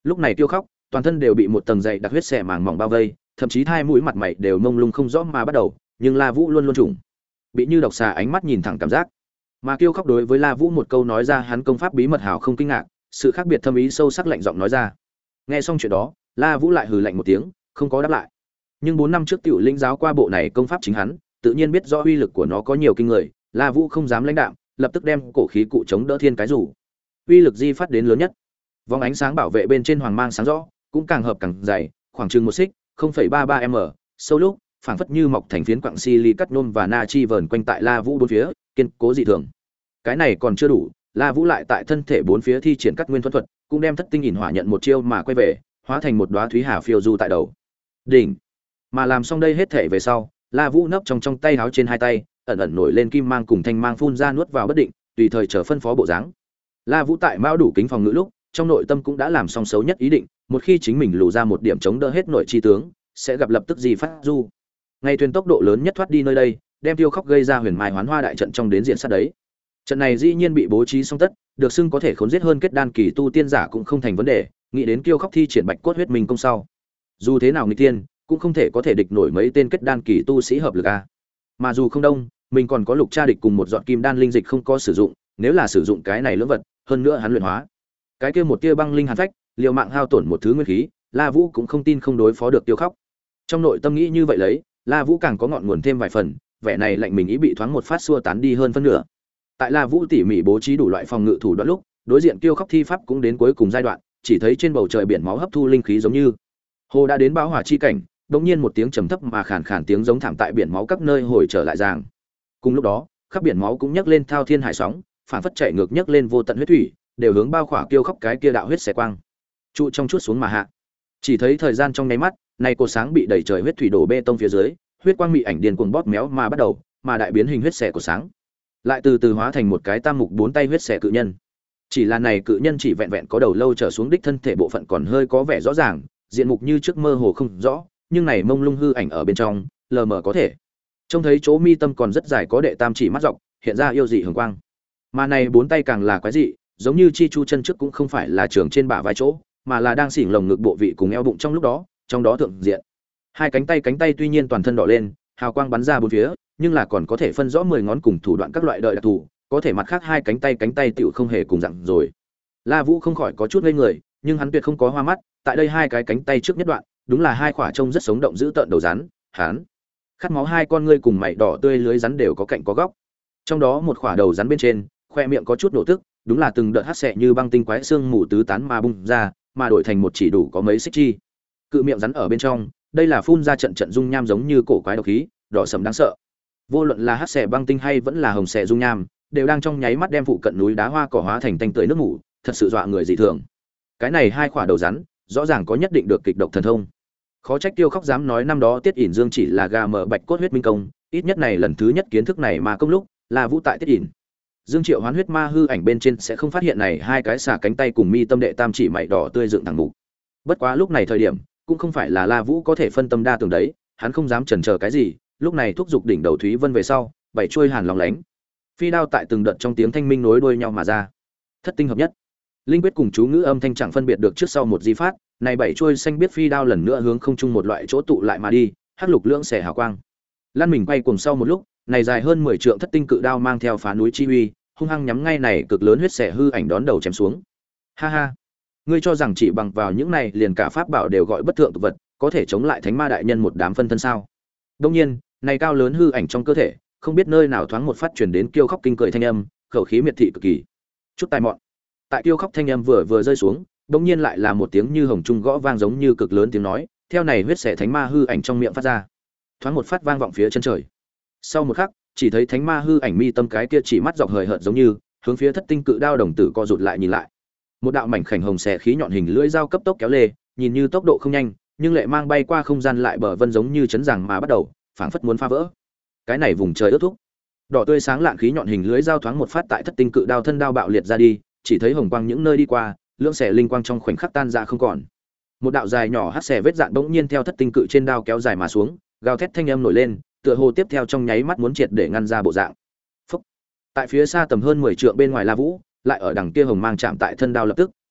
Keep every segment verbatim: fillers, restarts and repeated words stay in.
Lúc này Tiêu Khóc, toàn thân đều bị một tầng dày đặc huyết xẻ màng mỏng bao vây, thậm chí hai mũi mặt mày đều mông lung không rõ mà bắt đầu, nhưng La Vũ luôn luôn trùng, bị như độc xà ánh mắt nhìn thẳng cảm giác. Mà Tiêu Khóc đối với La Vũ một câu nói ra hắn công pháp bí mật hào không kinh ngạc, sự khác biệt thâm ý sâu sắc lạnh giọng nói ra. Nghe xong chuyện đó, La Vũ lại hừ lạnh một tiếng, không có đáp lại. Nhưng bốn năm trước tiểu linh giáo qua bộ này công pháp chính hắn, tự nhiên biết rõ uy lực của nó có nhiều kinh người, La Vũ không dám lãnh đạm, lập tức đem cổ khí cụ chống đỡ thiên cái rủ. Uy lực di phát đến lớn nhất. Vòng ánh sáng bảo vệ bên trên hoàng mang sáng rõ, cũng càng hợp càng dày, khoảng chừng một xích, không phẩy ba ba m, sâu lúc, phảng phất như mọc thành phiến quặng sili cắt nôm và natri vờn quanh tại La Vũ bốn phía, kiên cố dị thường. Cái này còn chưa đủ, La Vũ lại tại thân thể bốn phía thi triển các nguyên thuẫn thuật, cũng đem thất tinh ỉn hỏa nhận một chiêu mà quay về, hóa thành một đóa thúy hà phiêu du tại đầu. Đỉnh. Mà làm xong đây hết thể về sau, La Vũ nấp trong trong tay háo trên hai tay, ẩn ẩn nổi lên kim mang cùng thanh mang phun ra nuốt vào bất định, tùy thời chờ phân phó bộ dáng. La Vũ tại mão đủ kính phòng ngự lúc, trong nội tâm cũng đã làm xong xấu nhất ý định, một khi chính mình lù ra một điểm chống đỡ hết nội chi tướng, sẽ gặp lập tức gì phát du. Ngay thuyền tốc độ lớn nhất thoát đi nơi đây, đem Tiêu Khóc gây ra huyền mai hoán hoa đại trận trong đến diện sát đấy. Trận này dĩ nhiên bị bố trí xong tất, được xưng có thể khốn giết hơn kết đan kỳ tu tiên giả cũng không thành vấn đề, nghĩ đến Tiêu Khóc thi triển bạch cốt huyết minh công sau. Dù thế nào nghịch tiên, cũng không thể có thể địch nổi mấy tên kết đan kỳ tu sĩ hợp lực a. Mà dù không đông, mình còn có lục tra địch cùng một giọt kim đan linh dịch không có sử dụng, nếu là sử dụng cái này lưỡng vật, hơn nữa hắn luyện hóa. Cái kia một tia băng linh hàn phách, liều mạng hao tổn một thứ nguyên khí, La Vũ cũng không tin không đối phó được Tiêu Khóc. Trong nội tâm nghĩ như vậy lấy, La Vũ càng có ngọn nguồn thêm vài phần, vẻ này lạnh mình ý bị thoáng một phát xua tán đi hơn phân nửa. Tại La Vũ tỉ mỉ bố trí đủ loại phòng ngự thủ đoạn lúc, đối diện Tiêu Khóc thi pháp cũng đến cuối cùng giai đoạn, chỉ thấy trên bầu trời biển máu hấp thu linh khí giống như hồ đã đến bão hỏa chi cảnh, đột nhiên một tiếng trầm thấp mà khàn khàn tiếng giống thảm tại biển máu các nơi hồi trở lại ràng. Cùng lúc đó, khắp biển máu cũng nhấc lên thao thiên hải sóng, phản phất chạy ngược nhấc lên vô tận huyết thủy, đều hướng bao khỏa Tiêu Khóc cái kia đạo huyết xẻ quang. Trụ trong chuốt xuống mà hạ. Chỉ thấy thời gian trong nháy mắt, này cột sáng bị đẩy trời huyết thủy đổ bê tông phía dưới, huyết quang mị ảnh điên cuồng bóp méo mà bắt đầu, mà đại biến hình huyết xẻ của sáng, lại từ từ hóa thành một cái tam mục bốn tay huyết xẻ cự nhân. Chỉ là này cự nhân chỉ vẹn vẹn có đầu lâu trở xuống đích thân thể bộ phận còn hơi có vẻ rõ ràng, diện mục như trước mơ hồ không rõ, nhưng này mông lung hư ảnh ở bên trong, lờ mờ có thể trông thấy chỗ mi tâm còn rất dài có đệ tam chỉ mắt dọc, hiện ra yêu dị hường quang. Mà này bốn tay càng là quái dị, giống như chi chu chân trước cũng không phải là trường trên bả vai chỗ, mà là đang xỉn lồng ngực bộ vị cùng eo bụng trong lúc đó, trong đó thượng diện. Hai cánh tay cánh tay tuy nhiên toàn thân đỏ lên, hào quang bắn ra bốn phía, nhưng là còn có thể phân rõ mười ngón cùng thủ đoạn các loại đợi đặc thù, có thể mặt khác hai cánh tay cánh tay tiểu không hề cùng dạng rồi. La Vũ không khỏi có chút ngây người, nhưng hắn tuyệt không có hoa mắt, tại đây hai cái cánh tay trước nhất đoạn, đúng là hai khỏa trông rất sống động giữ tợn đầu rắn, hắn khát máu hai con ngươi cùng mày đỏ tươi lưới rắn đều có cạnh có góc. Trong đó một khỏa đầu rắn bên trên, khoe miệng có chút nổ tức, đúng là từng đợt hắt xệ như băng tinh quái xương mù tứ tán mà bung ra, mà đổi thành một chỉ đủ có mấy xích chi. Cự miệng rắn ở bên trong, đây là phun ra trận trận dung nham giống như cổ quái độc khí, đỏ sẫm đáng sợ. Vô luận là hắc xệ băng tinh hay vẫn là hồng xệ dung nham, đều đang trong nháy mắt đem phụ cận núi đá hoa cỏ hóa thành tanh tưởi nước ngủ, thật sự dọa người dị thường. Cái này hai khỏa đầu rắn, rõ ràng có nhất định được kịch độc thần thông. Khó trách Tiêu Khóc dám nói năm đó Tiết ỉn Dương chỉ là gà mở bạch cốt huyết minh công, ít nhất này lần thứ nhất kiến thức này mà công lúc, là Vũ tại Tiết ỉn Dương Triệu hoán huyết ma hư ảnh bên trên sẽ không phát hiện này hai cái xà cánh tay cùng mi tâm đệ tam chỉ mày đỏ tươi dựng thẳng mục. Bất quá lúc này thời điểm, cũng không phải là La Vũ có thể phân tâm đa tưởng đấy, hắn không dám chần chờ cái gì, lúc này thúc giục đỉnh đầu Thúy Vân về sau, bảy chuôi hàn lóng lánh. Phi đao tại từng đợt trong tiếng thanh minh nối đuôi nhau mà ra. Thất tinh hợp nhất. Linh quyết cùng chú ngữ âm thanh chẳng phân biệt được trước sau một di phát, này bảy chuôi xanh biết phi đao lần nữa hướng không trung một loại chỗ tụ lại mà đi, hắc lục lưỡng xẻ hào quang. Lan mình quay cùng sau một lúc, này dài hơn mười trượng thất tinh cự đao mang theo phá núi chi uy, hung hăng nhắm ngay này cực lớn huyết xẻ hư ảnh đón đầu chém xuống. Ha ha, ngươi cho rằng chỉ bằng vào những này liền cả pháp bảo đều gọi bất thượng tục vật, có thể chống lại thánh ma đại nhân một đám phân thân sao? Đương nhiên, này cao lớn hư ảnh trong cơ thể, không biết nơi nào thoáng một phát truyền đến kêu khóc kinh cười thanh âm, khẩu khí miệt thị cực kỳ. Chút tai mọn. Tại kêu khóc thanh âm vừa vừa rơi xuống, đống nhiên lại là một tiếng như hồng trung gõ vang giống như cực lớn tiếng nói, theo này huyết xẻ thánh ma hư ảnh trong miệng phát ra. Thoáng một phát vang vọng phía chân trời. Sau một khắc, chỉ thấy thánh ma hư ảnh mi tâm cái kia chỉ mắt dọc hời hợt giống như, hướng phía thất tinh cự đao đồng tử co rụt lại nhìn lại. Một đạo mảnh khảnh hồng xẻ khí nhọn hình lưỡi dao cấp tốc kéo lê, nhìn như tốc độ không nhanh, nhưng lệ mang bay qua không gian lại bờ vân giống như chấn rằng mà bắt đầu, phảng phất muốn phá vỡ. Cái này vùng trời ướt thúc. Đỏ tươi sáng lạn khí nhọn hình lưỡi dao thoáng một phát tại thất tinh cự đao thân đao bạo liệt ra đi, chỉ thấy hồng quang những nơi đi qua, lưỡng xẻ linh quang trong khoảnh khắc tan ra không còn. Một đạo dài nhỏ hắc xẻ vết dạn bỗng nhiên theo thất tinh cự trên đao kéo dài mà xuống, gào thét thanh âm nổi lên, tựa hồ tiếp theo trong nháy mắt muốn triệt để ngăn ra bộ dạng. Phúc. Tại phía xa tầm hơn mười trượng bên ngoài La Vũ, lại ở đằng kia hồng mang chạm tại thân đao lập tức,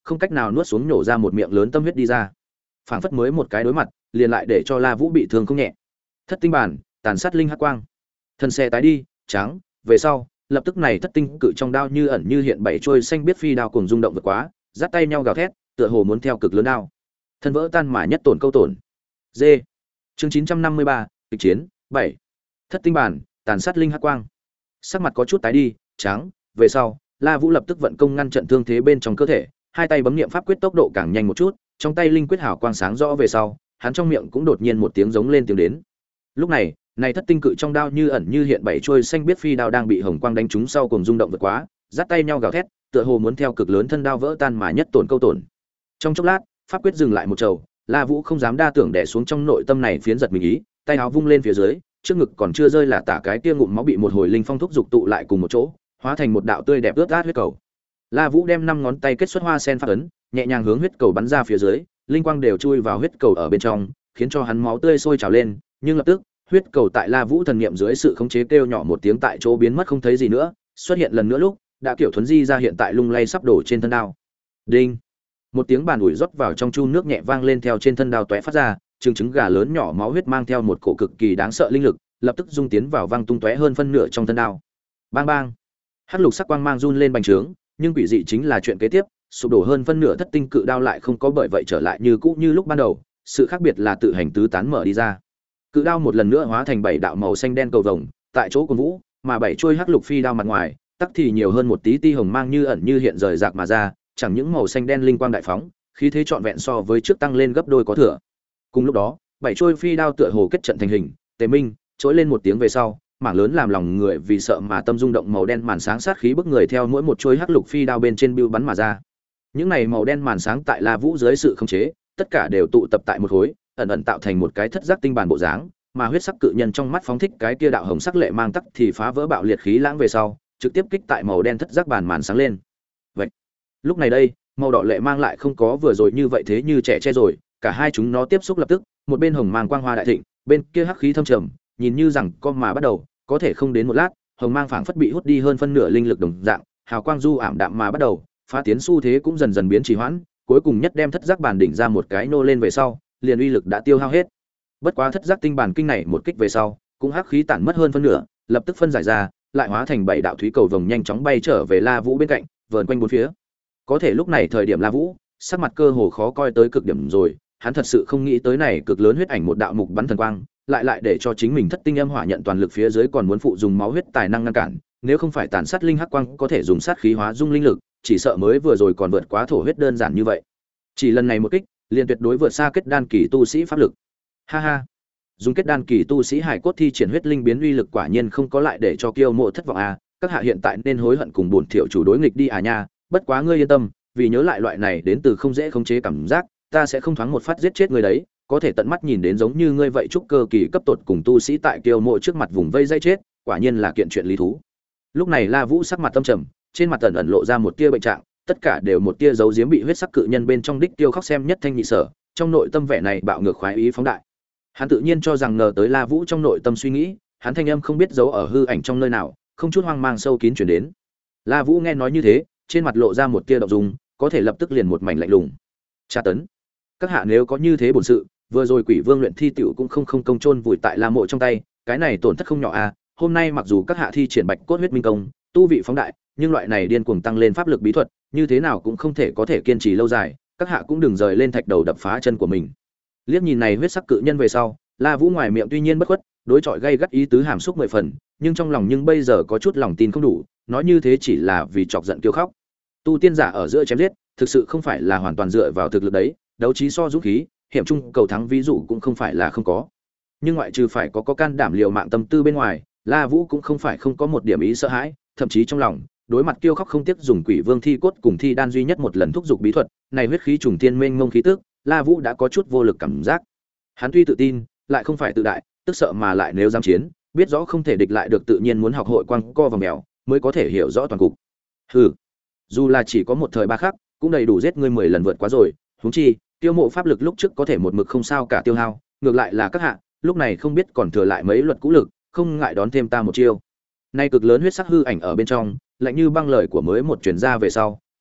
không cách nào nuốt xuống nhổ ra một miệng lớn tâm huyết đi ra. Phảng phất mới một cái đối mặt, liền lại để cho La Vũ bị thương không nhẹ. Thất tinh bản, tàn sát linh hắc quang. Thân xe tái đi, trắng, về sau, lập tức này thất tinh cự trong đao như ẩn như hiện bảy trôi xanh biết phi đao cùng rung động vượt quá, giắt tay nhau gào thét, tựa hồ muốn theo cực lớn đao. Thân vỡ tan mà nhất tổn câu tổn. D. Chương chín trăm năm mươi ba, kịch chiến, bảy. Thất tinh bản, tàn sát linh hắc quang. Sắc mặt có chút tái đi, trắng, về sau, La Vũ lập tức vận công ngăn trận thương thế bên trong cơ thể, hai tay bấm niệm pháp quyết tốc độ càng nhanh một chút, trong tay linh quyết hào quang sáng rõ về sau, hắn trong miệng cũng đột nhiên một tiếng giống lên tiếng đến. Lúc này, này thất tinh cự trong đao như ẩn như hiện bảy trôi xanh biết phi đao đang bị hồng quang đánh trúng sau cùng rung động vượt quá, giắt tay nhau gào thét, tựa hồ muốn theo cực lớn thân đao vỡ tan mà nhất tổn câu tổn. Trong chốc lát, pháp quyết dừng lại một trầu, La Vũ không dám đa tưởng đè xuống trong nội tâm này phiến giật mình ý, tay áo vung lên phía dưới, trước ngực còn chưa rơi là tả cái kia ngụm máu bị một hồi linh phong thúc dục tụ lại cùng một chỗ, hóa thành một đạo tươi đẹp ướt át huyết cầu. La Vũ đem năm ngón tay kết xuất hoa sen pháp ấn, nhẹ nhàng hướng huyết cầu bắn ra phía dưới, linh quang đều chui vào huyết cầu ở bên trong, khiến cho hắn máu tươi sôi trào lên, nhưng lập tức, huyết cầu tại La Vũ thần niệm dưới sự khống chế kêu nhỏ một tiếng tại chỗ biến mất không thấy gì nữa, xuất hiện lần nữa lúc, đã kiểu thuần di ra hiện tại lung lay sắp đổ trên thân đao. Đinh! Một tiếng bàn ủi rót vào trong chu nước nhẹ vang lên theo trên thân đao tóe phát ra, trứng trứng gà lớn nhỏ máu huyết mang theo một cổ cực kỳ đáng sợ linh lực, lập tức dung tiến vào vang tung tóe hơn phân nửa trong thân đao. Bang bang! Hắc lục sắc quang mang run lên bành trướng, nhưng quỷ dị chính là chuyện kế tiếp, sụp đổ hơn phân nửa thất tinh cự đao lại không có bởi vậy trở lại như cũ như lúc ban đầu, sự khác biệt là tự hành tứ tán mở đi ra. Cự đao một lần nữa hóa thành bảy đạo màu xanh đen cầu vồng, tại chỗ của Vũ, mà bảy chuôi hắc lục phi đao mặt ngoài, tắc thì nhiều hơn một tí ti hồng mang như ẩn như hiện rời rạc mà ra, chẳng những màu xanh đen linh quang đại phóng, khí thế trọn vẹn so với trước tăng lên gấp đôi có thừa. Cùng lúc đó, bảy chuôi phi đao tựa hồ kết trận thành hình, tề minh, trỗi lên một tiếng về sau, mảng lớn làm lòng người vì sợ mà tâm rung động màu đen màn sáng sát khí bức người theo mỗi một chuôi hắc lục phi đao bên trên bưu bắn mà ra. Những này màu đen màn sáng tại La Vũ dưới sự khống chế, tất cả đều tụ tập tại một khối, ẩn ẩn tạo thành một cái thất giác tinh bản bộ dáng, mà huyết sắc cự nhân trong mắt phóng thích cái kia đạo hồng sắc lệ mang tắc thì phá vỡ bạo liệt khí lãng về sau, trực tiếp kích tại màu đen thất giác bản màn sáng lên. Vậy, lúc này đây, màu đỏ lệ mang lại không có vừa rồi như vậy thế như trẻ che rồi, cả hai chúng nó tiếp xúc lập tức, một bên hồng mang quang hoa đại thịnh, bên kia hắc khí thâm trầm, nhìn như rằng con mà bắt đầu, có thể không đến một lát, hồng mang phảng phất bị hút đi hơn phân nửa linh lực đồng dạng, hào quang du ảm đạm mà bắt đầu, phá tiến xu thế cũng dần dần biến trì hoãn, cuối cùng nhất đem thất giác bản đỉnh ra một cái nô lên về sau, liền uy lực đã tiêu hao hết. Bất quá thất giác tinh bản kinh này một kích về sau, cũng hắc khí tản mất hơn phân nửa, lập tức phân giải ra, lại hóa thành bảy đạo thúy cầu vồng nhanh chóng bay trở về La Vũ bên cạnh, vờn quanh bốn phía. Có thể lúc này thời điểm La Vũ, sắc mặt cơ hồ khó coi tới cực điểm rồi, hắn thật sự không nghĩ tới này cực lớn huyết ảnh một đạo mục bắn thần quang, lại lại để cho chính mình thất tinh âm hỏa nhận toàn lực phía dưới còn muốn phụ dùng máu huyết tài năng ngăn cản, nếu không phải tàn sát linh hắc quang có thể dùng sát khí hóa dung linh lực, chỉ sợ mới vừa rồi còn vượt quá thổ huyết đơn giản như vậy. Chỉ lần này một kích, liền tuyệt đối vượt xa kết đan kỳ tu sĩ pháp lực. Ha ha. Dùng kết đan kỳ tu sĩ hải cốt thi triển huyết linh biến uy lực quả nhiên không có lại để cho Kiêu Mộ thất vọng à, các hạ hiện tại nên hối hận cùng bổn thiệu chủ đối nghịch đi à nha, bất quá ngươi yên tâm, vì nhớ lại loại này đến từ không dễ khống chế cảm giác, ta sẽ không thoáng một phát giết chết ngươi đấy, có thể tận mắt nhìn đến giống như ngươi vậy trúc cơ kỳ cấp tột cùng tu sĩ tại Kiêu Mộ trước mặt vùng vây dây chết, quả nhiên là kiện chuyện lý thú. Lúc này La Vũ sắc mặt tâm trầm, trên mặt ẩn ẩn lộ ra một tia bệnh trạng, tất cả đều một tia dấu giếm bị huyết sắc cự nhân bên trong đích tiêu khóc xem nhất thanh nhị sở, trong nội tâm vẻ này bạo ngược khoái ý phóng đại. Hắn tự nhiên cho rằng ngờ tới La Vũ trong nội tâm suy nghĩ, hắn thanh âm không biết giấu ở hư ảnh trong nơi nào, không chút hoang mang sâu kín truyền đến. La Vũ nghe nói như thế, trên mặt lộ ra một tia động dung, có thể lập tức liền một mảnh lạnh lùng. Tra tấn. Các hạ nếu có như thế bổn sự, vừa rồi Quỷ Vương luyện thi tiểu cũng không không công chôn vùi tại La Mộ trong tay, cái này tổn thất không nhỏ à, hôm nay mặc dù các hạ thi triển Bạch Cốt huyết minh công, tu vị phóng đại, nhưng loại này điên cuồng tăng lên pháp lực bí thuật, như thế nào cũng không thể có thể kiên trì lâu dài, các hạ cũng đừng rời lên thạch đầu đập phá chân của mình. Liếc nhìn này huyết sắc cự nhân về sau, La Vũ ngoài miệng tuy nhiên bất khuất, đối chọi gây gắt ý tứ hàm xúc mười phần, nhưng trong lòng nhưng bây giờ có chút lòng tin không đủ, nói như thế chỉ là vì chọc giận kiêu khóc. Tu tiên giả ở giữa chém giết, thực sự không phải là hoàn toàn dựa vào thực lực đấy, đấu trí so dũng khí, hiểm trung cầu thắng ví dụ cũng không phải là không có. Nhưng ngoại trừ phải có có can đảm liều mạng tâm tư bên ngoài, La Vũ cũng không phải không có một điểm ý sợ hãi, thậm chí trong lòng, đối mặt kiêu khóc không tiếc dùng Quỷ Vương thi cốt cùng thi đan duy nhất một lần thúc dục bí thuật, này huyết khí trùng thiên mênh mông khí tức, La Vũ đã có chút vô lực cảm giác. Hắn tuy tự tin, lại không phải tự đại, tức sợ mà lại nếu dám chiến, biết rõ không thể địch lại được tự nhiên muốn học hội quăng co vào mèo, mới có thể hiểu rõ toàn cục. Hừ, dù là chỉ có một thời ba khắc, cũng đầy đủ giết ngươi mười lần vượt quá rồi, huống chi, tiêu mộ pháp lực lúc trước có thể một mực không sao cả tiêu hao, ngược lại là các hạ, lúc này không biết còn thừa lại mấy luật cũ lực, không ngại đón thêm ta một chiêu. Nay cực lớn huyết sắc hư ảnh ở bên trong, lạnh như băng lời của mới một truyền ra về sau,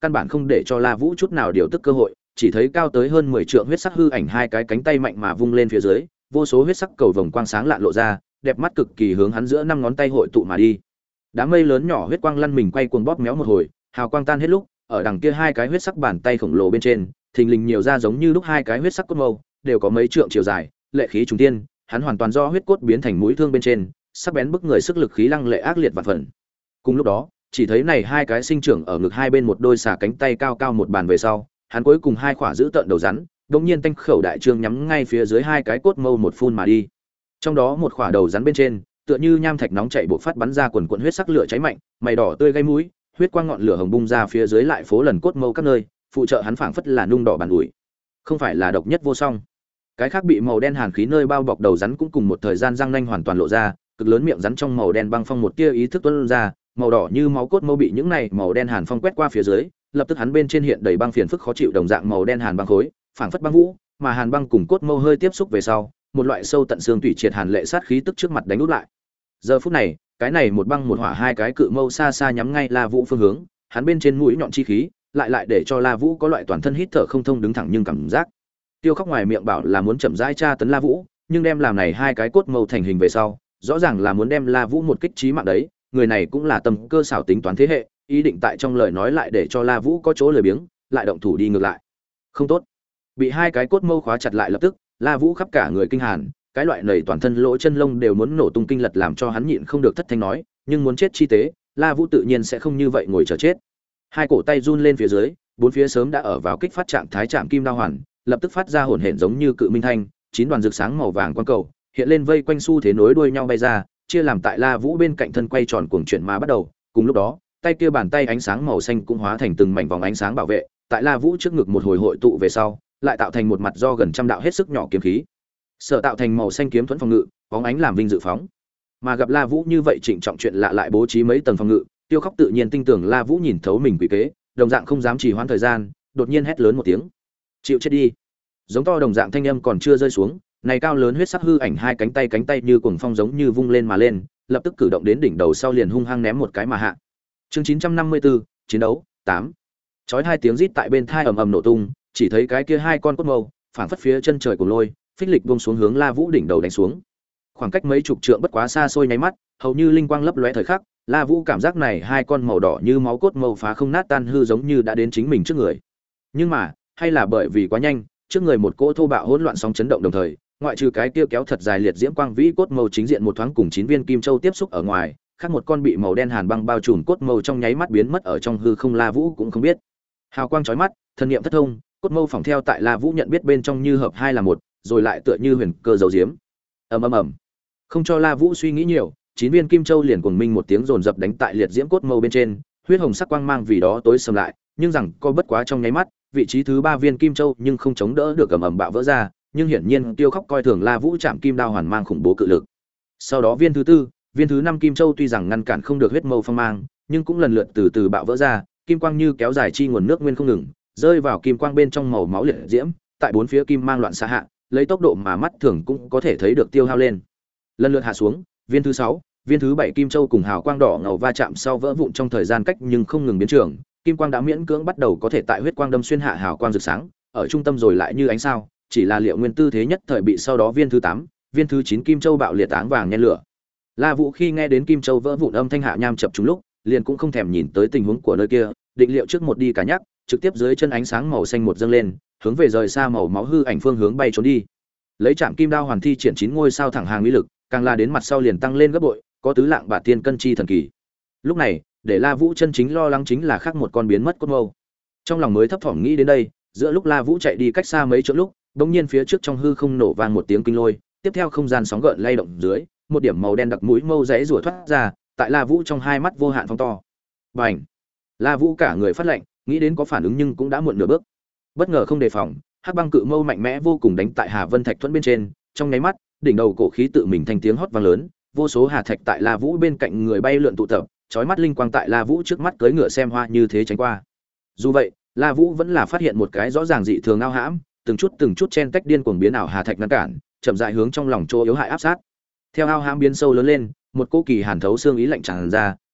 căn bản không để cho La Vũ chút nào điều tức cơ hội, chỉ thấy cao tới hơn mười trượng huyết sắc hư ảnh hai cái cánh tay mạnh mà vung lên phía dưới, vô số huyết sắc cầu vồng quang sáng lạn lộ ra, đẹp mắt cực kỳ hướng hắn giữa năm ngón tay hội tụ mà đi. Đám mây lớn nhỏ huyết quang lăn mình quay cuồng bóp méo một hồi, hào quang tan hết lúc, ở đằng kia hai cái huyết sắc bàn tay khổng lồ bên trên, thình lình nhiều ra giống như lúc hai cái huyết sắc cốt mâu, đều có mấy trượng chiều dài, lệ khí trùng tiên, hắn hoàn toàn do huyết cốt biến thành mũi thương bên trên, sắc bén bức người sức lực khí lăng lệ ác liệt vạn phần. Cùng lúc đó, chỉ thấy này hai cái sinh trưởng ở ngực hai bên một đôi xà cánh tay cao cao một bàn về sau, hắn cuối cùng hai khỏa giữ tận đầu rắn, đột nhiên tanh khẩu đại trương nhắm ngay phía dưới hai cái cốt mâu một phun mà đi. Trong đó một khỏa đầu rắn bên trên, tựa như nham thạch nóng chảy bộc phát bắn ra quần quần huyết sắc lửa cháy mạnh, mày đỏ tươi gây mũi, huyết quang ngọn lửa hồng bung ra phía dưới lại phố lần cốt mâu các nơi, phụ trợ hắn phảng phất là nung đỏ bàn ủi. Không phải là độc nhất vô song. Cái khác bị màu đen hàn khí nơi bao bọc đầu rắn cũng cùng một thời gian răng nanh hoàn toàn lộ ra, cực lớn miệng rắn trong màu đen băng phong một tia ý thức tuôn ra, màu đỏ như máu cốt mâu bị những này màu đen hàn phong quét qua phía dưới, lập tức hắn bên trên hiện đầy băng phiền phức khó chịu đồng dạng màu đen hàn băng khối, phảng phất băng vũ, mà hàn băng cùng cốt mâu hơi tiếp xúc về sau, một loại sâu tận xương tủy triệt hàn lệ sát khí tức trước mặt đánh úp lại. Giờ phút này, cái này một băng một hỏa hai cái cự mâu xa xa nhắm ngay La Vũ phương hướng, hắn bên trên mũi nhọn chi khí, lại lại để cho La Vũ có loại toàn thân hít thở không thông đứng thẳng nhưng cảm giác. Tiêu Khóc ngoài miệng bảo là muốn chậm rãi tra tấn La Vũ, nhưng đem làm này hai cái cốt mâu thành hình về sau, rõ ràng là muốn đem La Vũ một kích chí mạng đấy, người này cũng là tâm cơ xảo tính toán thế hệ, ý định tại trong lời nói lại để cho La Vũ có chỗ lười biếng, lại động thủ đi ngược lại. Không tốt. Bị hai cái cốt mâu khóa chặt lại lập tức, La Vũ khắp cả người kinh hàn, cái loại nảy toàn thân lỗ chân lông đều muốn nổ tung kinh lật làm cho hắn nhịn không được thất thanh nói, nhưng muốn chết chi tế, La Vũ tự nhiên sẽ không như vậy ngồi chờ chết. Hai cổ tay run lên phía dưới, bốn phía sớm đã ở vào kích phát trạng thái trạm kim đao hoàn, lập tức phát ra hỗn hển giống như cự minh thanh, chín đoàn rực sáng màu vàng quang cầu, hiện lên vây quanh xu thế nối đuôi nhau bay ra, chia làm tại La Vũ bên cạnh thân quay tròn cuồng chuyển mà bắt đầu, cùng lúc đó, tay kia bàn tay ánh sáng màu xanh cũng hóa thành từng mảnh vòng ánh sáng bảo vệ, tại La Vũ trước ngực một hồi hội tụ về sau, lại tạo thành một mặt do gần trăm đạo hết sức nhỏ kiếm khí. Sở tạo thành màu xanh kiếm thuẫn phòng ngự, bóng ánh làm vinh dự phóng. Mà gặp La Vũ như vậy trịnh trọng chuyện lạ lại bố trí mấy tầng phòng ngự, Tiêu Khóc tự nhiên tin tưởng La Vũ nhìn thấu mình quỷ kế, đồng dạng không dám trì hoãn thời gian, đột nhiên hét lớn một tiếng: "Chịu chết đi!" Giống to đồng dạng thanh âm còn chưa rơi xuống, này cao lớn huyết sắc hư ảnh hai cánh tay cánh tay như cuồng phong giống như vung lên mà lên, lập tức cử động đến đỉnh đầu sau liền hung hăng ném một cái mà hạ. Chương chín trăm năm mươi tư, chiến đấu tám. Chói hai tiếng rít tại bên tai ầm ầm nổ tung, chỉ thấy cái kia hai con cốt mâu, phảng phất phía chân trời của lôi, phích lịch buông xuống hướng La Vũ đỉnh đầu đánh xuống. Khoảng cách mấy chục trượng bất quá xa xôi nháy mắt, hầu như linh quang lấp lóe thời khắc, La Vũ cảm giác này hai con màu đỏ như máu cốt mâu phá không nát tan hư giống như đã đến chính mình trước người. Nhưng mà, hay là bởi vì quá nhanh, trước người một cỗ thô bạo hỗn loạn sóng chấn động đồng thời, ngoại trừ cái kia kéo thật dài liệt diễm quang vĩ cốt mâu chính diện một thoáng cùng chín viên kim châu tiếp xúc ở ngoài, khác một con bị màu đen hàn băng bao trùm cốt mâu trong nháy mắt biến mất ở trong hư không, La Vũ cũng không biết. Hào quang chói mắt, thần niệm thất thông, cốt mâu phỏng theo tại La Vũ nhận biết bên trong như hợp hai là một, rồi lại tựa như huyền cơ dấu diếm. Ầm ầm ầm. Không cho La Vũ suy nghĩ nhiều, chín viên kim châu liền cuồng minh một tiếng dồn dập đánh tại liệt diễm cốt mâu bên trên, huyết hồng sắc quang mang vì đó tối sầm lại, nhưng rằng co bất quá trong nháy mắt, vị trí thứ ba viên kim châu nhưng không chống đỡ được, ầm ầm bạo vỡ ra, nhưng hiển nhiên Tiêu Khóc coi thường La Vũ chạm kim đao hoàn mang khủng bố cự lực. Sau đó viên thứ tư, viên thứ năm kim châu tuy rằng ngăn cản không được huyết mâu phong mang, nhưng cũng lần lượt từ từ bạo vỡ ra, kim quang như kéo dài chi nguồn nước nguyên không ngừng, rơi vào kim quang bên trong màu máu liệt diễm, tại bốn phía kim mang loạn xạ hạ, lấy tốc độ mà mắt thường cũng có thể thấy được tiêu hao lên. Lần lượt hạ xuống, viên thứ sáu, viên thứ bảy kim châu cùng hào quang đỏ ngầu va chạm sau vỡ vụn trong thời gian cách nhưng không ngừng biến trường, kim quang đã miễn cưỡng bắt đầu có thể tại huyết quang đâm xuyên hạ hào quang rực sáng, ở trung tâm rồi lại như ánh sao, chỉ là liệu nguyên tư thế nhất thời bị sau đó viên thứ tám, viên thứ chín kim châu bạo liệt áng vàng nhen lửa. La Vũ khi nghe đến kim châu vỡ vụn âm thanh hạ nham chập trúng lúc, liền cũng không thèm nhìn tới tình huống của nơi kia, định liệu trước một đi cả nhắc, trực tiếp dưới chân ánh sáng màu xanh một dâng lên, hướng về rời xa màu máu hư ảnh phương hướng bay trốn đi. Lấy chạm kim đao hoàn thi triển chín ngôi sao thẳng hàng uy lực, càng là đến mặt sau liền tăng lên gấp bội, có tứ lạng bạt tiên cân chi thần kỳ. Lúc này, để La Vũ chân chính lo lắng chính là khác một con biến mất cốt mâu. Trong lòng mới thấp thỏm nghĩ đến đây, giữa lúc La Vũ chạy đi cách xa mấy chỗ lúc, bỗng nhiên phía trước trong hư không nổ vang một tiếng kinh lôi, tiếp theo không gian sóng gợn lay động dưới, một điểm màu đen đặc mũi mâu rẽ rủa thoát ra, tại La Vũ trong hai mắt vô hạn phóng to. Bành! La Vũ cả người phát lạnh, nghĩ đến có phản ứng nhưng cũng đã muộn nửa bước. Bất ngờ không đề phòng, hắc băng cự mâu mạnh mẽ vô cùng đánh tại Hà Vân Thạch thuẫn bên trên, trong nháy mắt, đỉnh đầu cổ khí tự mình thành tiếng hót vang lớn, vô số hà thạch tại La Vũ bên cạnh người bay lượn tụ tập, chói mắt linh quang tại La Vũ trước mắt cưỡi ngựa xem hoa như thế tránh qua. Dù vậy, La Vũ vẫn là phát hiện một cái rõ ràng dị thường ao hãm, từng chút từng chút chen tách điên cuồng biến ảo hà thạch ngăn cản, chậm rãi hướng trong lòng chỗ yếu hại áp sát. Theo ao hãm biến sâu lớn lên, một cỗ kỳ hàn thấu xương ý lạnh tràn ra,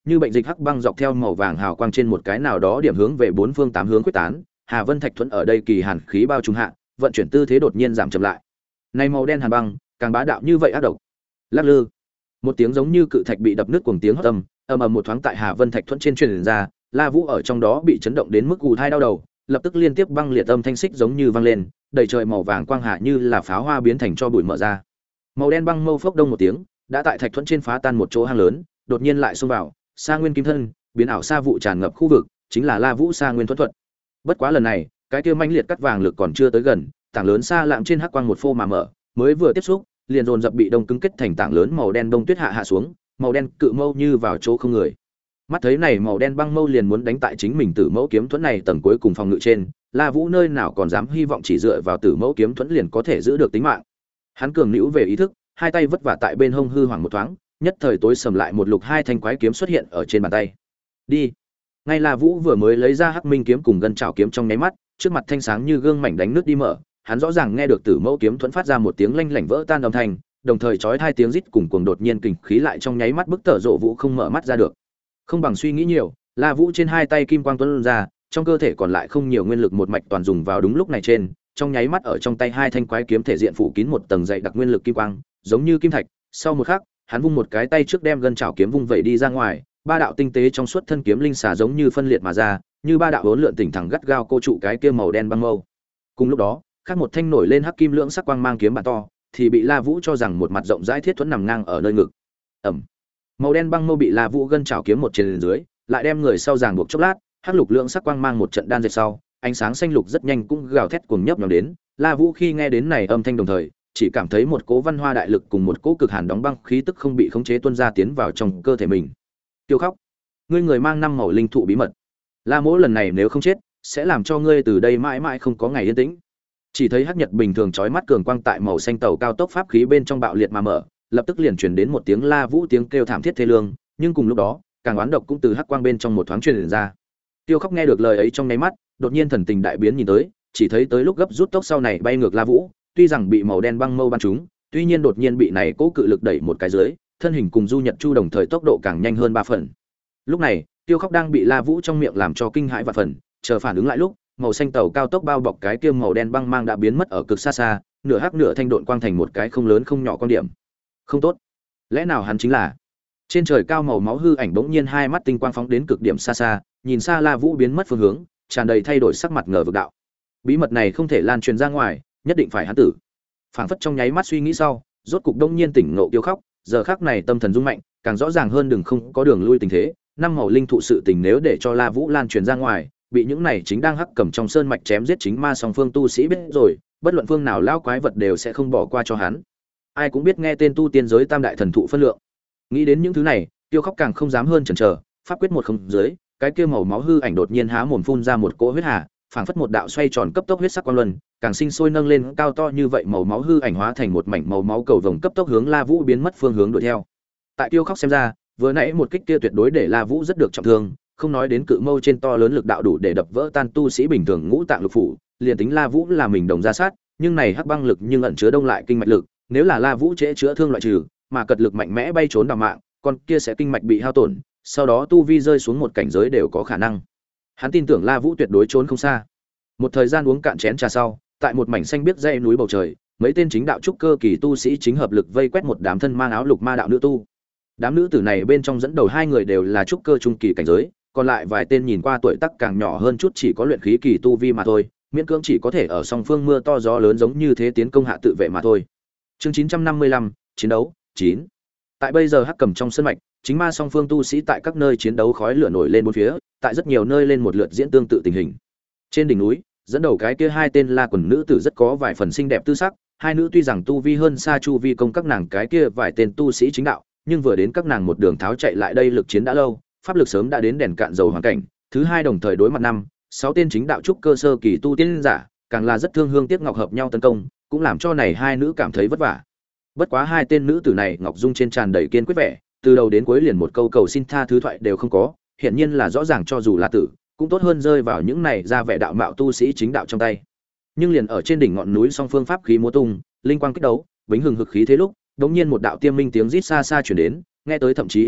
như bệnh dịch hắc băng dọc theo màu vàng hào quang trên một cái nào đó điểm hướng về bốn phương tám hướng quyết tán. Hà Vân Thạch thuẫn ở đây kỳ hàn khí bao trùm hạ, vận chuyển tư thế đột nhiên giảm chậm lại. Này màu đen hàn băng, càng bá đạo như vậy ác độc. Lắc lư. Một tiếng giống như cự thạch bị đập nứt cuồng tiếng hót âm, ầm ầm một thoáng tại Hà Vân Thạch thuẫn trên truyền ra, La Vũ ở trong đó bị chấn động đến mức ù tai đau đầu, lập tức liên tiếp băng liệt âm thanh xích giống như vang lên, đầy trời màu vàng quang hạ như là pháo hoa biến thành cho bụi mở ra. Màu đen băng mâu phốc đông một tiếng, đã tại thạch thuẫn trên phá tan một chỗ hang lớn, đột nhiên lại xông vào, Sa Nguyên Kim Thân, biến ảo sa vụ tràn ngập khu vực, chính là La Vũ Sa Nguyên thuẫn thuật. Bất quá lần này, cái kia mãnh liệt cắt vàng lực còn chưa tới gần, tảng lớn sa lạng trên hắc quang một phô mà mở, mới vừa tiếp xúc, liền dồn dập bị đông cứng kết thành tảng lớn màu đen đông tuyết hạ hạ xuống, màu đen cự mâu như vào chỗ không người. Mắt thấy này màu đen băng mâu liền muốn đánh tại chính mình Tử Mẫu kiếm thuẫn này tầng cuối cùng phòng ngự trên, La Vũ nơi nào còn dám hy vọng chỉ dựa vào Tử Mẫu kiếm thuẫn liền có thể giữ được tính mạng. Hắn cường nữu về ý thức, hai tay vất vả tại bên hông hư hoàng một thoáng, nhất thời tối sầm lại một lục hai thanh quái kiếm xuất hiện ở trên bàn tay. Đi. Ngay La Vũ vừa mới lấy ra Hắc Minh kiếm cùng Ngân Trảo kiếm trong nháy mắt, trước mặt thanh sáng như gương mảnh đánh nước đi mở, hắn rõ ràng nghe được Tử Mẫu kiếm thuẫn phát ra một tiếng lanh lảnh vỡ tan âm thanh, đồng thời chói hai tiếng rít cùng cuồng đột nhiên kình khí lại trong nháy mắt bức tở rộ Vũ không mở mắt ra được. Không bằng suy nghĩ nhiều, La Vũ trên hai tay kim quang tuôn ra, trong cơ thể còn lại không nhiều nguyên lực một mạch toàn dùng vào đúng lúc này trên, trong nháy mắt ở trong tay hai thanh quái kiếm thể diện phủ kín một tầng dày đặc nguyên lực kim quang, giống như kim thạch. Sau một khắc, hắn vung một cái tay trước đem Ngân Trảo kiếm vung vẩy đi ra ngoài, ba đạo tinh tế trong suốt thân kiếm linh xà giống như phân liệt mà ra, như ba đạo hỗn lượn tỉnh thẳng gắt gao cô trụ cái kia màu đen băng mâu. Cùng lúc đó, khác một thanh nổi lên hắc kim lưỡng sắc quang mang kiếm bản to, thì bị La Vũ cho rằng một mặt rộng rãi thiết thuẫn nằm ngang ở nơi ngực. Ầm. Màu đen băng mâu bị La Vũ Ngân Trảo kiếm một trên dưới, lại đem người sau giằng buộc chốc lát, hắc lục lưỡng sắc quang mang một trận đan dệt sau, ánh sáng xanh lục rất nhanh cũng gào thét cuồng nhấp nhòm đến. La Vũ khi nghe đến này âm thanh đồng thời, chỉ cảm thấy một cỗ văn hoa đại lực cùng một cỗ cực hàn đóng băng khí tức không bị khống chế tuôn ra tiến vào trong cơ thể mình. Tiêu khóc, ngươi người mang năm màu linh thụ bí mật, La Mỗ lần này nếu không chết, sẽ làm cho ngươi từ đây mãi mãi không có ngày yên tĩnh. Chỉ thấy hắc nhật bình thường chói mắt cường quang tại màu xanh tàu cao tốc pháp khí bên trong bạo liệt mà mở, lập tức liền truyền đến một tiếng La Vũ tiếng kêu thảm thiết thê lương, nhưng cùng lúc đó, càng oán độc cũng từ hắc quang bên trong một thoáng truyền ra. Tiêu Khóc nghe được lời ấy trong nháy mắt, đột nhiên thần tình đại biến nhìn tới, chỉ thấy tới lúc gấp rút tốc sau này bay ngược La Vũ, tuy rằng bị màu đen băng mâu bắn trúng, tuy nhiên đột nhiên bị này cố cự lực đẩy một cái dưới, thân hình cùng Du Nhật Chu đồng thời tốc độ càng nhanh hơn ba phần. Lúc này, Tiêu Khóc đang bị La Vũ trong miệng làm cho kinh hãi vạn phần, chờ phản ứng lại lúc, màu xanh tàu cao tốc bao bọc cái kia màu đen băng mang đã biến mất ở cực xa xa, nửa hắc nửa thanh độn quang thành một cái không lớn không nhỏ con điểm. Không tốt. Lẽ nào hắn chính là? Trên trời cao màu máu hư ảnh bỗng nhiên hai mắt tinh quang phóng đến cực điểm xa xa, nhìn xa La Vũ biến mất phương hướng, tràn đầy thay đổi sắc mặt ngờ vực đạo. Bí mật này không thể lan truyền ra ngoài, nhất định phải hắn tử. Phảng phất trong nháy mắt suy nghĩ sau, rốt cục đông nhiên tỉnh ngộ Tiêu Khóc, giờ khắc này tâm thần rung mạnh, càng rõ ràng hơn đừng không có đường lui tình thế, năm màu linh thụ sự tình nếu để cho La Vũ lan truyền ra ngoài, bị những này chính đang hắc cầm trong sơn mạch chém giết chính ma song phương tu sĩ biết rồi, bất luận phương nào lao quái vật đều sẽ không bỏ qua cho hắn. Ai cũng biết nghe tên tu tiên giới tam đại thần thụ phân lượng. Nghĩ đến những thứ này, Tiêu Khóc càng không dám hơn chần chờ, pháp quyết một không dưới, cái kia màu máu hư ảnh đột nhiên há mồm phun ra một cỗ huyết hà, phảng phất một đạo xoay tròn cấp tốc huyết sắc quang luân, càng sinh sôi nâng lên cao to như vậy màu máu hư ảnh hóa thành một mảnh màu máu cầu vồng cấp tốc hướng La Vũ biến mất phương hướng đuổi theo. Tại Tiêu Khóc xem ra, vừa nãy một kích kia tuyệt đối để La Vũ rất được trọng thương, không nói đến cự mâu trên to lớn lực đạo đủ để đập vỡ tan tu sĩ bình thường ngũ tạng lục phủ, liền tính La Vũ là mình đồng ra sát, nhưng này hắc băng lực nhưng ẩn chứa đông lại kinh mạch lực, nếu là La Vũ trễ chữa thương loại trừ, mà cật lực mạnh mẽ bay trốn đào mạng, con kia sẽ kinh mạch bị hao tổn, sau đó tu vi rơi xuống một cảnh giới đều có khả năng. Hắn tin tưởng La Vũ tuyệt đối trốn không xa. Một thời gian uống cạn chén trà sau, tại một mảnh xanh biếc dãy núi bầu trời, mấy tên chính đạo trúc cơ kỳ tu sĩ chính hợp lực vây quét một đám thân mang áo lục ma đạo nữ tu. Đám nữ tử này bên trong dẫn đầu hai người đều là trúc cơ trung kỳ cảnh giới, còn lại vài tên nhìn qua tuổi tác càng nhỏ hơn chút chỉ có luyện khí kỳ tu vi mà thôi, miễn cưỡng chỉ có thể ở song phương mưa to gió lớn giống như thế tiến công hạ tự vệ mà thôi. Chương chín trăm năm mươi lăm, chiến đấu chín. Tại bây giờ hắc cầm trong sân mạch, chính ma song phương tu sĩ tại các nơi chiến đấu khói lửa nổi lên bốn phía, tại rất nhiều nơi lên một lượt diễn tương tự tình hình. Trên đỉnh núi, dẫn đầu cái kia hai tên La quần nữ tử rất có vài phần xinh đẹp tư sắc, hai nữ tuy rằng tu vi hơn xa chu vi công các nàng cái kia vài tên tu sĩ chính đạo, nhưng vừa đến các nàng một đường tháo chạy lại đây lực chiến đã lâu, pháp lực sớm đã đến đèn cạn dầu hoàn cảnh, thứ hai đồng thời đối mặt năm, sáu tên chính đạo trúc cơ sơ kỳ tu tiên giả, càng là rất thương hương tiếc ngọc hợp nhau tấn công, cũng làm cho này hai nữ cảm thấy vất vả. Bất quá hai tên nữ tử này ngọc dung trên tràn đầy kiên quyết vẻ, từ đầu đến cuối liền một câu cầu xin tha thứ thoại đều không có, hiển nhiên là rõ ràng cho dù là tử, cũng tốt hơn rơi vào những này ra vẻ đạo mạo tu sĩ chính đạo trong tay. Nhưng liền ở trên đỉnh ngọn núi song phương pháp khí múa tung, linh quang kích đấu, bính hừng hực khí thế lúc, đột nhiên một đạo tiêm minh tiếng rít xa xa truyền đến, nghe tới thậm chí yếu ớt,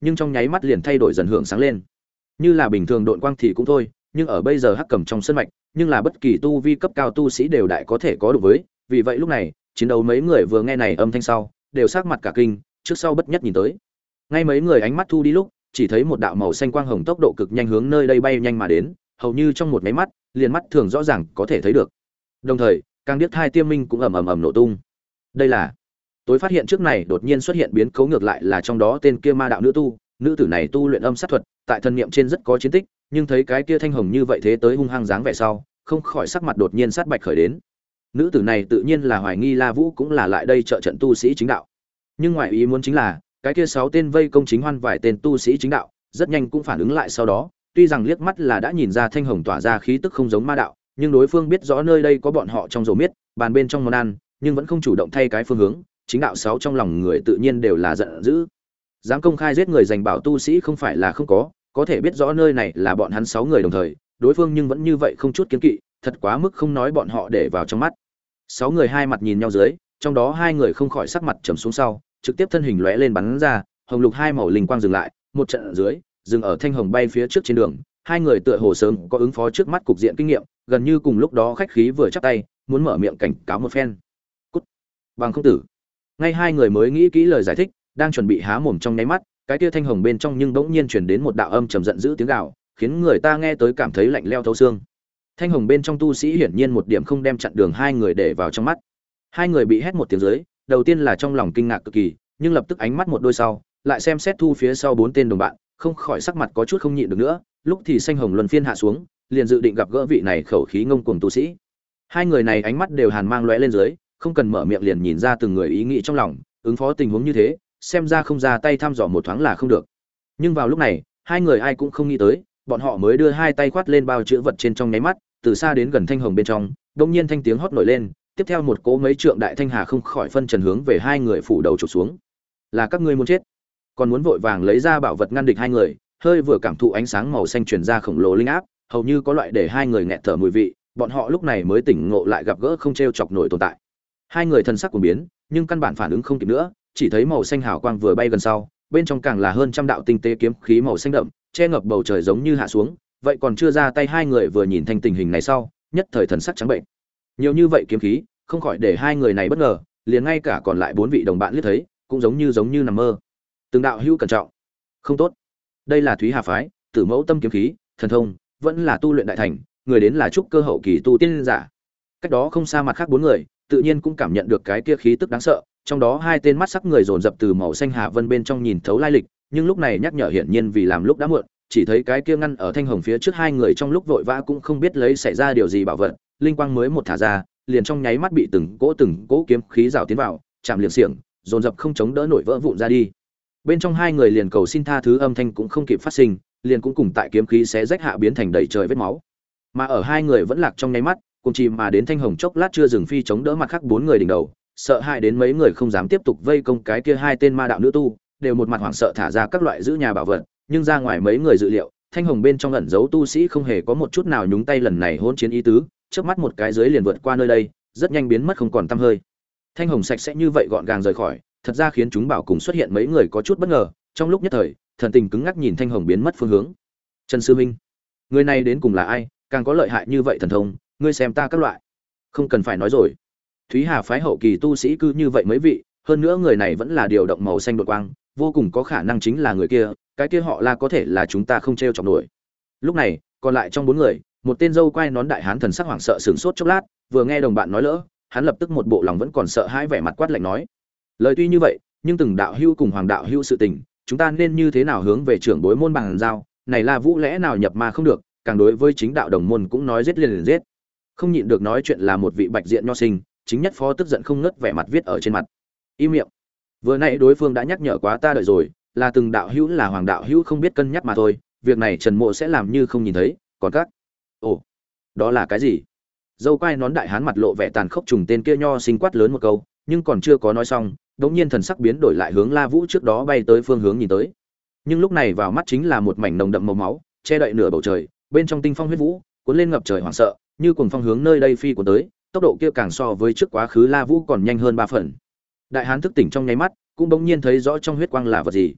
nhưng trong nháy mắt liền thay đổi dần hưởng sáng lên. Như là bình thường độn quang thì cũng thôi, nhưng ở bây giờ hắc cầm trong sân mạch, nhưng là bất kỳ tu vi cấp cao tu sĩ đều đại có thể có được với, vì vậy lúc này, chiến đấu mấy người vừa nghe này âm thanh sau, đều sắc mặt cả kinh, trước sau bất nhất nhìn tới. Ngay mấy người ánh mắt thu đi lúc, chỉ thấy một đạo màu xanh quang hồng tốc độ cực nhanh hướng nơi đây bay nhanh mà đến, hầu như trong một cái mắt, liền mắt thường rõ ràng có thể thấy được. Đồng thời, càng điếc hai tiêm minh cũng ầm ầm ầm nổ tung. Đây là tối phát hiện trước này đột nhiên xuất hiện biến cấu ngược lại là trong đó tên kia ma đạo nữ tu, nữ tử này tu luyện âm sát thuật, tại thân niệm trên rất có chiến tích, nhưng thấy cái kia thanh hồng như vậy thế tới hung hăng dáng vẻ sau, không khỏi sắc mặt đột nhiên sát bạch khởi đến. Nữ tử này tự nhiên là hoài nghi La Vũ cũng là lại đây trợ trận tu sĩ chính đạo. Nhưng ngoài ý muốn chính là, cái kia sáu tên vây công chính hoan vài tên tu sĩ chính đạo, rất nhanh cũng phản ứng lại sau đó, tuy rằng liếc mắt là đã nhìn ra thanh hồng tỏa ra khí tức không giống ma đạo, nhưng đối phương biết rõ nơi đây có bọn họ trong rổ miết, bàn bên trong món ăn, nhưng vẫn không chủ động thay cái phương hướng, chính đạo sáu trong lòng người tự nhiên đều là giận dữ. Dám công khai giết người giành bảo tu sĩ không phải là không có, có thể biết rõ nơi này là bọn hắn sáu người đồng thời, đối phương nhưng vẫn như vậy không chút kiêng kỵ, thật quá mức không nói bọn họ để vào trong mắt. Sáu người hai mặt nhìn nhau dưới, trong đó hai người không khỏi sắc mặt trầm xuống sau, trực tiếp thân hình lóe lên bắn ra, hồng lục hai màu linh quang dừng lại, một trận ở dưới, dừng ở thanh hồng bay phía trước trên đường, hai người tựa hồ sớm có ứng phó trước mắt cục diện kinh nghiệm, gần như cùng lúc đó khách khí vừa chắp tay, muốn mở miệng cảnh cáo một phen. Cút, bằng không tử. Ngay hai người mới nghĩ kỹ lời giải thích, đang chuẩn bị há mồm trong nháy mắt, cái kia thanh hồng bên trong nhưng bỗng nhiên truyền đến một đạo âm trầm giận dữ tiếng gào, khiến người ta nghe tới cảm thấy lạnh lẽo thấu xương. Thanh hồng bên trong tu sĩ hiển nhiên một điểm không đem chặn đường hai người để vào trong mắt. Hai người bị hét một tiếng dưới, đầu tiên là trong lòng kinh ngạc cực kỳ, nhưng lập tức ánh mắt một đôi sau, lại xem xét thu phía sau bốn tên đồng bạn, không khỏi sắc mặt có chút không nhịn được nữa, lúc thì xanh hồng luân phiên hạ xuống, liền dự định gặp gỡ vị này khẩu khí ngông cuồng tu sĩ. Hai người này ánh mắt đều hàn mang lóe lên dưới, không cần mở miệng liền nhìn ra từng người ý nghĩ trong lòng, ứng phó tình huống như thế, xem ra không ra tay thăm dò một thoáng là không được. Nhưng vào lúc này, hai người ai cũng không nghĩ tới, bọn họ mới đưa hai tay khoát lên bao chữ vật trên trong nháy mắt, từ xa đến gần thanh hồng bên trong, đột nhiên thanh tiếng hót nổi lên, tiếp theo một cỗ mấy trượng đại thanh hà không khỏi phân trần hướng về hai người phủ đầu chụp xuống. Là các ngươi muốn chết, còn muốn vội vàng lấy ra bảo vật ngăn địch hai người, hơi vừa cảm thụ ánh sáng màu xanh truyền ra khổng lồ linh áp, hầu như có loại để hai người nghẹt thở mùi vị, bọn họ lúc này mới tỉnh ngộ lại gặp gỡ không trêu chọc nổi tồn tại. Hai người thân sắc cuồng biến, nhưng căn bản phản ứng không kịp nữa, chỉ thấy màu xanh hào quang vừa bay gần sau, bên trong càng là hơn trăm đạo tinh tế kiếm khí màu xanh đậm, che ngập bầu trời giống như hạ xuống, vậy còn chưa ra tay hai người vừa nhìn thanh tình hình này sau, nhất thời thần sắc trắng bệnh. Nhiều như vậy kiếm khí, không khỏi để hai người này bất ngờ, liền ngay cả còn lại bốn vị đồng bạn liếc thấy, cũng giống như giống như nằm mơ. Từng đạo hữu cẩn trọng. Không tốt. Đây là Thúy Hà phái, Tử Mẫu tâm kiếm khí, thần thông, vẫn là tu luyện đại thành, người đến là trúc cơ hậu kỳ tu tiên giả. Cách đó không xa mặt khác bốn người, tự nhiên cũng cảm nhận được cái kia khí tức đáng sợ, trong đó hai tên mắt sắc người dồn dập từ màu xanh hà vân bên trong nhìn thấu lai lịch, nhưng lúc này nhắc nhở hiển nhiên vì làm lúc đã muộn, chỉ thấy cái kia ngăn ở thanh hồng phía trước hai người trong lúc vội vã cũng không biết lấy xảy ra điều gì bảo vật, linh quang mới một thả ra, liền trong nháy mắt bị từng cỗ từng cỗ kiếm khí rào tiến vào, chạm liệt xiềng, dồn dập không chống đỡ nổi vỡ vụn ra đi. Bên trong hai người liền cầu xin tha thứ âm thanh cũng không kịp phát sinh, liền cũng cùng tại kiếm khí xé rách hạ biến thành đầy trời vết máu. Mà ở hai người vẫn lạc trong nháy mắt, cùng chìm mà đến thanh hồng chốc lát chưa dừng phi chống đỡ mặt khác bốn người đỉnh đầu, sợ hãi đến mấy người không dám tiếp tục vây công cái kia hai tên ma đạo nữ tu, đều một mặt hoảng sợ thả ra các loại giữ nhà bảo vật, nhưng ra ngoài mấy người dự liệu, thanh hồng bên trong ẩn giấu tu sĩ không hề có một chút nào nhúng tay lần này hỗn chiến ý tứ, chớp mắt một cái dưới liền vượt qua nơi đây, rất nhanh biến mất không còn tăm hơi. Thanh hồng sạch sẽ như vậy gọn gàng rời khỏi, thật ra khiến chúng bảo cùng xuất hiện mấy người có chút bất ngờ, trong lúc nhất thời, thần tình cứng ngắc nhìn thanh hồng biến mất phương hướng. Trần sư huynh, người này đến cùng là ai, càng có lợi hại như vậy thần thông, ngươi xem ta các loại. Không cần phải nói rồi. Thúy Hà phái hậu kỳ tu sĩ cứ như vậy mấy vị, hơn nữa người này vẫn là điều động màu xanh đột quang, vô cùng có khả năng chính là người kia, cái kia họ là có thể là chúng ta không trêu chọc nổi. Lúc này, còn lại trong bốn người, một tên dâu quai nón đại hán thần sắc hoảng sợ sửng sốt chốc lát, vừa nghe đồng bạn nói lỡ, hắn lập tức một bộ lòng vẫn còn sợ hãi vẻ mặt quát lạnh nói: lời tuy như vậy, nhưng từng đạo hữu cùng hoàng đạo hữu sự tình, chúng ta nên như thế nào hướng về trưởng bối môn bằng giao, này là Vũ lẽ nào nhập ma không được, càng đối với chính đạo đồng môn cũng nói giết liền liền giết. Không nhịn được nói chuyện là một vị bạch diện nho sinh, chính nhất phó tức giận không ngớt vẻ mặt viết ở trên mặt. Im miệng. Vừa nãy đối phương đã nhắc nhở quá ta đợi rồi, là từng đạo hữu là hoàng đạo hữu không biết cân nhắc mà thôi, việc này Trần Mộ sẽ làm như không nhìn thấy, còn các. Ồ, đó là cái gì? Dâu quai nón đại hán mặt lộ vẻ tàn khốc trùng tên kia nho sinh quát lớn một câu, nhưng còn chưa có nói xong, đống nhiên thần sắc biến đổi lại hướng La Vũ trước đó bay tới phương hướng nhìn tới. Nhưng lúc này vào mắt chính là một mảnh nồng đậm màu máu, che đậy nửa bầu trời, bên trong tinh phong huyết vũ, cuốn lên ngập trời hoảng sợ, như cuồng phong hướng nơi đây phi của tới, tốc độ kia càng so với trước quá khứ La Vũ còn nhanh hơn ba phần. Đại hán thức tỉnh trong nháy mắt, cũng bỗng nhiên thấy rõ trong huyết quang là vật gì.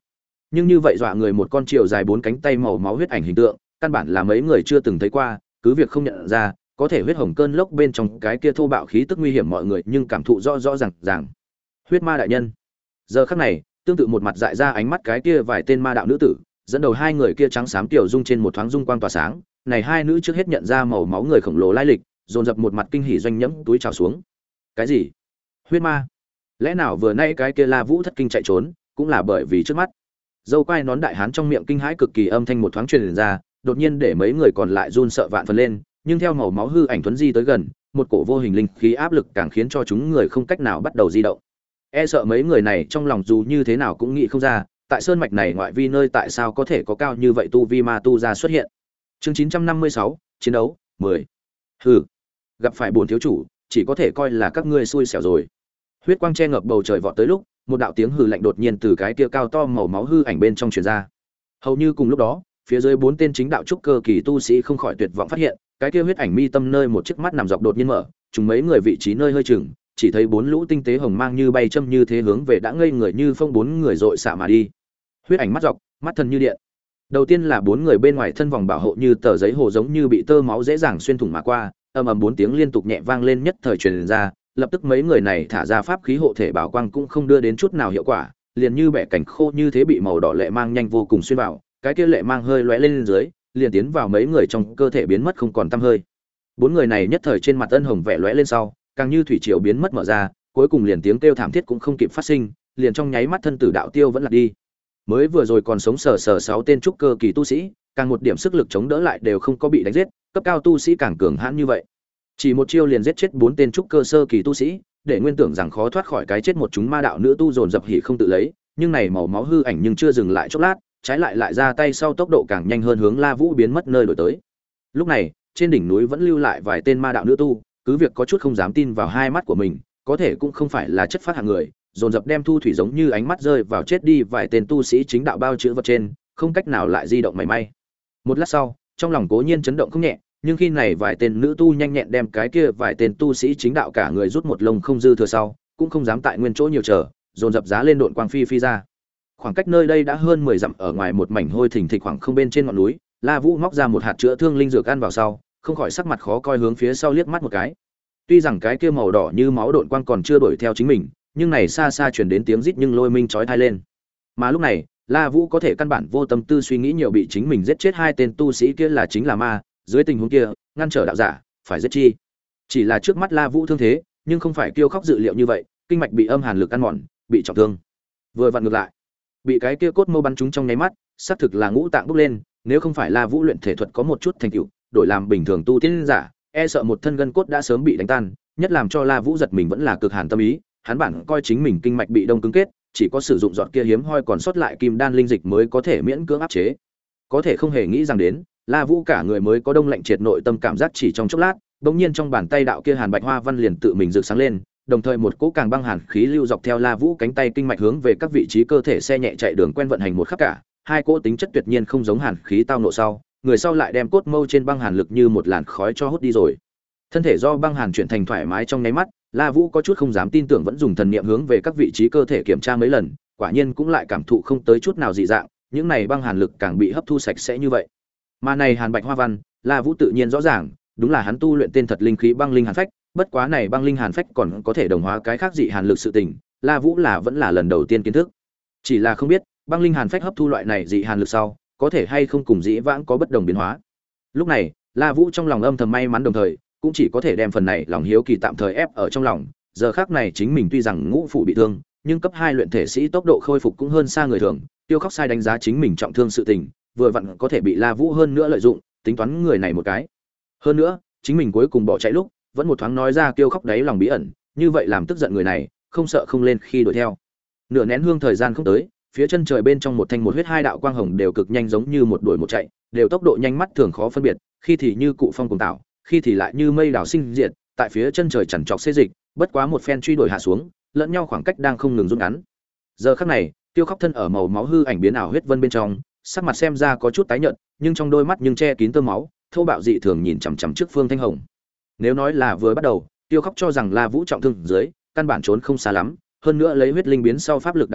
Nhưng như vậy dọa người một con chiều dài bốn cánh tay màu máu huyết ảnh hình tượng, căn bản là mấy người chưa từng thấy qua, cứ việc không nhận ra, có thể huyết hồng cơn lốc bên trong cái kia thô bạo khí tức nguy hiểm mọi người nhưng cảm thụ rõ rõ ràng ràng. Huyết ma đại nhân. Giờ khắc này, tương tự một mặt dại ra ánh mắt cái kia vài tên ma đạo nữ tử, dẫn đầu hai người kia trắng xám tiểu dung trên một thoáng dung quang tỏa sáng, này hai nữ trước hết nhận ra màu máu người khổng lồ lai lịch, dồn dập một mặt kinh hỉ doanh nhẫm túi trào xuống. Cái gì? Huyết ma? Lẽ nào vừa nay cái kia La Vũ thất kinh chạy trốn, cũng là bởi vì trước mắt. Dâu quai nón đại hán trong miệng kinh hãi cực kỳ âm thanh một thoáng truyền ra, đột nhiên để mấy người còn lại run sợ vạn phần lên, nhưng theo màu máu hư ảnh tuấn di tới gần, một cổ vô hình linh khí áp lực càng khiến cho chúng người không cách nào bắt đầu di động. E sợ mấy người này trong lòng dù như thế nào cũng nghĩ không ra, tại sơn mạch này ngoại vi nơi tại sao có thể có cao như vậy tu vi ma tu ra xuất hiện. Chương chín trăm năm mươi sáu, chiến đấu mười. Hừ, gặp phải bổn thiếu chủ, chỉ có thể coi là các ngươi xui xẻo rồi. Huyết quang che ngập bầu trời vọt tới lúc, một đạo tiếng hừ lạnh đột nhiên từ cái kia cao to màu máu hư ảnh bên trong truyền ra. Hầu như cùng lúc đó, phía dưới bốn tên chính đạo trúc cơ kỳ tu sĩ không khỏi tuyệt vọng phát hiện, cái kia huyết ảnh mi tâm nơi một chiếc mắt nằm dọc đột nhiên mở, chúng mấy người vị trí nơi hơi chừng, chỉ thấy bốn lũ tinh tế hồng mang như bay châm như thế hướng về đã ngây người như phong bốn người dội xạ mà đi. Huyết ảnh mắt dọc, mắt thần như điện. Đầu tiên là bốn người bên ngoài thân vòng bảo hộ như tờ giấy hồ giống như bị tơ máu dễ dàng xuyên thủng mà qua, ầm ầm bốn tiếng liên tục nhẹ vang lên nhất thời truyền ra, lập tức mấy người này thả ra pháp khí hộ thể bảo quang cũng không đưa đến chút nào hiệu quả, liền như bẻ cảnh khô như thế bị màu đỏ lệ mang nhanh vô cùng xuyên vào, cái kia lệ mang hơi lóe lên dưới, liền tiến vào mấy người trong cơ thể biến mất không còn tăm hơi. Bốn người này nhất thời trên mặt ân hồng vẻ lóe lên sau, càng như thủy triều biến mất mở ra, cuối cùng liền tiếng kêu thảm thiết cũng không kịp phát sinh, liền trong nháy mắt thân tử đạo tiêu vẫn lạc đi. Mới vừa rồi còn sống sờ sờ sáu tên trúc cơ kỳ tu sĩ, càng một điểm sức lực chống đỡ lại đều không có bị đánh giết, cấp cao tu sĩ càng cường hãn như vậy. Chỉ một chiêu liền giết chết bốn tên trúc cơ sơ kỳ tu sĩ, để nguyên tưởng rằng khó thoát khỏi cái chết một chúng ma đạo nữ tu dồn dập hỉ không tự lấy, nhưng này màu máu hư ảnh nhưng chưa dừng lại chốc lát, trái lại lại ra tay sau tốc độ càng nhanh hơn hướng La Vũ biến mất nơi đổi tới. Lúc này, trên đỉnh núi vẫn lưu lại vài tên ma đạo nữ tu, cứ việc có chút không dám tin vào hai mắt của mình, có thể cũng không phải là chất phát hạng người, dồn dập đem thu thủy giống như ánh mắt rơi vào chết đi vài tên tu sĩ chính đạo bao chữ vật trên, không cách nào lại di động mảy may. Một lát sau, trong lòng cố nhiên chấn động không nhẹ, nhưng khi này vài tên nữ tu nhanh nhẹn đem cái kia vài tên tu sĩ chính đạo cả người rút một lông không dư thừa sau, cũng không dám tại nguyên chỗ nhiều chờ, dồn dập giá lên độn quang phi phi ra. Khoảng cách nơi đây đã hơn mười dặm ở ngoài một mảnh hôi thình thịch khoảng không bên trên ngọn núi, La Vũ móc ra một hạt chữa thương linh dược ăn vào sau, không khỏi sắc mặt khó coi hướng phía sau liếc mắt một cái. Tuy rằng cái kia màu đỏ như máu độn quang còn chưa đuổi theo chính mình, nhưng này xa xa truyền đến tiếng rít nhưng lôi minh chói tai lên. Mà lúc này, La Vũ có thể căn bản vô tâm tư suy nghĩ nhiều bị chính mình giết chết hai tên tu sĩ kia là chính là ma, dưới tình huống kia, ngăn trở đạo giả, phải giết chi. Chỉ là trước mắt La Vũ thương thế, nhưng không phải kêu khóc dự liệu như vậy, kinh mạch bị âm hàn lực ăn mòn, bị trọng thương. Vừa vặn ngược lại, bị cái kia cốt mâu bắn trúng trong nháy mắt, xác thực là ngũ tạng bốc lên, nếu không phải La Vũ luyện thể thuật có một chút thành tựu, đổi làm bình thường tu tiên giả, e sợ một thân gân cốt đã sớm bị đánh tan, nhất làm cho La Vũ giật mình vẫn là cực hàn tâm ý, hắn bản coi chính mình kinh mạch bị đông cứng kết, chỉ có sử dụng giọt kia hiếm hoi còn sót lại kim đan linh dịch mới có thể miễn cưỡng áp chế. Có thể không hề nghĩ rằng đến, La Vũ cả người mới có đông lạnh triệt nội tâm cảm giác chỉ trong chốc lát, bỗng nhiên trong bàn tay đạo kia hàn bạch hoa văn liền tự mình rực sáng lên, đồng thời một cỗ càng băng hàn khí lưu dọc theo La Vũ cánh tay kinh mạch hướng về các vị trí cơ thể xe nhẹ chạy đường quen vận hành một khắp cả, hai cỗ tính chất tuyệt nhiên không giống hàn khí tao nộ sau, người sau lại đem cốt mâu trên băng hàn lực như một làn khói cho hút đi rồi. Thân thể do băng hàn chuyển thành thoải mái trong nháy mắt, La Vũ có chút không dám tin tưởng vẫn dùng thần niệm hướng về các vị trí cơ thể kiểm tra mấy lần, quả nhiên cũng lại cảm thụ không tới chút nào dị dạng, những này băng hàn lực càng bị hấp thu sạch sẽ như vậy. Mà này hàn bạch hoa văn, La Vũ tự nhiên rõ ràng, đúng là hắn tu luyện tên thật linh khí băng linh hàn phách, bất quá này băng linh hàn phách còn có thể đồng hóa cái khác dị hàn lực sự tình, La Vũ là vẫn là lần đầu tiên kiến thức. Chỉ là không biết, băng linh hàn phách hấp thu loại này dị hàn lực sau, có thể hay không cùng dĩ vãng có bất đồng biến hóa. Lúc này, La Vũ trong lòng âm thầm may mắn đồng thời, cũng chỉ có thể đem phần này lòng hiếu kỳ tạm thời ép ở trong lòng, giờ khắc này chính mình tuy rằng ngũ phụ bị thương, nhưng cấp hai luyện thể sĩ tốc độ khôi phục cũng hơn xa người thường, Tiêu Khóc sai đánh giá chính mình trọng thương sự tình, vừa vặn có thể bị La Vũ hơn nữa lợi dụng, tính toán người này một cái. Hơn nữa, chính mình cuối cùng bỏ chạy lúc, vẫn một thoáng nói ra Tiêu Khóc đáy lòng bí ẩn, như vậy làm tức giận người này, không sợ không lên khi đuổi theo. Nửa nén hương thời gian không tới, phía chân trời bên trong một thanh một huyết hai đạo quang hồng đều cực nhanh giống như một đuổi một chạy, đều tốc độ nhanh mắt thường khó phân biệt, khi thì như cụ phong cùng tạo, khi thì lại như mây đảo sinh diệt, tại phía chân trời chằn trọc xê dịch, bất quá một phen truy đuổi hạ xuống, lẫn nhau khoảng cách đang không ngừng rút ngắn. Giờ khắc này, Tiêu Khóc thân ở màu máu hư ảnh biến ảo huyết vân bên trong, sắc mặt xem ra có chút tái nhợt, nhưng trong đôi mắt nhưng che kín tơ máu, thô bạo dị thường nhìn chằm chằm trước Phương Thanh Hồng. Nếu nói là vừa bắt đầu, Tiêu Khóc cho rằng La Vũ trọng thương dưới, căn bản trốn không xa lắm, hơn nữa lấy huyết linh biến sau pháp lực đáng sợ,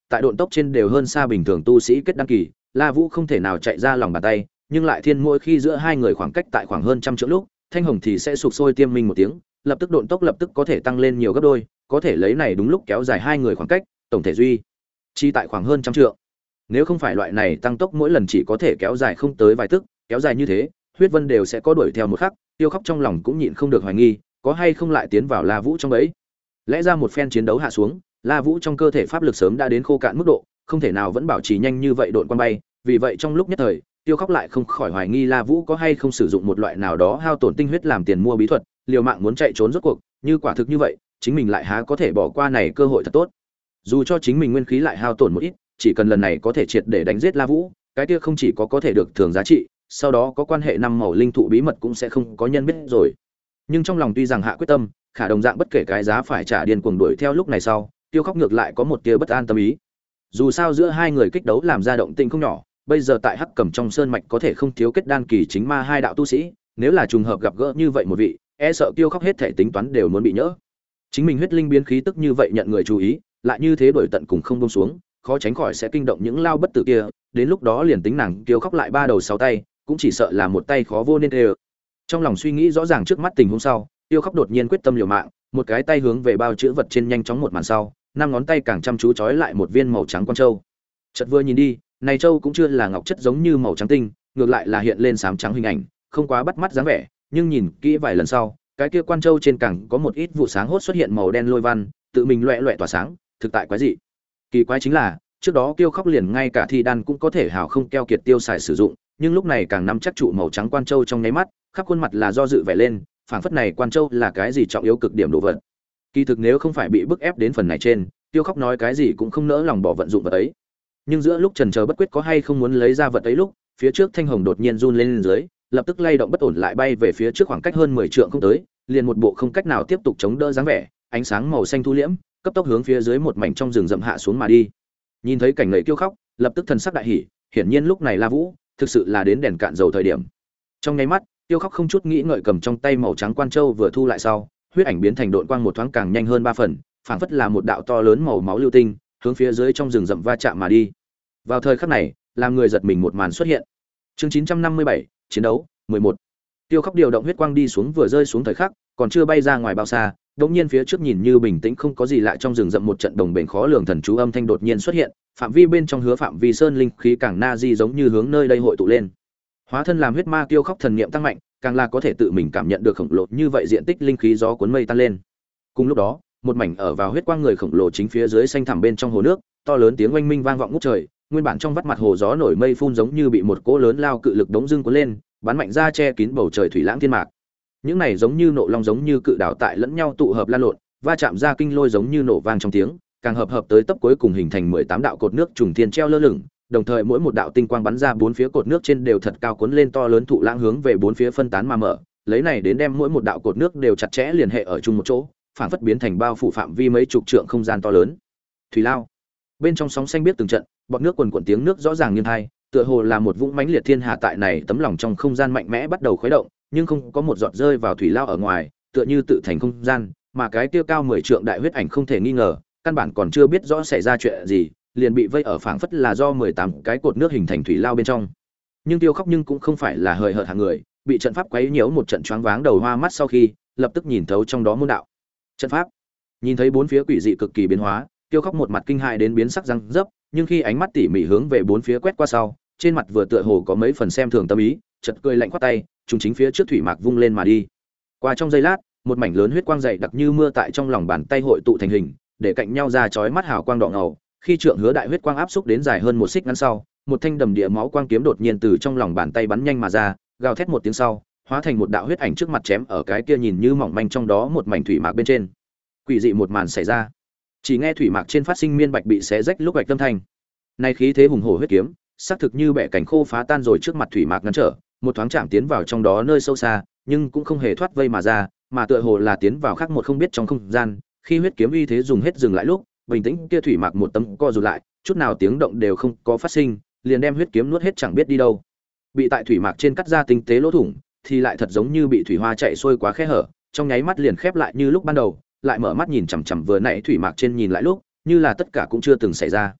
tại độn tốc trên đều hơn xa bình thường tu sĩ kết đăng kỳ, La Vũ không thể nào chạy ra lòng bàn tay, nhưng lại thiên mỗi khi giữa hai người khoảng cách tại khoảng hơn trăm trượng lúc, Thanh Hồng thì sẽ sụp sôi tiêm minh một tiếng, lập tức độn tốc lập tức có thể tăng lên nhiều gấp đôi, có thể lấy này đúng lúc kéo dài hai người khoảng cách, tổng thể duy chi tại khoảng hơn trăm trượng. Nếu không phải loại này tăng tốc mỗi lần chỉ có thể kéo dài không tới vài tức, kéo dài như thế, huyết vân đều sẽ có đuổi theo một khắc, Tiêu Khóc trong lòng cũng nhịn không được hoài nghi, có hay không lại tiến vào La Vũ trong ấy. Lẽ ra một phen chiến đấu hạ xuống, La Vũ trong cơ thể pháp lực sớm đã đến khô cạn mức độ, không thể nào vẫn bảo trì nhanh như vậy độn quan bay, vì vậy trong lúc nhất thời, Tiêu Khóc lại không khỏi hoài nghi La Vũ có hay không sử dụng một loại nào đó hao tổn tinh huyết làm tiền mua bí thuật, liều mạng muốn chạy trốn rốt cuộc, như quả thực như vậy, chính mình lại há có thể bỏ qua này cơ hội thật tốt. Dù cho chính mình nguyên khí lại hao tổn một ít, chỉ cần lần này có thể triệt để đánh giết La Vũ, cái kia không chỉ có có thể được thường giá trị, sau đó có quan hệ năm màu linh thụ bí mật cũng sẽ không có nhân biết rồi. Nhưng trong lòng tuy rằng hạ quyết tâm, khả đồng dạng bất kể cái giá phải trả điên cuồng đuổi theo lúc này sau, Tiêu Khóc ngược lại có một tia bất an tâm ý. Dù sao giữa hai người kích đấu làm ra động tĩnh không nhỏ, bây giờ tại Hắc Cầm trong sơn mạch có thể không thiếu kết đan kỳ chính ma hai đạo tu sĩ, nếu là trùng hợp gặp gỡ như vậy một vị, e sợ Tiêu Khóc hết thể tính toán đều muốn bị nhỡ. Chính mình huyết linh biến khí tức như vậy nhận người chú ý, lại như thế đuổi tận cùng không buông xuống, khó tránh khỏi sẽ kinh động những lao bất tử kia, đến lúc đó liền tính nàng Tiêu Khóc lại ba đầu sáu tay, cũng chỉ sợ là một tay khó vô nên đều. Trong lòng suy nghĩ rõ ràng trước mắt tình huống sau, Tiêu Khóc đột nhiên quyết tâm liều mạng, một cái tay hướng về bao chữ vật trên nhanh chóng một màn sau, năm ngón tay càng chăm chú trói lại một viên màu trắng quan châu. Chợt vừa nhìn đi, này châu cũng chưa là ngọc chất giống như màu trắng tinh, ngược lại là hiện lên xám trắng hình ảnh, không quá bắt mắt dáng vẻ, nhưng nhìn kỹ vài lần sau, cái kia quan châu trên càng có một ít vụ sáng hốt xuất hiện màu đen lôi văn, tự mình loẹt loẹt tỏa sáng, thực tại quái dị. Kỳ quái chính là, trước đó Tiêu Khóc liền ngay cả thi đan cũng có thể hào không keo kiệt tiêu xài sử dụng, nhưng lúc này càng nắm chắc trụ màu trắng quan châu trong nháy mắt, khắp khuôn mặt là do dự vẻ lên, phảng phất này quan châu là cái gì trọng yếu cực điểm đồ vật. Kỳ thực nếu không phải bị bức ép đến phần này trên, Tiêu Khóc nói cái gì cũng không nỡ lòng bỏ vận dụng vật ấy. Nhưng giữa lúc chần chờ bất quyết có hay không muốn lấy ra vật ấy lúc, phía trước Thanh Hồng đột nhiên run lên, lên dưới, lập tức lay động bất ổn lại bay về phía trước khoảng cách hơn mười trượng không tới, liền một bộ không cách nào tiếp tục chống đỡ dáng vẻ, ánh sáng màu xanh thu liễm, cấp tốc hướng phía dưới một mảnh trong rừng rậm hạ xuống mà đi. Nhìn thấy cảnh này Tiêu Khóc, lập tức thần sắc đại hỉ, hiển nhiên lúc này La Vũ thực sự là đến đèn cạn dầu thời điểm. Trong nháy mắt, Tiêu Khóc không chút nghĩ ngợi cầm trong tay màu trắng quan châu vừa thu lại sau, huyết ảnh biến thành độn quang một thoáng càng nhanh hơn ba phần, phảng phất là một đạo to lớn màu máu lưu tinh, hướng phía dưới trong rừng rậm va chạm mà đi. Vào thời khắc này, làm người giật mình một màn xuất hiện. Chương chín trăm năm mươi bảy, chiến đấu, mười một. Tiêu Khóc điều động huyết quang đi xuống vừa rơi xuống thời khắc, còn chưa bay ra ngoài bao xa, đột nhiên phía trước nhìn như bình tĩnh không có gì lạ trong rừng rậm một trận đồng bền khó lường thần chú âm thanh đột nhiên xuất hiện, phạm vi bên trong hứa phạm vi sơn linh khí càng na di giống như hướng nơi đây hội tụ lên. Hóa thân làm huyết ma Tiêu Khóc thần niệm tăng mạnh, càng là có thể tự mình cảm nhận được khổng lồ như vậy diện tích linh khí gió cuốn mây tan lên. Cùng lúc đó, một mảnh ở vào huyết quang người khổng lồ chính phía dưới xanh thẳm bên trong hồ nước, to lớn tiếng oanh minh vang vọng ngút trời, nguyên bản trong vắt mặt hồ gió nổi mây phun giống như bị một cỗ lớn lao cự lực đống dưng cuốn lên, bắn mạnh ra che kín bầu trời thủy lãng thiên mạc. Những này giống như nộ long giống như cự đảo tại lẫn nhau tụ hợp lan lộn, va chạm ra kinh lôi giống như nổ vang trong tiếng, càng hợp hợp tới tấp cuối cùng hình thành mười tám đạo cột nước trùng thiên treo lơ lửng, đồng thời mỗi một đạo tinh quang bắn ra bốn phía cột nước trên đều thật cao cuốn lên to lớn thụ lãng hướng về bốn phía phân tán mà mở, lấy này đến đem mỗi một đạo cột nước đều chặt chẽ liên hệ ở chung một chỗ, phản phất biến thành bao phủ phạm vi mấy chục trượng không gian to lớn. Thủy lao. Bên trong sóng xanh biết từng trận, bọt nước quần quần tiếng nước rõ ràng nghiêng hai, tựa hồ là một vũng mãnh liệt thiên hà tại này tấm lòng trong không gian mạnh mẽ bắt đầu khuấy động, nhưng không có một giọt rơi vào thủy lao ở ngoài, tựa như tự thành không gian, mà cái tiêu cao mười trượng đại huyết ảnh không thể nghi ngờ, căn bản còn chưa biết rõ xảy ra chuyện gì, liền bị vây ở phảng phất là do mười tám cái cột nước hình thành thủy lao bên trong. Nhưng Tiêu Khóc nhưng cũng không phải là hời hợt hạng người, bị trận pháp quấy nhiễu một trận choáng váng đầu hoa mắt sau khi, lập tức nhìn thấu trong đó môn đạo. Trận pháp. Nhìn thấy bốn phía quỷ dị cực kỳ biến hóa, Tiêu Khóc một mặt kinh hãi đến biến sắc răng dấp, nhưng khi ánh mắt tỉ mỉ hướng về bốn phía quét qua sau, trên mặt vừa tựa hồ có mấy phần xem thường tâm ý, chợt cười lạnh quát tay, trùng chính phía trước thủy mạc vung lên mà đi. Qua trong giây lát, một mảnh lớn huyết quang dày đặc như mưa tại trong lòng bàn tay hội tụ thành hình, để cạnh nhau ra chói mắt hào quang đỏ ngầu. Khi trượng hứa đại huyết quang áp xúc đến dài hơn một xích ngắn sau, một thanh đầm địa máu quang kiếm đột nhiên từ trong lòng bàn tay bắn nhanh mà ra, gào thét một tiếng sau, hóa thành một đạo huyết ảnh trước mặt chém ở cái kia nhìn như mỏng manh trong đó một mảnh thủy mạc bên trên. Quỷ dị một màn xảy ra, chỉ nghe thủy mạc trên phát sinh miên bạch bị xé rách lúc bạch tâm thành. Này khí thế hùng hổ huyết kiếm, xác thực như bẻ cảnh khô phá tan rồi trước mặt thủy mạc ngăn trở, một thoáng chạm tiến vào trong đó nơi sâu xa, nhưng cũng không hề thoát vây mà ra, mà tựa hồ là tiến vào khác một không biết trong không gian. Khi huyết kiếm uy thế dùng hết dừng lại lúc, bình tĩnh kia thủy mạc một tấm co rụt lại, chút nào tiếng động đều không có phát sinh, liền đem huyết kiếm nuốt hết chẳng biết đi đâu. Bị tại thủy mạc trên cắt ra tinh tế lỗ thủng, thì lại thật giống như bị thủy hoa chạy xuôi quá khe hở, trong nháy mắt liền khép lại như lúc ban đầu, lại mở mắt nhìn chằm chằm vừa nãy thủy mạc trên nhìn lại lúc, như là tất cả cũng chưa từng xảy ra.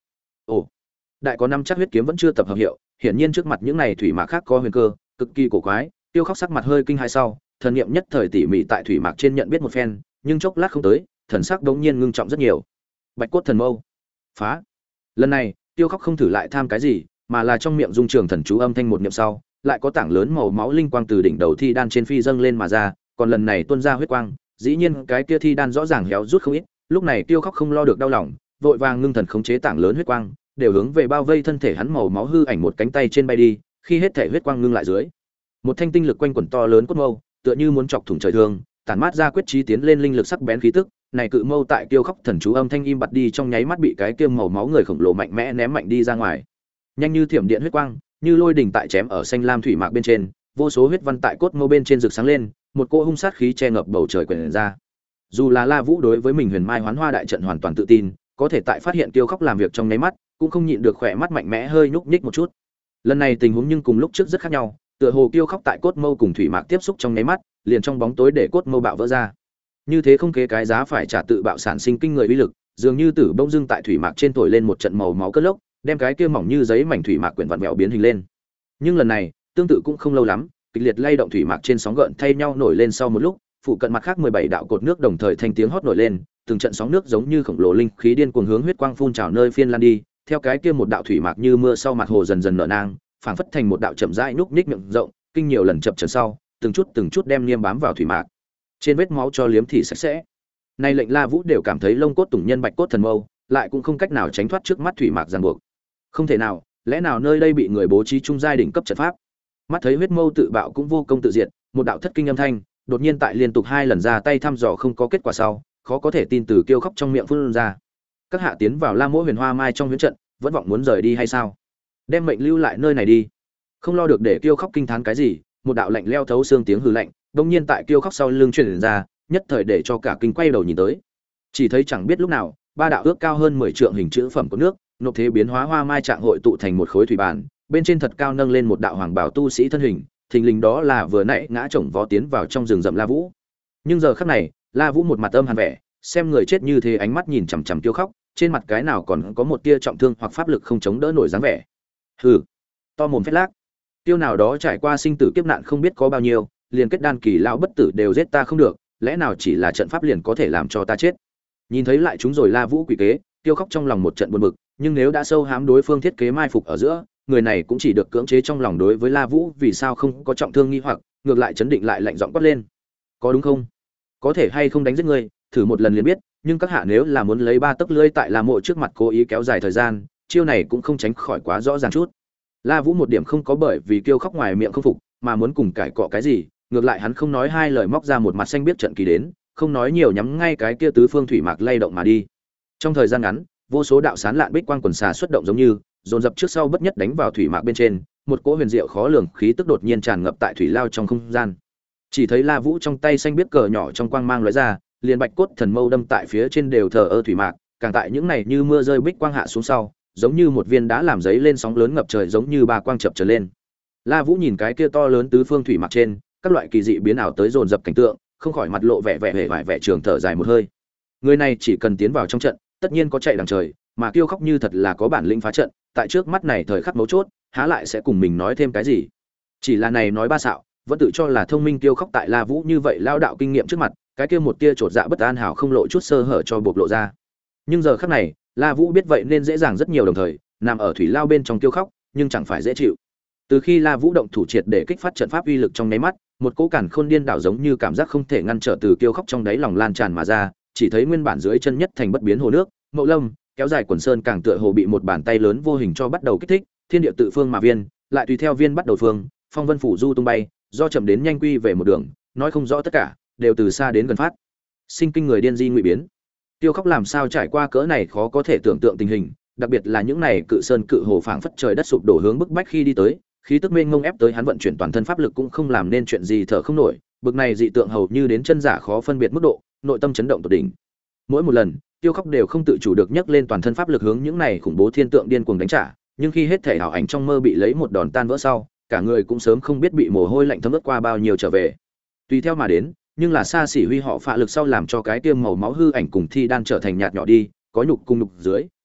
Ồ, đại có năm chắc huyết kiếm vẫn chưa tập hợp hiệu, hiển nhiên trước mặt những này thủy mạc khác có huyền cơ, cực kỳ cổ quái. Tiêu Khóc sắc mặt hơi kinh hai sau, thần niệm nhất thời tỉ mỉ tại thủy mạc trên nhận biết một phen, nhưng chốc lát không tới, thần sắc đống nhiên ngưng trọng rất nhiều. Bạch cốt thần mâu, phá. Lần này, Tiêu Khóc không thử lại tham cái gì, mà là trong miệng dung trường thần chú âm thanh một niệm sau, lại có tảng lớn màu máu linh quang từ đỉnh đầu thi đan trên phi dâng lên mà ra, còn lần này tuôn ra huyết quang, dĩ nhiên cái kia thi đan rõ ràng héo rút không ít, lúc này Tiêu Khóc không lo được đau lòng, vội vàng ngưng thần khống chế tảng lớn huyết quang, đều hướng về bao vây thân thể hắn màu máu hư ảnh một cánh tay trên bay đi, khi hết thể huyết quang ngưng lại dưới, một thanh tinh lực quanh quẩn to lớn cốt mâu, tựa như muốn chọc thủng trời thương, tản mát ra quyết chí tiến lên linh lực sắc bén khí tức, này cự mâu tại Tiêu Khóc thần chú âm thanh im bặt đi trong nháy mắt bị cái kia màu máu người khổng lồ mạnh mẽ ném mạnh đi ra ngoài. Nhanh như thiểm điện huyết quang, như lôi đình tại chém ở xanh lam thủy mạc bên trên, vô số huyết văn tại cốt mâu bên trên rực sáng lên, một cỗ hung sát khí che ngập bầu trời quyển ra. Dù là La Vũ đối với mình Huyền Mai Hoán Hoa đại trận hoàn toàn tự tin, có thể tại phát hiện Tiêu Khóc làm việc trong nháy mắt, cũng không nhịn được khỏe mắt mạnh mẽ hơi nhúc nhích một chút. Lần này tình huống nhưng cùng lúc trước rất khác nhau, tựa hồ Tiêu Khóc tại cốt mâu cùng thủy mạc tiếp xúc trong nháy mắt, liền trong bóng tối để cốt mâu bạo vỡ ra. Như thế không kế cái giá phải trả tự bạo sản sinh kinh người uy lực, dường như tử bông dưng tại thủy mạc trên thổi lên một trận màu máu cơn lốc, đem cái kia mỏng như giấy mảnh thủy mạc quyển vặn vẹo biến hình lên. Nhưng lần này, tương tự cũng không lâu lắm, kịch liệt lay động thủy mạc trên sóng gợn thay nhau nổi lên sau một lúc, phụ cận mặt khác mười bảy đạo cột nước đồng thời thành tiếng hót nổi lên, từng trận sóng nước giống như khổng lồ linh khí điên cuồng hướng huyết quang phun trào nơi phiên lan đi, theo cái kia một đạo thủy mạc như mưa sau mặt hồ dần dần nở nang, phảng phất thành một đạo chậm rãi núc ních miệng rộng, kinh nhiều lần chập chờn sau, từng chút từng chút đem niêm bám vào thủy mạc. Trên vết máu cho liếm thị sạch sẽ. Nay lệnh La Vũ đều cảm thấy lông cốt tùng nhân bạch cốt thần mâu, lại cũng không cách nào tránh thoát trước mắt thủy mạc ràng buộc. Không thể nào, lẽ nào nơi đây bị người bố trí trung giai đỉnh cấp trận pháp? Mắt thấy huyết mâu tự bạo cũng vô công tự diệt, một đạo thất kinh âm thanh, đột nhiên tại liên tục hai lần ra tay thăm dò không có kết quả sau, khó có thể tin từ kêu khóc trong miệng phun ra. Các hạ tiến vào La Mỗ Huyền Hoa Mai trong huyễn trận, vẫn vọng muốn rời đi hay sao? Đem mệnh lưu lại nơi này đi. Không lo được để kêu khóc kinh thán cái gì, một đạo lạnh leo thấu xương tiếng hừ lạnh, đột nhiên tại kêu khóc sau lưng truyền ra, nhất thời để cho cả kinh quay đầu nhìn tới. Chỉ thấy chẳng biết lúc nào, ba đạo ước cao hơn mười trượng hình chữ phẩm của nước, nộp thế biến hóa hoa mai trạng hội tụ thành một khối thủy bàn, bên trên thật cao nâng lên một đạo hoàng bảo tu sĩ thân hình, thình lình đó là vừa nãy ngã chồng vó tiến vào trong rừng rậm La Vũ. Nhưng giờ khắc này, La Vũ một mặt âm hàn vẻ, xem người chết như thế ánh mắt nhìn chằm chằm Tiêu Khóc, trên mặt cái nào còn có một tia trọng thương hoặc pháp lực không chống đỡ nổi dáng vẻ. Hừ, to mồm phét lác. Tiêu nào đó trải qua sinh tử kiếp nạn không biết có bao nhiêu, liền kết đan kỳ lão bất tử đều giết ta không được, lẽ nào chỉ là trận pháp liền có thể làm cho ta chết? Nhìn thấy lại chúng rồi La Vũ quỷ kế, Tiêu Khóc trong lòng một trận buồn bực, nhưng nếu đã sâu hám đối phương thiết kế mai phục ở giữa, người này cũng chỉ được cưỡng chế trong lòng đối với La Vũ vì sao không có trọng thương nghi hoặc, ngược lại chấn định lại lạnh giọng quát lên. Có đúng không? Có thể hay không đánh giết ngươi, thử một lần liền biết, nhưng các hạ nếu là muốn lấy ba tấc lưỡi tại La Mộ trước mặt cố ý kéo dài thời gian, chiêu này cũng không tránh khỏi quá rõ ràng chút. La Vũ một điểm không có bởi vì Tiêu Khóc ngoài miệng không phục, mà muốn cùng cãi cọ cái gì, ngược lại hắn không nói hai lời móc ra một mặt xanh biết trận kỳ đến, không nói nhiều nhắm ngay cái kia tứ phương thủy mạc lay động mà đi. Trong thời gian ngắn, vô số đạo sán lạn bích quang quần xà xuất động giống như, dồn dập trước sau bất nhất đánh vào thủy mạc bên trên, một cỗ huyền diệu khó lường khí tức đột nhiên tràn ngập tại thủy lao trong không gian. Chỉ thấy La Vũ trong tay xanh biết cờ nhỏ trong quang mang lóe ra, liền bạch cốt thần mâu đâm tại phía trên đều thờ ơ thủy mạc, càng tại những này như mưa rơi bích quang hạ xuống sau, giống như một viên đá làm giấy lên sóng lớn ngập trời giống như ba quang chập trở lên. La Vũ nhìn cái kia to lớn tứ phương thủy mạc trên, các loại kỳ dị biến ảo tới dồn dập cảnh tượng, không khỏi mặt lộ vẻ vẻ vẻ vải vẻ trường thở dài một hơi. Người này chỉ cần tiến vào trong trận, tất nhiên có chạy đằng trời, mà Tiêu Khóc như thật là có bản lĩnh phá trận, tại trước mắt này thời khắc mấu chốt, há lại sẽ cùng mình nói thêm cái gì? Chỉ là này nói ba xạo, vẫn tự cho là thông minh Tiêu Khóc tại La Vũ như vậy lao đạo kinh nghiệm trước mặt, cái kia một tia chột dạ bất an hảo không lộ chút sơ hở cho bộc lộ ra. Nhưng giờ khắc này, La Vũ biết vậy nên dễ dàng rất nhiều đồng thời, nằm ở thủy lao bên trong Tiêu Khóc, nhưng chẳng phải dễ chịu. Từ khi La Vũ động thủ triệt để kích phát trận pháp uy lực trong nháy mắt, một cỗ cản khôn điên đảo giống như cảm giác không thể ngăn trở từ Tiêu Khóc trong đáy lòng lan tràn mà ra, chỉ thấy nguyên bản dưới chân nhất thành bất biến hồ nước, Mậu Lâm, kéo dài quần sơn càng tựa hồ bị một bàn tay lớn vô hình cho bắt đầu kích thích, thiên địa tự phương mà viên, lại tùy theo viên bắt đầu phương, phong vân phủ du tung bay, do chậm đến nhanh quy về một đường, nói không rõ tất cả, đều từ xa đến gần phát. Sinh kinh người điên di ngụy biến. Tiêu Khóc làm sao trải qua cỡ này khó có thể tưởng tượng tình hình, đặc biệt là những này cự sơn cự hồ phảng phất trời đất sụp đổ hướng bức bách khi đi tới, khí tức mênh mông ép tới hắn vận chuyển toàn thân pháp lực cũng không làm nên chuyện gì thở không nổi, bực này dị tượng hầu như đến chân giả khó phân biệt mức độ, nội tâm chấn động tột đỉnh. Mỗi một lần, Tiêu Khóc đều không tự chủ được nhấc lên toàn thân pháp lực hướng những này khủng bố thiên tượng điên cuồng đánh trả, nhưng khi hết thể ảo ảnh trong mơ bị lấy một đòn tan vỡ sau, cả người cũng sớm không biết bị mồ hôi lạnh thấm ướt qua bao nhiêu trở về. Tùy theo mà đến, nhưng là xa xỉ huy họ phạ lực sau làm cho cái tiêm màu máu hư ảnh cùng thi đan trở thành nhạt nhỏ đi, có nhục cùng nhục dưới,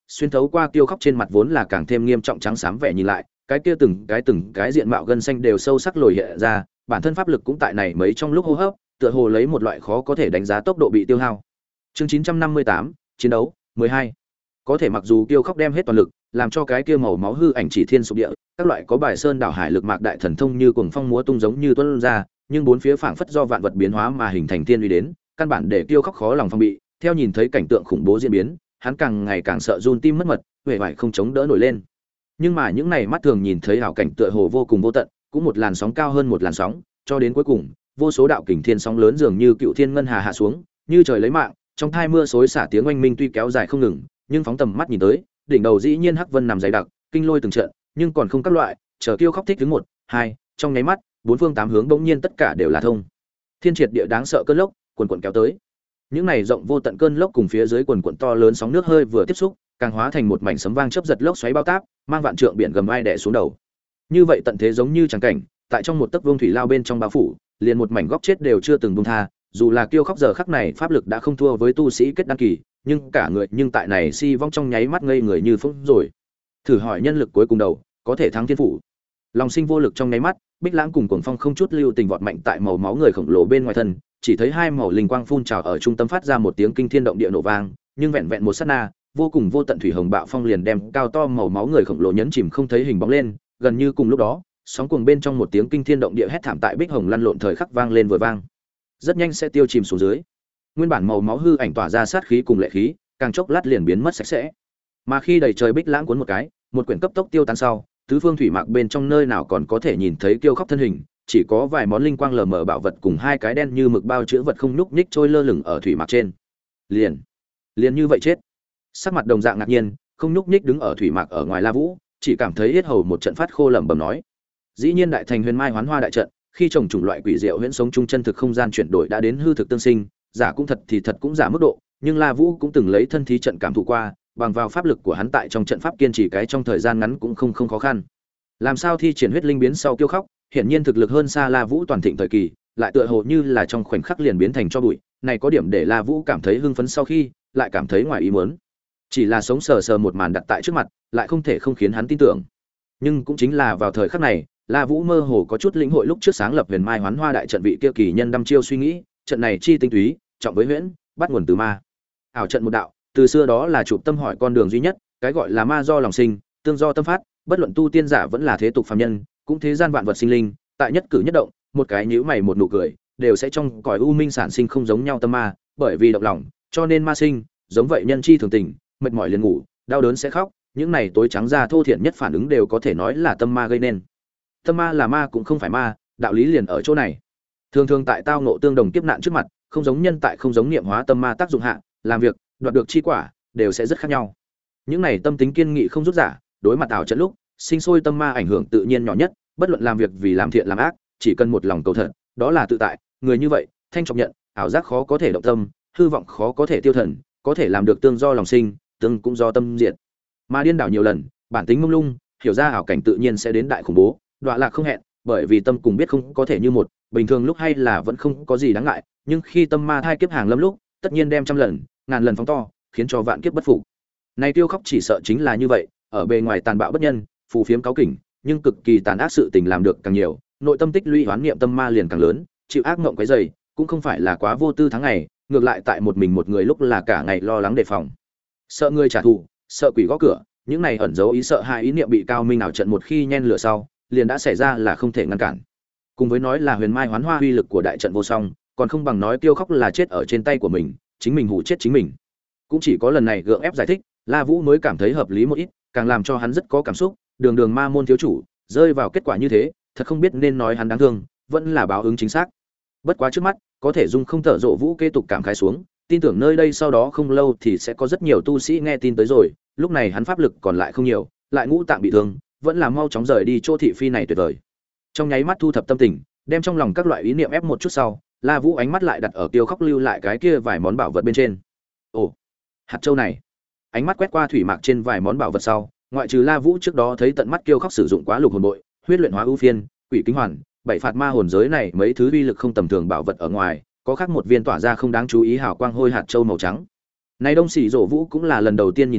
xuyên thấu qua Kiêu Khóc trên mặt vốn là càng thêm nghiêm trọng trắng xám vẻ nhìn lại, cái kia từng cái từng cái diện mạo gân xanh đều sâu sắc lồi hiện ra, bản thân pháp lực cũng tại này mấy trong lúc hô hấp, tựa hồ lấy một loại khó có thể đánh giá tốc độ bị tiêu hao. Chương chín trăm năm mươi tám, chiến đấu mười hai. Có thể mặc dù Kiêu Khóc đem hết toàn lực, làm cho cái kia màu máu hư ảnh chỉ thiên sụp địa, các loại có bài sơn đảo hải lực mạc đại thần thông như cuồng phong múa tung giống như tuôn ra, nhưng bốn phía phảng phất do vạn vật biến hóa mà hình thành thiên uy đến, căn bản để Kiêu Khóc khó lòng phòng bị, theo nhìn thấy cảnh tượng khủng bố diễn biến, hắn càng ngày càng sợ run tim mất mật, huệ vải không chống đỡ nổi lên. Nhưng mà những này mắt thường nhìn thấy ảo cảnh tựa hồ vô cùng vô tận, cũng một làn sóng cao hơn một làn sóng, cho đến cuối cùng, vô số đạo kình thiên sóng lớn dường như cựu thiên ngân hà hạ xuống, như trời lấy mạng, trong thai mưa xối xả tiếng oanh minh tuy kéo dài không ngừng, nhưng phóng tầm mắt nhìn tới, đỉnh đầu dĩ nhiên hắc vân nằm dày đặc, kinh lôi từng trận, nhưng còn không các loại, chờ Kiêu Khóc thích thứ một, hai, trong nháy mắt, bốn phương tám hướng bỗng nhiên tất cả đều là thông. Thiên triệt địa đáng sợ cơn lốc, quần quần kéo tới. Những này rộng vô tận cơn lốc cùng phía dưới quần quần to lớn sóng nước hơi vừa tiếp xúc, càng hóa thành một mảnh sấm vang chớp giật lốc xoáy bao táp, mang vạn trượng biển gầm ai đè xuống đầu. Như vậy tận thế giống như trắng cảnh, tại trong một tấc vương thủy lao bên trong bao phủ, liền một mảnh góc chết đều chưa từng buông tha, dù là Kiêu Khóc giờ khắc này pháp lực đã không thua với tu sĩ kết đăng kỳ, nhưng cả người nhưng tại này si vong trong nháy mắt ngây người như phỗng rồi. Thử hỏi nhân lực cuối cùng đầu, có thể thắng thiên phủ. Lòng sinh vô lực trong nháy mắt, Bích Lãng cùng Cuồng Phong không chút lưu tình vọt mạnh tại màu máu người khổng lồ bên ngoài thân, chỉ thấy hai màu linh quang phun trào ở trung tâm phát ra một tiếng kinh thiên động địa nổ vang, nhưng vẹn vẹn một sát na, vô cùng vô tận thủy hồng bạo phong liền đem cao to màu máu người khổng lồ nhấn chìm không thấy hình bóng lên, gần như cùng lúc đó, sóng cuồng bên trong một tiếng kinh thiên động địa hét thảm tại Bích Hồng lăn lộn thời khắc vang lên vừa vang, rất nhanh sẽ tiêu chìm xuống dưới. Nguyên bản màu máu hư ảnh tỏa ra sát khí cùng lệ khí, càng chốc lát liền biến mất sạch sẽ. Mà khi đầy trời Bích Lãng cuốn một cái, một quyển cấp tốc tiêu tan sau, tứ phương thủy mạc bên trong nơi nào còn có thể nhìn thấy Kiêu Khóc thân hình, chỉ có vài món linh quang lờ mờ bảo vật cùng hai cái đen như mực bao chứa vật không nhúc nhích trôi lơ lửng ở thủy mạc trên. Liền, liền như vậy chết. Sắc mặt đồng dạng ngạc nhiên, không nhúc nhích đứng ở thủy mạc ở ngoài La Vũ, chỉ cảm thấy yết hầu một trận phát khô lẩm bẩm nói: dĩ nhiên đại thành huyền mai hoán hoa đại trận, khi trồng chủng loại quỷ diệu huyễn sống trung chân thực không gian chuyển đổi đã đến hư thực tương sinh, giả cũng thật thì thật cũng giả mức độ, nhưng La Vũ cũng từng lấy thân thí trận cảm thụ qua, bằng vào pháp lực của hắn tại trong trận pháp kiên trì cái trong thời gian ngắn cũng không không khó khăn. Làm sao thi triển huyết linh biến sau Kiêu Khóc, hiển nhiên thực lực hơn xa La Vũ toàn thịnh thời kỳ, lại tựa hồ như là trong khoảnh khắc liền biến thành cho bụi, này có điểm để La Vũ cảm thấy hưng phấn sau khi, lại cảm thấy ngoài ý muốn. Chỉ là sống sờ sờ một màn đặt tại trước mặt, lại không thể không khiến hắn tin tưởng. Nhưng cũng chính là vào thời khắc này, La Vũ mơ hồ có chút lĩnh hội lúc trước sáng lập Huyền Mai Hoán Hoa đại trận vị kia kỳ nhân đăm chiêu suy nghĩ, trận này chi tinh túy, trọng với huyễn, bắt nguồn từ ma. Ảo trận một đạo, từ xưa đó là chụp tâm hỏi con đường duy nhất, cái gọi là ma do lòng sinh, tương do tâm phát, bất luận tu tiên giả vẫn là thế tục phàm nhân, cũng thế gian vạn vật sinh linh, tại nhất cử nhất động, một cái nhíu mày một nụ cười, đều sẽ trong cõi u minh sản sinh không giống nhau tâm ma, bởi vì động lòng, cho nên ma sinh, giống vậy nhân chi thường tình, mệt mỏi liền ngủ, đau đớn sẽ khóc, những này tối trắng ra thô thiển nhất phản ứng đều có thể nói là tâm ma gây nên. Tâm ma là ma cũng không phải ma, đạo lý liền ở chỗ này. Thường thường tại tao ngộ tương đồng kiếp nạn trước mặt, không giống nhân tại không giống niệm hóa tâm ma tác dụng hạ, làm việc, đoạt được chi quả, đều sẽ rất khác nhau. Những này tâm tính kiên nghị không rút giả, đối mặt ảo trận lúc, sinh sôi tâm ma ảnh hưởng tự nhiên nhỏ nhất, bất luận làm việc vì làm thiện làm ác, chỉ cần một lòng cầu thật, đó là tự tại, người như vậy, thanh trọng nhận, ảo giác khó có thể động tâm, hư vọng khó có thể tiêu thần, có thể làm được tương do lòng sinh, tương cũng do tâm diệt. Mà điên đảo nhiều lần, bản tính mông lung, hiểu ra ảo cảnh tự nhiên sẽ đến đại khủng bố, đọa lạc không hẹn, bởi vì tâm cùng biết không có thể như một, bình thường lúc hay là vẫn không có gì đáng ngại, nhưng khi tâm ma thai kiếp hàng lâm lúc, tất nhiên đem trăm lần, ngàn lần phóng to, khiến cho vạn kiếp bất phục. Này Kiêu Khóc chỉ sợ chính là như vậy, ở bề ngoài tàn bạo bất nhân, phù phiếm cáu kỉnh, nhưng cực kỳ tàn ác sự tình làm được càng nhiều, nội tâm tích lũy hoán niệm tâm ma liền càng lớn, chịu ác ngộng cái dày, cũng không phải là quá vô tư tháng ngày, ngược lại tại một mình một người lúc là cả ngày lo lắng đề phòng, sợ người trả thù, sợ quỷ gõ cửa, những này ẩn giấu ý sợ hai ý niệm bị cao minh ảo trận một khi nhen lửa sau, liền đã xảy ra là không thể ngăn cản. Cùng với nói là huyền mai hoán hoa uy lực của đại trận vô song, còn không bằng nói Kiêu Khóc là chết ở trên tay của mình, chính mình hủ chết chính mình. Cũng chỉ có lần này gượng ép giải thích, La Vũ mới cảm thấy hợp lý một ít, càng làm cho hắn rất có cảm xúc, đường đường ma môn thiếu chủ, rơi vào kết quả như thế, thật không biết nên nói hắn đáng thương, vẫn là báo ứng chính xác. Bất quá trước mắt, có thể dung không thở rộ Vũ kế tục cảm khái xuống, tin tưởng nơi đây sau đó không lâu thì sẽ có rất nhiều tu sĩ nghe tin tới rồi, lúc này hắn pháp lực còn lại không nhiều, lại ngũ tạng bị thương, vẫn là mau chóng rời đi chỗ thị phi này tuyệt vời. Trong nháy mắt thu thập tâm tình, đem trong lòng các loại ý niệm ép một chút sau, La Vũ ánh mắt lại đặt ở Kiêu Khóc lưu lại cái kia vài món bảo vật bên trên. Ồ, hạt châu này. Ánh mắt quét qua thủy mạc trên vài món bảo vật sau, ngoại trừ La Vũ trước đó thấy tận mắt Kiêu Khóc sử dụng quá lục hồn bội, huyết luyện hóa ưu phiên, quỷ kính hoàn, bảy phạt ma hồn giới này mấy thứ uy lực không tầm thường bảo vật ở ngoài, có khác một viên tỏa ra không đáng chú ý hào quang hôi hạt châu màu trắng. Này Đông Sĩ Dỗ Vũ cũng là lần đầu tiên nhìn thấy,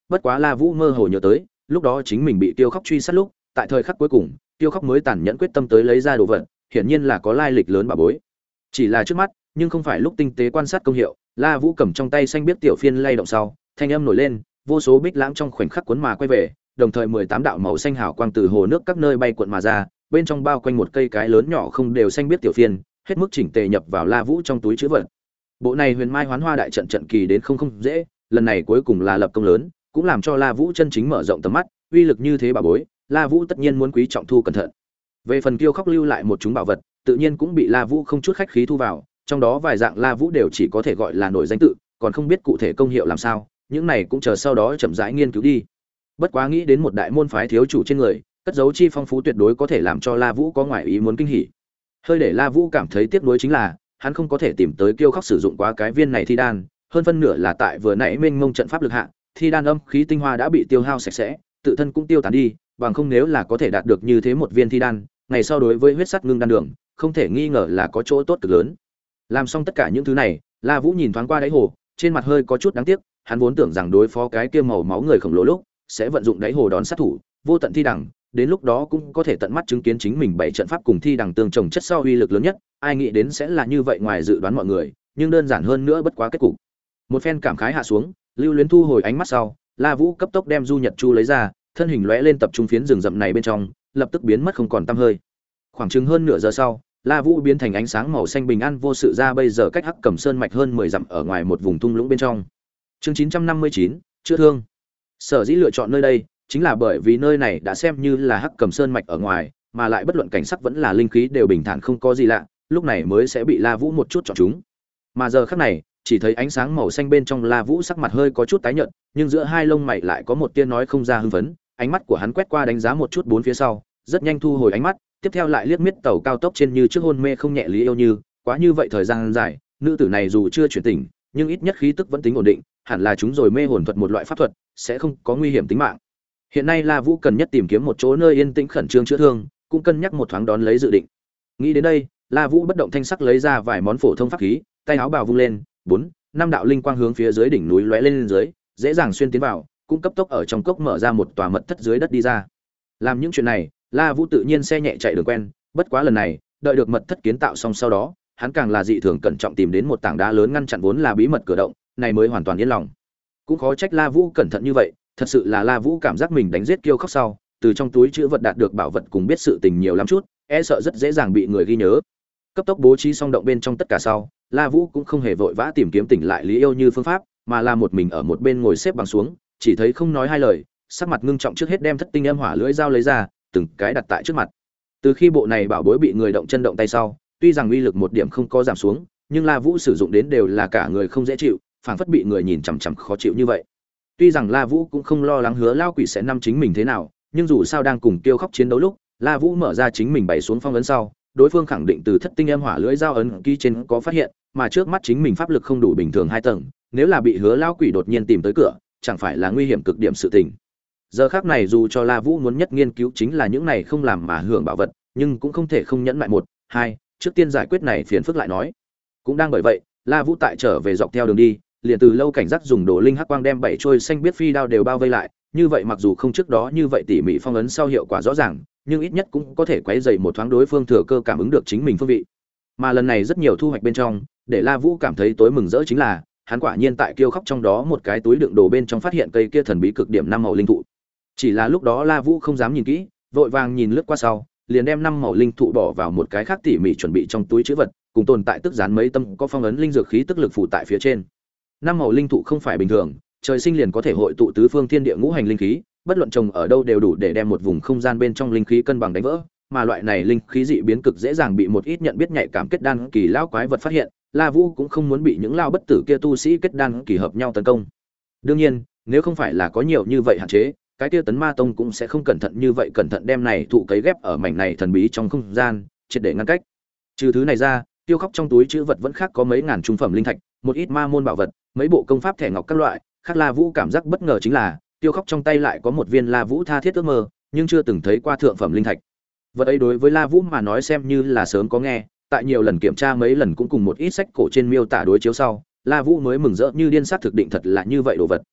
bất quá La Vũ mơ hồ nhớ tới, lúc đó chính mình bị Tiêu Khóc truy sát lúc, tại thời khắc cuối cùng, Tiêu Khóc mới tàn nhẫn quyết tâm tới lấy ra đồ vật, hiển nhiên là có lai lịch lớn bà bối. Chỉ là trước mắt, nhưng không phải lúc tinh tế quan sát công hiệu, La Vũ cầm trong tay xanh biết tiểu phiên lay động sau, thanh âm nổi lên, vô số bích lãng trong khoảnh khắc cuốn mà quay về, đồng thời mười tám đạo màu xanh hào quang từ hồ nước các nơi bay cuộn mà ra, bên trong bao quanh một cây cái lớn nhỏ không đều xanh biết tiểu phiên, hết mức chỉnh tề nhập vào La Vũ trong túi trữ vật. Bộ này Huyền Mai Hoán Hoa đại trận trận kỳ đến không không dễ, lần này cuối cùng là lập công lớn, cũng làm cho La Vũ chân chính mở rộng tầm mắt, uy lực như thế bà bối, La Vũ tất nhiên muốn quý trọng thu cẩn thận. Về phần Kiêu Khóc lưu lại một chúng bảo vật, tự nhiên cũng bị La Vũ không chút khách khí thu vào, trong đó vài dạng La Vũ đều chỉ có thể gọi là nổi danh tự, còn không biết cụ thể công hiệu làm sao, những này cũng chờ sau đó chậm rãi nghiên cứu đi. Bất quá nghĩ đến một đại môn phái thiếu chủ trên người, cất dấu chi phong phú tuyệt đối có thể làm cho La Vũ có ngoại ý muốn kinh hỉ. Hơi để La Vũ cảm thấy tiếc nuối chính là, hắn không có thể tìm tới Kiêu Khóc sử dụng quá cái viên này thi đan, hơn phân nửa là tại vừa nãy mênh mông trận pháp lực hạ, thi đan âm khí tinh hoa đã bị tiêu hao sạch sẽ, tự thân cũng tiêu tán đi, bằng không nếu là có thể đạt được như thế một viên thi đan, ngày sau đối với huyết sắt ngưng đan đường, không thể nghi ngờ là có chỗ tốt cực lớn. Làm xong tất cả những thứ này, La Vũ nhìn thoáng qua đáy hồ, trên mặt hơi có chút đáng tiếc, hắn vốn tưởng rằng đối phó cái kia màu máu người khổng lồ lúc sẽ vận dụng đáy hồ đón sát thủ, vô tận thi đằng, đến lúc đó cũng có thể tận mắt chứng kiến chính mình bảy trận pháp cùng thi đằng tương chồng chất sau uy lực lớn nhất, ai nghĩ đến sẽ là như vậy ngoài dự đoán mọi người, nhưng đơn giản hơn nữa bất quá kết cục. Một phen cảm khái hạ xuống, Lưu Luyến thu hồi ánh mắt sau, La Vũ cấp tốc đem Du Nhật Chu lấy ra, thân hình lóe lên tập trung phiến rừng rậm này bên trong, lập tức biến mất không còn tăm hơi. Khoảng chừng hơn nửa giờ sau, La Vũ biến thành ánh sáng màu xanh bình an vô sự ra bây giờ cách Hắc Cẩm Sơn mạch hơn mười dặm ở ngoài một vùng thung lũng bên trong. Chương chín trăm năm mươi chín, chữa thương. Sở dĩ lựa chọn nơi đây, chính là bởi vì nơi này đã xem như là Hắc Cẩm Sơn mạch ở ngoài, mà lại bất luận cảnh sắc vẫn là linh khí đều bình thản không có gì lạ, lúc này mới sẽ bị La Vũ một chút chọn chúng. Mà giờ khắc này, chỉ thấy ánh sáng màu xanh bên trong La Vũ sắc mặt hơi có chút tái nhợt, nhưng giữa hai lông mày lại có một tia nói không ra hưng phấn, ánh mắt của hắn quét qua đánh giá một chút bốn phía sau, rất nhanh thu hồi ánh mắt, tiếp theo lại liếc miết tàu cao tốc trên như trước hôn mê không nhẹ Lý Yêu Như, quá như vậy thời gian dài, nữ tử này dù chưa chuyển tỉnh, nhưng ít nhất khí tức vẫn tính ổn định, hẳn là chúng rồi mê hồn thuật một loại pháp thuật, sẽ không có nguy hiểm tính mạng. Hiện nay La Vũ cần nhất tìm kiếm một chỗ nơi yên tĩnh khẩn trương chữa thương, cũng cân nhắc một thoáng đón lấy dự định. Nghĩ đến đây, La Vũ bất động thanh sắc lấy ra vài món phổ thông pháp khí, tay áo bào vung lên, bốn, năm đạo linh quang hướng phía dưới đỉnh núi lóe lên, lên dưới, dễ dàng xuyên tiến vào, cũng cấp tốc ở trong cốc mở ra một tòa mật thất dưới đất đi ra. Làm những chuyện này, La Vũ tự nhiên xe nhẹ chạy đường quen, bất quá lần này, đợi được mật thất kiến tạo xong sau đó, hắn càng là dị thường cẩn trọng tìm đến một tảng đá lớn ngăn chặn vốn là bí mật cửa động, này mới hoàn toàn yên lòng. Cũng khó trách La Vũ cẩn thận như vậy, thật sự là La Vũ cảm giác mình đánh giết Kiêu Khóc sau, từ trong túi trữ vật đạt được bảo vật cùng biết sự tình nhiều lắm chút, e sợ rất dễ dàng bị người ghi nhớ. Cấp tốc bố trí xong động bên trong tất cả sau, La Vũ cũng không hề vội vã tìm kiếm tỉnh lại Lý Yêu Như phương pháp, mà là một mình ở một bên ngồi xếp bằng xuống, chỉ thấy không nói hai lời, sắc mặt ngưng trọng trước hết đem thất tinh âm hỏa lưỡi dao lấy ra, từng cái đặt tại trước mặt. Từ khi bộ này bảo bối bị người động chân động tay sau, tuy rằng uy lực một điểm không có giảm xuống, nhưng La Vũ sử dụng đến đều là cả người không dễ chịu, phảng phất bị người nhìn chằm chằm khó chịu như vậy. Tuy rằng La Vũ cũng không lo lắng Hứa Lao Quỷ sẽ năm chính mình thế nào, nhưng dù sao đang cùng Kiêu Khóc chiến đấu lúc, La Vũ mở ra chính mình bày xuống phong ấn sau, đối phương khẳng định từ thất tinh âm hỏa lưỡi dao ấn ký trên có phát hiện, mà trước mắt chính mình pháp lực không đủ bình thường hai tầng, nếu là bị Hứa Lao Quỷ đột nhiên tìm tới cửa, chẳng phải là nguy hiểm cực điểm sự tình. Giờ khắc này dù cho La Vũ muốn nhất nghiên cứu chính là những này không làm mà hưởng bảo vật, nhưng cũng không thể không nhẫn lại một, hai, trước tiên giải quyết này phiền phức lại nói. Cũng đang bởi vậy, La Vũ tại trở về dọc theo đường đi, liền từ lâu cảnh giác dùng đồ linh hắc quang đem bảy trôi xanh biết phi đao đều bao vây lại, như vậy mặc dù không trước đó như vậy tỉ mỉ phong ấn sau hiệu quả rõ ràng, nhưng ít nhất cũng có thể quấy rầy một thoáng đối phương thừa cơ cảm ứng được chính mình phương vị. Mà lần này rất nhiều thu hoạch bên trong, để La Vũ cảm thấy tối mừng rỡ chính là, hắn quả nhiên tại Kiêu Khóc trong đó một cái túi đựng đồ bên trong phát hiện cây kia thần bí cực điểm năm màu linh thụ. Chỉ là lúc đó La Vũ không dám nhìn kỹ, vội vàng nhìn lướt qua sau, liền đem năm màu linh thụ bỏ vào một cái khác tỉ mỉ chuẩn bị trong túi trữ vật, cùng tồn tại tức dán mấy tâm có phong ấn linh dược khí tức lực phụ tại phía trên. Năm màu linh thụ không phải bình thường, trời sinh liền có thể hội tụ tứ phương thiên địa ngũ hành linh khí, bất luận trồng ở đâu đều đủ để đem một vùng không gian bên trong linh khí cân bằng đánh vỡ, mà loại này linh khí dị biến cực dễ dàng bị một ít nhận biết nhạy cảm kết đan kỳ lão quái vật phát hiện, La Vũ cũng không muốn bị những lao bất tử kia tu sĩ kết đan kỳ hợp nhau tấn công. Đương nhiên, nếu không phải là có nhiều như vậy hạn chế, cái kia Tấn Ma Tông cũng sẽ không cẩn thận như vậy cẩn thận đem này thụ cấy ghép ở mảnh này thần bí trong không gian, triệt để ngăn cách. Trừ thứ này ra, Kiêu Khóc trong túi trữ vật vẫn khác có mấy ngàn trung phẩm linh thạch, một ít ma môn bảo vật, mấy bộ công pháp thẻ ngọc các loại, khác La Vũ cảm giác bất ngờ chính là, Kiêu Khóc trong tay lại có một viên La Vũ tha thiết ước mơ, nhưng chưa từng thấy qua thượng phẩm linh thạch. Vật ấy đối với La Vũ mà nói xem như là sớm có nghe, tại nhiều lần kiểm tra mấy lần cũng cùng một ít sách cổ trên miêu tả đối chiếu sau, La Vũ mới mừng rỡ như điên xác thực định thật là như vậy đồ vật.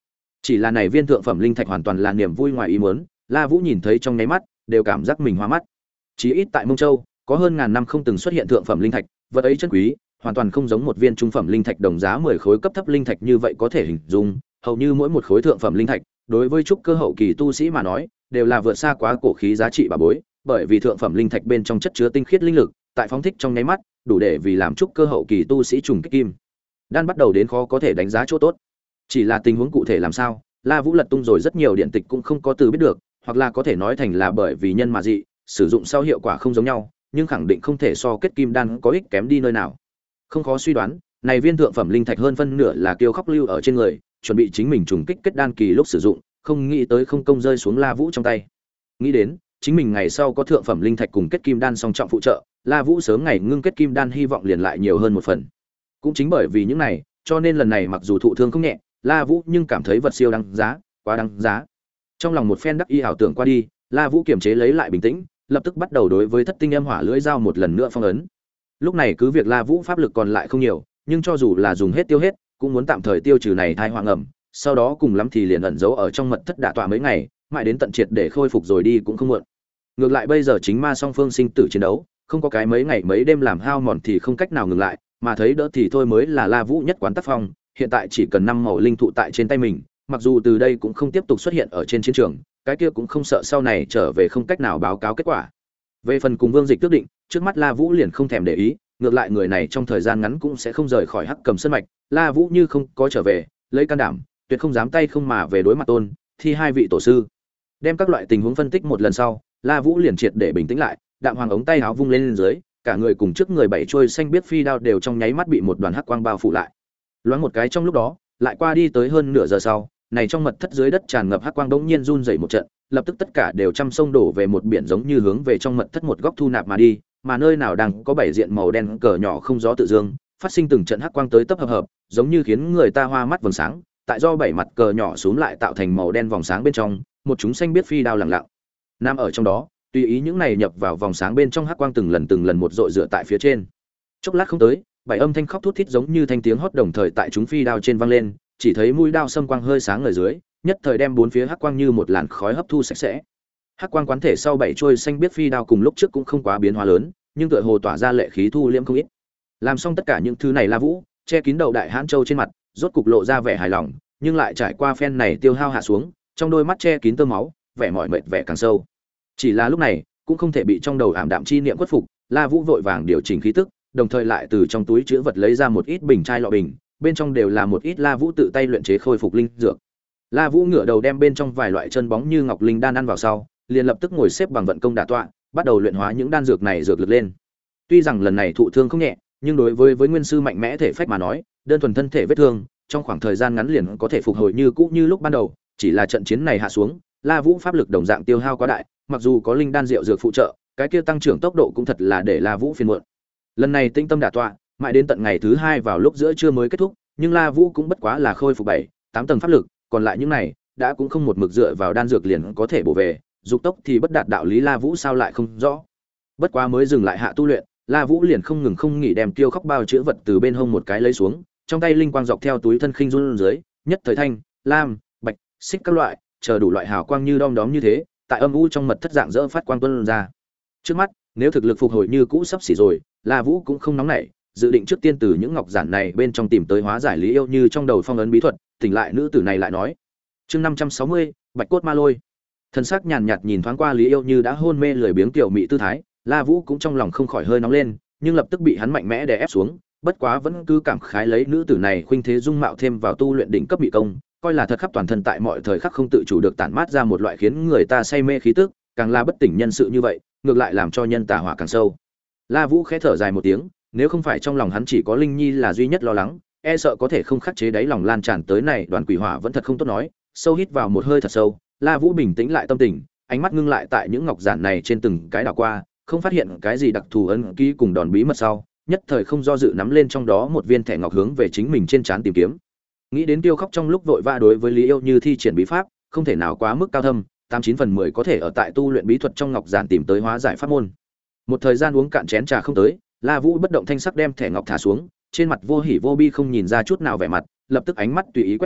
Chỉ là này viên thượng phẩm linh thạch hoàn toàn là niềm vui ngoài ý muốn, La Vũ nhìn thấy trong nháy mắt, đều cảm giác mình hoa mắt. Chỉ ít tại Mông Châu, có hơn ngàn năm không từng xuất hiện thượng phẩm linh thạch, vật ấy chân quý, hoàn toàn không giống một viên trung phẩm linh thạch đồng giá mười khối cấp thấp linh thạch như vậy có thể hình dung, hầu như mỗi một khối thượng phẩm linh thạch, đối với trúc cơ hậu kỳ tu sĩ mà nói, đều là vượt xa quá cổ khí giá trị bà bối, bởi vì thượng phẩm linh thạch bên trong chất chứa tinh khiết linh lực, tại phóng thích trong nháy mắt, đủ để vì làm trúc cơ hậu kỳ tu sĩ trùng kích kim. Đan bắt đầu đến khó có thể đánh giá chỗ tốt. Chỉ là tình huống cụ thể làm sao, La Vũ lật tung rồi rất nhiều điện tịch cũng không có từ biết được, hoặc là có thể nói thành là bởi vì nhân mà dị, sử dụng sau hiệu quả không giống nhau, nhưng khẳng định không thể so kết kim đan có ích kém đi nơi nào. Không khó suy đoán, này viên thượng phẩm linh thạch hơn phân nửa là Kiêu Khóc lưu ở trên người, chuẩn bị chính mình trùng kích kết đan kỳ lúc sử dụng, không nghĩ tới không công rơi xuống La Vũ trong tay. Nghĩ đến, chính mình ngày sau có thượng phẩm linh thạch cùng kết kim đan song trọng phụ trợ, La Vũ sớm ngày ngưng kết kim đan hy vọng liền lại nhiều hơn một phần. Cũng chính bởi vì những này, cho nên lần này mặc dù thụ thương không nhẹ, La Vũ nhưng cảm thấy vật siêu đáng giá, quá đáng giá. Trong lòng một phen đắc ý ảo tưởng qua đi, La Vũ kiềm chế lấy lại bình tĩnh, lập tức bắt đầu đối với thất tinh âm hỏa lưỡi dao một lần nữa phong ấn. Lúc này cứ việc La Vũ pháp lực còn lại không nhiều, nhưng cho dù là dùng hết tiêu hết, cũng muốn tạm thời tiêu trừ này thai hoang ẩm, sau đó cùng lắm thì liền ẩn giấu ở trong mật thất đả tọa mấy ngày, mãi đến tận triệt để khôi phục rồi đi cũng không muộn. Ngược lại bây giờ chính ma song phương sinh tử chiến đấu, không có cái mấy ngày mấy đêm làm hao mòn thì không cách nào ngừng lại, mà thấy đỡ thì thôi mới là La Vũ nhất quán tác phong, hiện tại chỉ cần năm màu linh thụ tại trên tay mình, mặc dù từ đây cũng không tiếp tục xuất hiện ở trên chiến trường, cái kia cũng không sợ sau này trở về không cách nào báo cáo kết quả. Về phần cùng Vương Dịch quyết định, trước mắt La Vũ liền không thèm để ý, ngược lại người này trong thời gian ngắn cũng sẽ không rời khỏi Hắc Cầm Sơn mạch, La Vũ như không có trở về, lấy can đảm, tuyệt không dám tay không mà về đối mặt Tôn, thi hai vị tổ sư. Đem các loại tình huống phân tích một lần sau, La Vũ liền triệt để bình tĩnh lại, đạm hoàng ống tay áo vung lên, lên dưới, cả người cùng trước người bảy trôi xanh biết phi đao đều trong nháy mắt bị một đoàn hắc quang bao phủ lại. Loáng một cái trong lúc đó, lại qua đi tới hơn nửa giờ sau, này trong mật thất dưới đất tràn ngập hắc quang đống nhiên run rẩy một trận, lập tức tất cả đều trăm sông đổ về một biển giống như hướng về trong mật thất một góc thu nạp mà đi, mà nơi nào đang có bảy diện màu đen cờ nhỏ không gió tự dương, phát sinh từng trận hắc quang tới tấp hợp hợp, giống như khiến người ta hoa mắt vầng sáng, tại do bảy mặt cờ nhỏ xuống lại tạo thành màu đen vòng sáng bên trong, một chúng xanh biết phi đao lặng lặng nằm ở trong đó, tùy ý những này nhập vào vòng sáng bên trong hắc quang từng lần từng lần một dội dựa tại phía trên. Chốc lát không tới, bảy âm thanh khóc thút thít giống như thanh tiếng hót đồng thời tại chúng phi đao trên vang lên, chỉ thấy mũi đao xâm quang hơi sáng ở dưới, nhất thời đem bốn phía hắc quang như một làn khói hấp thu sạch sẽ. Hắc quang quán thể sau bảy trôi xanh biết phi đao cùng lúc trước cũng không quá biến hóa lớn, nhưng tựa hồ tỏa ra lệ khí thu liễm không ít. Làm xong tất cả những thứ này, La Vũ che kín đầu đại hãn châu trên mặt, rốt cục lộ ra vẻ hài lòng, nhưng lại trải qua phen này tiêu hao hạ xuống, trong đôi mắt che kín tơ máu, vẻ mỏi mệt vẻ càng sâu. Chỉ là lúc này, cũng không thể bị trong đầu ảm đạm chi niệm khuất phục, La Vũ vội vàng điều chỉnh khí tức, đồng thời lại từ trong túi chứa vật lấy ra một ít bình chai lọ bình, bên trong đều là một ít La Vũ tự tay luyện chế khôi phục linh dược. La Vũ ngửa đầu đem bên trong vài loại chân bóng như ngọc linh đan ăn vào sau, liền lập tức ngồi xếp bằng vận công đả tọa, bắt đầu luyện hóa những đan dược này dược lực lên. Tuy rằng lần này thụ thương không nhẹ, nhưng đối với với nguyên sư mạnh mẽ thể phách mà nói, đơn thuần thân thể vết thương, trong khoảng thời gian ngắn liền có thể phục hồi như cũ như lúc ban đầu, chỉ là trận chiến này hạ xuống, La Vũ pháp lực đồng dạng tiêu hao quá đại, mặc dù có linh đan rượu dược phụ trợ, cái kia tăng trưởng tốc độ cũng thật là để La Vũ phiền muộn. Lần này tinh tâm đả tọa, mãi đến tận ngày thứ hai vào lúc giữa trưa mới kết thúc, nhưng La Vũ cũng bất quá là khôi phục bảy, tám tầng pháp lực, còn lại những này đã cũng không một mực dựa vào đan dược liền có thể bổ về, dục tốc thì bất đạt đạo lý La Vũ sao lại không rõ. Bất quá mới dừng lại hạ tu luyện, La Vũ liền không ngừng không nghỉ đem Kiêu Khóc bao chứa vật từ bên hông một cái lấy xuống, trong tay linh quang dọc theo túi thân khinh run dưới, nhất thời thanh, lam, bạch, xích các loại, chờ đủ loại hào quang như đom đóm như thế, tại âm u trong mật thất dạng dỡ phát quang tuôn ra. Trước mắt, nếu thực lực phục hồi như cũ sắp xỉ rồi, La Vũ cũng không nóng nảy, dự định trước tiên từ những ngọc giản này bên trong tìm tới hóa giải Lý Yêu Như trong đầu phong ấn bí thuật, tỉnh lại nữ tử này lại nói. Chương năm trăm sáu mươi, Bạch cốt ma lôi. Thân sắc nhàn nhạt nhìn thoáng qua Lý Yêu Như đã hôn mê lười biếng tiểu mị tư thái, La Vũ cũng trong lòng không khỏi hơi nóng lên, nhưng lập tức bị hắn mạnh mẽ đè ép xuống, bất quá vẫn cứ cảm khái lấy nữ tử này khuynh thế dung mạo thêm vào tu luyện đỉnh cấp mỹ công, coi là thật khắp toàn thân tại mọi thời khắc không tự chủ được tản mát ra một loại khiến người ta say mê khí tức, càng là bất tỉnh nhân sự như vậy, ngược lại làm cho nhân tà hỏa càng sâu. La Vũ khẽ thở dài một tiếng, nếu không phải trong lòng hắn chỉ có Linh Nhi là duy nhất lo lắng, e sợ có thể không khắc chế đáy lòng lan tràn tới này đoàn quỷ hỏa vẫn thật không tốt nói. Sâu hít vào một hơi thật sâu, La Vũ bình tĩnh lại tâm tình, ánh mắt ngưng lại tại những ngọc giản này trên từng cái đảo qua, không phát hiện cái gì đặc thù ấn ký cùng đòn bí mật sau, nhất thời không do dự nắm lên trong đó một viên thẻ ngọc hướng về chính mình trên trán tìm kiếm. Nghĩ đến Kiêu Khóc trong lúc vội vã đối với Lý Yêu Như thi triển bí pháp, không thể nào quá mức cao thâm, tám chín phần mười có thể ở tại tu luyện bí thuật trong ngọc giản tìm tới hóa giải pháp môn. Một thời gian uống cạn chén trà không tới, La Vũ bất động thanh sắc đem thẻ ngọc thả xuống, trên mặt vô hỉ vô bi không nhìn ra chút nào vẻ mặt, lập tức ánh mắt tùy ý quét qua,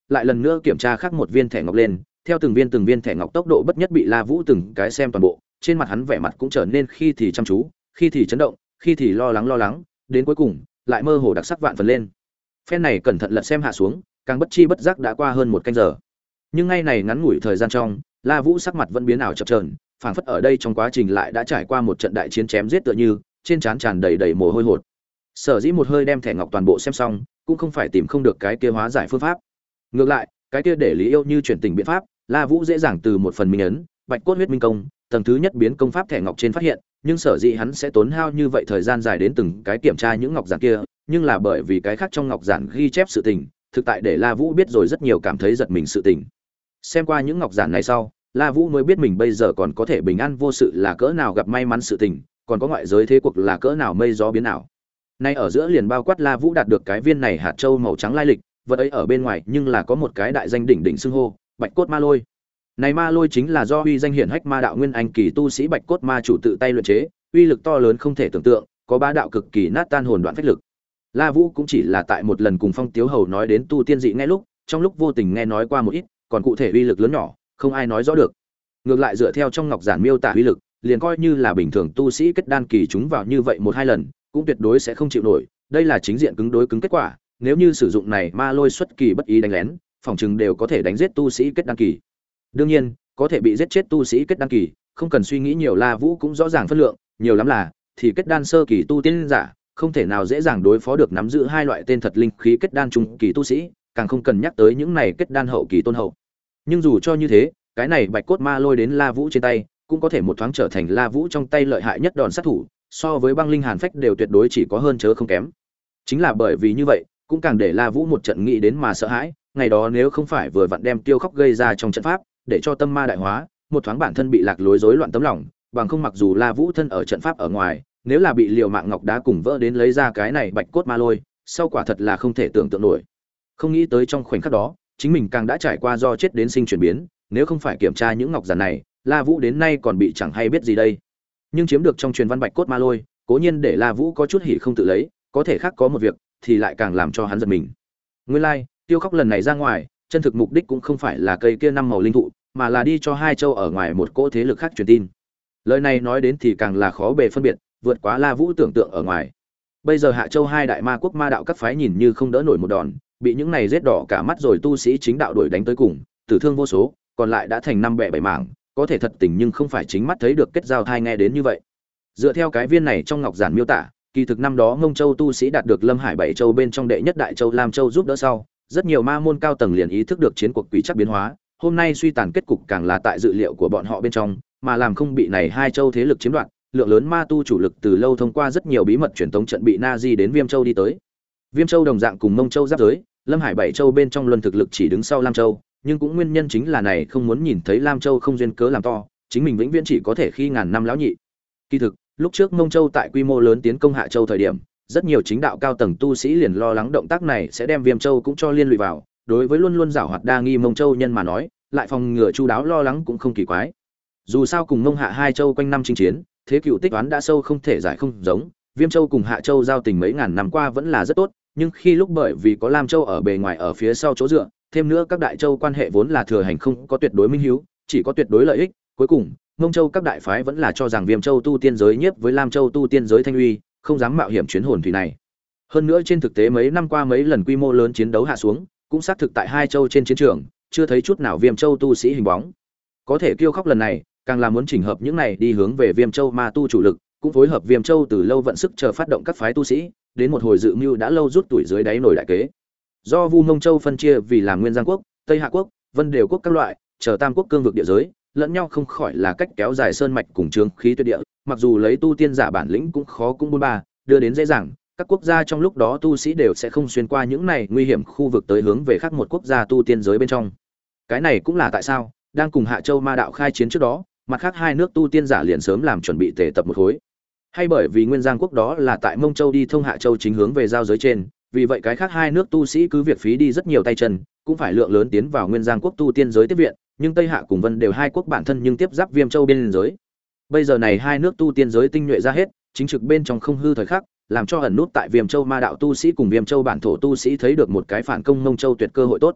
lại lần nữa kiểm tra khác một viên thẻ ngọc lên, theo từng viên từng viên thẻ ngọc tốc độ bất nhất bị La Vũ từng cái xem toàn bộ, trên mặt hắn vẻ mặt cũng trở nên khi thì chăm chú, khi thì chấn động, khi thì lo lắng lo lắng, đến cuối cùng lại mơ hồ đặc sắc vạn phần lên. Phen này cẩn thận lật xem hạ xuống, càng bất chi bất giác đã qua hơn một canh giờ. Nhưng ngay này ngắn ngủi thời gian trong, La Vũ sắc mặt vẫn biến ảo chập chờn, phảng phất ở đây trong quá trình lại đã trải qua một trận đại chiến chém giết tựa như, trên trán tràn đầy đầy mồ hôi hột. Sở dĩ một hơi đem thẻ ngọc toàn bộ xem xong, cũng không phải tìm không được cái kia hóa giải phương pháp. Ngược lại, cái kia để Lý Yêu Như chuyển tình biện pháp, La Vũ dễ dàng từ một phần minh ấn, Bạch cốt huyết minh công, tầng thứ nhất biến công pháp thẻ ngọc trên phát hiện, nhưng sở dĩ hắn sẽ tốn hao như vậy thời gian dài đến từng cái kiểm tra những ngọc giản kia, nhưng là bởi vì cái khác trong ngọc giản ghi chép sự tình, thực tại để La Vũ biết rồi rất nhiều cảm thấy giật mình sự tình. Xem qua những ngọc giản này sau, La Vũ mới biết mình bây giờ còn có thể bình an vô sự là cỡ nào gặp may mắn sự tình, còn có ngoại giới thế cuộc là cỡ nào mây gió biến ảo. Nay ở giữa liền bao quát La Vũ đạt được cái viên này hạt châu màu trắng lai lịch, vật ấy ở bên ngoài nhưng là có một cái đại danh đỉnh đỉnh xưng hô, Bạch cốt ma lôi. Này ma lôi chính là do uy danh hiển hách ma đạo nguyên anh kỳ tu sĩ Bạch cốt ma chủ tự tay luyện chế, uy lực to lớn không thể tưởng tượng, có ba đạo cực kỳ nát tan hồn đoạn phách lực. La Vũ cũng chỉ là tại một lần cùng Phong Tiếu Hầu nói đến tu tiên dị nghe lúc, trong lúc vô tình nghe nói qua một ít, còn cụ thể uy lực lớn nhỏ, không ai nói rõ được. Ngược lại dựa theo trong ngọc giản miêu tả uy lực, liền coi như là bình thường tu sĩ kết đan kỳ chúng vào như vậy một hai lần, cũng tuyệt đối sẽ không chịu nổi, đây là chính diện cứng đối cứng kết quả, nếu như sử dụng này ma lôi xuất kỳ bất ý đánh lén, phòng chừng đều có thể đánh giết tu sĩ kết đan kỳ. Đương nhiên, có thể bị giết chết tu sĩ kết đan kỳ, không cần suy nghĩ nhiều, La Vũ cũng rõ ràng phân lượng, nhiều lắm là thì kết đan sơ kỳ tu tiên giả, không thể nào dễ dàng đối phó được nắm giữ hai loại tên thật linh khí kết đan trung kỳ tu sĩ, càng không cần nhắc tới những này kết đan hậu kỳ tôn hậu. Nhưng dù cho như thế, cái này Bạch cốt ma lôi đến La Vũ trên tay, cũng có thể một thoáng trở thành La Vũ trong tay lợi hại nhất đòn sát thủ, so với băng linh hàn phách đều tuyệt đối chỉ có hơn chớ không kém. Chính là bởi vì như vậy, cũng càng để La Vũ một trận nghĩ đến mà sợ hãi, ngày đó nếu không phải vừa vặn đem Tiêu Khóc gây ra trong trận pháp, để cho tâm ma đại hóa, một thoáng bản thân bị lạc lối rối loạn tấm lòng, bằng không mặc dù La Vũ thân ở trận pháp ở ngoài, nếu là bị liều mạng ngọc đá cùng vỡ đến lấy ra cái này Bạch cốt ma lôi, sau quả thật là không thể tưởng tượng nổi. Không nghĩ tới trong khoảnh khắc đó, chính mình càng đã trải qua do chết đến sinh chuyển biến, nếu không phải kiểm tra những ngọc giản này, La Vũ đến nay còn bị chẳng hay biết gì đây. Nhưng chiếm được trong truyền văn Bạch cốt ma lôi, cố nhiên để La Vũ có chút hỉ không tự lấy, có thể khác có một việc thì lại càng làm cho hắn giật mình. Nguyên lai, like, Tiêu Khóc lần này ra ngoài, chân thực mục đích cũng không phải là cây kia năm màu linh thụ, mà là đi cho hai châu ở ngoài một cỗ thế lực khác truyền tin. Lời này nói đến thì càng là khó bề phân biệt, vượt quá La Vũ tưởng tượng ở ngoài. Bây giờ Hạ Châu hai đại ma quốc ma đạo các phái nhìn như không đỡ nổi một đòn, bị những này giết đỏ cả mắt rồi tu sĩ chính đạo đuổi đánh tới cùng, tử thương vô số, còn lại đã thành năm bè bảy mảng, có thể thật tình nhưng không phải chính mắt thấy được kết giao thai nghe đến như vậy. Dựa theo cái viên này trong ngọc giản miêu tả, kỳ thực năm đó Ngông Châu tu sĩ đạt được Lâm Hải bảy châu bên trong đệ nhất đại châu Lam Châu giúp đỡ sau, rất nhiều ma môn cao tầng liền ý thức được chiến cuộc quỷ chắc biến hóa, hôm nay suy tàn kết cục càng là tại dự liệu của bọn họ bên trong, mà làm không bị này hai châu thế lực chiếm đoạt, lượng lớn ma tu chủ lực từ lâu thông qua rất nhiều bí mật truyền tống trận bị Nazi đến Viêm Châu đi tới. Viêm Châu đồng dạng cùng Mông Châu giáp giới, Lâm Hải bảy châu bên trong luân thực lực chỉ đứng sau Lam Châu, nhưng cũng nguyên nhân chính là này không muốn nhìn thấy Lam Châu không duyên cớ làm to, chính mình vĩnh viễn chỉ có thể khi ngàn năm lão nhị. Kỳ thực, lúc trước Mông Châu tại quy mô lớn tiến công Hạ Châu thời điểm, rất nhiều chính đạo cao tầng tu sĩ liền lo lắng động tác này sẽ đem Viêm Châu cũng cho liên lụy vào, đối với luôn luôn giảo hoạt đa nghi Mông Châu nhân mà nói, lại phòng ngừa chu đáo lo lắng cũng không kỳ quái. Dù sao cùng Mông Hạ hai châu quanh năm chinh chiến, thế cựu tích toán đã sâu không thể giải không giống, Viêm Châu cùng Hạ Châu giao tình mấy ngàn năm qua vẫn là rất tốt, nhưng khi lúc bởi vì có Lam Châu ở bề ngoài ở phía sau chỗ dựa, thêm nữa các đại châu quan hệ vốn là thừa hành không có tuyệt đối minh hiếu, chỉ có tuyệt đối lợi ích, cuối cùng, Mông Châu các đại phái vẫn là cho rằng Viêm Châu tu tiên giới nhiếp với Lam Châu tu tiên giới thanh uy, không dám mạo hiểm chuyến hồn thủy này. Hơn nữa trên thực tế mấy năm qua mấy lần quy mô lớn chiến đấu hạ xuống, cũng xác thực tại hai châu trên chiến trường, chưa thấy chút nào Viêm Châu tu sĩ hình bóng. Có thể Kiêu Khóc lần này, càng là muốn chỉnh hợp những này đi hướng về Viêm Châu ma tu chủ lực, cũng phối hợp Viêm Châu từ lâu vận sức chờ phát động các phái tu sĩ, đến một hồi dự mưu đã lâu rút tuổi dưới đáy nổi đại kế. Do Vu Mông Châu phân chia vì làm Nguyên Giang quốc, Tây Hạ quốc, Vân Đều quốc các loại, chờ tam quốc cương vực địa giới, lẫn nhau không khỏi là cách kéo dài sơn mạch cùng trướng khí tuyệt địa, mặc dù lấy tu tiên giả bản lĩnh cũng khó cũng buôn ba, đưa đến dễ dàng, các quốc gia trong lúc đó tu sĩ đều sẽ không xuyên qua những này nguy hiểm khu vực tới hướng về khác một quốc gia tu tiên giới bên trong. Cái này cũng là tại sao, đang cùng Hạ Châu ma đạo khai chiến trước đó, mặt khác hai nước tu tiên giả liền sớm làm chuẩn bị tề tập một khối. Hay bởi vì Nguyên Giang quốc đó là tại Mông Châu đi thông Hạ Châu chính hướng về giao giới trên, vì vậy cái khác hai nước tu sĩ cứ việc phí đi rất nhiều tay chân, cũng phải lượng lớn tiến vào Nguyên Giang quốc tu tiên giới tiếp viện, nhưng Tây Hạ cùng Vân đều hai quốc bản thân nhưng tiếp giáp Viêm Châu biên giới. Bây giờ này hai nước tu tiên giới tinh nhuệ ra hết, chính trực bên trong không hư thời khắc, làm cho ẩn nút tại Viêm Châu ma đạo tu sĩ cùng Viêm Châu bản thổ tu sĩ thấy được một cái phản công Mông Châu tuyệt cơ hội tốt.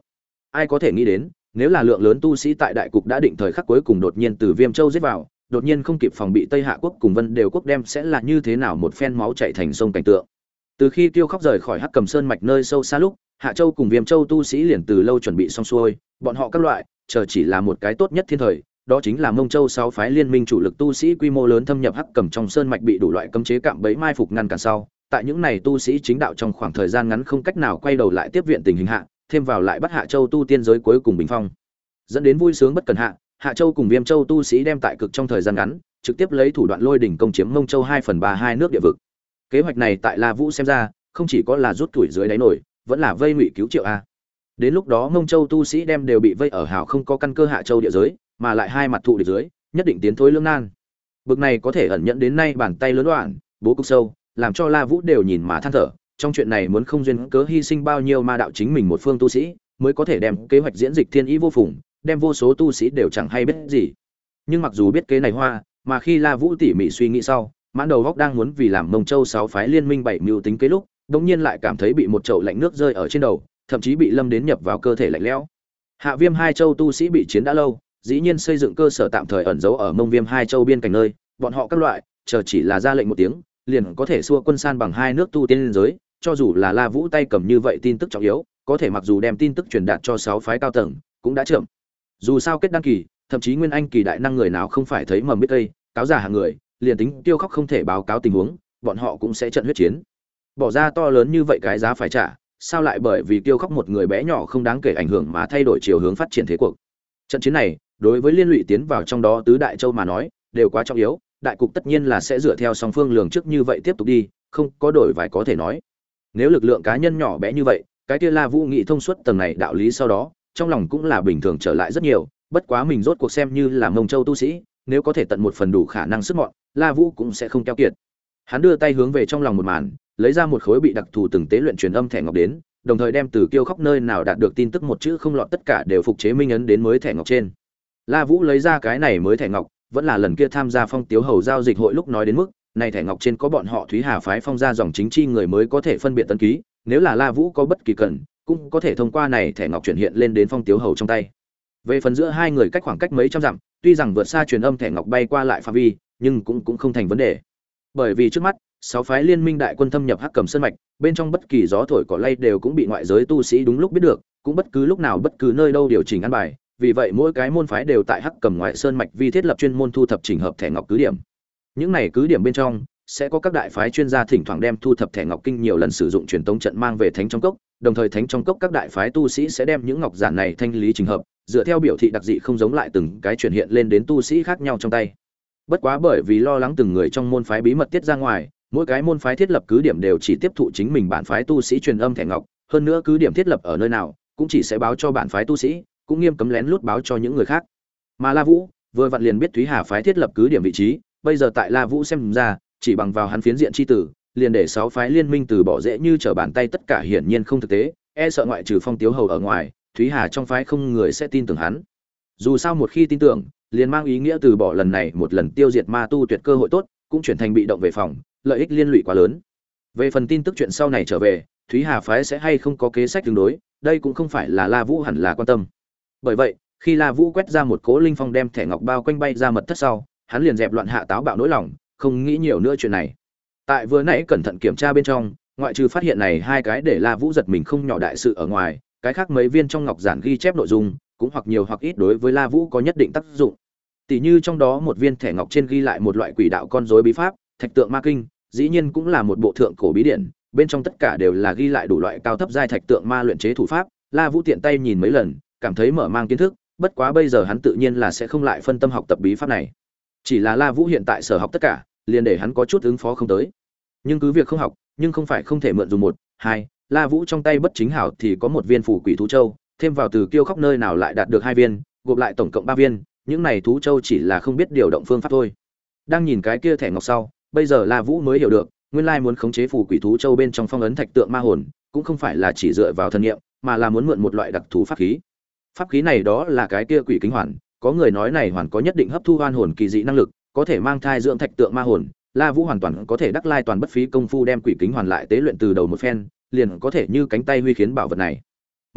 ai có thể nghĩ đến, nếu là lượng lớn tu sĩ tại đại cục đã định thời khắc cuối cùng đột nhiên từ Viêm Châu giết vào, đột nhiên không kịp phòng bị Tây Hạ quốc cùng Vân Đều quốc đem sẽ là như thế nào một phen máu chảy thành sông cảnh tượng. Từ khi Kiêu Khóc rời khỏi Hắc Cầm Sơn mạch nơi sâu xa lúc, Hạ Châu cùng Viêm Châu tu sĩ liền từ lâu chuẩn bị xong xuôi, bọn họ các loại, chờ chỉ là một cái tốt nhất thiên thời, đó chính là Mông Châu sáu phái liên minh chủ lực tu sĩ quy mô lớn thâm nhập Hắc Cầm trong sơn mạch bị đủ loại cấm chế cạm bẫy mai phục ngăn cản sau, tại những này tu sĩ chính đạo trong khoảng thời gian ngắn không cách nào quay đầu lại tiếp viện tình hình hạ, thêm vào lại bắt Hạ Châu tu tiên giới cuối cùng bình phong, dẫn đến vui sướng bất cần hạ, Hạ Châu cùng Viêm Châu tu sĩ đem tại cực trong thời gian ngắn, trực tiếp lấy thủ đoạn lôi đỉnh công chiếm Mông Châu hai phần ba hai nước địa vực. Kế hoạch này tại La Vũ xem ra, không chỉ có là rút tuổi dưới đáy nổi, vẫn là vây ngụy cứu Triệu a. Đến lúc đó Mông Châu tu sĩ đem đều bị vây ở hào không có căn cơ Hạ Châu địa giới, mà lại hai mặt thụ địch dưới, nhất định tiến thối lưỡng nan. Bực này có thể ẩn nhận đến nay bàn tay lớn đoạn, bố cục sâu, làm cho La Vũ đều nhìn mà than thở, trong chuyện này muốn không duyên cớ hy sinh bao nhiêu ma đạo chính mình một phương tu sĩ, mới có thể đem kế hoạch diễn dịch thiên ý vô phùng, đem vô số tu sĩ đều chẳng hay biết gì. Nhưng mặc dù biết kế này hoa, mà khi La Vũ tỉ mỉ suy nghĩ sau, mãn đầu góc đang muốn vì làm Mông Châu sáu phái liên minh bảy mưu tính kế lúc, đột nhiên lại cảm thấy bị một chậu lạnh nước rơi ở trên đầu, thậm chí bị lâm đến nhập vào cơ thể lạnh lẽo. Hạ Viêm hai châu tu sĩ bị chiến đã lâu, dĩ nhiên xây dựng cơ sở tạm thời ẩn giấu ở Mông Viêm hai châu biên cảnh nơi, bọn họ các loại, chờ chỉ là ra lệnh một tiếng, liền có thể xua quân san bằng hai nước tu tiên giới, cho dù là La Vũ tay cầm như vậy tin tức trọng yếu, có thể mặc dù đem tin tức truyền đạt cho sáu phái cao tầng, cũng đã chậm. Dù sao kết đăng kỳ, thậm chí nguyên anh kỳ đại năng người nào không phải thấy mầm biết cây, cáo giả hạng người, liền tính Tiêu Khóc không thể báo cáo tình huống, bọn họ cũng sẽ trận huyết chiến. Bỏ ra to lớn như vậy cái giá phải trả, sao lại bởi vì Tiêu Khóc một người bé nhỏ không đáng kể ảnh hưởng mà thay đổi chiều hướng phát triển thế cuộc. Trận chiến này, đối với liên lụy tiến vào trong đó tứ đại châu mà nói, đều quá trọng yếu, đại cục tất nhiên là sẽ dựa theo song phương lường trước như vậy tiếp tục đi, không có đổi vài có thể nói. Nếu lực lượng cá nhân nhỏ bé như vậy, cái kia La Vũ nghĩ thông suốt tầng này đạo lý sau đó, trong lòng cũng là bình thường trở lại rất nhiều, bất quá mình rốt cuộc xem như là Mông Châu tu sĩ, nếu có thể tận một phần đủ khả năng sức mọn, La Vũ cũng sẽ không keo kiệt. Hắn đưa tay hướng về trong lòng một màn, lấy ra một khối bị đặc thù từng tế luyện truyền âm thẻ ngọc đến, đồng thời đem từ Kiêu Khóc nơi nào đạt được tin tức một chữ không lọt tất cả đều phục chế minh ấn đến mới thẻ ngọc trên. La Vũ lấy ra cái này mới thẻ ngọc, vẫn là lần kia tham gia Phong Tiếu Hầu giao dịch hội lúc nói đến mức, này thẻ ngọc trên có bọn họ Thúy Hà phái Phong gia dòng chính chi người mới có thể phân biệt tân ký, nếu là La Vũ có bất kỳ cần, cũng có thể thông qua này thẻ ngọc chuyển hiện lên đến Phong Tiếu Hầu trong tay. Về phần giữa hai người cách khoảng cách mấy trăm dặm, tuy rằng vượt xa truyền âm thẻ ngọc bay qua lại phạm vi, nhưng cũng cũng không thành vấn đề. Bởi vì trước mắt, sáu phái liên minh đại quân thâm nhập Hắc Cầm Sơn mạch, bên trong bất kỳ gió thổi cỏ lay đều cũng bị ngoại giới tu sĩ đúng lúc biết được, cũng bất cứ lúc nào bất cứ nơi đâu điều chỉnh ăn bài, vì vậy mỗi cái môn phái đều tại Hắc Cầm ngoại sơn mạch vi thiết lập chuyên môn thu thập chỉnh hợp thẻ ngọc cứ điểm. Những này cứ điểm bên trong sẽ có các đại phái chuyên gia thỉnh thoảng đem thu thập thẻ ngọc kinh nhiều lần sử dụng truyền tống trận mang về thánh trong cốc, đồng thời thánh trong cốc các đại phái tu sĩ sẽ đem những ngọc giản này thanh lý chỉnh hợp, dựa theo biểu thị đặc dị không giống lại từng cái chuyển hiện lên đến tu sĩ khác nhau trong tay. Bất quá bởi vì lo lắng từng người trong môn phái bí mật tiết ra ngoài, mỗi cái môn phái thiết lập cứ điểm đều chỉ tiếp thụ chính mình bản phái tu sĩ truyền âm thẻ ngọc, hơn nữa cứ điểm thiết lập ở nơi nào cũng chỉ sẽ báo cho bản phái tu sĩ, cũng nghiêm cấm lén lút báo cho những người khác. Mà La Vũ vừa vặn liền biết Thúy Hà phái thiết lập cứ điểm vị trí, bây giờ tại La Vũ xem ra, chỉ bằng vào hắn phiến diện chi tử, liền để sáu phái liên minh từ bỏ dễ như trở bàn tay tất cả hiển nhiên không thực tế, e sợ ngoại trừ Phong Tiếu Hầu ở ngoài, Thúy Hà trong phái không người sẽ tin tưởng hắn. Dù sao một khi tin tưởng, liền mang ý nghĩa từ bỏ lần này một lần tiêu diệt ma tu tuyệt cơ hội tốt, cũng chuyển thành bị động về phòng, lợi ích liên lụy quá lớn. Về phần tin tức chuyện sau này trở về, Thúy Hà phái sẽ hay không có kế sách tương đối, đây cũng không phải là La Vũ hẳn là quan tâm. Bởi vậy, khi La Vũ quét ra một cỗ linh phong đem thẻ ngọc bao quanh bay ra mật thất sau, hắn liền dẹp loạn hạ táo bạo nỗi lòng, không nghĩ nhiều nữa chuyện này. Tại vừa nãy cẩn thận kiểm tra bên trong, ngoại trừ phát hiện này hai cái để La Vũ giật mình không nhỏ đại sự ở ngoài, cái khác mấy viên trong ngọc giản ghi chép nội dung, cũng hoặc nhiều hoặc ít đối với La Vũ có nhất định tác dụng. Tỷ như trong đó một viên thẻ ngọc trên ghi lại một loại quỷ đạo con rối bí pháp, Thạch Tượng Ma Kinh, dĩ nhiên cũng là một bộ thượng cổ bí điển, bên trong tất cả đều là ghi lại đủ loại cao thấp giai thạch tượng ma luyện chế thủ pháp. La Vũ tiện tay nhìn mấy lần, cảm thấy mở mang kiến thức, bất quá bây giờ hắn tự nhiên là sẽ không lại phân tâm học tập bí pháp này. Chỉ là La Vũ hiện tại sở học tất cả, liền để hắn có chút ứng phó không tới. Nhưng cứ việc không học, nhưng không phải không thể mượn dùng một, hai, La Vũ trong tay bất chính hảo thì có một viên phù quỷ thú châu, thêm vào từ Kiêu Khóc nơi nào lại đạt được hai viên, gộp lại tổng cộng ba viên, những này thú châu chỉ là không biết điều động phương pháp thôi. Đang nhìn cái kia thẻ ngọc sau, bây giờ La Vũ mới hiểu được, nguyên lai muốn khống chế phù quỷ thú châu bên trong phong ấn thạch tượng ma hồn, cũng không phải là chỉ dựa vào thần niệm, mà là muốn mượn một loại đặc thú pháp khí. Pháp khí này đó là cái kia quỷ kính hoàn, có người nói này hoàn có nhất định hấp thu oan hồn kỳ dị năng lực, có thể mang thai dưỡng thạch tượng ma hồn. La Vũ hoàn toàn có thể đắc lai toàn bất phí công phu đem quỷ kính hoàn lại tế luyện từ đầu một phen, liền có thể như cánh tay huy khiến bảo vật này. Mặt khác,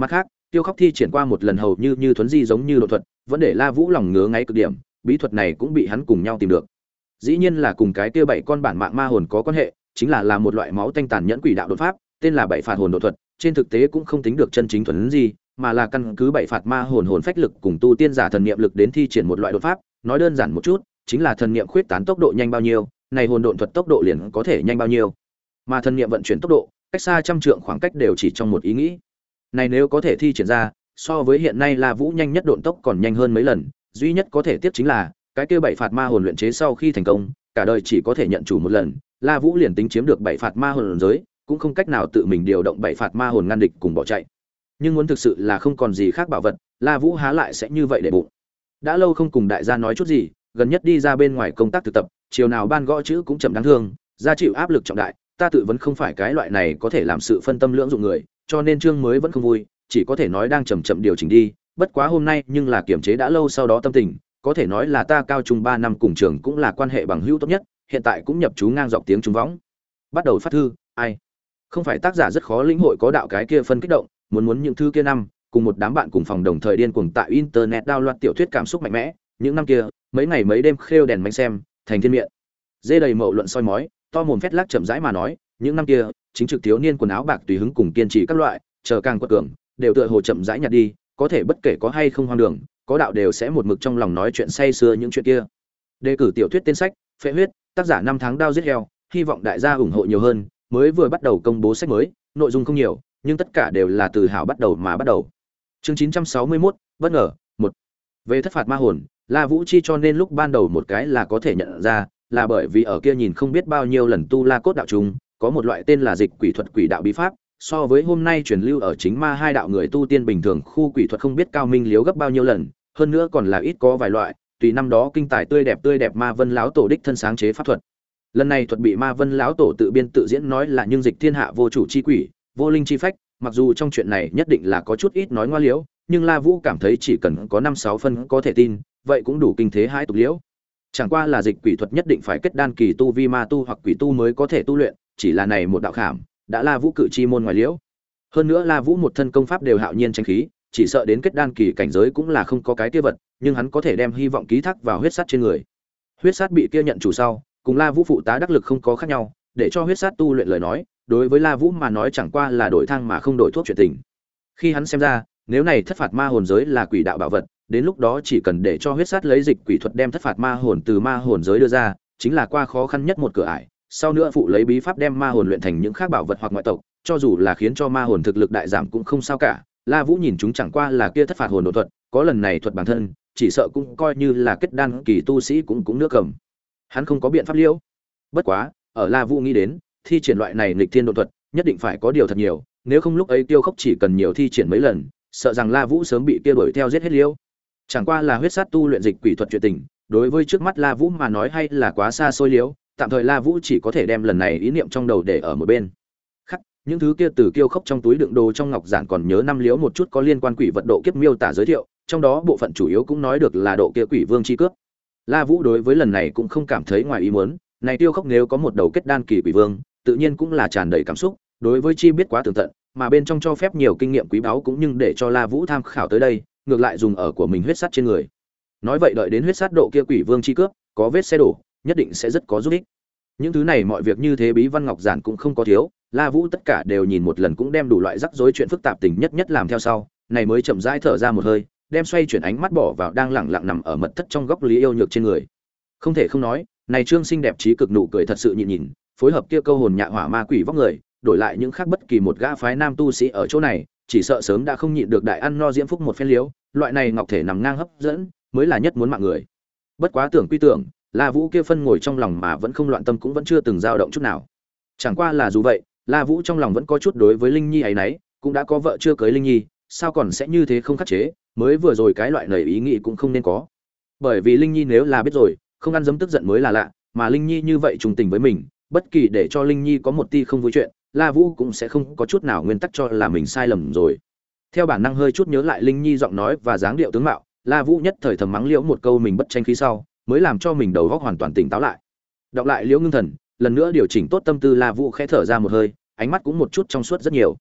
Tiêu Khóc thi triển qua một lần hầu như như thuấn di giống như độ thuật, vẫn để La Vũ lòng ngứa ngáy cực điểm, bí thuật này cũng bị hắn cùng nhau tìm được. Dĩ nhiên là cùng cái kia bảy con bản mạng ma hồn có quan hệ, chính là là một loại máu tanh tàn nhẫn quỷ đạo đột pháp, tên là bảy phạt hồn độ thuật, trên thực tế cũng không tính được chân chính thuần gì, mà là căn cứ bảy phạt ma hồn hồn phách lực cùng tu tiên giả thần niệm lực đến thi triển một loại đột pháp, nói đơn giản một chút, chính là thần niệm khuyết tán tốc độ nhanh bao nhiêu, này hồn độn thuật tốc độ liền có thể nhanh bao nhiêu. Mà thần niệm vận chuyển tốc độ, cách xa trăm trượng khoảng cách đều chỉ trong một ý nghĩ. Này nếu có thể thi triển ra, so với hiện nay La Vũ nhanh nhất độn tốc còn nhanh hơn mấy lần, duy nhất có thể tiếp chính là cái kia bảy phạt ma hồn luyện chế sau khi thành công, cả đời chỉ có thể nhận chủ một lần, La Vũ liền tính chiếm được bảy phạt ma hồn giới, cũng không cách nào tự mình điều động bảy phạt ma hồn ngăn địch cùng bỏ chạy. Nhưng muốn thực sự là không còn gì khác bảo vật, La Vũ há lại sẽ như vậy để bụng. Đã lâu không cùng đại gia nói chút gì, gần nhất đi ra bên ngoài công tác thực tập, chiều nào ban gõ chữ cũng chậm đáng thương, gia chịu áp lực trọng đại, ta tự vẫn không phải cái loại này có thể làm sự phân tâm lưỡng dụng người, cho nên chương mới vẫn không vui, chỉ có thể nói đang chậm chậm điều chỉnh đi, bất quá hôm nay nhưng là kiểm chế đã lâu sau đó tâm tình, có thể nói là ta cao trung ba năm cùng trường cũng là quan hệ bằng hữu tốt nhất, hiện tại cũng nhập chú ngang dọc tiếng Trung võng. Bắt đầu phát thư, ai? Không phải tác giả rất khó lĩnh hội có đạo cái kia phân kích động, muốn muốn những thư kia năm, cùng một đám bạn cùng phòng đồng thời điên cuồng tại internet download tiểu thuyết cảm xúc mạnh mẽ, những năm kia, mấy ngày mấy đêm khêu đèn mánh xem, thành thiên miệng. Dê đầy mậu luận soi mói, to mồm phét lác chậm rãi mà nói, những năm kia, chính trực thiếu niên quần áo bạc tùy hứng cùng kiên trì các loại, chờ càng quật cường, đều tựa hồ chậm rãi nhạt đi, có thể bất kể có hay không hoang đường, có đạo đều sẽ một mực trong lòng nói chuyện say sưa những chuyện kia. Đề cử tiểu thuyết tên sách, Phệ huyết, tác giả năm tháng đao giết heo, hy vọng đại gia ủng hộ nhiều hơn, mới vừa bắt đầu công bố sách mới, nội dung không nhiều, nhưng tất cả đều là từ hảo bắt đầu mà bắt đầu. Chương chín trăm sáu mươi mốt, bất ngờ, một. Về thất phạt ma hồn, La Vũ chi cho nên lúc ban đầu một cái là có thể nhận ra, là bởi vì ở kia nhìn không biết bao nhiêu lần tu La cốt đạo trùng, có một loại tên là dịch quỷ thuật quỷ đạo bí pháp, so với hôm nay truyền lưu ở chính ma hai đạo người tu tiên bình thường khu quỷ thuật không biết cao minh liếu gấp bao nhiêu lần, hơn nữa còn là ít có vài loại, tùy năm đó kinh tài tươi đẹp tươi đẹp Ma Vân lão tổ đích thân sáng chế pháp thuật. Lần này thuật bị Ma Vân lão tổ tự biên tự diễn nói là nhưng dịch thiên hạ vô chủ chi quỷ, vô linh chi phách, mặc dù trong chuyện này nhất định là có chút ít nói ngoa liễu, nhưng La Vũ cảm thấy chỉ cần có năm sáu phân có thể tin, vậy cũng đủ kinh thế hai tục liễu. Chẳng qua là dịch quỷ thuật nhất định phải kết đan kỳ tu vi ma tu hoặc quỷ tu mới có thể tu luyện, chỉ là này một đạo khảm, đã La Vũ cự chi môn ngoài liễu. Hơn nữa La Vũ một thân công pháp đều hạo nhiên tranh khí, chỉ sợ đến kết đan kỳ cảnh giới cũng là không có cái kia vật, nhưng hắn có thể đem hy vọng ký thác vào huyết sát trên người. Huyết sát bị kia nhận chủ sau, cùng La Vũ phụ tá đắc lực không có khác nhau, để cho huyết sát tu luyện lời nói, đối với La Vũ mà nói chẳng qua là đổi thang mà không đổi thuốc chuyện tình. Khi hắn xem ra, nếu này thất phạt ma hồn giới là quỷ đạo bảo vật, đến lúc đó chỉ cần để cho huyết sát lấy dịch quỷ thuật đem thất phạt ma hồn từ ma hồn giới đưa ra, chính là qua khó khăn nhất một cửa ải. Sau nữa phụ lấy bí pháp đem ma hồn luyện thành những khác bảo vật hoặc ngoại tộc, cho dù là khiến cho ma hồn thực lực đại giảm cũng không sao cả. La Vũ nhìn chúng chẳng qua là kia thất phạt hồn độ thuật, có lần này thuật bản thân, chỉ sợ cũng coi như là kết đan kỳ tu sĩ cũng cũng nước cầm. Hắn không có biện pháp liễu. Bất quá, ở La Vũ nghĩ đến, thi triển loại này nghịch thiên độ thuật, nhất định phải có điều thật nhiều, nếu không lúc ấy Tiêu Khốc chỉ cần nhiều thi triển mấy lần, sợ rằng La Vũ sớm bị kia đuổi theo giết hết liễu. Chẳng qua là huyết sát tu luyện dịch quỷ thuật chuyện tình, đối với trước mắt La Vũ mà nói hay là quá xa xôi liễu, tạm thời La Vũ chỉ có thể đem lần này ý niệm trong đầu để ở một bên. Khắc, những thứ kia từ Kiêu Khốc trong túi đựng đồ trong ngọc giản còn nhớ năm liễu một chút có liên quan quỷ vật độ kiếp miêu tả giới thiệu, trong đó bộ phận chủ yếu cũng nói được là độ kia quỷ vương chi cướp. La Vũ đối với lần này cũng không cảm thấy ngoài ý muốn, này Tiêu Khốc nếu có một đầu kết đan kỳ quỷ vương, tự nhiên cũng là tràn đầy cảm xúc, đối với chi biết quá tường tận, mà bên trong cho phép nhiều kinh nghiệm quý báu cũng nhưng để cho La Vũ tham khảo tới đây, ngược lại dùng ở của mình huyết sát trên người. Nói vậy đợi đến huyết sát độ kia quỷ vương chi cướp, có vết xe đổ, nhất định sẽ rất có giúp ích. Những thứ này mọi việc như thế bí văn ngọc giản cũng không có thiếu, La Vũ tất cả đều nhìn một lần cũng đem đủ loại rắc rối chuyện phức tạp tình nhất nhất làm theo sau, này mới chậm rãi thở ra một hơi, đem xoay chuyển ánh mắt bỏ vào đang lẳng lặng nằm ở mật thất trong góc Lý Yêu Nhược trên người. Không thể không nói, này trương xinh đẹp trí cực nụ cười thật sự nhịn nhìn, phối hợp kia câu hồn nhạ hỏa ma quỷ vóc người, đổi lại những khác bất kỳ một gã phái nam tu sĩ ở chỗ này, chỉ sợ sớm đã không nhịn được đại ăn no diễm phúc một phen liếu, loại này ngọc thể nằm ngang hấp dẫn, mới là nhất muốn mạng người. Bất quá tưởng quy tưởng, La Vũ kia phân ngồi trong lòng mà vẫn không loạn tâm cũng vẫn chưa từng dao động chút nào. Chẳng qua là dù vậy, La Vũ trong lòng vẫn có chút đối với Linh Nhi ấy nấy, cũng đã có vợ chưa cưới Linh Nhi, sao còn sẽ như thế không khắc chế, mới vừa rồi cái loại lời ý nghĩ cũng không nên có. Bởi vì Linh Nhi nếu là biết rồi, không ăn dấm tức giận mới là lạ, mà Linh Nhi như vậy trùng tình với mình, bất kỳ để cho Linh Nhi có một tia không vui chuyện, La Vũ cũng sẽ không có chút nào nguyên tắc cho là mình sai lầm rồi. Theo bản năng hơi chút nhớ lại Linh Nhi giọng nói và dáng điệu tướng mạo, La Vũ nhất thời thầm mắng liễu một câu mình bất tranh khí sau, mới làm cho mình đầu óc hoàn toàn tỉnh táo lại. Đọc lại liễu ngưng thần, lần nữa điều chỉnh tốt tâm tư, La Vũ khẽ thở ra một hơi, ánh mắt cũng một chút trong suốt rất nhiều.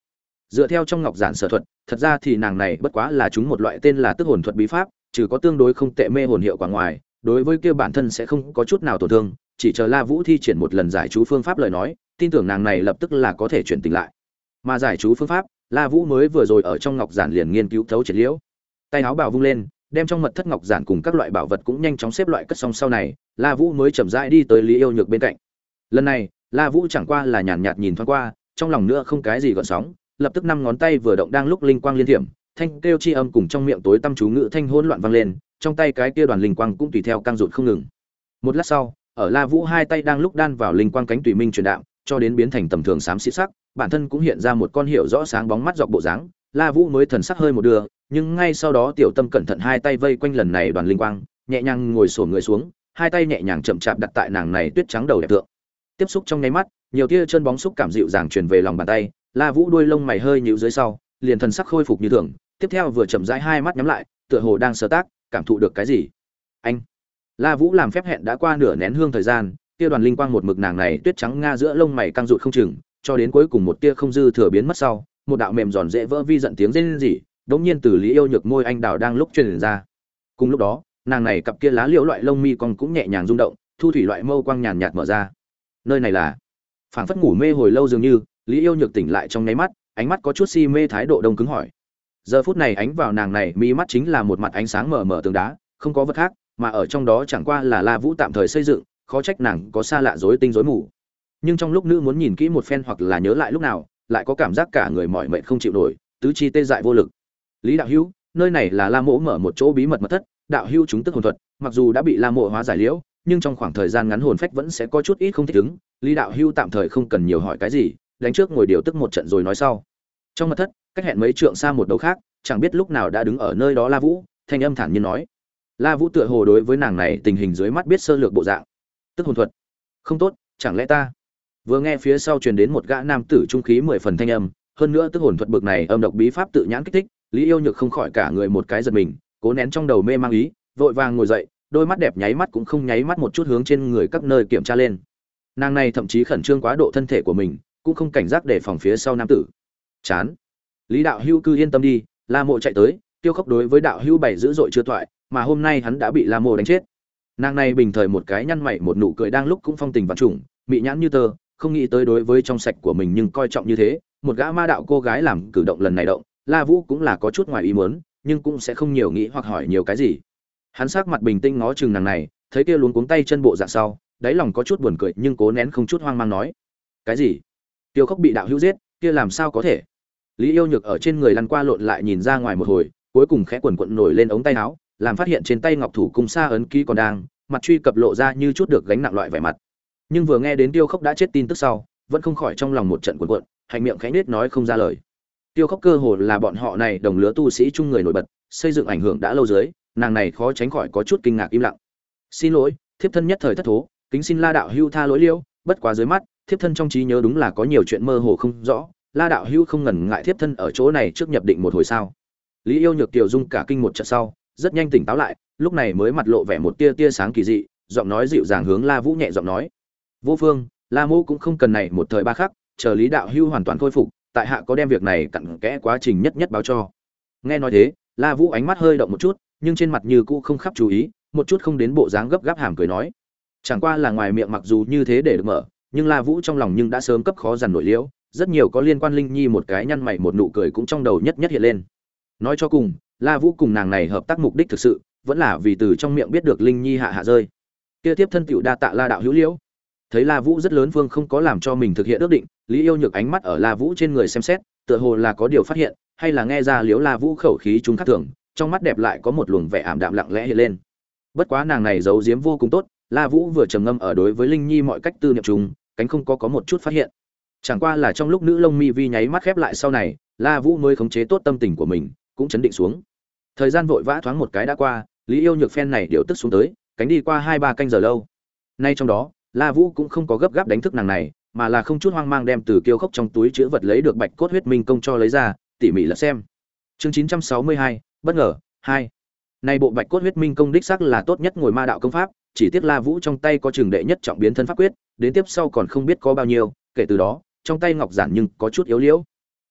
Dựa theo trong ngọc giản sở thuật, thật ra thì nàng này bất quá là chúng một loại tên là tức hồn thuật bí pháp, trừ có tương đối không tệ mê hồn hiệu quả ngoài, đối với kia bản thân sẽ không có chút nào tổn thương, chỉ chờ La Vũ thi triển một lần giải chú phương pháp lời nói, tin tưởng nàng này lập tức là có thể chuyển tỉnh lại. Mà giải chú phương pháp, La Vũ mới vừa rồi ở trong ngọc giản liền nghiên cứu thấu triệt liễu. Tay áo bào vung lên, đem trong mật thất ngọc giản cùng các loại bảo vật cũng nhanh chóng xếp loại cất xong sau này, La Vũ mới chậm rãi đi tới Lý Yêu Nhược bên cạnh. Lần này, La Vũ chẳng qua là nhàn nhạt nhìn thoáng qua, trong lòng nữa không cái gì gợn sóng, lập tức năm ngón tay vừa động đang lúc linh quang liên thiểm, thanh kêu chi âm cùng trong miệng tối tâm chú ngữ thanh hỗn loạn vang lên, trong tay cái kia đoàn linh quang cũng tùy theo căng rụt không ngừng. Một lát sau, ở La Vũ hai tay đang lúc đan vào linh quang cánh tùy minh truyền đạo, cho đến biến thành tầm thường xám xịt sắc, bản thân cũng hiện ra một con hiểu rõ sáng bóng mắt dọc bộ dáng, La Vũ mới thần sắc hơi một đưa, nhưng ngay sau đó tiểu tâm cẩn thận hai tay vây quanh lần này đoàn linh quang, nhẹ nhàng ngồi xổm người xuống, hai tay nhẹ nhàng chậm chạp đặt tại nàng này tuyết trắng đầu đẹp tượng. Tiếp xúc trong nháy mắt, nhiều tia chân bóng xúc cảm dịu dàng truyền về lòng bàn tay, La Vũ đuôi lông mày hơi nhíu dưới sau, liền thần sắc khôi phục như thường, tiếp theo vừa chậm rãi hai mắt nhắm lại, tựa hồ đang sơ tác, cảm thụ được cái gì. Anh. La Vũ làm phép hẹn đã qua nửa nén hương thời gian, kia đoàn linh quang một mực nàng này tuyết trắng nga giữa lông mày căng rụt không chừng, cho đến cuối cùng một tia không dư thừa biến mất sau, một đạo mềm giòn dễ vỡ vi giận tiếng rên rỉ, đống nhiên từ Lý Yêu Nhược môi anh đào đang lúc truyền ra. Cùng lúc đó, nàng này cặp kia lá liễu loại lông mi cong cũng nhẹ nhàng rung động, thu thủy loại mâu quang nhàn nhạt mở ra. Nơi này là phảng phất ngủ mê hồi lâu dường như, Lý Yêu Nhược tỉnh lại trong nháy mắt, ánh mắt có chút si mê thái độ đông cứng hỏi. Giờ phút này ánh vào nàng này mi mắt chính là một mặt ánh sáng mờ mờ tường đá, không có vật khác, mà ở trong đó chẳng qua là La Vũ tạm thời xây dựng, khó trách nàng có xa lạ rối tinh rối mù. Nhưng trong lúc nữ muốn nhìn kỹ một phen hoặc là nhớ lại lúc nào, lại có cảm giác cả người mỏi mệt không chịu nổi, tứ chi tê dại vô lực. Lý đạo hữu, nơi này là La Mỗ mở một chỗ bí mật mật thất, đạo hữu chúng tức hồn thuật, mặc dù đã bị La Mỗ hóa giải liễu, nhưng trong khoảng thời gian ngắn hồn phách vẫn sẽ có chút ít không thích ứng, Lý đạo hữu tạm thời không cần nhiều hỏi cái gì, đánh trước ngồi điều tức một trận rồi nói sau. Trong mật thất, cách hẹn mấy trượng xa một đầu khác, chẳng biết lúc nào đã đứng ở nơi đó La Vũ, thanh âm thản nhiên nói. La Vũ tựa hồ đối với nàng này tình hình dưới mắt biết sơ lược bộ dạng. Tức hồn thuật. Không tốt, chẳng lẽ ta? Vừa nghe phía sau truyền đến một gã nam tử trung khí mười phần thanh âm, hơn nữa tức hồn thuật bực này âm độc bí pháp tự nhãn kích thích, Lý Yêu Nhược không khỏi cả người một cái giật mình, cố nén trong đầu mê mang ý, vội vàng ngồi dậy, đôi mắt đẹp nháy mắt cũng không nháy mắt một chút hướng trên người các nơi kiểm tra lên. Nàng này thậm chí khẩn trương quá độ thân thể của mình, cũng không cảnh giác để phòng phía sau nam tử. Chán. Lý đạo hữu cứ yên tâm đi, La Mộ chạy tới, tiêu khốc đối với đạo hữu bày dữ dội chưa toại, mà hôm nay hắn đã bị La Mộ đánh chết. Nàng này bình thời một cái nhăn mày một nụ cười đang lúc cũng phong tình vạn trùng, mị nhãn như tơ, không nghĩ tới đối với trong sạch của mình nhưng coi trọng như thế, một gã ma đạo cô gái làm cử động lần này động, La Vũ cũng là có chút ngoài ý muốn, nhưng cũng sẽ không nhiều nghĩ hoặc hỏi nhiều cái gì. Hắn sắc mặt bình tĩnh ngó chừng nàng này, thấy kia luống cuống tay chân bộ dạng sau, đáy lòng có chút buồn cười nhưng cố nén không chút hoang mang nói: "Cái gì? Tiêu Khốc bị đạo hữu giết, kia làm sao có thể?" Lý Yêu Nhược ở trên người lăn qua lộn lại nhìn ra ngoài một hồi, cuối cùng khẽ quần quật nổi lên ống tay áo, làm phát hiện trên tay ngọc thủ cung sa ấn ký còn đang, mặt truy cập lộ ra như chút được gánh nặng loại vẻ mặt. Nhưng vừa nghe đến Tiêu Khốc đã chết tin tức sau, vẫn không khỏi trong lòng một trận cuộn cuộn, hành miệng khẽ nết nói không ra lời. Tiêu Khốc cơ hồ là bọn họ này đồng lứa tu sĩ chung người nổi bật, xây dựng ảnh hưởng đã lâu dưới, nàng này khó tránh khỏi có chút kinh ngạc im lặng. "Xin lỗi, thiếp thân nhất thời thất thố, kính xin La đạo hữu tha lỗi liêu, bất quá dưới mắt, thiếp thân trong trí nhớ đúng là có nhiều chuyện mơ hồ không rõ, La đạo hữu không ngần ngại thiếp thân ở chỗ này trước nhập định một hồi sao?" Lý Yêu Nhược tiểu dung cả kinh một trận sau, rất nhanh tỉnh táo lại, lúc này mới mặt lộ vẻ một tia tia sáng kỳ dị, giọng nói dịu dàng hướng La Vũ nhẹ giọng nói: "Vô Phương, La Mô cũng không cần này một thời ba khắc, chờ Lý đạo hữu hoàn toàn khôi phục, tại hạ có đem việc này cặn kẽ quá trình nhất nhất báo cho." Nghe nói thế, La Vũ ánh mắt hơi động một chút, nhưng trên mặt như cũ không khắp chú ý, một chút không đến bộ dáng gấp gáp hàm cười nói: "Chẳng qua là ngoài miệng mặc dù như thế để được mở, nhưng La Vũ trong lòng nhưng đã sớm cấp khó dằn nổi liễu, rất nhiều có liên quan Linh Nhi một cái nhăn mày một nụ cười cũng trong đầu nhất nhất hiện lên. Nói cho cùng, La Vũ cùng nàng này hợp tác mục đích thực sự vẫn là vì từ trong miệng biết được Linh Nhi hạ hạ rơi. Kia tiếp thân tiểu đa tạ La đạo hữu liễu." Thấy La Vũ rất lớn phương không có làm cho mình thực hiện ước định, Lý Yêu Nhược ánh mắt ở La Vũ trên người xem xét, tựa hồ là có điều phát hiện, hay là nghe ra liễu La Vũ khẩu khí trung khác thường, trong mắt đẹp lại có một luồng vẻ ảm đạm lặng lẽ hiện lên. Bất quá nàng này giấu giếm vô cùng tốt, La Vũ vừa trầm ngâm ở đối với Linh Nhi mọi cách tư niệm trùng, cánh không có có một chút phát hiện. Chẳng qua là trong lúc nữ lông mi vi nháy mắt khép lại sau này, La Vũ mới khống chế tốt tâm tình của mình, cũng chấn định xuống. Thời gian vội vã thoáng một cái đã qua, Lý Yêu Nhược phen này điều tức xuống tới, cánh đi qua hai ba canh giờ lâu. Nay trong đó, La Vũ cũng không có gấp gáp đánh thức nàng này, mà là không chút hoang mang đem từ kiêu khốc trong túi chứa vật lấy được bạch cốt huyết minh công cho lấy ra, tỉ mỉ lật xem. Chương chín trăm sáu mươi hai, bất ngờ hai. Nay bộ bạch cốt huyết minh công đích xác là tốt nhất ngồi ma đạo công pháp, chỉ tiếc La Vũ trong tay có trường đệ nhất trọng biến thân pháp quyết, đến tiếp sau còn không biết có bao nhiêu, kể từ đó, trong tay ngọc giản nhưng có chút yếu liễu.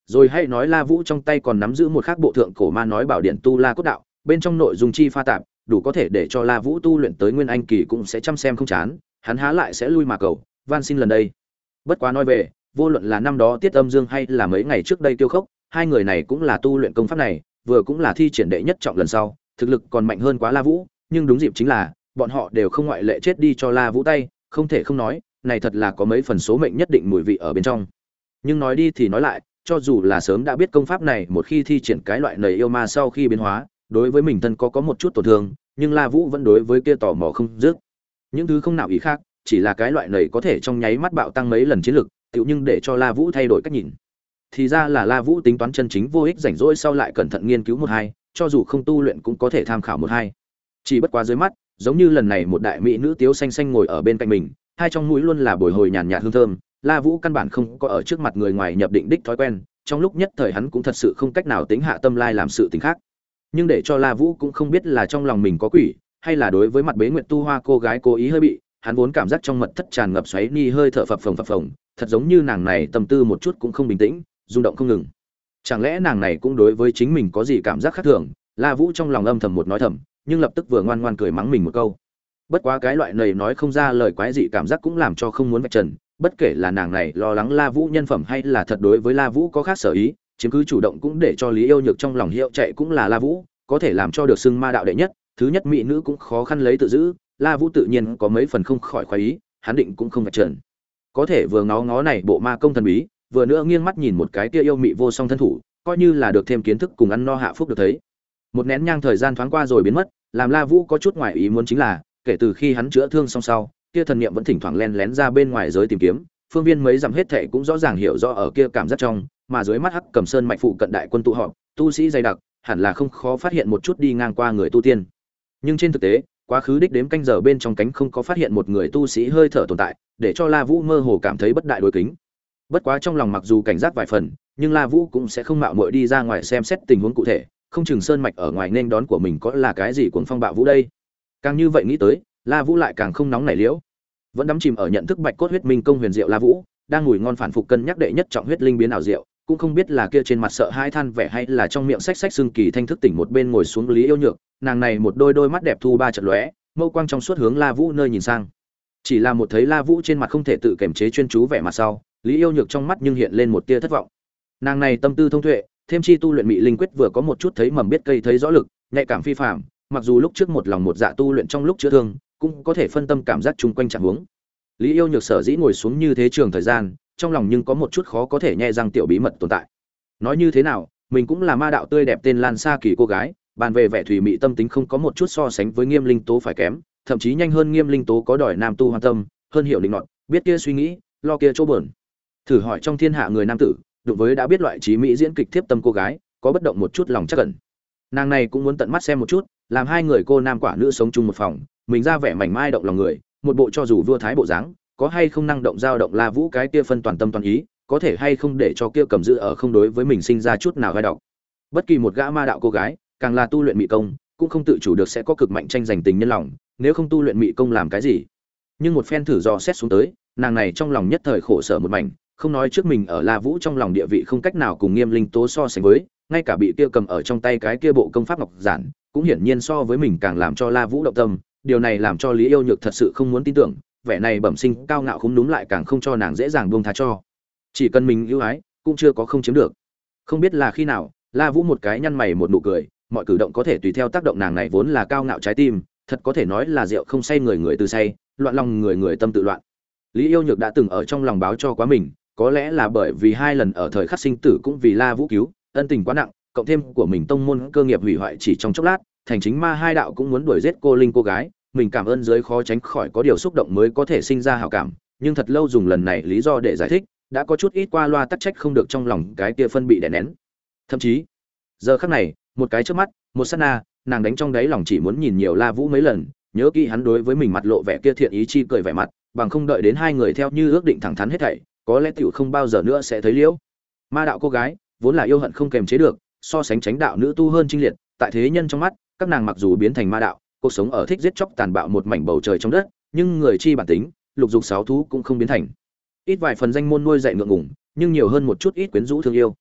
Rồi hay nói La Vũ trong tay còn nắm giữ một khác bộ thượng cổ ma nói bảo điện tu La cốt đạo, bên trong nội dung chi pha tạp, đủ có thể để cho La Vũ tu luyện tới nguyên anh kỳ cũng sẽ chăm xem không chán, hắn há lại sẽ lui mà cầu, van xin lần đây. Bất quá nói về, vô luận là năm đó Tiết Âm Dương hay là mấy ngày trước đây Tiêu Khốc, hai người này cũng là tu luyện công pháp này, vừa cũng là thi triển đệ nhất trọng lần sau, thực lực còn mạnh hơn quá La Vũ, nhưng đúng dịp chính là bọn họ đều không ngoại lệ chết đi cho La Vũ tay, không thể không nói, này thật là có mấy phần số mệnh nhất định mùi vị ở bên trong. Nhưng nói đi thì nói lại, cho dù là sớm đã biết công pháp này, một khi thi triển cái loại nầy yêu ma sau khi biến hóa, đối với mình thân có có một chút tổn thương, nhưng La Vũ vẫn đối với kia tò mò không dứt. Những thứ không nào ý khác, chỉ là cái loại nầy có thể trong nháy mắt bạo tăng mấy lần chiến lực, tựu nhưng để cho La Vũ thay đổi cách nhìn. Thì ra là La Vũ tính toán chân chính vô ích rảnh rỗi sau lại cẩn thận nghiên cứu một hai, cho dù không tu luyện cũng có thể tham khảo một hai. Chỉ bất quá dưới mắt, giống như lần này một đại mỹ nữ tiếu xanh xanh ngồi ở bên cạnh mình, hai trong mũi luôn là bồi hồi nhàn nhạt hương thơm, La Vũ căn bản không có ở trước mặt người ngoài nhập định đích thói quen, trong lúc nhất thời hắn cũng thật sự không cách nào tính hạ tâm lai làm sự tình khác. Nhưng để cho La Vũ cũng không biết là trong lòng mình có quỷ, hay là đối với mặt Bế Nguyệt Tu Hoa cô gái cố ý hơi bị, hắn vốn cảm giác trong mật thất tràn ngập xoáy ni hơi thở phập phồng phập phồng, thật giống như nàng này tâm tư một chút cũng không bình tĩnh, rung động không ngừng. Chẳng lẽ nàng này cũng đối với chính mình có gì cảm giác khác thường? La Vũ trong lòng âm thầm một nói thầm, nhưng lập tức vừa ngoan ngoan cười mắng mình một câu. Bất quá cái loại này nói không ra lời quái dị cảm giác cũng làm cho không muốn vạch trần, bất kể là nàng này lo lắng La Vũ nhân phẩm hay là thật đối với La Vũ có khác sở ý, chiếm cứ chủ động cũng để cho Lý Yêu Nhược trong lòng hiệu chạy cũng là La Vũ, có thể làm cho được xưng ma đạo đệ nhất, thứ nhất mỹ nữ cũng khó khăn lấy tự giữ, La Vũ tự nhiên có mấy phần không khỏi khoái ý, hắn định cũng không vạch trần. Có thể vừa ngó ngó này bộ ma công thần bí, vừa nữa nghiêng mắt nhìn một cái kia yêu mị vô song thân thủ, coi như là được thêm kiến thức cùng ăn no hạ phúc được thấy. Một nén nhang thời gian thoáng qua rồi biến mất, làm La Vũ có chút ngoài ý muốn chính là, kể từ khi hắn chữa thương xong sau, kia thần niệm vẫn thỉnh thoảng len lén ra bên ngoài giới tìm kiếm, phương viên mấy dặm hết thảy cũng rõ ràng hiểu rõ ở kia cảm giác trong, mà dưới mắt Hắc Cầm Sơn mạch phụ cận đại quân tụ họp, tu sĩ dày đặc, hẳn là không khó phát hiện một chút đi ngang qua người tu tiên. Nhưng trên thực tế, quá khứ đích đếm canh giờ bên trong cánh không có phát hiện một người tu sĩ hơi thở tồn tại, để cho La Vũ mơ hồ cảm thấy bất đại đối kính. Bất quá trong lòng mặc dù cảnh giác vài phần, nhưng La Vũ cũng sẽ không mạo muội đi ra ngoài xem xét tình huống cụ thể, không chừng sơn mạch ở ngoài nên đón của mình có là cái gì cuồng phong bạo vũ đây. Càng như vậy nghĩ tới, La Vũ lại càng không nóng nảy liễu. Vẫn đắm chìm ở nhận thức bạch cốt huyết minh công huyền diệu La Vũ, đang ngồi ngon phản phục cân nhắc đệ nhất trọng huyết linh biến ảo diệu, cũng không biết là kia trên mặt sợ hai than vẻ hay là trong miệng xách xách xương kỳ thanh thức tỉnh một bên ngồi xuống Lý Yêu Nhược, nàng này một đôi đôi mắt đẹp thu ba chợt lóe, mâu quang trong suốt hướng La Vũ nơi nhìn sang. Chỉ là một thấy La Vũ trên mặt không thể tự kiềm chế chuyên chú vẻ mặt sau, Lý Yêu Nhược trong mắt nhưng hiện lên một tia thất vọng. Nàng này tâm tư thông tuệ, thêm chi tu luyện mị linh quyết vừa có một chút thấy mầm biết cây thấy rõ lực, nhạy cảm phi phàm, mặc dù lúc trước một lòng một dạ tu luyện trong lúc chữa thương, cũng có thể phân tâm cảm giác chung quanh trạng huống. Lý Yêu Nhược sở dĩ ngồi xuống như thế trường thời gian, trong lòng nhưng có một chút khó có thể nhẹ răng tiểu bí mật tồn tại. Nói như thế nào, mình cũng là ma đạo tươi đẹp tên Lan Sa Kỳ cô gái, bàn về vẻ thủy mị tâm tính không có một chút so sánh với Nghiêm Linh Tố phải kém, thậm chí nhanh hơn Nghiêm Linh Tố có đòi nam tu hoàn tâm, hơn hiểu định nọt, biết kia suy nghĩ, lo kia chỗ buồn. Thử hỏi trong thiên hạ người nam tử, đụng với đã biết loại trí mỹ diễn kịch tiếp tâm cô gái, có bất động một chút lòng chắc cẩn. Nàng này cũng muốn tận mắt xem một chút, làm hai người cô nam quả nữ sống chung một phòng, mình ra vẻ mảnh mai động lòng người, một bộ cho dù vua thái bộ dáng, có hay không năng động dao động La Vũ cái kia phân toàn tâm toàn ý, có thể hay không để cho kia cầm giữ ở không đối với mình sinh ra chút nào gai độc. Bất kỳ một gã ma đạo cô gái, càng là tu luyện mị công, cũng không tự chủ được sẽ có cực mạnh tranh giành tình nhân lòng, nếu không tu luyện mị công làm cái gì? Nhưng một phen thử dò xét xuống tới, nàng này trong lòng nhất thời khổ sở một mảnh, không nói trước mình ở La Vũ trong lòng địa vị không cách nào cùng Nghiêm Linh Tố so sánh với, ngay cả bị kia cầm ở trong tay cái kia bộ công pháp ngọc giản, cũng hiển nhiên so với mình càng làm cho La Vũ động tâm, điều này làm cho Lý Yêu Nhược thật sự không muốn tin tưởng, vẻ này bẩm sinh cao ngạo không đúng lại càng không cho nàng dễ dàng buông tha cho. Chỉ cần mình ưu ái, cũng chưa có không chiếm được. Không biết là khi nào, La Vũ một cái nhăn mày một nụ cười, mọi cử động có thể tùy theo tác động nàng này vốn là cao ngạo trái tim, thật có thể nói là rượu không say người người từ say, loạn lòng người người tâm tự loạn. Lý Yêu Nhược đã từng ở trong lòng báo cho quá mình, có lẽ là bởi vì hai lần ở thời khắc sinh tử cũng vì La Vũ cứu, ân tình quá nặng, cộng thêm của mình tông môn cơ nghiệp hủy hoại chỉ trong chốc lát, thành chính ma hai đạo cũng muốn đuổi giết cô linh cô gái, mình cảm ơn dưới khó tránh khỏi có điều xúc động mới có thể sinh ra hảo cảm, nhưng thật lâu dùng lần này lý do để giải thích, đã có chút ít qua loa tắc trách không được trong lòng cái kia phân bị đè nén. Thậm chí, giờ khắc này, một cái trước mắt, một sát na, nàng đánh trong đáy lòng chỉ muốn nhìn nhiều La Vũ mấy lần, nhớ kỹ hắn đối với mình mặt lộ vẻ kia thiện ý chi cười vẻ mặt, bằng không đợi đến hai người theo như ước định thẳng thắn hết thảy, có lẽ tiểu không bao giờ nữa sẽ thấy liễu. Ma đạo cô gái, vốn là yêu hận không kềm chế được, so sánh tránh đạo nữ tu hơn trinh liệt, tại thế nhân trong mắt, các nàng mặc dù biến thành ma đạo, cuộc sống ở thích giết chóc tàn bạo một mảnh bầu trời trong đất, nhưng người chi bản tính, lục dục sáu thú cũng không biến thành. Ít vài phần danh môn nuôi dạy ngượng ngùng, nhưng nhiều hơn một chút ít quyến rũ thương yêu.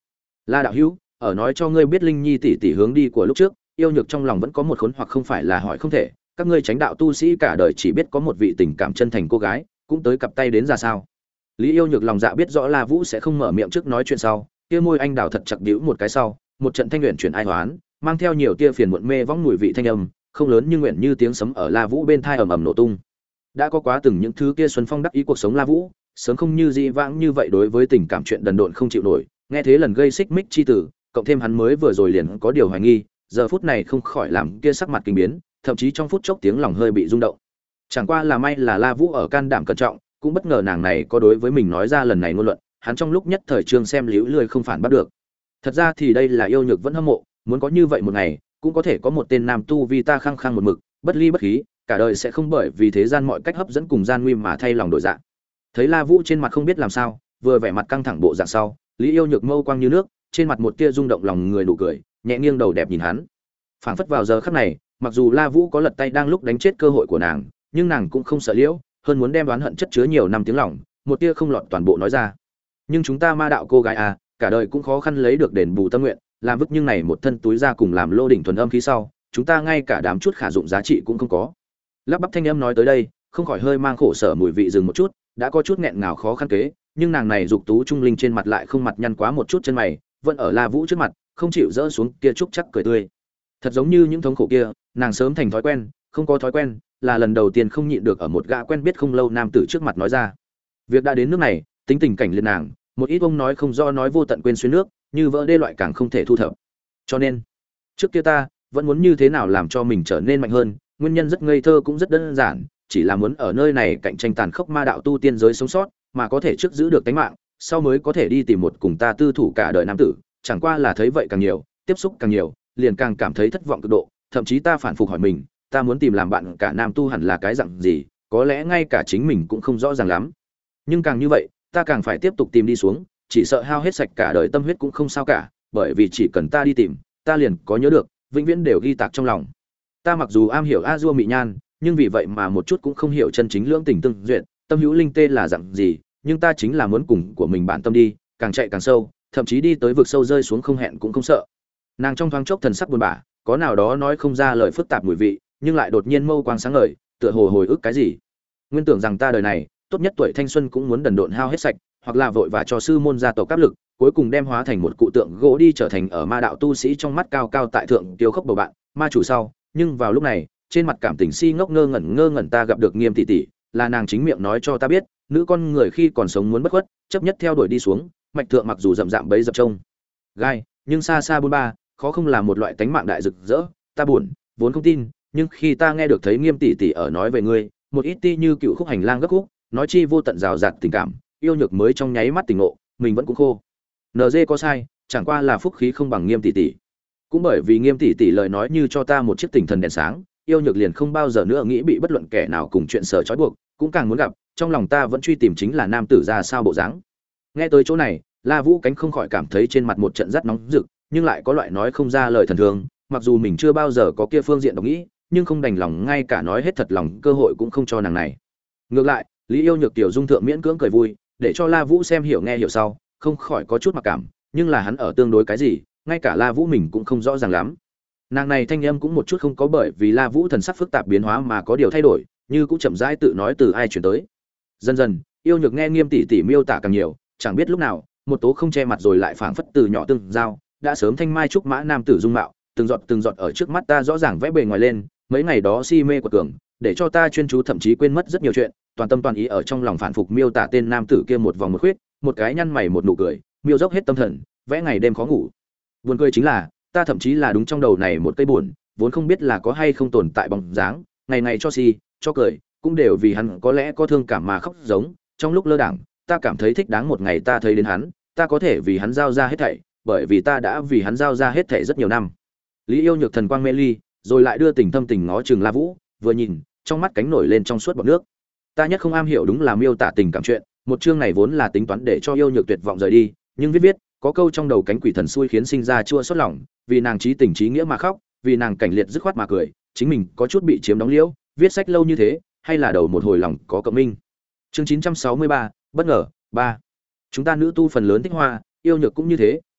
La đạo hữu, ở nói cho ngươi biết Linh Nhi tỷ tỷ hướng đi của lúc trước, yêu nhược trong lòng vẫn có một khốn hoặc không phải là hỏi không thể, các ngươi chánh đạo tu sĩ cả đời chỉ biết có một vị tình cảm chân thành cô gái, cũng tới cặp tay đến ra sao? Lý Yêu Nhược lòng dạ biết rõ La Vũ sẽ không mở miệng trước nói chuyện sau, kia môi anh đào thật chặt đĩu một cái sau, một trận thanh luyện chuyển ai hoán, mang theo nhiều tia phiền muộn mê vong mùi vị thanh âm, không lớn nhưng nguyện như tiếng sấm ở La Vũ bên thai ầm ầm nổ tung. Đã có quá từng những thứ kia xuân phong đắc ý cuộc sống La Vũ, sớm không như dị vãng như vậy đối với tình cảm chuyện đần độn không chịu nổi, nghe thế lần gây xích mích chi tử, cộng thêm hắn mới vừa rồi liền có điều hoài nghi, giờ phút này không khỏi làm kia sắc mặt kinh biến, thậm chí trong phút chốc tiếng lòng hơi bị rung động. Chẳng qua là may là La Vũ ở can đảm cẩn trọng, cũng bất ngờ nàng này có đối với mình nói ra lần này ngôn luận, hắn trong lúc nhất thời trương xem liễu lười không phản bắt được. Thật ra thì đây là yêu nhược vẫn hâm mộ, muốn có như vậy một ngày, cũng có thể có một tên nam tu vi ta khăng khăng một mực, bất ly bất khí, cả đời sẽ không bởi vì thế gian mọi cách hấp dẫn cùng gian nguy mà thay lòng đổi dạ. Thấy La Vũ trên mặt không biết làm sao, vừa vẻ mặt căng thẳng bộ dạng sau, Lý Yêu Nhược mâu quang như nước, trên mặt một tia rung động lòng người nụ cười, nhẹ nghiêng đầu đẹp nhìn hắn. Phảng phất vào giờ khắc này, mặc dù La Vũ có lật tay đang lúc đánh chết cơ hội của nàng, nhưng nàng cũng không sợ liễu, hơn muốn đem đoán hận chất chứa nhiều năm tiếng lòng, một tia không lọt toàn bộ nói ra. Nhưng chúng ta ma đạo cô gái à, cả đời cũng khó khăn lấy được đền bù tâm nguyện, làm vứt nhưng này một thân túi ra cùng làm lô đỉnh thuần âm khí sau, chúng ta ngay cả đám chút khả dụng giá trị cũng không có. Lắp bắp thanh âm nói tới đây, không khỏi hơi mang khổ sở mùi vị dừng một chút, đã có chút nghẹn ngào khó khăn kế, nhưng nàng này dục tú trung linh trên mặt lại không mặt nhăn quá một chút chân mày, vẫn ở La Vũ trước mặt, không chịu dỡ xuống kia trúc chắc cười tươi. Thật giống như những thống khổ kia, nàng sớm thành thói quen, không có thói quen, là lần đầu tiên không nhịn được ở một gã quen biết không lâu nam tử trước mặt nói ra. Việc đã đến nước này, tính tình cảnh liệt nàng, một ít ông nói không do nói vô tận quên xuyên nước, như vỡ đê loại càng không thể thu thập. Cho nên, trước kia ta vẫn muốn như thế nào làm cho mình trở nên mạnh hơn, nguyên nhân rất ngây thơ cũng rất đơn giản, chỉ là muốn ở nơi này cạnh tranh tàn khốc ma đạo tu tiên giới sống sót, mà có thể trước giữ được tính mạng, sau mới có thể đi tìm một cùng ta tư thủ cả đời nam tử, chẳng qua là thấy vậy càng nhiều, tiếp xúc càng nhiều, liền càng cảm thấy thất vọng cực độ, thậm chí ta phản phục hỏi mình, ta muốn tìm làm bạn cả nam tu hẳn là cái dạng gì, có lẽ ngay cả chính mình cũng không rõ ràng lắm. Nhưng càng như vậy, ta càng phải tiếp tục tìm đi xuống, chỉ sợ hao hết sạch cả đời tâm huyết cũng không sao cả, bởi vì chỉ cần ta đi tìm, ta liền có nhớ được, vĩnh viễn đều ghi tạc trong lòng. Ta mặc dù am hiểu a dua mị nhan, nhưng vì vậy mà một chút cũng không hiểu chân chính lưỡng tình tương duyệt, tâm hữu linh tê là dạng gì, nhưng ta chính là muốn cùng của mình bản tâm đi, càng chạy càng sâu, thậm chí đi tới vực sâu rơi xuống không hẹn cũng không sợ. Nàng trong thoáng chốc thần sắc buồn bã, có nào đó nói không ra lời phức tạp mùi vị, nhưng lại đột nhiên mâu quang sáng ngời, tựa hồ hồi ức cái gì. Nguyên tưởng rằng ta đời này, tốt nhất tuổi thanh xuân cũng muốn đần độn hao hết sạch, hoặc là vội vã cho sư môn gia tộc áp lực, cuối cùng đem hóa thành một cụ tượng gỗ đi trở thành ở ma đạo tu sĩ trong mắt cao cao tại thượng tiêu khốc bầu bạn, ma chủ sau, nhưng vào lúc này, trên mặt cảm tình si ngốc ngơ ngẩn ngơ ngẩn ta gặp được Nghiêm tỷ tỷ, là nàng chính miệng nói cho ta biết, nữ con người khi còn sống muốn bất khuất, chấp nhất theo đuổi đi xuống, mạch thượng mặc dù rậm rạm bấy dập trông gai, nhưng xa xa bốn ba, khó không là một loại tánh mạng đại rực rỡ, ta buồn, vốn không tin, nhưng khi ta nghe được thấy Nghiêm tỷ tỷ ở nói về ngươi, một ít ti như cựu khúc hành lang gấp khúc, nói chi vô tận rào rạt tình cảm, yêu nhược mới trong nháy mắt tỉnh ngộ, mình vẫn cũng khô. en giê có sai, chẳng qua là phúc khí không bằng Nghiêm tỷ tỷ. Cũng bởi vì Nghiêm tỷ tỷ lời nói như cho ta một chiếc tinh thần đèn sáng, yêu nhược liền không bao giờ nữa nghĩ bị bất luận kẻ nào cùng chuyện sở trói buộc, cũng càng muốn gặp, trong lòng ta vẫn truy tìm chính là nam tử ra sao bộ dáng. Nghe tới chỗ này, La Vũ cánh không khỏi cảm thấy trên mặt một trận rất nóng rực, nhưng lại có loại nói không ra lời thần thường, mặc dù mình chưa bao giờ có kia phương diện độc nghĩ, nhưng không đành lòng ngay cả nói hết thật lòng cơ hội cũng không cho nàng này. Ngược lại, Lý Yêu Nhược tiểu dung thượng miễn cưỡng cười vui, để cho La Vũ xem hiểu nghe hiểu sau, không khỏi có chút mặc cảm, nhưng là hắn ở tương đối cái gì, ngay cả La Vũ mình cũng không rõ ràng lắm. Nàng này thanh âm cũng một chút không có bởi vì La Vũ thần sắc phức tạp biến hóa mà có điều thay đổi, như cũng chậm rãi tự nói từ ai chuyển tới. Dần dần, Yêu Nhược nghe Nghiêm tỷ tỷ miêu tả càng nhiều, chẳng biết lúc nào, một tố không che mặt rồi lại phảng phất từ nhỏ tương giao, đã sớm thanh mai trúc mã nam tử dung mạo, từng giọt từng giọt ở trước mắt ta rõ ràng vẽ bề ngoài lên, mấy ngày đó si mê của cường, để cho ta chuyên chú thậm chí quên mất rất nhiều chuyện, toàn tâm toàn ý ở trong lòng phản phục miêu tả tên nam tử kia một vòng một khuyết, một cái nhăn mày một nụ cười, miêu dốc hết tâm thần, vẽ ngày đêm khó ngủ. Buồn cười chính là, ta thậm chí là đúng trong đầu này một cây buồn, vốn không biết là có hay không tồn tại bóng dáng, ngày ngày cho si, cho cười, cũng đều vì hắn có lẽ có thương cảm mà khóc giống, trong lúc lơ đãng, ta cảm thấy thích đáng một ngày ta thấy đến hắn, ta có thể vì hắn giao ra hết thảy, bởi vì ta đã vì hắn giao ra hết thảy rất nhiều năm. Lý Yêu Nhược thần quang mê ly, rồi lại đưa tình thâm tình ngó chừng La Vũ, vừa nhìn, trong mắt cánh nổi lên trong suốt bọt nước. Ta nhất không am hiểu đúng là miêu tả tình cảm chuyện, một chương này vốn là tính toán để cho Yêu Nhược tuyệt vọng rời đi, nhưng viết viết, có câu trong đầu cánh quỷ thần xui khiến sinh ra chua xót lòng, vì nàng trí tình trí nghĩa mà khóc, vì nàng cảnh liệt dứt khoát mà cười, chính mình có chút bị chiếm đóng liễu, viết sách lâu như thế, hay là đầu một hồi lòng có cộng minh. Chương chín trăm sáu mươi ba, bất ngờ, ba. Chúng ta nữ tu phần lớn thích hoa, Yêu Nhược cũng như thế,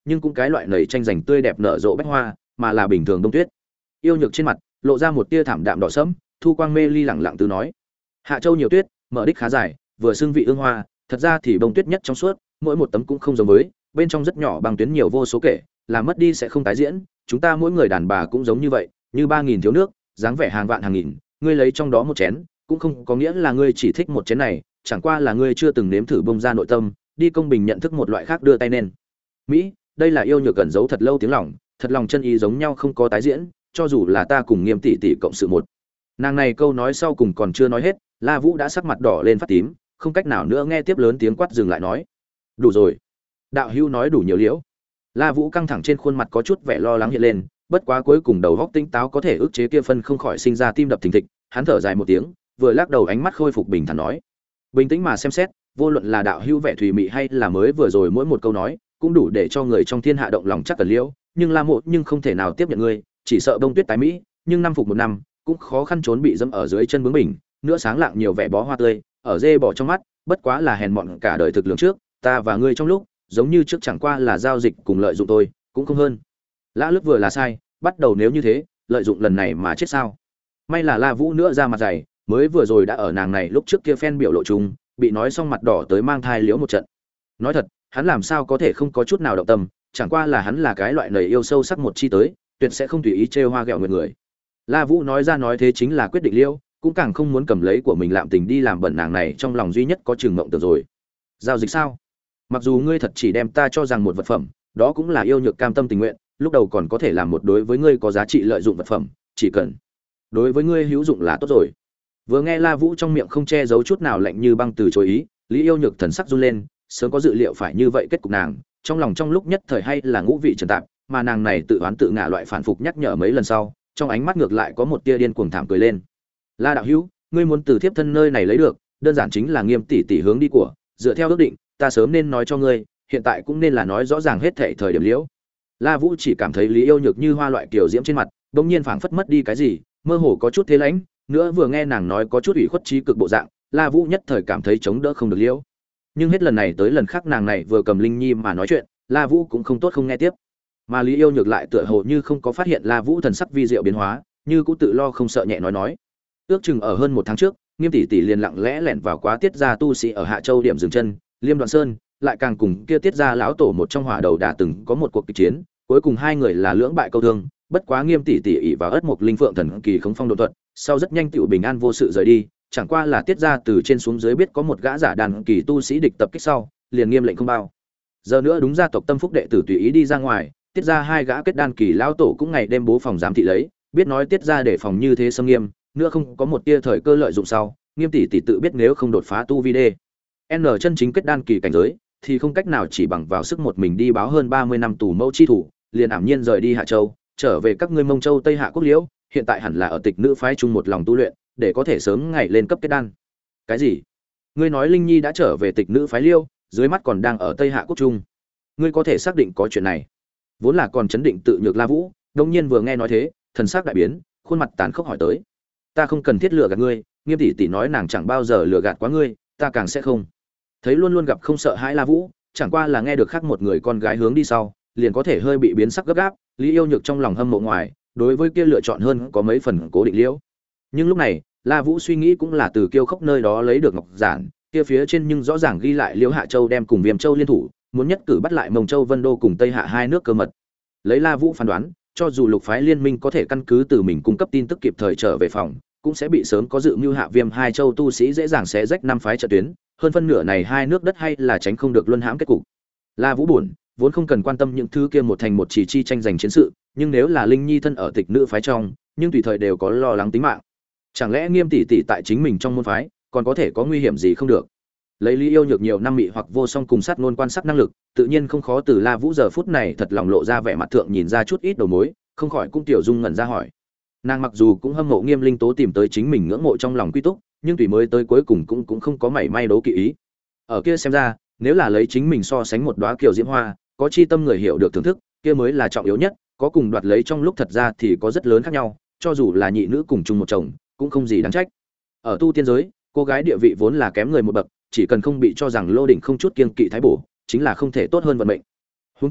nhưng cũng cái loại nầy tranh giành tươi đẹp nở rộ bách hoa, mà là bình thường đông tuyết. Yêu Nhược trên mặt lộ ra một tia thảm đạm đỏ sẫm, thu quang mê ly lẳng lặng từ nói: Hạ Châu nhiều tuyết, mở đích khá dài, vừa xương vị ương hoa, thật ra thì bông tuyết nhất trong suốt, mỗi một tấm cũng không giống với, bên trong rất nhỏ băng tuyến nhiều vô số kể, làm mất đi sẽ không tái diễn, chúng ta mỗi người đàn bà cũng giống như vậy, như ba nghìn thiếu nước, dáng vẻ hàng vạn hàng nghìn, ngươi lấy trong đó một chén, cũng không có nghĩa là ngươi chỉ thích một chén này, chẳng qua là ngươi chưa từng nếm thử bông ra nội tâm, đi công bình nhận thức một loại khác đưa tay nên. Mỹ, đây là Yêu Nhược cẩn giấu thật lâu tiếng lòng, thật lòng chân ý giống nhau không có tái diễn, cho dù là ta cùng Nghiêm tỷ tỷ cộng sự một. Nàng này câu nói sau cùng còn chưa nói hết, La Vũ đã sắc mặt đỏ lên phát tím, không cách nào nữa nghe tiếp lớn tiếng quát dừng lại nói: "Đủ rồi." Đạo hữu nói đủ nhiều liễu. La Vũ căng thẳng trên khuôn mặt có chút vẻ lo lắng hiện lên, bất quá cuối cùng đầu óc tinh táo có thể ức chế kia phân không khỏi sinh ra tim đập thình thịch, hắn thở dài một tiếng, vừa lắc đầu ánh mắt khôi phục bình thản nói: "Bình tĩnh mà xem xét, vô luận là đạo hữu vẻ thùy mị hay là mới vừa rồi mỗi một câu nói, cũng đủ để cho người trong thiên hạ động lòng chắc cần liễu, nhưng La Mộ nhưng không thể nào tiếp nhận ngươi, chỉ sợ bông tuyết tái mỹ, nhưng năm phục một năm, cũng khó khăn trốn bị dẫm ở dưới chân bướng mình, nữa sáng lạng nhiều vẻ bó hoa tươi, ở dê bỏ trong mắt, bất quá là hèn mọn cả đời thực lượng trước, ta và ngươi trong lúc, giống như trước chẳng qua là giao dịch cùng lợi dụng tôi, cũng không hơn." Lã Lức vừa là sai, bắt đầu nếu như thế, lợi dụng lần này mà chết sao? May là La Vũ nữa ra mặt dày, mới vừa rồi đã ở nàng này lúc trước kia phen biểu lộ chung, bị nói xong mặt đỏ tới mang thai liễu một trận. Nói thật, hắn làm sao có thể không có chút nào động tâm, chẳng qua là hắn là cái loại nầy yêu sâu sắc một chi tới, tuyệt sẽ không tùy ý trêu hoa ghẹo người người. La Vũ nói ra nói thế chính là quyết định liễu, cũng càng không muốn cầm lấy của mình lạm tình đi làm bẩn nàng này trong lòng duy nhất có chừng mộng tưởng rồi. Giao dịch sao? Mặc dù ngươi thật chỉ đem ta cho rằng một vật phẩm, đó cũng là Yêu Nhược cam tâm tình nguyện, lúc đầu còn có thể làm một đối với ngươi có giá trị lợi dụng vật phẩm, chỉ cần đối với ngươi hữu dụng là tốt rồi. Vừa nghe La Vũ trong miệng không che giấu chút nào lạnh như băng từ chối ý, Lý Yêu Nhược thần sắc run lên, sớm có dự liệu phải như vậy kết cục nàng, trong lòng trong lúc nhất thời hay là ngũ vị trần tạp, mà nàng này tự oán tự ngã loại phản phục nhắc nhở mấy lần sau, trong ánh mắt ngược lại có một tia điên cuồng thảm cười lên. La đạo hữu, ngươi muốn từ thiếp thân nơi này lấy được, đơn giản chính là Nghiêm tỷ tỷ hướng đi của, dựa theo ước định, ta sớm nên nói cho ngươi, hiện tại cũng nên là nói rõ ràng hết thảy thời điểm liễu. La Vũ chỉ cảm thấy Lý Yêu Nhược như hoa loại kiều diễm trên mặt, bỗng nhiên phảng phất mất đi cái gì, mơ hồ có chút thế lãnh, nữa vừa nghe nàng nói có chút ủy khuất trí cực bộ dạng, La Vũ nhất thời cảm thấy chống đỡ không được liễu. Nhưng hết lần này tới lần khác nàng này vừa cầm Linh Nhi mà nói chuyện, La Vũ cũng không tốt không nghe tiếp. Mà Lý Yêu Nhược lại tựa hồ như không có phát hiện La Vũ thần sắc vi diệu biến hóa, như cũng tự lo không sợ nhẹ nói nói. Ước chừng ở hơn một tháng trước, Nghiêm tỷ tỷ liền lặng lẽ lẻn vào quá tiết gia tu sĩ ở Hạ Châu điểm dừng chân, Liêm Đoạn Sơn, lại càng cùng kia tiết gia lão tổ một trong hỏa đầu đã từng có một cuộc kịch chiến, cuối cùng hai người là lưỡng bại câu thương, bất quá Nghiêm tỷ tỷ ỷ vào ất mục linh phượng thần kỳ khống phong độ thuật, sau rất nhanh tựu bình an vô sự rời đi, chẳng qua là tiết gia từ trên xuống dưới biết có một gã giả đàn kỳ tu sĩ địch tập kích sau, liền nghiêm lệnh không bao. Giờ nữa đúng gia tộc tâm phúc đệ tử tùy ý đi ra ngoài, tiết gia hai gã kết đan kỳ lão tổ cũng ngày đêm bố phòng giám thị lấy, biết nói tiết gia để phòng như thế xâm nghiêm, nữa không có một tia thời cơ lợi dụng sau, Nghiêm tỷ tỷ tự biết nếu không đột phá tu vi đê n chân chính kết đan kỳ cảnh giới, thì không cách nào chỉ bằng vào sức một mình đi báo hơn ba mươi năm tù mẫu chi thủ, liền ảm nhiên rời đi Hạ Châu, trở về các ngươi Mông Châu Tây Hạ quốc liễu, hiện tại hẳn là ở tịch nữ phái chung một lòng tu luyện, để có thể sớm ngày lên cấp kết đan. Cái gì? Ngươi nói Linh Nhi đã trở về tịch nữ phái liêu, dưới mắt còn đang ở Tây Hạ quốc trung. Ngươi có thể xác định có chuyện này? Vốn là còn chấn định tự nhược La Vũ, đương nhiên vừa nghe nói thế, thần sắc đại biến, khuôn mặt tàn khốc hỏi tới. Ta không cần thiết lừa gạt ngươi, Nghiêm tỷ tỷ nói nàng chẳng bao giờ lừa gạt quá ngươi, ta càng sẽ không. Thấy luôn luôn gặp không sợ hãi La Vũ, chẳng qua là nghe được khác một người con gái hướng đi sau, liền có thể hơi bị biến sắc gấp gáp, Lý Yêu Nhược trong lòng hâm mộ ngoài, đối với kia lựa chọn hơn có mấy phần cố định liễu. Nhưng lúc này, La Vũ suy nghĩ cũng là từ Kiêu Khốc nơi đó lấy được ngọc giản, kia phía trên nhưng rõ ràng ghi lại Liễu Hạ Châu đem cùng Viêm Châu liên thủ, muốn nhất cử bắt lại Mông Châu Vân Đô cùng Tây Hạ hai nước cơ mật. Lấy La Vũ phán đoán, cho dù lục phái liên minh có thể căn cứ từ mình cung cấp tin tức kịp thời trở về phòng, cũng sẽ bị sớm có dự mưu hạ Viêm hai châu tu sĩ dễ dàng xé rách năm phái trận tuyến, hơn phân nửa này hai nước đất hay là tránh không được luân hãm kết cục. La Vũ buồn, vốn không cần quan tâm những thứ kia một thành một chỉ chi tranh giành chiến sự, nhưng nếu là Linh Nhi thân ở tịch nữ phái trong, nhưng tùy thời đều có lo lắng tính mạng. Chẳng lẽ Nghiêm tỷ tỷ tại chính mình trong môn phái, còn có thể có nguy hiểm gì không được? Lấy Lý Yêu Nhược nhiều năm mị hoặc vô song cùng sát ngôn quan sát năng lực, tự nhiên không khó từ La Vũ giờ phút này thật lòng lộ ra vẻ mặt thượng nhìn ra chút ít đầu mối, không khỏi cũng tiểu dung ngẩn ra hỏi. Nàng mặc dù cũng hâm mộ Nghiêm Linh Tố tìm tới chính mình ngưỡng mộ trong lòng quy túc, nhưng tùy mới tới cuối cùng cũng cũng không có mảy may đấu kỵ ý. Ở kia xem ra, nếu là lấy chính mình so sánh một đóa kiều diễm hoa, có chi tâm người hiểu được thưởng thức, kia mới là trọng yếu nhất, có cùng đoạt lấy trong lúc thật ra thì có rất lớn khác nhau, cho dù là nhị nữ cùng chung một chồng, cũng không gì đáng trách. Ở tu tiên giới, cô gái địa vị vốn là kém người một bậc, chỉ cần không bị cho rằng lô đỉnh không chút kiêng kỵ thái bổ, chính là không thể tốt hơn vận mệnh. Huống chi,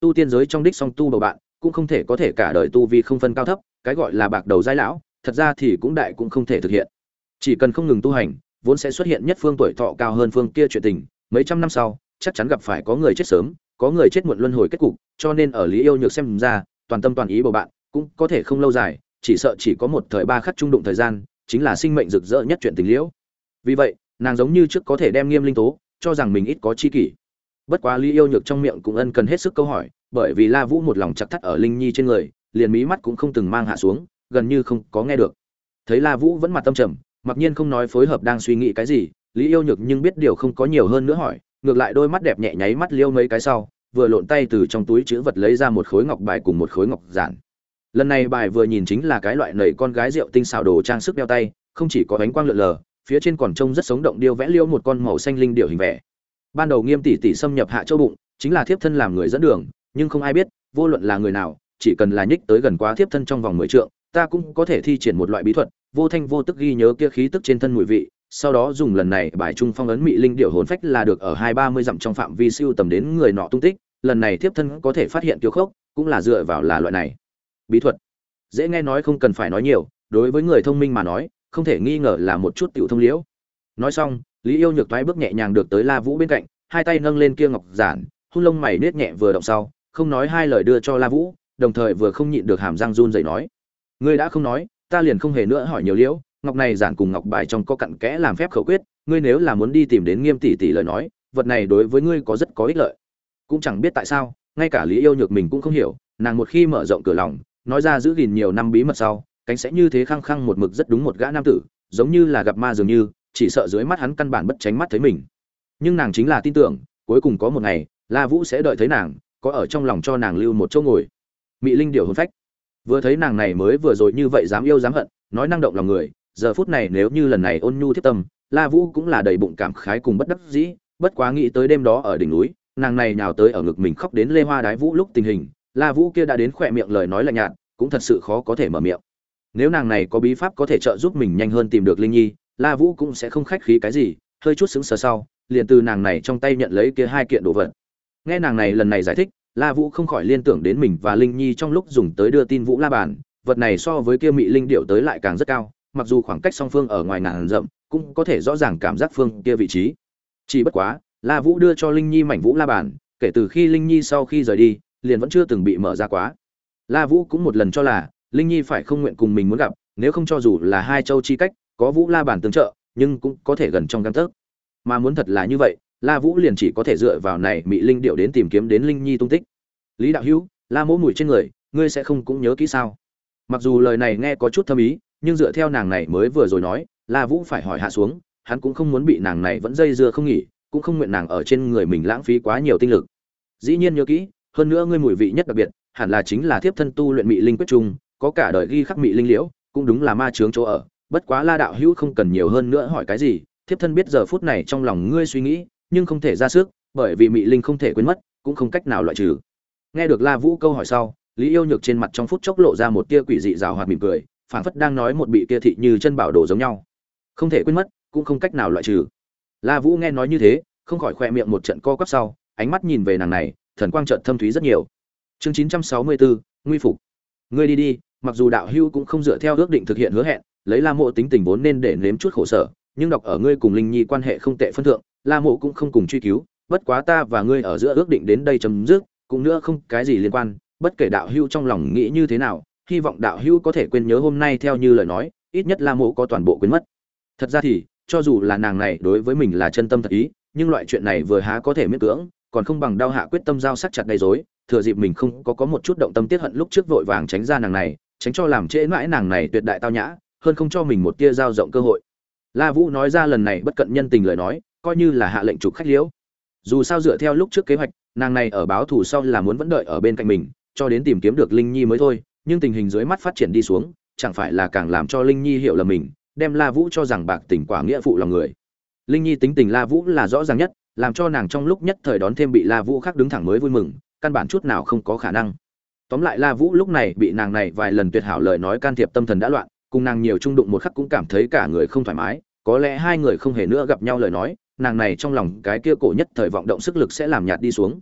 tu tiên giới trong đích song tu bầu bạn cũng không thể có thể cả đời tu vi không phân cao thấp, cái gọi là bạc đầu giai lão thật ra thì cũng đại cũng không thể thực hiện. Chỉ cần không ngừng tu hành, vốn sẽ xuất hiện nhất phương tuổi thọ cao hơn phương kia chuyện tình, mấy trăm năm sau chắc chắn gặp phải có người chết sớm, có người chết muộn luân hồi kết cục, cho nên ở Lý Yêu Nhược xem ra, toàn tâm toàn ý bầu bạn cũng có thể không lâu dài, chỉ sợ chỉ có một thời ba khắc trung đụng thời gian, chính là sinh mệnh rực rỡ nhất chuyện tình liễu. Vì vậy, nàng giống như trước có thể đem Nghiêm Linh Tố cho rằng mình ít có chi kỷ. Bất quá Lý Yêu Nhược trong miệng cũng ân cần hết sức câu hỏi, bởi vì La Vũ một lòng chặt thắt ở Linh Nhi trên người, liền mí mắt cũng không từng mang hạ xuống, gần như không có nghe được. Thấy La Vũ vẫn mặt tâm trầm, mặc nhiên không nói phối hợp đang suy nghĩ cái gì, Lý Yêu Nhược nhưng biết điều không có nhiều hơn nữa hỏi, ngược lại đôi mắt đẹp nhẹ nháy mắt liêu mấy cái sau, vừa lộn tay từ trong túi trữ vật lấy ra một khối ngọc bài cùng một khối ngọc giản. Lần này bài vừa nhìn chính là cái loại nầy con gái rượu tinh xảo đồ trang sức đeo tay, không chỉ có ánh quang lượn lờ, phía trên còn trông rất sống động, điêu vẽ liêu một con màu xanh linh điểu hình vẽ. Ban đầu Nghiêm tỷ tỷ xâm nhập Hạ Châu bụng, chính là thiếp thân làm người dẫn đường, nhưng không ai biết, vô luận là người nào, chỉ cần là nhích tới gần quá thiếp thân trong vòng mười trượng, ta cũng có thể thi triển một loại bí thuật, vô thanh vô tức ghi nhớ kia khí tức trên thân mùi vị, sau đó dùng lần này bài trung phong ấn mị linh điểu hồn phách là được ở hai ba mươi dặm trong phạm vi siêu tầm đến người nọ tung tích, lần này thiếp thân có thể phát hiện kiêu khốc, cũng là dựa vào là loại này bí thuật. Dễ nghe nói không cần phải nói nhiều, đối với người thông minh mà nói, không thể nghi ngờ là một chút tiểu thông liễu. Nói xong, Lý Yêu Nhược toái bước nhẹ nhàng được tới La Vũ bên cạnh, hai tay nâng lên kia ngọc giản, hun lông mày nết nhẹ vừa động sau, không nói hai lời đưa cho La Vũ, đồng thời vừa không nhịn được hàm răng run rẩy nói: "Ngươi đã không nói, ta liền không hề nữa hỏi nhiều liễu, ngọc này giản cùng ngọc bài trong có cặn kẽ làm phép khẩu quyết, ngươi nếu là muốn đi tìm đến Nghiêm tỷ tỷ lời nói, vật này đối với ngươi có rất có ích lợi." Cũng chẳng biết tại sao, ngay cả Lý Yêu Nhược mình cũng không hiểu, nàng một khi mở rộng cửa lòng, nói ra giữ gìn nhiều năm bí mật sau, cánh sẽ như thế khăng khăng một mực rất đúng một gã nam tử, giống như là gặp ma dường như, chỉ sợ dưới mắt hắn căn bản bất tránh mắt thấy mình. Nhưng nàng chính là tin tưởng, cuối cùng có một ngày, La Vũ sẽ đợi thấy nàng, có ở trong lòng cho nàng lưu một chỗ ngồi. Mị linh điểu hồn phách. Vừa thấy nàng này mới vừa rồi như vậy dám yêu dám hận, nói năng động lòng người, giờ phút này nếu như lần này ôn nhu thiết tâm, La Vũ cũng là đầy bụng cảm khái cùng bất đắc dĩ, bất quá nghĩ tới đêm đó ở đỉnh núi, nàng này nhào tới ở ngực mình khóc đến lê hoa đái vũ lúc tình hình, La Vũ kia đã đến khỏe miệng lời nói lạnh nhạt, cũng thật sự khó có thể mở miệng. Nếu nàng này có bí pháp có thể trợ giúp mình nhanh hơn tìm được Linh Nhi, La Vũ cũng sẽ không khách khí cái gì, hơi chút sững sờ sau, liền từ nàng này trong tay nhận lấy kia hai kiện đồ vật. Nghe nàng này lần này giải thích, La Vũ không khỏi liên tưởng đến mình và Linh Nhi trong lúc dùng tới đưa tin Vũ La bàn, vật này so với kia mị linh điệu tới lại càng rất cao, mặc dù khoảng cách song phương ở ngoài ngàn dặm, cũng có thể rõ ràng cảm giác phương kia vị trí. Chỉ bất quá, La Vũ đưa cho Linh Nhi mảnh Vũ La bàn, kể từ khi Linh Nhi sau khi rời đi, liền vẫn chưa từng bị mở ra quá. La Vũ cũng một lần cho là Linh Nhi phải không nguyện cùng mình muốn gặp, nếu không cho dù là hai châu chi cách, có Vũ La bàn tương trợ, nhưng cũng có thể gần trong gang tấc. Mà muốn thật là như vậy, La Vũ liền chỉ có thể dựa vào này mị linh điệu đến tìm kiếm đến Linh Nhi tung tích. Lý đạo hữu, La mỗ mùi trên người, ngươi sẽ không cũng nhớ kỹ sao? Mặc dù lời này nghe có chút thâm ý, nhưng dựa theo nàng này mới vừa rồi nói, La Vũ phải hỏi hạ xuống, hắn cũng không muốn bị nàng này vẫn dây dưa không nghỉ, cũng không nguyện nàng ở trên người mình lãng phí quá nhiều tinh lực. Dĩ nhiên nhớ kỹ, hơn nữa ngươi mùi vị nhất đặc biệt, hẳn là chính là thiếp thân tu luyện mị linh quyết trung, có cả đời ghi khắc mị linh liễu, cũng đúng là ma chướng chỗ ở. Bất quá La đạo hữu không cần nhiều hơn nữa hỏi cái gì, thiếp thân biết giờ phút này trong lòng ngươi suy nghĩ, nhưng không thể ra sức, bởi vì mị linh không thể quên mất, cũng không cách nào loại trừ. Nghe được La Vũ câu hỏi sau, Lý Yêu Nhược trên mặt trong phút chốc lộ ra một tia quỷ dị rào hoạt mỉm cười, phảng phất đang nói một bị kia thị như chân bảo đồ giống nhau. Không thể quên mất, cũng không cách nào loại trừ. La Vũ nghe nói như thế, không khỏi khoe miệng một trận co quắp sau, ánh mắt nhìn về nàng này, thần quang chợt thâm thúy rất nhiều. Chương chín trăm sáu mươi bốn, nguy phục. Ngươi đi đi, mặc dù đạo hữu cũng không dựa theo ước định thực hiện hứa hẹn, lấy La Mộ tính tình vốn nên để nếm chút khổ sở, nhưng đọc ở ngươi cùng Linh Nhi quan hệ không tệ phân thượng, La Mộ cũng không cùng truy cứu, bất quá ta và ngươi ở giữa ước định đến đây chấm dứt, cũng nữa không cái gì liên quan, bất kể đạo hữu trong lòng nghĩ như thế nào, hy vọng đạo hữu có thể quên nhớ hôm nay theo như lời nói, ít nhất La Mộ có toàn bộ quên mất. Thật ra thì, cho dù là nàng này đối với mình là chân tâm thật ý, nhưng loại chuyện này vừa há có thể miễn cưỡng, còn không bằng đau hạ quyết tâm giao sắc chặt đầy rối, thừa dịp mình không có có một chút động tâm tiết hận lúc trước vội vàng tránh ra nàng này, tránh cho làm trễ mãi nàng này tuyệt đại tao nhã, hơn không cho mình một tia giao rộng cơ hội. La Vũ nói ra lần này bất cận nhân tình lời nói, coi như là hạ lệnh trục khách liễu. Dù sao dựa theo lúc trước kế hoạch, nàng này ở báo thù sau là muốn vẫn đợi ở bên cạnh mình, cho đến tìm kiếm được Linh Nhi mới thôi, nhưng tình hình dưới mắt phát triển đi xuống, chẳng phải là càng làm cho Linh Nhi hiểu là mình, đem La Vũ cho rằng bạc tình quả nghĩa phụ lòng người. Linh Nhi tính tình La Vũ là rõ ràng nhất, làm cho nàng trong lúc nhất thời đón thêm bị La Vũ khác đứng thẳng mới vui mừng, căn bản chút nào không có khả năng. Tóm lại La Vũ lúc này bị nàng này vài lần tuyệt hảo lời nói can thiệp tâm thần đã loạn, cùng nàng nhiều trung đụng một khắc cũng cảm thấy cả người không thoải mái, có lẽ hai người không hề nữa gặp nhau lời nói, nàng này trong lòng cái kia cổ nhất thời vọng động sức lực sẽ làm nhạt đi xuống.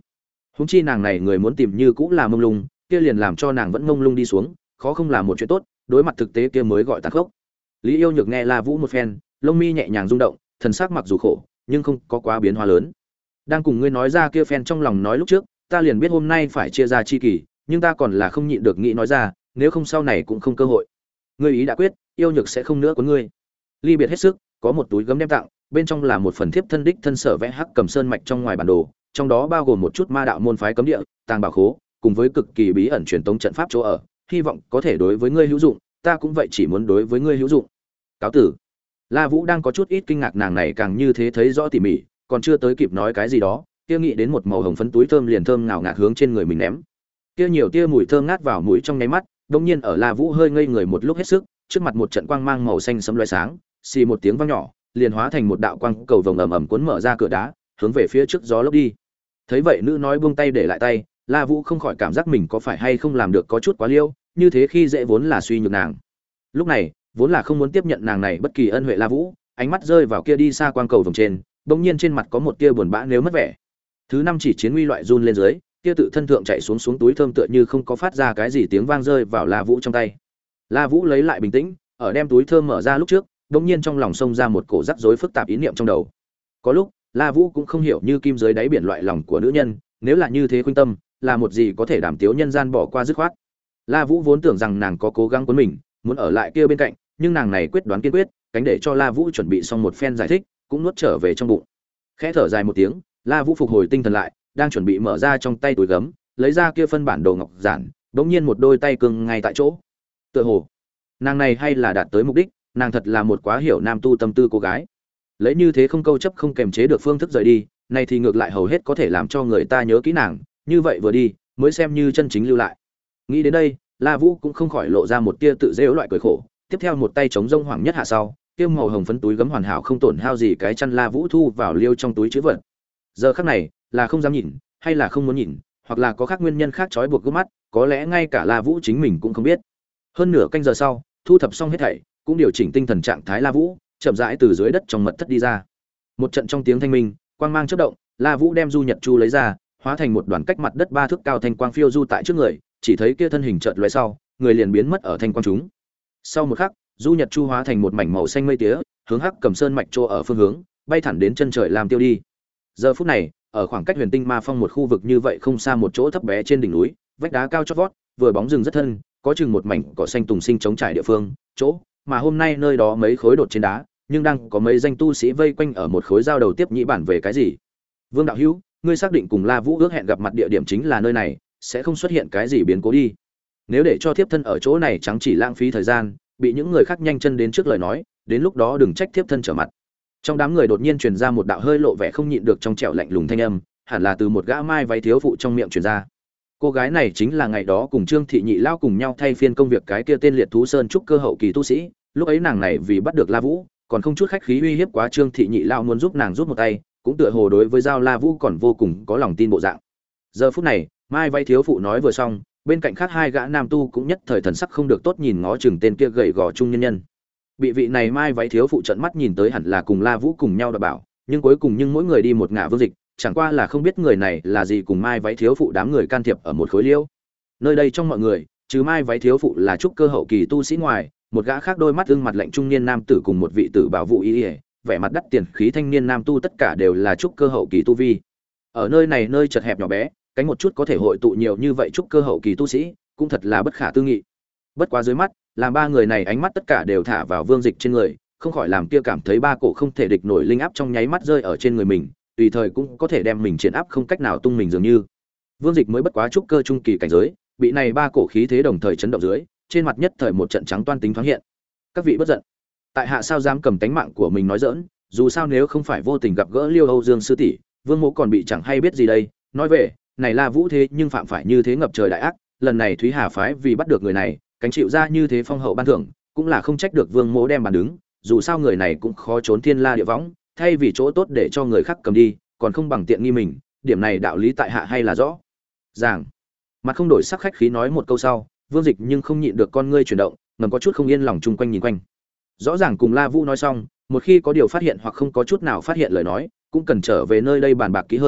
Huống chi nàng này người muốn tìm như cũng là mông lung, kia liền làm cho nàng vẫn mông lung đi xuống, khó không là một chuyện tốt, đối mặt thực tế kia mới gọi tàn khốc. Lý Yêu Nhược nghe La Vũ một phen, lông mi nhẹ nhàng rung động, thần sắc mặc dù khổ, nhưng không có quá biến hóa lớn. Đang cùng ngươi nói ra kia phen trong lòng nói lúc trước, ta liền biết hôm nay phải chia ra chi kỳ, nhưng ta còn là không nhịn được nghĩ nói ra, nếu không sau này cũng không cơ hội. Ngươi ý đã quyết, Yêu Nhược sẽ không nữa của ngươi. Ly biệt hết sức, có một túi gấm đem tặng, bên trong là một phần thiếp thân đích thân sở vẽ hắc cầm sơn mạch trong ngoài bản đồ, trong đó bao gồm một chút ma đạo môn phái cấm địa, tàng bảo khố, cùng với cực kỳ bí ẩn truyền tống trận pháp chỗ ở, hy vọng có thể đối với ngươi hữu dụng, ta cũng vậy chỉ muốn đối với ngươi hữu dụng. Cáo tử. La Vũ đang có chút ít kinh ngạc nàng này càng như thế thấy rõ tỉ mỉ, còn chưa tới kịp nói cái gì đó, kia nghĩ đến một màu hồng phấn túi thơm liền thơm ngào ngạt hướng trên người mình ném. Kia nhiều tia mùi thơm ngát vào mũi trong nháy mắt, đột nhiên ở La Vũ hơi ngây người một lúc hết sức, trước mặt một trận quang mang màu xanh sẫm lóe sáng, xì một tiếng vang nhỏ, liền hóa thành một đạo quang cầu vồng ầm ầm cuốn mở ra cửa đá, hướng về phía trước gió lốc đi. Thấy vậy nữ nói buông tay để lại tay, La Vũ không khỏi cảm giác mình có phải hay không làm được có chút quá liêu, như thế khi dễ vốn là suy nhược nàng. Lúc này, vốn là không muốn tiếp nhận nàng này bất kỳ ân huệ La Vũ, ánh mắt rơi vào kia đi xa quang cầu vồng trên, bỗng nhiên trên mặt có một tia buồn bã nếu mất vẻ. Thứ năm chỉ chiến nguy loại run lên dưới, kia tự thân thượng chạy xuống xuống túi thơm tựa như không có phát ra cái gì tiếng vang rơi vào La Vũ trong tay. La Vũ lấy lại bình tĩnh, ở đem túi thơm mở ra lúc trước, bỗng nhiên trong lòng xông ra một cổ rắc rối phức tạp ý niệm trong đầu. Có lúc, La Vũ cũng không hiểu như kim dưới đáy biển loại lòng của nữ nhân, nếu là như thế khuynh tâm, là một gì có thể đảm tiếu nhân gian bỏ qua dứt khoát. La Vũ vốn tưởng rằng nàng có cố gắng cuốn mình, muốn ở lại kia bên cạnh, nhưng nàng này quyết đoán kiên quyết, cánh để cho La Vũ chuẩn bị xong một phen giải thích, cũng nuốt trở về trong bụng. Khẽ thở dài một tiếng, La Vũ phục hồi tinh thần lại, đang chuẩn bị mở ra trong tay túi gấm, lấy ra kia phân bản đồ ngọc giản, bỗng nhiên một đôi tay cứng ngay tại chỗ. Tựa hồ, nàng này hay là đạt tới mục đích, nàng thật là một quá hiểu nam tu tâm tư cô gái. Lấy như thế không câu chấp không kềm chế được phương thức rời đi, này thì ngược lại hầu hết có thể làm cho người ta nhớ kỹ nàng, như vậy vừa đi, mới xem như chân chính lưu lại. Nghĩ đến đây, La Vũ cũng không khỏi lộ ra một tia tự giễu loại cười khổ, tiếp theo một tay chống rông hoàng nhất hạ sau, kia màu hồng phấn túi gấm hoàn hảo không tổn hao gì cái chăn La Vũ thu vào liêu trong túi trữ vật. Giờ khắc này, là không dám nhìn, hay là không muốn nhìn, hoặc là có khác nguyên nhân khác trói buộc gương mắt, có lẽ ngay cả La Vũ chính mình cũng không biết. Hơn nửa canh giờ sau, thu thập xong hết thảy, cũng điều chỉnh tinh thần trạng thái La Vũ, chậm rãi từ dưới đất trong mật thất đi ra. Một trận trong tiếng thanh minh, quang mang chớp động, La Vũ đem Du Nhật Chu lấy ra, hóa thành một đoàn cách mặt đất ba thước cao thanh quang phiêu du tại trước người, chỉ thấy kia thân hình chợt lóe sau, người liền biến mất ở thanh quang chúng. Sau một khắc, Du Nhật Chu hóa thành một mảnh màu xanh mây tía, hướng Hắc Cầm Sơn mạch trô ở phương hướng, bay thẳng đến chân trời làm tiêu đi. Giờ phút này, ở khoảng cách Huyền Tinh Ma Phong một khu vực như vậy không xa một chỗ thấp bé trên đỉnh núi, vách đá cao chót vót, vừa bóng rừng rất thân, có chừng một mảnh cỏ xanh tùng sinh chống trải địa phương, chỗ mà hôm nay nơi đó mấy khối đột trên đá, nhưng đang có mấy danh tu sĩ vây quanh ở một khối giao đầu tiếp nhĩ bản về cái gì. Vương đạo hữu, ngươi xác định cùng La Vũ ước hẹn gặp mặt địa điểm chính là nơi này, sẽ không xuất hiện cái gì biến cố đi. Nếu để cho thiếp thân ở chỗ này chẳng chỉ lãng phí thời gian, bị những người khác nhanh chân đến trước lời nói, đến lúc đó đừng trách thiếp thân trở mặt. Trong đám người đột nhiên truyền ra một đạo hơi lộ vẻ không nhịn được trong trẻo lạnh lùng thanh âm, hẳn là từ một gã mai váy thiếu phụ trong miệng truyền ra. Cô gái này chính là ngày đó cùng Trương Thị Nhị lao cùng nhau thay phiên công việc cái kia tên liệt thú sơn trúc cơ hậu kỳ tu sĩ, lúc ấy nàng này vì bắt được La Vũ, còn không chút khách khí uy hiếp quá Trương Thị Nhị lao muốn giúp nàng giúp một tay, cũng tựa hồ đối với giao La Vũ còn vô cùng có lòng tin bộ dạng. Giờ phút này, mai váy thiếu phụ nói vừa xong, bên cạnh khác hai gã nam tu cũng nhất thời thần sắc không được tốt nhìn ngó chừng tên kia gầy gò trung nhân nhân. Bị vị này mai váy thiếu phụ trợn mắt nhìn tới hẳn là cùng La Vũ cùng nhau đảm bảo, nhưng cuối cùng nhưng mỗi người đi một ngả Vương Dịch, chẳng qua là không biết người này là gì cùng mai váy thiếu phụ đám người can thiệp ở một khối liêu. Nơi đây trong mọi người, trừ mai váy thiếu phụ là trúc cơ hậu kỳ tu sĩ ngoài, một gã khác đôi mắt ưng mặt lạnh trung niên nam tử cùng một vị tử bảo vụ y, vẻ mặt đắt tiền khí thanh niên nam tu tất cả đều là trúc cơ hậu kỳ tu vi. Ở nơi này nơi chật hẹp nhỏ bé, cánh một chút có thể hội tụ nhiều như vậy trúc cơ hậu kỳ tu sĩ, cũng thật là bất khả tư nghị. Bất quá dưới mắt, làm ba người này ánh mắt tất cả đều thả vào Vương Dịch trên người, không khỏi làm kia cảm thấy ba cổ không thể địch nổi linh áp trong nháy mắt rơi ở trên người mình, tùy thời cũng có thể đem mình triển áp không cách nào tung mình dường như. Vương Dịch mới bất quá trúc cơ trung kỳ cảnh giới, bị này ba cổ khí thế đồng thời chấn động dưới, trên mặt nhất thời một trận trắng toan tính thoáng hiện. Các vị bất giận, tại hạ sao dám cầm tánh mạng của mình nói giỡn, dù sao nếu không phải vô tình gặp gỡ Liêu Âu Dương sư tỷ, Vương Mỗ còn bị chẳng hay biết gì đây. Nói về, này là Vũ thế nhưng phạm phải như thế ngập trời đại ác, lần này Thúy Hà phái vì bắt được người này, cánh chịu ra như thế phong hậu ban thưởng, cũng là không trách được Vương Mỗ đem bàn đứng, dù sao người này cũng khó trốn thiên la địa võng, thay vì chỗ tốt để cho người khác cầm đi, còn không bằng tiện nghi mình, điểm này đạo lý tại hạ hay là rõ ràng. Mặt không đổi sắc khách khí nói một câu sau, Vương Dịch nhưng không nhịn được con ngươi chuyển động, ngầm có chút không yên lòng chung quanh nhìn quanh. Rõ ràng cùng La Vũ nói xong, một khi có điều phát hiện hoặc không có chút nào phát hiện lời nói, cũng cần trở về nơi đây bàn bạc kỹ hơn,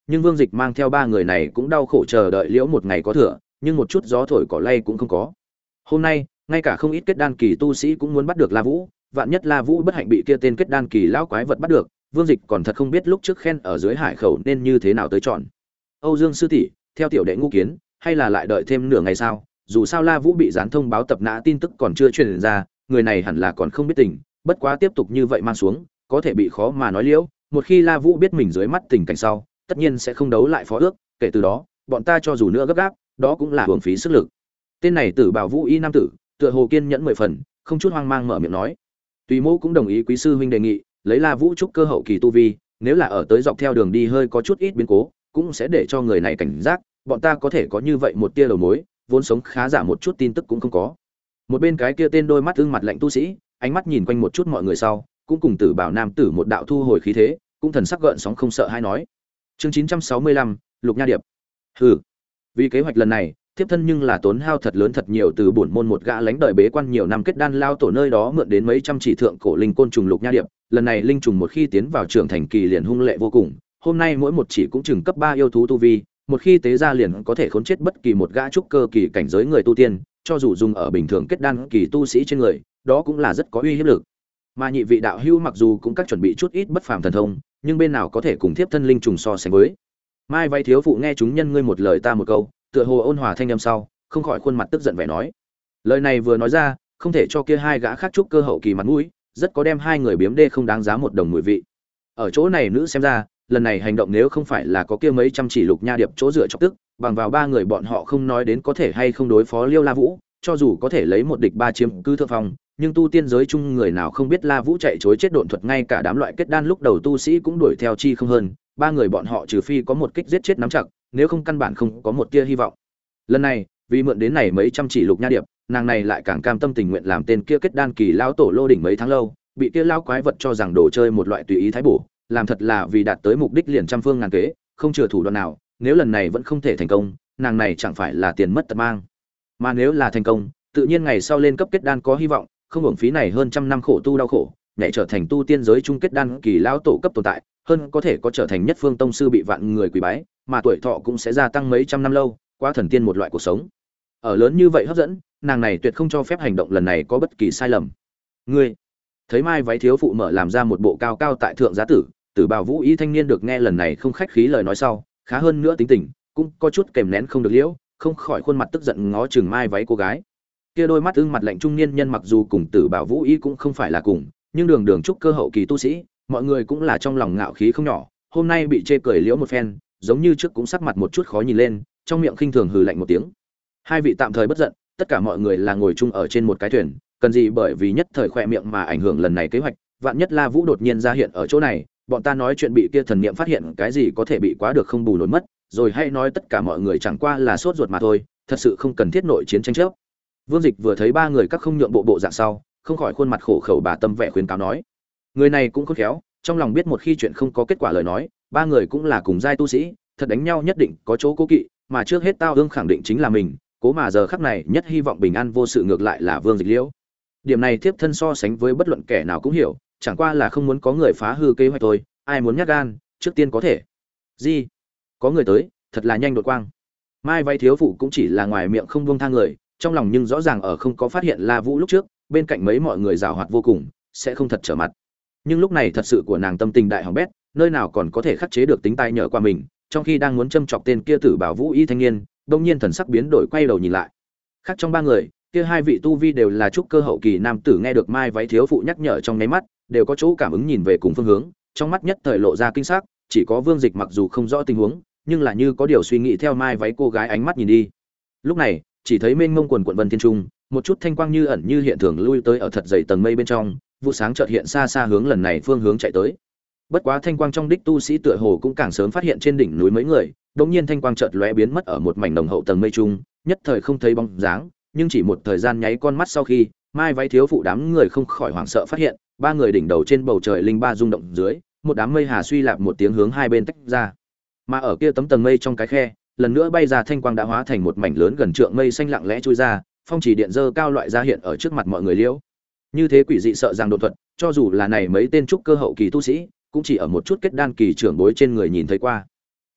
nhưng Vương Dịch mang theo ba người này cũng đau khổ chờ đợi liễu một ngày có thừa, nhưng một chút gió thổi cỏ lay cũng không có. Hôm nay, ngay cả không ít kết đan kỳ tu sĩ cũng muốn bắt được La Vũ, vạn nhất La Vũ bất hạnh bị kia tên kết đan kỳ lão quái vật bắt được, Vương Dịch còn thật không biết lúc trước khen ở dưới hải khẩu nên như thế nào tới chọn. Âu Dương sư tỷ, theo tiểu đệ Ngũ Kiến, hay là lại đợi thêm nửa ngày sao? Dù sao La Vũ bị gián thông báo tập nã tin tức còn chưa truyền ra, người này hẳn là còn không biết tình, bất quá tiếp tục như vậy mang xuống, có thể bị khó mà nói liễu, một khi La Vũ biết mình dưới mắt tình cảnh sau, tất nhiên sẽ không đấu lại phó ước, kể từ đó, bọn ta cho dù nữa gấp gáp, đó cũng là uổng phí sức lực. Tên này Tử Bảo Vũ y nam tử, tựa hồ kiên nhẫn mười phần, không chút hoang mang mở miệng nói. Tùy Mẫu cũng đồng ý quý sư huynh đề nghị, lấy La Vũ trúc cơ hậu kỳ tu vi, nếu là ở tới dọc theo đường đi hơi có chút ít biến cố, cũng sẽ để cho người này cảnh giác, bọn ta có thể có như vậy một tia đầu mối, vốn sống khá giả một chút tin tức cũng không có. Một bên cái kia tên đôi mắt ương mặt lạnh tu sĩ, ánh mắt nhìn quanh một chút mọi người sau, cũng cùng Tử Bảo nam tử một đạo thu hồi khí thế, cũng thần sắc gợn sóng không sợ hay nói. Chương chín trăm sáu mươi lăm, Lục Nha Điệp. Hừ, vì kế hoạch lần này, thiếp thân nhưng là tốn hao thật lớn thật nhiều từ bổn môn một gã lãnh đời bế quan nhiều năm kết đan lao tổ nơi đó mượn đến mấy trăm chỉ thượng cổ linh côn trùng Lục Nha Điệp, lần này linh trùng một khi tiến vào trưởng thành kỳ liền hung lệ vô cùng, hôm nay mỗi một chỉ cũng chừng cấp ba yêu thú tu vi, một khi tế ra liền có thể khốn chết bất kỳ một gã trúc cơ kỳ cảnh giới người tu tiên, cho dù dùng ở bình thường kết đan kỳ tu sĩ trên người, đó cũng là rất có uy hiếp lực. Mà nhị vị đạo hữu mặc dù cũng các chuẩn bị chút ít bất phàm thần thông, nhưng bên nào có thể cùng thiếp thân linh trùng so sánh với. Mai Váy thiếu phụ nghe chúng nhân ngươi một lời ta một câu, tựa hồ ôn hòa thanh âm sau, không khỏi khuôn mặt tức giận vẻ nói. Lời này vừa nói ra, không thể cho kia hai gã khác trúc cơ hậu kỳ mặt mũi, rất có đem hai người biếm đê không đáng giá một đồng mùi vị. Ở chỗ này nữ xem ra, lần này hành động nếu không phải là có kia mấy trăm chỉ Lục Nha Điệp chỗ dựa chọc tức, bằng vào ba người bọn họ không nói đến có thể hay không đối phó Liêu La Vũ, cho dù có thể lấy một địch ba chiếm cứ thượng phong, nhưng tu tiên giới chung người nào không biết La Vũ chạy chối chết độn thuật, ngay cả đám loại kết đan lúc đầu tu sĩ cũng đuổi theo chi không hơn, ba người bọn họ trừ phi có một kích giết chết nắm chặt, nếu không căn bản không có một tia hy vọng. Lần này, vì mượn đến này mấy trăm chỉ Lục Nha Điệp, nàng này lại càng cam tâm tình nguyện làm tên kia kết đan kỳ lão tổ lô đỉnh mấy tháng lâu, bị kia lão quái vật cho rằng đồ chơi một loại tùy ý thái bổ, làm thật là vì đạt tới mục đích liền trăm phương ngàn kế, không chừa thủ đoạn nào, nếu lần này vẫn không thể thành công, nàng này chẳng phải là tiền mất tật mang. Mà nếu là thành công, tự nhiên ngày sau lên cấp kết đan có hy vọng, không hưởng phí này hơn trăm năm khổ tu đau khổ, nhảy trở thành tu tiên giới chung kết đan kỳ lão tổ cấp tồn tại, hơn có thể có trở thành nhất phương tông sư bị vạn người quý bái, mà tuổi thọ cũng sẽ gia tăng mấy trăm năm lâu, qua thần tiên một loại cuộc sống. Ở lớn như vậy hấp dẫn, nàng này tuyệt không cho phép hành động lần này có bất kỳ sai lầm. Ngươi, thấy Mai Váy thiếu phụ mở làm ra một bộ cao cao tại thượng giá tử, Tử Bào Vũ ý thanh niên được nghe lần này không khách khí lời nói sau, khá hơn nữa tính tình, cũng có chút kềm nén không được liễu, không khỏi khuôn mặt tức giận ngó chừng Mai Váy cô gái. Kia đôi mắt ưng mặt lạnh trung niên nhân mặc dù cùng Tử Bảo Vũ ý cũng không phải là cùng, nhưng đường đường trúc cơ hậu kỳ tu sĩ, mọi người cũng là trong lòng ngạo khí không nhỏ, hôm nay bị chê cười liễu một phen, giống như trước cũng sắc mặt một chút khó nhìn lên, trong miệng khinh thường hừ lạnh một tiếng. Hai vị tạm thời bất giận, tất cả mọi người là ngồi chung ở trên một cái thuyền, cần gì bởi vì nhất thời khỏe miệng mà ảnh hưởng lần này kế hoạch, vạn nhất La Vũ đột nhiên ra hiện ở chỗ này, bọn ta nói chuyện bị kia thần niệm phát hiện cái gì có thể bị quá được không bù nổi mất, rồi hay nói tất cả mọi người chẳng qua là sốt ruột mà thôi, thật sự không cần thiết nội chiến tranh chấp. Vương Dịch vừa thấy ba người các không nhượng bộ bộ dạng sau, không khỏi khuôn mặt khổ khẩu bà tâm vẻ khuyến cáo nói. Người này cũng khôn khéo, trong lòng biết một khi chuyện không có kết quả lời nói, ba người cũng là cùng giai tu sĩ, thật đánh nhau nhất định có chỗ cố kỵ, mà trước hết tao ương khẳng định chính là mình, cố mà giờ khắc này nhất hy vọng bình an vô sự ngược lại là Vương Dịch Liễu. Điểm này tiếp thân so sánh với bất luận kẻ nào cũng hiểu, chẳng qua là không muốn có người phá hư kế hoạch thôi, ai muốn nhát gan, trước tiên có thể. Gì? Có người tới, thật là nhanh đột quang. Mai Váy thiếu phụ cũng chỉ là ngoài miệng không buông tha người, trong lòng nhưng rõ ràng ở không có phát hiện La Vũ lúc trước, bên cạnh mấy mọi người giàu hoạt vô cùng, sẽ không thật trở mặt. Nhưng lúc này thật sự của nàng tâm tình đại hỏng bét, nơi nào còn có thể khắc chế được tính tai nhở qua mình, trong khi đang muốn châm chọc tên kia Tử Bảo Vũ y thanh niên, đột nhiên thần sắc biến đổi quay đầu nhìn lại. Khác trong ba người, kia hai vị tu vi đều là trúc cơ hậu kỳ nam tử nghe được Mai Váy thiếu phụ nhắc nhở trong nháy mắt, đều có chỗ cảm ứng nhìn về cùng phương hướng, trong mắt nhất thời lộ ra kinh sắc, chỉ có Vương Dịch mặc dù không rõ tình huống, nhưng là như có điều suy nghĩ theo Mai Váy cô gái ánh mắt nhìn đi. Lúc này, chỉ thấy mênh mông quần quần vân thiên trung, một chút thanh quang như ẩn như hiện thường lui tới ở thật dày tầng mây bên trong, vụ sáng chợt hiện xa xa hướng lần này phương hướng chạy tới. Bất quá thanh quang trong đích tu sĩ tựa hồ cũng càng sớm phát hiện trên đỉnh núi mấy người, đột nhiên thanh quang chợt lóe biến mất ở một mảnh nồng hậu tầng mây trung, nhất thời không thấy bóng dáng, nhưng chỉ một thời gian nháy con mắt sau khi, Mai Váy thiếu phụ đám người không khỏi hoảng sợ phát hiện, ba người đỉnh đầu trên bầu trời linh ba rung động dưới, một đám mây hà suy lạp một tiếng hướng hai bên tách ra. Mà ở kia tấm tầng mây trong cái khe, lần nữa bay ra thanh quang đã hóa thành một mảnh lớn gần trượng mây xanh lặng lẽ chui ra, phong chỉ điện dơ cao loại ra hiện ở trước mặt mọi người liễu. Như thế quỷ dị sợ rằng đột thuật, cho dù là này mấy tên trúc cơ hậu kỳ tu sĩ, cũng chỉ ở một chút kết đan kỳ trưởng bối trên người nhìn thấy qua.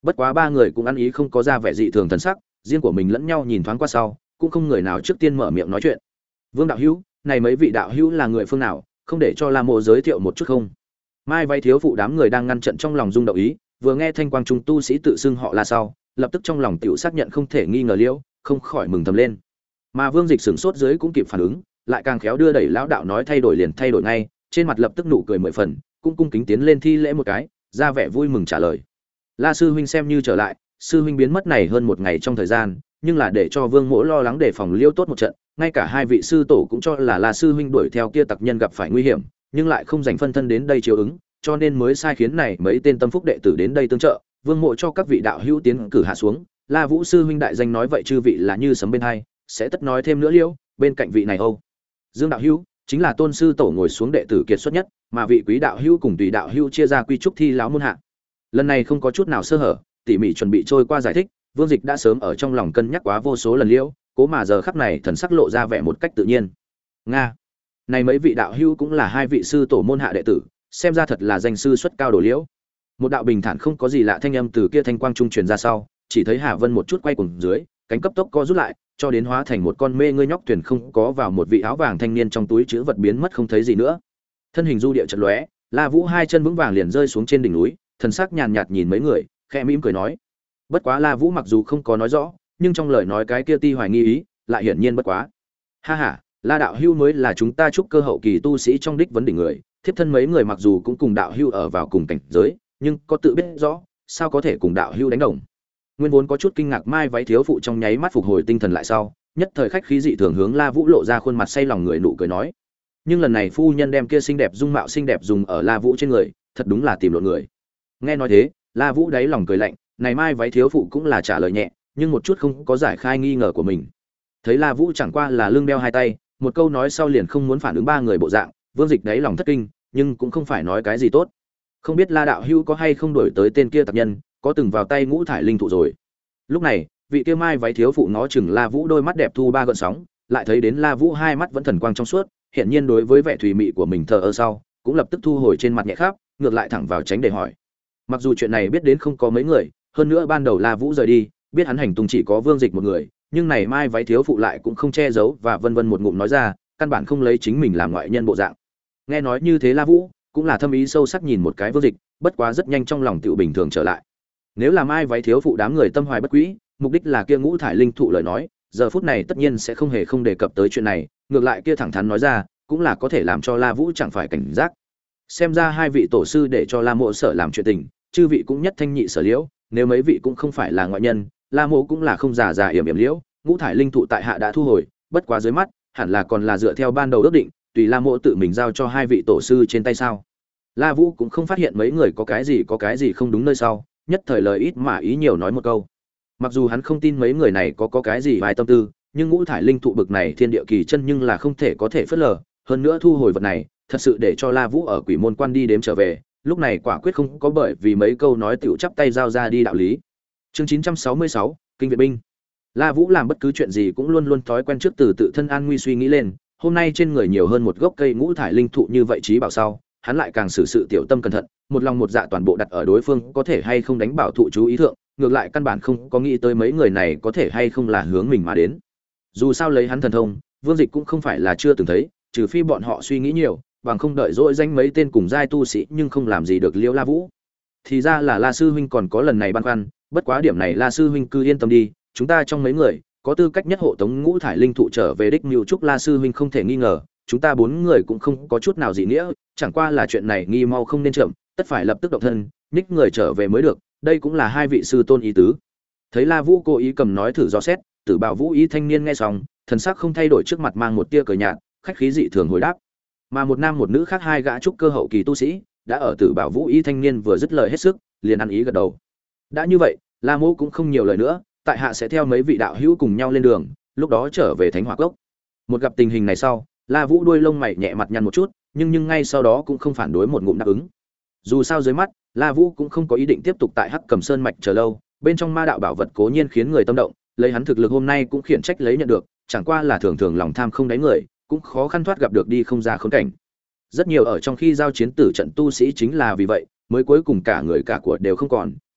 Bất quá ba người cũng ăn ý không có ra vẻ dị thường thần sắc, riêng của mình lẫn nhau nhìn thoáng qua sau, cũng không người nào trước tiên mở miệng nói chuyện. Vương đạo hữu, này mấy vị đạo hữu là người phương nào, không để cho La Mộ giới thiệu một chút không? Mai Váy thiếu phụ đám người đang ngăn trận trong lòng rung động ý, vừa nghe thanh quang trung tu sĩ tự xưng họ là sau, lập tức trong lòng tiểu xác nhận không thể nghi ngờ liễu, không khỏi mừng thầm lên. Mà Vương Dịch sửng sốt dưới cũng kịp phản ứng, lại càng khéo đưa đẩy lão đạo nói thay đổi liền thay đổi ngay, trên mặt lập tức nụ cười mười phần, cũng cung kính tiến lên thi lễ một cái, ra vẻ vui mừng trả lời. La sư huynh xem như trở lại, sư huynh biến mất này hơn một ngày trong thời gian, nhưng là để cho Vương Mỗ lo lắng đề phòng liêu tốt một trận, ngay cả hai vị sư tổ cũng cho là La sư huynh đuổi theo kia tặc nhân gặp phải nguy hiểm, nhưng lại không dành phân thân đến đây chiếu ứng, cho nên mới sai khiến này mấy tên tâm phúc đệ tử đến đây tương trợ. Vương Mộ cho các vị đạo hữu tiến cử hạ xuống, La Vũ sư huynh đại danh nói vậy chư vị là như sấm bên hai, sẽ tất nói thêm nữa liêu, bên cạnh vị này Âu Dương đạo hữu chính là tôn sư tổ ngồi xuống đệ tử kiệt xuất nhất, mà vị quý đạo hữu cùng tùy đạo hữu chia ra quy trúc thi lão môn hạ. Lần này không có chút nào sơ hở, tỉ mỉ chuẩn bị trôi qua giải thích, Vương Dịch đã sớm ở trong lòng cân nhắc quá vô số lần liễu, cố mà giờ khắc này thần sắc lộ ra vẻ một cách tự nhiên. Nga, này mấy vị đạo hữu cũng là hai vị sư tổ môn hạ đệ tử, xem ra thật là danh sư xuất cao đồ liễu. Một đạo bình thản không có gì lạ thanh âm từ kia thanh quang trung truyền ra sau, chỉ thấy Hà Vân một chút quay cuồng dưới, cánh cấp tốc co rút lại, cho đến hóa thành một con mê ngươi nhóc thuyền không có vào một vị áo vàng thanh niên trong túi chứa vật biến mất không thấy gì nữa. Thân hình du địa chợt lóe, La Vũ hai chân vững vàng liền rơi xuống trên đỉnh núi, thần sắc nhàn nhạt nhìn mấy người, khẽ mỉm cười nói. Bất quá La Vũ mặc dù không có nói rõ, nhưng trong lời nói cái kia ti hoài nghi ý, lại hiển nhiên bất quá. Ha ha, La đạo hưu mới là chúng ta chúc cơ hậu kỳ tu sĩ trong đích vấn đỉnh người, thiếp thân mấy người mặc dù cũng cùng đạo hưu ở vào cùng cảnh giới, nhưng có tự biết rõ, sao có thể cùng đạo hưu đánh đồng. Nguyên vốn có chút kinh ngạc Mai Váy thiếu phụ trong nháy mắt phục hồi tinh thần lại sau, nhất thời khách khí dị thường hướng La Vũ lộ ra khuôn mặt say lòng người nụ cười nói. Nhưng lần này phu nhân đem kia xinh đẹp dung mạo xinh đẹp dùng ở La Vũ trên người, thật đúng là tìm lộn người. Nghe nói thế, La Vũ đáy lòng cười lạnh, này Mai Váy thiếu phụ cũng là trả lời nhẹ, nhưng một chút không có giải khai nghi ngờ của mình. Thấy La Vũ chẳng qua là lưng đeo hai tay, một câu nói sau liền không muốn phản ứng ba người bộ dạng, Vương Dịch đáy lòng thất kinh, nhưng cũng không phải nói cái gì tốt. Không biết La đạo hữu có hay không đổi tới tên kia tặc nhân, có từng vào tay ngũ thải linh thụ rồi. Lúc này, vị kia Mai Váy thiếu phụ ngó chừng La Vũ đôi mắt đẹp thu ba gợn sóng, lại thấy đến La Vũ hai mắt vẫn thần quang trong suốt, hiện nhiên đối với vẻ thùy mị của mình thờ ơ sau, cũng lập tức thu hồi trên mặt nhẹ khắp, ngược lại thẳng vào tránh để hỏi. Mặc dù chuyện này biết đến không có mấy người, hơn nữa ban đầu La Vũ rời đi, biết hắn hành tung chỉ có Vương Dịch một người, nhưng này Mai Váy thiếu phụ lại cũng không che giấu và vân vân một ngụm nói ra, căn bản không lấy chính mình làm ngoại nhân bộ dạng. Nghe nói như thế La Vũ cũng là thâm ý sâu sắc nhìn một cái Vương Dịch, bất quá rất nhanh trong lòng tựu bình thường trở lại. Nếu là Mai Váy thiếu phụ đám người tâm hoài bất quý, mục đích là kia ngũ thải linh thụ lời nói, giờ phút này tất nhiên sẽ không hề không đề cập tới chuyện này, ngược lại kia thẳng thắn nói ra, cũng là có thể làm cho La Vũ chẳng phải cảnh giác. Xem ra hai vị tổ sư để cho La Mộ sở làm chuyện tình, chư vị cũng nhất thanh nhị sở liễu, nếu mấy vị cũng không phải là ngoại nhân, La Mộ cũng là không già già yểm yểm liễu, ngũ thải linh thụ tại hạ đã thu hồi, bất quá dưới mắt, hẳn là còn là dựa theo ban đầu ước định, tùy La Mộ tự mình giao cho hai vị tổ sư trên tay sao? La Vũ cũng không phát hiện mấy người có cái gì có cái gì không đúng nơi sau, nhất thời lời ít mà ý nhiều nói một câu. Mặc dù hắn không tin mấy người này có có cái gì vài tâm tư, nhưng ngũ thải linh thụ bực này thiên địa kỳ chân nhưng là không thể có thể phớt lờ, hơn nữa thu hồi vật này, thật sự để cho La Vũ ở Quỷ Môn Quan đi đếm trở về, lúc này quả quyết không có bởi vì mấy câu nói tiểu chắp tay giao ra đi đạo lý. Chương chín trăm sáu mươi sáu, Kinh Viện binh. La Vũ làm bất cứ chuyện gì cũng luôn luôn thói quen trước từ tự thân an nguy suy nghĩ lên, hôm nay trên người nhiều hơn một gốc cây ngũ thải linh thụ như vậy trí bảo sau, hắn lại càng xử sự tiểu tâm cẩn thận, một lòng một dạ toàn bộ đặt ở đối phương có thể hay không đánh bảo thụ chú ý thượng, ngược lại căn bản không có nghĩ tới mấy người này có thể hay không là hướng mình mà đến. Dù sao lấy hắn thần thông, Vương Dịch cũng không phải là chưa từng thấy, trừ phi bọn họ suy nghĩ nhiều, bằng không đợi dỗi danh mấy tên cùng giai tu sĩ nhưng không làm gì được Liễu La Vũ. Thì ra là La sư huynh còn có lần này băn khoăn, bất quá điểm này La sư huynh cứ yên tâm đi, chúng ta trong mấy người có tư cách nhất hộ tống ngũ thải linh thụ trở về đích mưu trúc La sư huynh không thể nghi ngờ, chúng ta bốn người cũng không có chút nào dị nghĩa, chẳng qua là chuyện này nghi mau không nên chậm, tất phải lập tức động thân, ních người trở về mới được, đây cũng là hai vị sư tôn ý tứ. Thấy La Vũ cố ý cầm nói thử dò xét, Tử Bảo Vũ ý thanh niên nghe xong, thần sắc không thay đổi trước mặt mang một tia cười nhạt, khách khí dị thường hồi đáp. Mà một nam một nữ khác hai gã trúc cơ hậu kỳ tu sĩ, đã ở Tử Bảo Vũ ý thanh niên vừa dứt lời hết sức, liền ăn ý gật đầu. Đã như vậy, La Mộ cũng không nhiều lời nữa, tại hạ sẽ theo mấy vị đạo hữu cùng nhau lên đường, lúc đó trở về Thánh Hỏa Cốc. Một gặp tình hình này sau, La Vũ đuôi lông mày nhẹ mặt nhăn một chút, nhưng nhưng ngay sau đó cũng không phản đối một ngụm đáp ứng. Dù sao dưới mắt, La Vũ cũng không có ý định tiếp tục tại Hắc Cầm Sơn mạch chờ lâu, bên trong ma đạo bảo vật cố nhiên khiến người tâm động, lấy hắn thực lực hôm nay cũng khiển trách lấy nhận được, chẳng qua là thường thường lòng tham không đáy người, cũng khó khăn thoát gặp được đi không ra khốn cảnh. Rất nhiều ở trong khi giao chiến tử trận tu sĩ chính là vì vậy, mới cuối cùng cả người cả của đều không còn,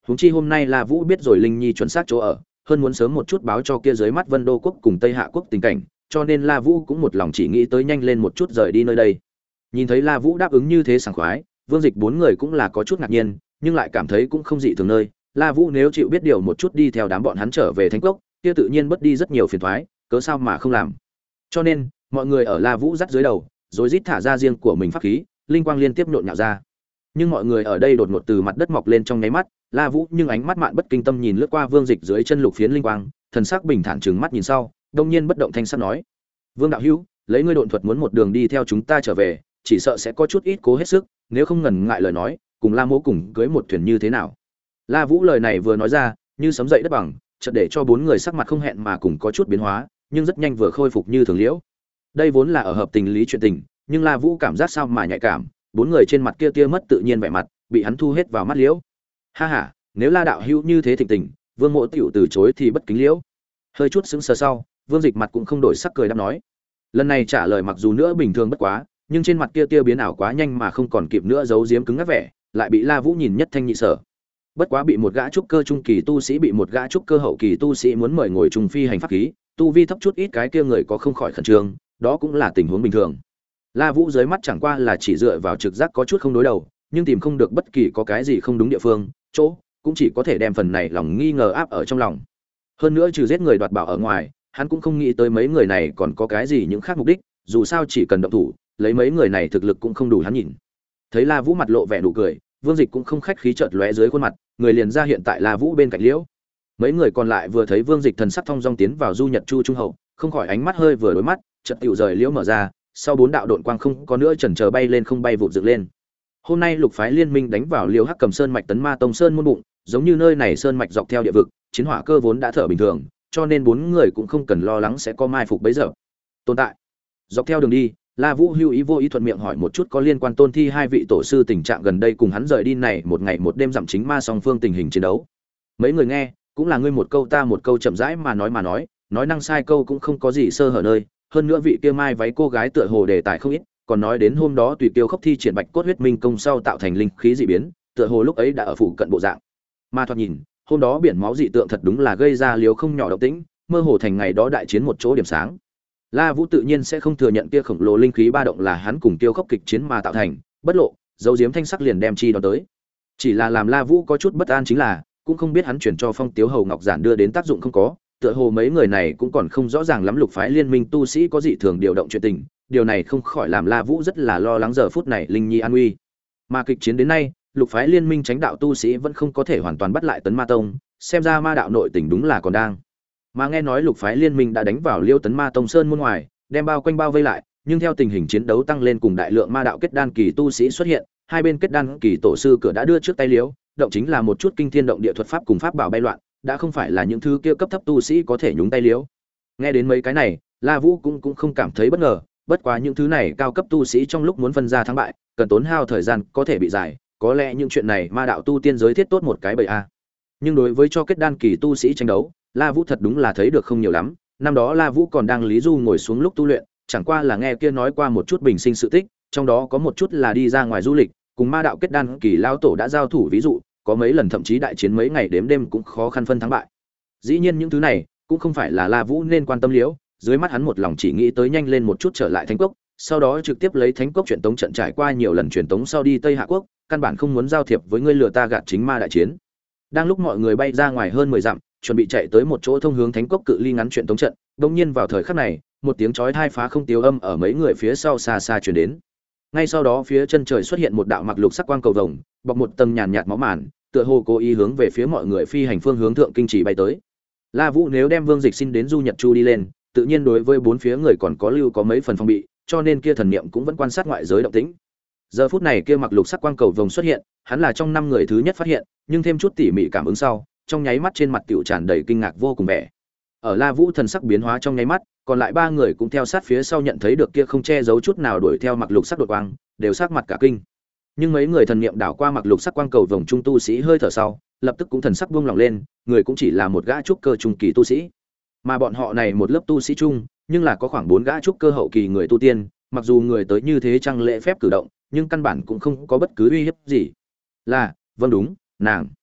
huống chi hôm nay La Vũ biết rồi Linh Nhi chuẩn xác chỗ ở, hơn muốn sớm một chút báo cho kia dưới mắt Vân Đô quốc cùng Tây Hạ quốc tình cảnh, cho nên La Vũ cũng một lòng chỉ nghĩ tới nhanh lên một chút rời đi nơi đây. Nhìn thấy La Vũ đáp ứng như thế sảng khoái, Vương Dịch bốn người cũng là có chút ngạc nhiên, nhưng lại cảm thấy cũng không dị thường nơi. La Vũ nếu chịu biết điều một chút đi theo đám bọn hắn trở về Thánh Cốc, kia tự nhiên bất đi rất nhiều phiền toái, cớ sao mà không làm. Cho nên, mọi người ở La Vũ dắt dưới đầu, rồi rít thả ra riêng của mình pháp khí, linh quang liên tiếp nhộn nhạo ra. Nhưng mọi người ở đây đột ngột từ mặt đất mọc lên trong nháy mắt, La Vũ nhưng ánh mắt mạn bất kinh tâm nhìn lướt qua Vương Dịch dưới chân lục phiến linh quang, thần sắc bình thản trừng mắt nhìn sau, đông nhiên bất động thanh sắc nói: "Vương đạo hữu, lấy ngươi độn thuật muốn một đường đi theo chúng ta trở về, chỉ sợ sẽ có chút ít cố hết sức, nếu không ngần ngại lời nói, cùng La Mỗ cùng cưới một thuyền như thế nào?" La Vũ lời này vừa nói ra, như sấm dậy đất bằng, chợt để cho bốn người sắc mặt không hẹn mà cùng có chút biến hóa, nhưng rất nhanh vừa khôi phục như thường liễu. Đây vốn là ở hợp tình lý chuyện tình, nhưng La Vũ cảm giác sao mà nhạy cảm, bốn người trên mặt kia tia mất tự nhiên vẻ mặt, bị hắn thu hết vào mắt liễu. Ha ha, nếu La đạo hữu như thế thịnh tình, Vương Mỗ tiểu từ chối thì bất kính liễu. Hơi chút sững sờ sau, Vương Dịch mặt cũng không đổi sắc cười đáp nói. Lần này trả lời mặc dù nữa bình thường bất quá, nhưng trên mặt kia tia biến ảo quá nhanh mà không còn kịp nữa giấu giếm cứng ngắc vẻ, lại bị La Vũ nhìn nhất thanh nhị sở. Bất quá bị một gã trúc cơ trung kỳ tu sĩ bị một gã trúc cơ hậu kỳ tu sĩ muốn mời ngồi trùng phi hành pháp khí, tu vi thấp chút ít cái kia người có không khỏi khẩn trương, đó cũng là tình huống bình thường. La Vũ dưới mắt chẳng qua là chỉ dựa vào trực giác có chút không đối đầu, nhưng tìm không được bất kỳ có cái gì không đúng địa phương, chỗ cũng chỉ có thể đem phần này lòng nghi ngờ áp ở trong lòng. Hơn nữa trừ giết người đoạt bảo ở ngoài, hắn cũng không nghĩ tới mấy người này còn có cái gì những khác mục đích, dù sao chỉ cần động thủ, lấy mấy người này thực lực cũng không đủ hắn nhìn. Thấy La Vũ mặt lộ vẻ nụ cười, Vương Dịch cũng không khách khí chợt lóe dưới khuôn mặt, người liền ra hiện tại La Vũ bên cạnh liễu. Mấy người còn lại vừa thấy Vương Dịch thần sắc thông dong tiến vào du nhật chu trung hậu, không khỏi ánh mắt hơi vừa đối mắt, chợt tiểu rời liễu mở ra, sau bốn đạo độn quang không có nữa chần chờ bay lên không bay vụt dựng lên. Hôm nay lục phái liên minh đánh vào liễu Hắc Cầm Sơn mạch tấn Ma Tông Sơn môn bụng, giống như nơi này sơn mạch dọc theo địa vực, chiến hỏa cơ vốn đã thở bình thường, cho nên bốn người cũng không cần lo lắng sẽ có mai phục bấy giờ tồn tại. Dọc theo đường đi, La Vũ hưu ý vô ý thuận miệng hỏi một chút có liên quan Tôn Thi hai vị tổ sư tình trạng gần đây cùng hắn rời đi này một ngày một đêm giảm chính ma song phương tình hình chiến đấu. Mấy người nghe, cũng là ngươi một câu ta một câu chậm rãi mà nói mà nói, nói năng sai câu cũng không có gì sơ hở nơi, hơn nữa vị kia mai váy cô gái tựa hồ đề tài không ít, còn nói đến hôm đó tùy tiêu khốc thi triển bạch cốt huyết minh công sau tạo thành linh khí dị biến, tựa hồ lúc ấy đã ở phụ cận bộ dạng. Mà thoạt nhìn, hôm đó biển máu dị tượng thật đúng là gây ra liếu không nhỏ động tĩnh, mơ hồ thành ngày đó đại chiến một chỗ điểm sáng. La Vũ tự nhiên sẽ không thừa nhận kia khổng lồ linh khí ba động là hắn cùng tiêu khốc kịch chiến mà tạo thành, bất lộ, dấu diếm thanh sắc liền đem chi đó tới. Chỉ là làm La Vũ có chút bất an chính là, cũng không biết hắn chuyển cho Phong Tiếu Hầu Ngọc Giản đưa đến tác dụng không có, tựa hồ mấy người này cũng còn không rõ ràng lắm lục phái liên minh tu sĩ có dị thường điều động chuyện tình, điều này không khỏi làm La Vũ rất là lo lắng giờ phút này linh nhi an nguy. Mà kịch chiến đến nay, lục phái liên minh chánh đạo tu sĩ vẫn không có thể hoàn toàn bắt lại Tấn Ma Tông, xem ra ma đạo nội tình đúng là còn đang. Mà nghe nói lục phái liên minh đã đánh vào Liêu Tấn Ma Tông sơn môn ngoài, đem bao quanh bao vây lại, nhưng theo tình hình chiến đấu tăng lên cùng đại lượng ma đạo kết đan kỳ tu sĩ xuất hiện, hai bên kết đan kỳ tổ sư cửa đã đưa trước tay liếu, động chính là một chút kinh thiên động địa thuật pháp cùng pháp bảo bay loạn, đã không phải là những thứ kia cấp thấp tu sĩ có thể nhúng tay liếu. Nghe đến mấy cái này, La Vũ cũng cũng không cảm thấy bất ngờ, bất quá những thứ này cao cấp tu sĩ trong lúc muốn phân ra thắng bại, cần tốn hao thời gian có thể bị dài, có lẽ những chuyện này ma đạo tu tiên giới thiết tốt một cái bầy a. Nhưng đối với cho kết đan kỳ tu sĩ tranh đấu, La Vũ thật đúng là thấy được không nhiều lắm. Năm đó La Vũ còn đang lý du ngồi xuống lúc tu luyện, chẳng qua là nghe kia nói qua một chút bình sinh sự tích, trong đó có một chút là đi ra ngoài du lịch, cùng ma đạo kết đan kỳ lao tổ đã giao thủ, ví dụ, có mấy lần thậm chí đại chiến mấy ngày đếm đêm cũng khó khăn phân thắng bại. Dĩ nhiên những thứ này cũng không phải là La Vũ nên quan tâm liễu, dưới mắt hắn một lòng chỉ nghĩ tới nhanh lên một chút trở lại Thánh Cốc, sau đó trực tiếp lấy Thánh Cốc truyền tống trận trải qua nhiều lần truyền tống sau đi Tây Hạ Quốc, căn bản không muốn giao thiệp với ngươi lừa ta gạt chính ma đại chiến. Đang lúc mọi người bay ra ngoài hơn mười dặm, chuẩn bị chạy tới một chỗ thông hướng Thánh Cốc cự ly ngắn truyền tống trận, đột nhiên vào thời khắc này, một tiếng chói tai phá không tiêu âm ở mấy người phía sau xa xa truyền đến. Ngay sau đó phía chân trời xuất hiện một đạo mặc lục sắc quang cầu vồng, bọc một tầng nhàn nhạt máu màn, tựa hồ cố ý hướng về phía mọi người phi hành phương hướng thượng kinh chỉ bay tới. La Vũ nếu đem Vương Dịch xin đến Du Nhật Chu đi lên, tự nhiên đối với bốn phía người còn có lưu có mấy phần phòng bị, cho nên kia thần niệm cũng vẫn quan sát ngoại giới động tĩnh. Giờ phút này kia mặc lục sắc quang cầu vồng xuất hiện, hắn là trong năm người thứ nhất phát hiện, nhưng thêm chút tỉ mỉ cảm ứng sau, trong nháy mắt trên mặt tiểu tràn đầy kinh ngạc vô cùng vẻ. Ở La Vũ thần sắc biến hóa trong nháy mắt, còn lại ba người cũng theo sát phía sau nhận thấy được kia không che giấu chút nào đuổi theo mặc lục sắc đột quang, đều sắc mặt cả kinh. Nhưng mấy người thần niệm đảo qua mặc lục sắc quang cầu vồng trung tu sĩ hơi thở sau, lập tức cũng thần sắc buông lòng lên, người cũng chỉ là một gã trúc cơ trung kỳ tu sĩ. Mà bọn họ này một lớp tu sĩ chung, nhưng là có khoảng bốn gã trúc cơ hậu kỳ người tu tiên, mặc dù người tới như thế trang lễ phép cử động, nhưng căn bản cũng không có bất cứ uy hiếp gì. Là, vâng đúng, nàng.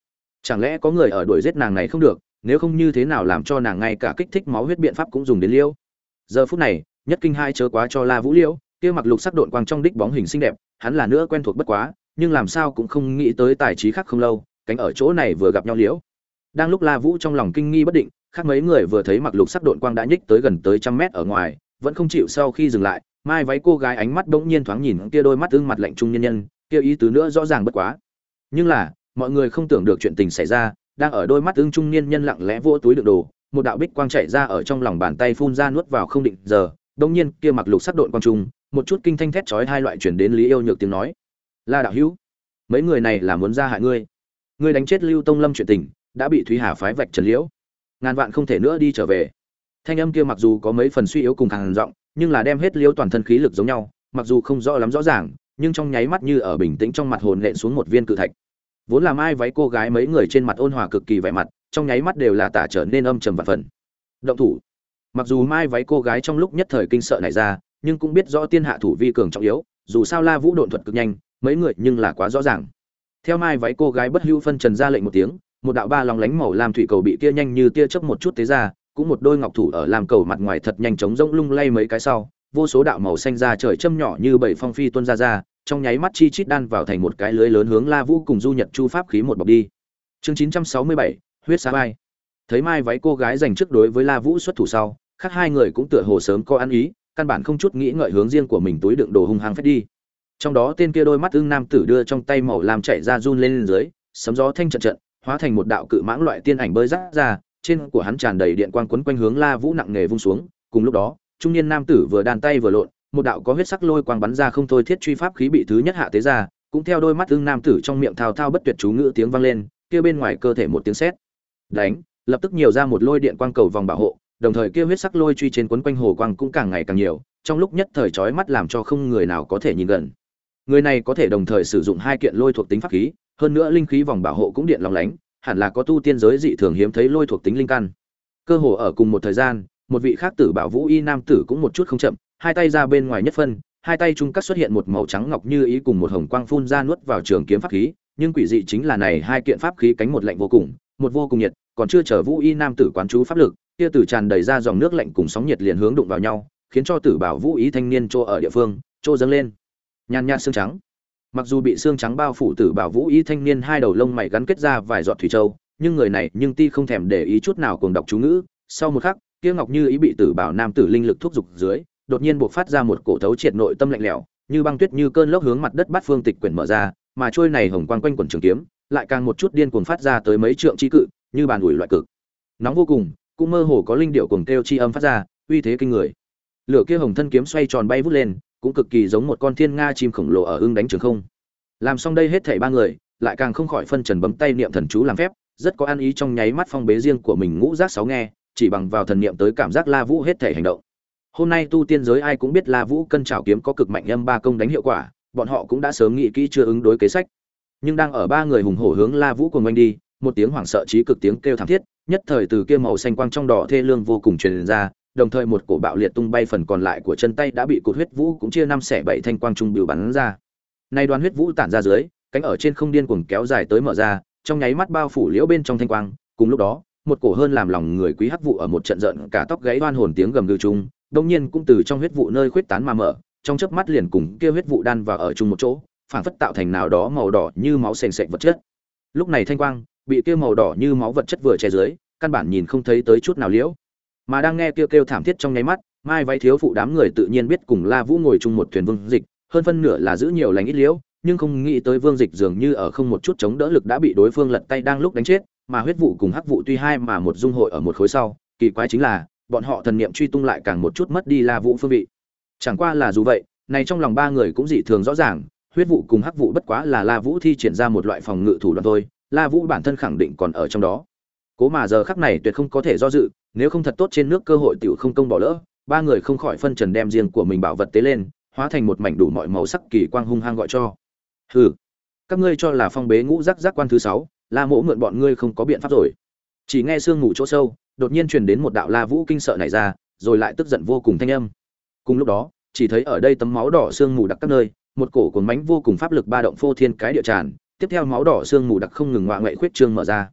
Chẳng lẽ có người ở đuổi giết nàng này không được, nếu không như thế nào làm cho nàng ngay cả kích thích máu huyết biện pháp cũng dùng đến liêu. Giờ phút này, nhất kinh hai chớ quá cho La Vũ Liễu, kia mặc lục sắc độn quang trong đích bóng hình xinh đẹp, hắn là nữa quen thuộc bất quá, nhưng làm sao cũng không nghĩ tới tài trí khác không lâu, cánh ở chỗ này vừa gặp nhau liễu. Đang lúc La Vũ trong lòng kinh nghi bất định, khác mấy người vừa thấy mặc lục sắc độn quang đã nhích tới gần tới trăm mét ở ngoài, vẫn không chịu sau khi dừng lại, mai váy cô gái ánh mắt bỗng nhiên thoáng nhìn kia đôi mắt ương mặt lạnh trung nhân nhân, kia ý tứ nữa rõ ràng bất quá. Nhưng là, mọi người không tưởng được chuyện tình xảy ra, đang ở đôi mắt ương trung niên nhân lặng lẽ vỗ túi đựng đồ, một đạo bích quang chạy ra ở trong lòng bàn tay phun ra nuốt vào không định giờ, đống nhiên kia mặc lục sắc độn quang trung, một chút kinh thanh thét chói hai loại truyền đến Lý Yêu Nhược tiếng nói. La đạo hữu, mấy người này là muốn ra hại ngươi. Ngươi đánh chết Lưu Tông Lâm chuyện tình, đã bị Thúy Hà phái vạch trần liễu. Ngàn vạn không thể nữa đi trở về. Thanh âm kia mặc dù có mấy phần suy yếu cùng hàng giọng, nhưng là đem hết liễu toàn thân khí lực giống nhau, mặc dù không rõ lắm rõ ràng, nhưng trong nháy mắt như ở bình tĩnh trong mặt hồn nện xuống một viên cự thạch. Vốn là mai váy cô gái mấy người trên mặt ôn hòa cực kỳ vẻ mặt, trong nháy mắt đều là tả trở nên âm trầm vạn phần. Động thủ. Mặc dù mai váy cô gái trong lúc nhất thời kinh sợ này ra, nhưng cũng biết rõ tiên hạ thủ vi cường trọng yếu, dù sao La Vũ độn thuật cực nhanh, mấy người nhưng là quá rõ ràng. Theo mai váy cô gái bất hữu phân trần ra lệnh một tiếng, một đạo ba lòng lánh màu lam thủy cầu bị kia nhanh như tia chớp một chút tế ra, cũng một đôi ngọc thủ ở làm cầu mặt ngoài thật nhanh chóng rỗng lung lay mấy cái sau, vô số đạo màu xanh ra trời châm nhỏ như bảy phong phi tuôn ra ra, trong nháy mắt chi chít đan vào thành một cái lưới lớn hướng La Vũ cùng Du Nhật Chu pháp khí một bọc đi. Chương chín trăm sáu mươi bảy, huyết sa bay. Thấy mai váy cô gái giành trước đối với La Vũ xuất thủ sau, khác hai người cũng tựa hồ sớm có ăn ý, căn bản không chút nghĩ ngợi hướng riêng của mình túi đựng đồ hung hăng phết đi. Trong đó tên kia đôi mắt ưng nam tử đưa trong tay màu làm chạy ra run lên, lên dưới, sấm gió thanh trận trận, hóa thành một đạo cự mãng loại tiên ảnh bơi rát ra, trên của hắn tràn đầy điện quang quấn quanh hướng La Vũ nặng nghề vung xuống. Cùng lúc đó, trung niên nam tử vừa đàn tay vừa lộn, một đạo có huyết sắc lôi quang bắn ra không thôi thiết truy pháp khí bị thứ nhất hạ tế ra, cũng theo đôi mắt ưng nam tử trong miệng thao thao bất tuyệt chú ngữ tiếng vang lên, kia bên ngoài cơ thể một tiếng sét đánh, lập tức nhiều ra một lôi điện quang cầu vòng bảo hộ, đồng thời kia huyết sắc lôi truy trên quấn quanh hồ quang cũng càng ngày càng nhiều, trong lúc nhất thời chói mắt làm cho không người nào có thể nhìn gần. Người này có thể đồng thời sử dụng hai kiện lôi thuộc tính pháp khí, hơn nữa linh khí vòng bảo hộ cũng điện lóng lánh, hẳn là có tu tiên giới dị thường hiếm thấy lôi thuộc tính linh căn. Cơ hồ ở cùng một thời gian, một vị khác tử bảo vũ y nam tử cũng một chút không chậm, hai tay ra bên ngoài nhất phân, hai tay trung cắt xuất hiện một màu trắng ngọc như ý cùng một hồng quang phun ra nuốt vào trường kiếm pháp khí, nhưng quỷ dị chính là này hai kiện pháp khí cánh một lạnh vô cùng, một vô cùng nhiệt, còn chưa chờ vũ y nam tử quán chú pháp lực, kia tử tràn đầy ra dòng nước lạnh cùng sóng nhiệt liền hướng đụng vào nhau, khiến cho tử bảo vũ ý thanh niên trô ở địa phương trô dâng lên nhàn nhạt xương trắng. Mặc dù bị xương trắng bao phủ, tử bảo vũ ý thanh niên hai đầu lông mày gắn kết ra vài giọt thủy châu, nhưng người này nhưng ti không thèm để ý chút nào cùng đọc chú ngữ. Sau một khắc, kia ngọc như ý bị tử bảo nam tử linh lực thúc giục dưới, đột nhiên bộc phát ra một cổ thấu triệt nội tâm lạnh lẽo, như băng tuyết như cơn lốc hướng mặt đất bát phương tịch quyển mở ra, mà trôi này hồng quang quanh quần trường kiếm, lại càng một chút điên cuồng phát ra tới mấy trượng chi cự, như bàn ủi loại cực nóng vô cùng, cũng mơ hồ có linh điệu cuồng kêu chi âm phát ra, uy thế kinh người. Lửa kia hồng thân kiếm xoay tròn bay vút lên, cũng cực kỳ giống một con thiên nga chim khổng lồ ở ưng đánh trường không. Làm xong đây hết thảy ba người, lại càng không khỏi phân trần bấm tay niệm thần chú làm phép, rất có ăn ý trong nháy mắt phong bế riêng của mình ngũ giác sáu nghe, chỉ bằng vào thần niệm tới cảm giác La Vũ hết thảy hành động. Hôm nay tu tiên giới ai cũng biết La Vũ cân trảo kiếm có cực mạnh âm ba công đánh hiệu quả, bọn họ cũng đã sớm nghĩ kỹ chưa ứng đối kế sách. Nhưng đang ở ba người hùng hổ hướng La Vũ cuồng oanh đi, một tiếng hoảng sợ chí cực tiếng kêu thảm thiết, nhất thời từ kia màu xanh quang trong đỏ thê lương vô cùng truyền ra, đồng thời một cổ bạo liệt tung bay phần còn lại của chân tay đã bị cột huyết vũ cũng chia năm xẻ bảy thanh quang trung biểu bắn ra. Nay đoàn huyết vũ tản ra dưới, cánh ở trên không điên cuồng kéo dài tới mở ra, trong nháy mắt bao phủ liễu bên trong thanh quang, cùng lúc đó, một cổ hơn làm lòng người quý hắc vụ ở một trận giận cả tóc gáy oan hồn tiếng gầm gừ chung, đột nhiên cũng từ trong huyết vụ nơi khuyết tán mà mở, trong chớp mắt liền cùng kia huyết vụ đan vào ở chung một chỗ, phảng phất tạo thành nào đó màu đỏ như máu sền sệt vật chất. Lúc này thanh quang bị kia màu đỏ như máu vật chất vừa che dưới, căn bản nhìn không thấy tới chút nào liễu. Mà đang nghe kêu kêu thảm thiết trong nháy mắt, mai váy thiếu phụ đám người tự nhiên biết cùng La Vũ ngồi chung một thuyền Vương Dịch, hơn phân nửa là giữ nhiều lành ít liễu, nhưng không nghĩ tới Vương Dịch dường như ở không một chút chống đỡ lực đã bị đối phương lật tay đang lúc đánh chết, mà huyết vụ cùng hắc vụ tuy hai mà một dung hội ở một khối sau, kỳ quái chính là bọn họ thần niệm truy tung lại càng một chút mất đi La Vũ phương vị. Chẳng qua là dù vậy, này trong lòng ba người cũng dị thường rõ ràng, huyết vụ cùng hắc vụ bất quá là La Vũ thi triển ra một loại phòng ngự thủ đoạn thôi, La Vũ bản thân khẳng định còn ở trong đó. Cố mà giờ khắc này tuyệt không có thể do dự, nếu không thật tốt trên nước cơ hội tiểu không công bỏ lỡ, ba người không khỏi phân trần đem riêng của mình bảo vật tế lên, hóa thành một mảnh đủ mọi màu sắc kỳ quang hung hăng gọi cho. Hừ, các ngươi cho là phong bế ngũ giác giác quan thứ sáu, La Mỗ mượn bọn ngươi không có biện pháp rồi. Chỉ nghe sương ngủ chỗ sâu, đột nhiên truyền đến một đạo La Vũ kinh sợ này ra, rồi lại tức giận vô cùng thanh âm. Cùng lúc đó, chỉ thấy ở đây tấm máu đỏ sương mù đặc các nơi, một cổ cuốn mãnh vô cùng pháp lực ba động phô thiên cái địa tràn, tiếp theo máu đỏ sương mù đặc không ngừng ngoạ ngoại khuyết trương mở ra.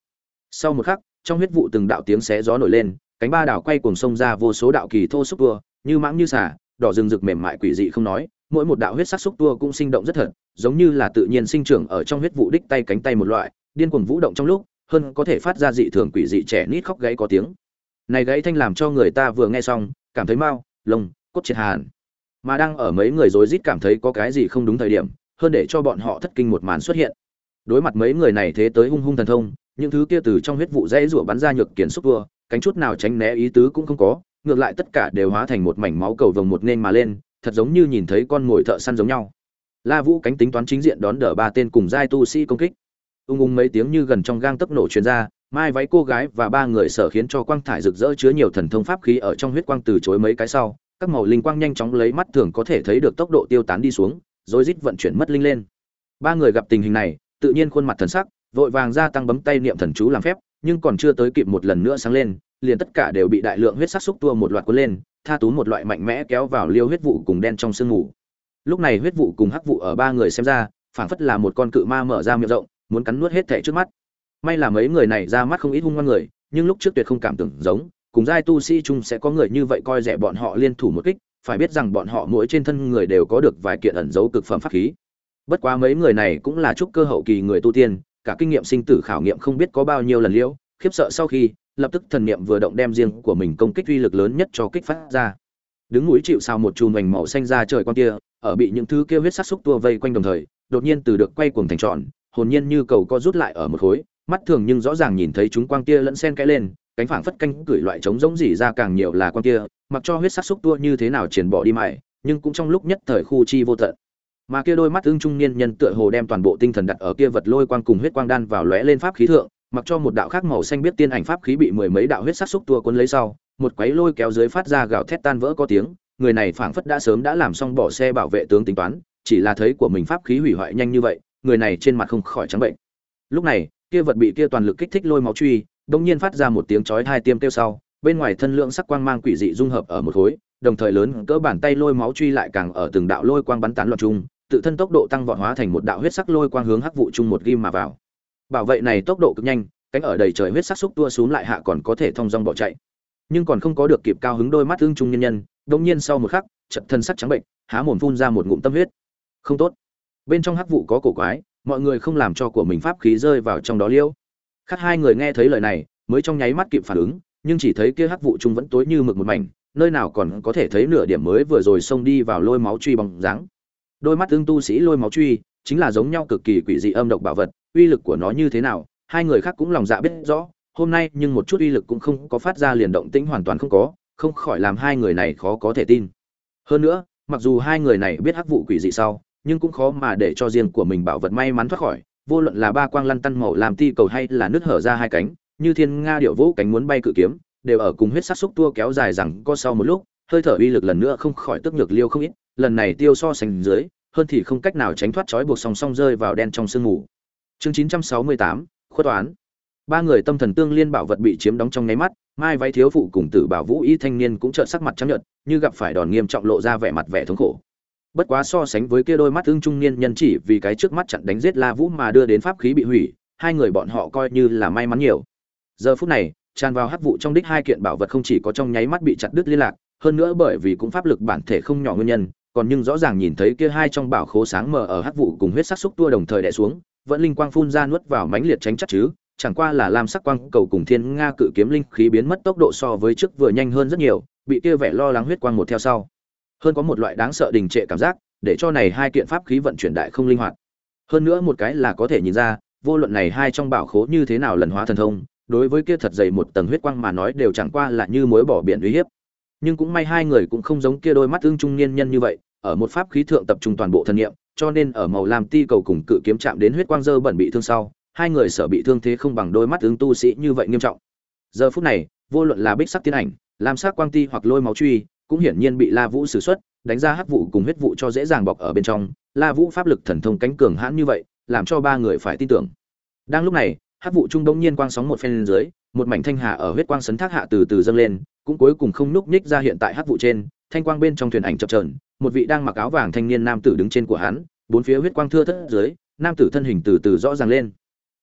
Sau một khắc, trong huyết vụ từng đạo tiếng xé gió nổi lên, cánh ba đảo quay cuồng sông ra vô số đạo kỳ thô xúc tua, như mãng như xà, đỏ rừng rực mềm mại quỷ dị không nói, mỗi một đạo huyết sắc xúc tua cũng sinh động rất thật, giống như là tự nhiên sinh trưởng ở trong huyết vụ đích tay cánh tay một loại, điên cuồng vũ động trong lúc, hơn có thể phát ra dị thường quỷ dị trẻ nít khóc gáy có tiếng. Này gáy thanh làm cho người ta vừa nghe xong, cảm thấy mau, lông, cốt triệt hàn. Mà đang ở mấy người rối rít cảm thấy có cái gì không đúng thời điểm, hơn để cho bọn họ thất kinh một màn xuất hiện. Đối mặt mấy người này thế tới hung hung thần thông, những thứ kia từ trong huyết vụ dãy rủa bắn ra nhược kiển xúc tua, cánh chút nào tránh né ý tứ cũng không có, ngược lại tất cả đều hóa thành một mảnh máu cầu vồng một nên mà lên, thật giống như nhìn thấy con mồi thợ săn giống nhau. La Vũ cánh tính toán chính diện đón đỡ ba tên cùng giai tu sĩ công kích. Ung ung mấy tiếng như gần trong gang tấc nổ truyền ra, mai váy cô gái và ba người sở khiến cho quang thải rực rỡ chứa nhiều thần thông pháp khí ở trong huyết quang từ chối mấy cái sau, các màu linh quang nhanh chóng lấy mắt thường có thể thấy được tốc độ tiêu tán đi xuống, rồi rít vận chuyển mất linh lên. Ba người gặp tình hình này, tự nhiên khuôn mặt thần sắc, vội vàng ra tăng bấm tay niệm thần chú làm phép, nhưng còn chưa tới kịp một lần nữa sáng lên, liền tất cả đều bị đại lượng huyết sắc xúc tua một loạt cuốn lên, tha tú một loại mạnh mẽ kéo vào liêu huyết vụ cùng đen trong sương mù. Lúc này huyết vụ cùng hắc vụ ở ba người xem ra, phảng phất là một con cự ma mở ra miệng rộng, muốn cắn nuốt hết thảy trước mắt. May là mấy người này ra mắt không ít hung ngoan người, nhưng lúc trước tuyệt không cảm tưởng giống, cùng giai tu sĩ chung sẽ có người như vậy coi rẻ bọn họ liên thủ một kích, phải biết rằng bọn họ mỗi trên thân người đều có được vài kiện ẩn dấu cực phẩm pháp khí. Bất quá mấy người này cũng là trúc cơ hậu kỳ người tu tiên, cả kinh nghiệm sinh tử khảo nghiệm không biết có bao nhiêu lần liễu, khiếp sợ sau khi, lập tức thần niệm vừa động đem riêng của mình công kích uy lực lớn nhất cho kích phát ra. Đứng núi chịu sao một chùm vành màu xanh ra trời con kia, ở bị những thứ kia huyết sắc xúc tua vây quanh đồng thời, đột nhiên từ được quay cuồng thành tròn, hồn nhiên như cầu co rút lại ở một khối, mắt thường nhưng rõ ràng nhìn thấy chúng quang kia lẫn xen kẽ lên, cánh phảng phất canh gửi loại trống rỗng rỉ ra càng nhiều là quang kia, mặc cho huyết sắc xúc tua như thế nào triển bỏ đi mãi, nhưng cũng trong lúc nhất thời khu chi vô tận. Mà kia đôi mắt ưng trung niên nhân tựa hồ đem toàn bộ tinh thần đặt ở kia vật lôi quang cùng huyết quang đan vào lóe lên pháp khí thượng, mặc cho một đạo khác màu xanh biết tiên ảnh pháp khí bị mười mấy đạo huyết sắc xúc tua cuốn lấy sau, một quấy lôi kéo dưới phát ra gào thét tan vỡ có tiếng, người này phảng phất đã sớm đã làm xong bỏ xe bảo vệ tướng tính toán, chỉ là thấy của mình pháp khí hủy hoại nhanh như vậy, người này trên mặt không khỏi trắng bệnh. Lúc này, kia vật bị kia toàn lực kích thích lôi máu truy, đột nhiên phát ra một tiếng chói tai tiêm kêu sau, bên ngoài thân lượng sắc quang mang quỷ dị dung hợp ở một khối, đồng thời lớn cỡ bàn tay lôi máu truy lại càng ở từng đạo lôi quang bắn tán loạn chung, tự thân tốc độ tăng vọt hóa thành một đạo huyết sắc lôi quang hướng hắc vụ chung một ghim mà vào. Bảo vệ này tốc độ cực nhanh, cánh ở đầy trời huyết sắc xúc tua xuống lại hạ còn có thể thông dong bỏ chạy. Nhưng còn không có được kịp cao hứng đôi mắt ương trung nhân nhân, đột nhiên sau một khắc, chợt thân sắc trắng bệnh, há mồm phun ra một ngụm tâm huyết. Không tốt. Bên trong hắc vụ có cổ quái, mọi người không làm cho của mình pháp khí rơi vào trong đó liêu. Khác hai người nghe thấy lời này, mới trong nháy mắt kịp phản ứng, nhưng chỉ thấy kia hắc vụ trung vẫn tối như mực một mảnh, nơi nào còn có thể thấy nửa điểm mới vừa rồi xông đi vào lôi máu truy bóng dáng. Đôi mắt ương tu sĩ lôi máu truy, chính là giống nhau cực kỳ quỷ dị âm độc bảo vật, uy lực của nó như thế nào, hai người khác cũng lòng dạ biết rõ, hôm nay nhưng một chút uy lực cũng không có phát ra liền động tĩnh hoàn toàn không có, không khỏi làm hai người này khó có thể tin. Hơn nữa, mặc dù hai người này biết hắc vụ quỷ dị sau, nhưng cũng khó mà để cho riêng của mình bảo vật may mắn thoát khỏi, vô luận là ba quang lăn tăn màu làm ti cầu hay là nứt hở ra hai cánh, như thiên nga điệu vũ cánh muốn bay cự kiếm, đều ở cùng huyết sắc xúc tua kéo dài rằng có sau một lúc, hơi thở uy lực lần nữa không khỏi tức nhược liêu không ít, lần này tiêu so sánh dưới, hơn thì không cách nào tránh thoát trói buộc song song rơi vào đen trong sương mù. Chương chín trăm sáu mươi tám, khuất toán. Ba người tâm thần tương liên bảo vật bị chiếm đóng trong nháy mắt, mai váy thiếu phụ cùng tử bảo vũ y thanh niên cũng trợn sắc mặt trắng nhợt, như gặp phải đòn nghiêm trọng lộ ra vẻ mặt vẻ thống khổ. Bất quá so sánh với kia đôi mắt ưng trung niên nhân chỉ vì cái trước mắt chặn đánh giết La Vũ mà đưa đến pháp khí bị hủy, hai người bọn họ coi như là may mắn nhiều. Giờ phút này, tràn vào hắc vụ trong đích hai kiện bảo vật không chỉ có trong nháy mắt bị chặt đứt liên lạc, hơn nữa bởi vì cũng pháp lực bản thể không nhỏ nguyên nhân, còn nhưng rõ ràng nhìn thấy kia hai trong bảo khố sáng mờ ở hắc vụ cùng huyết sắc xúc tua đồng thời đè xuống, vẫn linh quang phun ra nuốt vào mãnh liệt tránh chắc chứ, chẳng qua là lam sắc quang cầu cùng thiên nga cự kiếm linh khí biến mất tốc độ so với trước vừa nhanh hơn rất nhiều, bị kia vẻ lo lắng huyết quang một theo sau. Hơn có một loại đáng sợ đình trệ cảm giác, để cho này hai kiện pháp khí vận chuyển đại không linh hoạt. Hơn nữa một cái là có thể nhìn ra, vô luận này hai trong bảo khố như thế nào lần hóa thần thông, đối với kia thật dày một tầng huyết quang mà nói đều chẳng qua là như muối bỏ biển uy hiếp. Nhưng cũng may hai người cũng không giống kia đôi mắt ương trung niên nhân như vậy, ở một pháp khí thượng tập trung toàn bộ thần niệm, cho nên ở màu lam ti cầu cùng cự kiếm chạm đến huyết quang dơ bẩn bị thương sau, hai người sở bị thương thế không bằng đôi mắt ương tu sĩ như vậy nghiêm trọng. Giờ phút này, vô luận là bích sắc tiên ảnh, lam sắc quang ti hoặc lôi máu truy, cũng hiển nhiên bị La Vũ sử xuất, đánh ra hắc vụ cùng huyết vụ cho dễ dàng bọc ở bên trong. La Vũ pháp lực thần thông cánh cường hãn như vậy, làm cho ba người phải tin tưởng. Đang lúc này, hắc vụ trung đông nhiên quang sóng một phen lên dưới, một mảnh thanh hà ở huyết quang sấn thác hạ từ từ dâng lên, cũng cuối cùng không núc nhích ra hiện tại hắc vụ trên, thanh quang bên trong thuyền ảnh chập chờn, một vị đang mặc áo vàng thanh niên nam tử đứng trên của hắn, bốn phía huyết quang thưa thớt dưới, nam tử thân hình từ từ rõ ràng lên.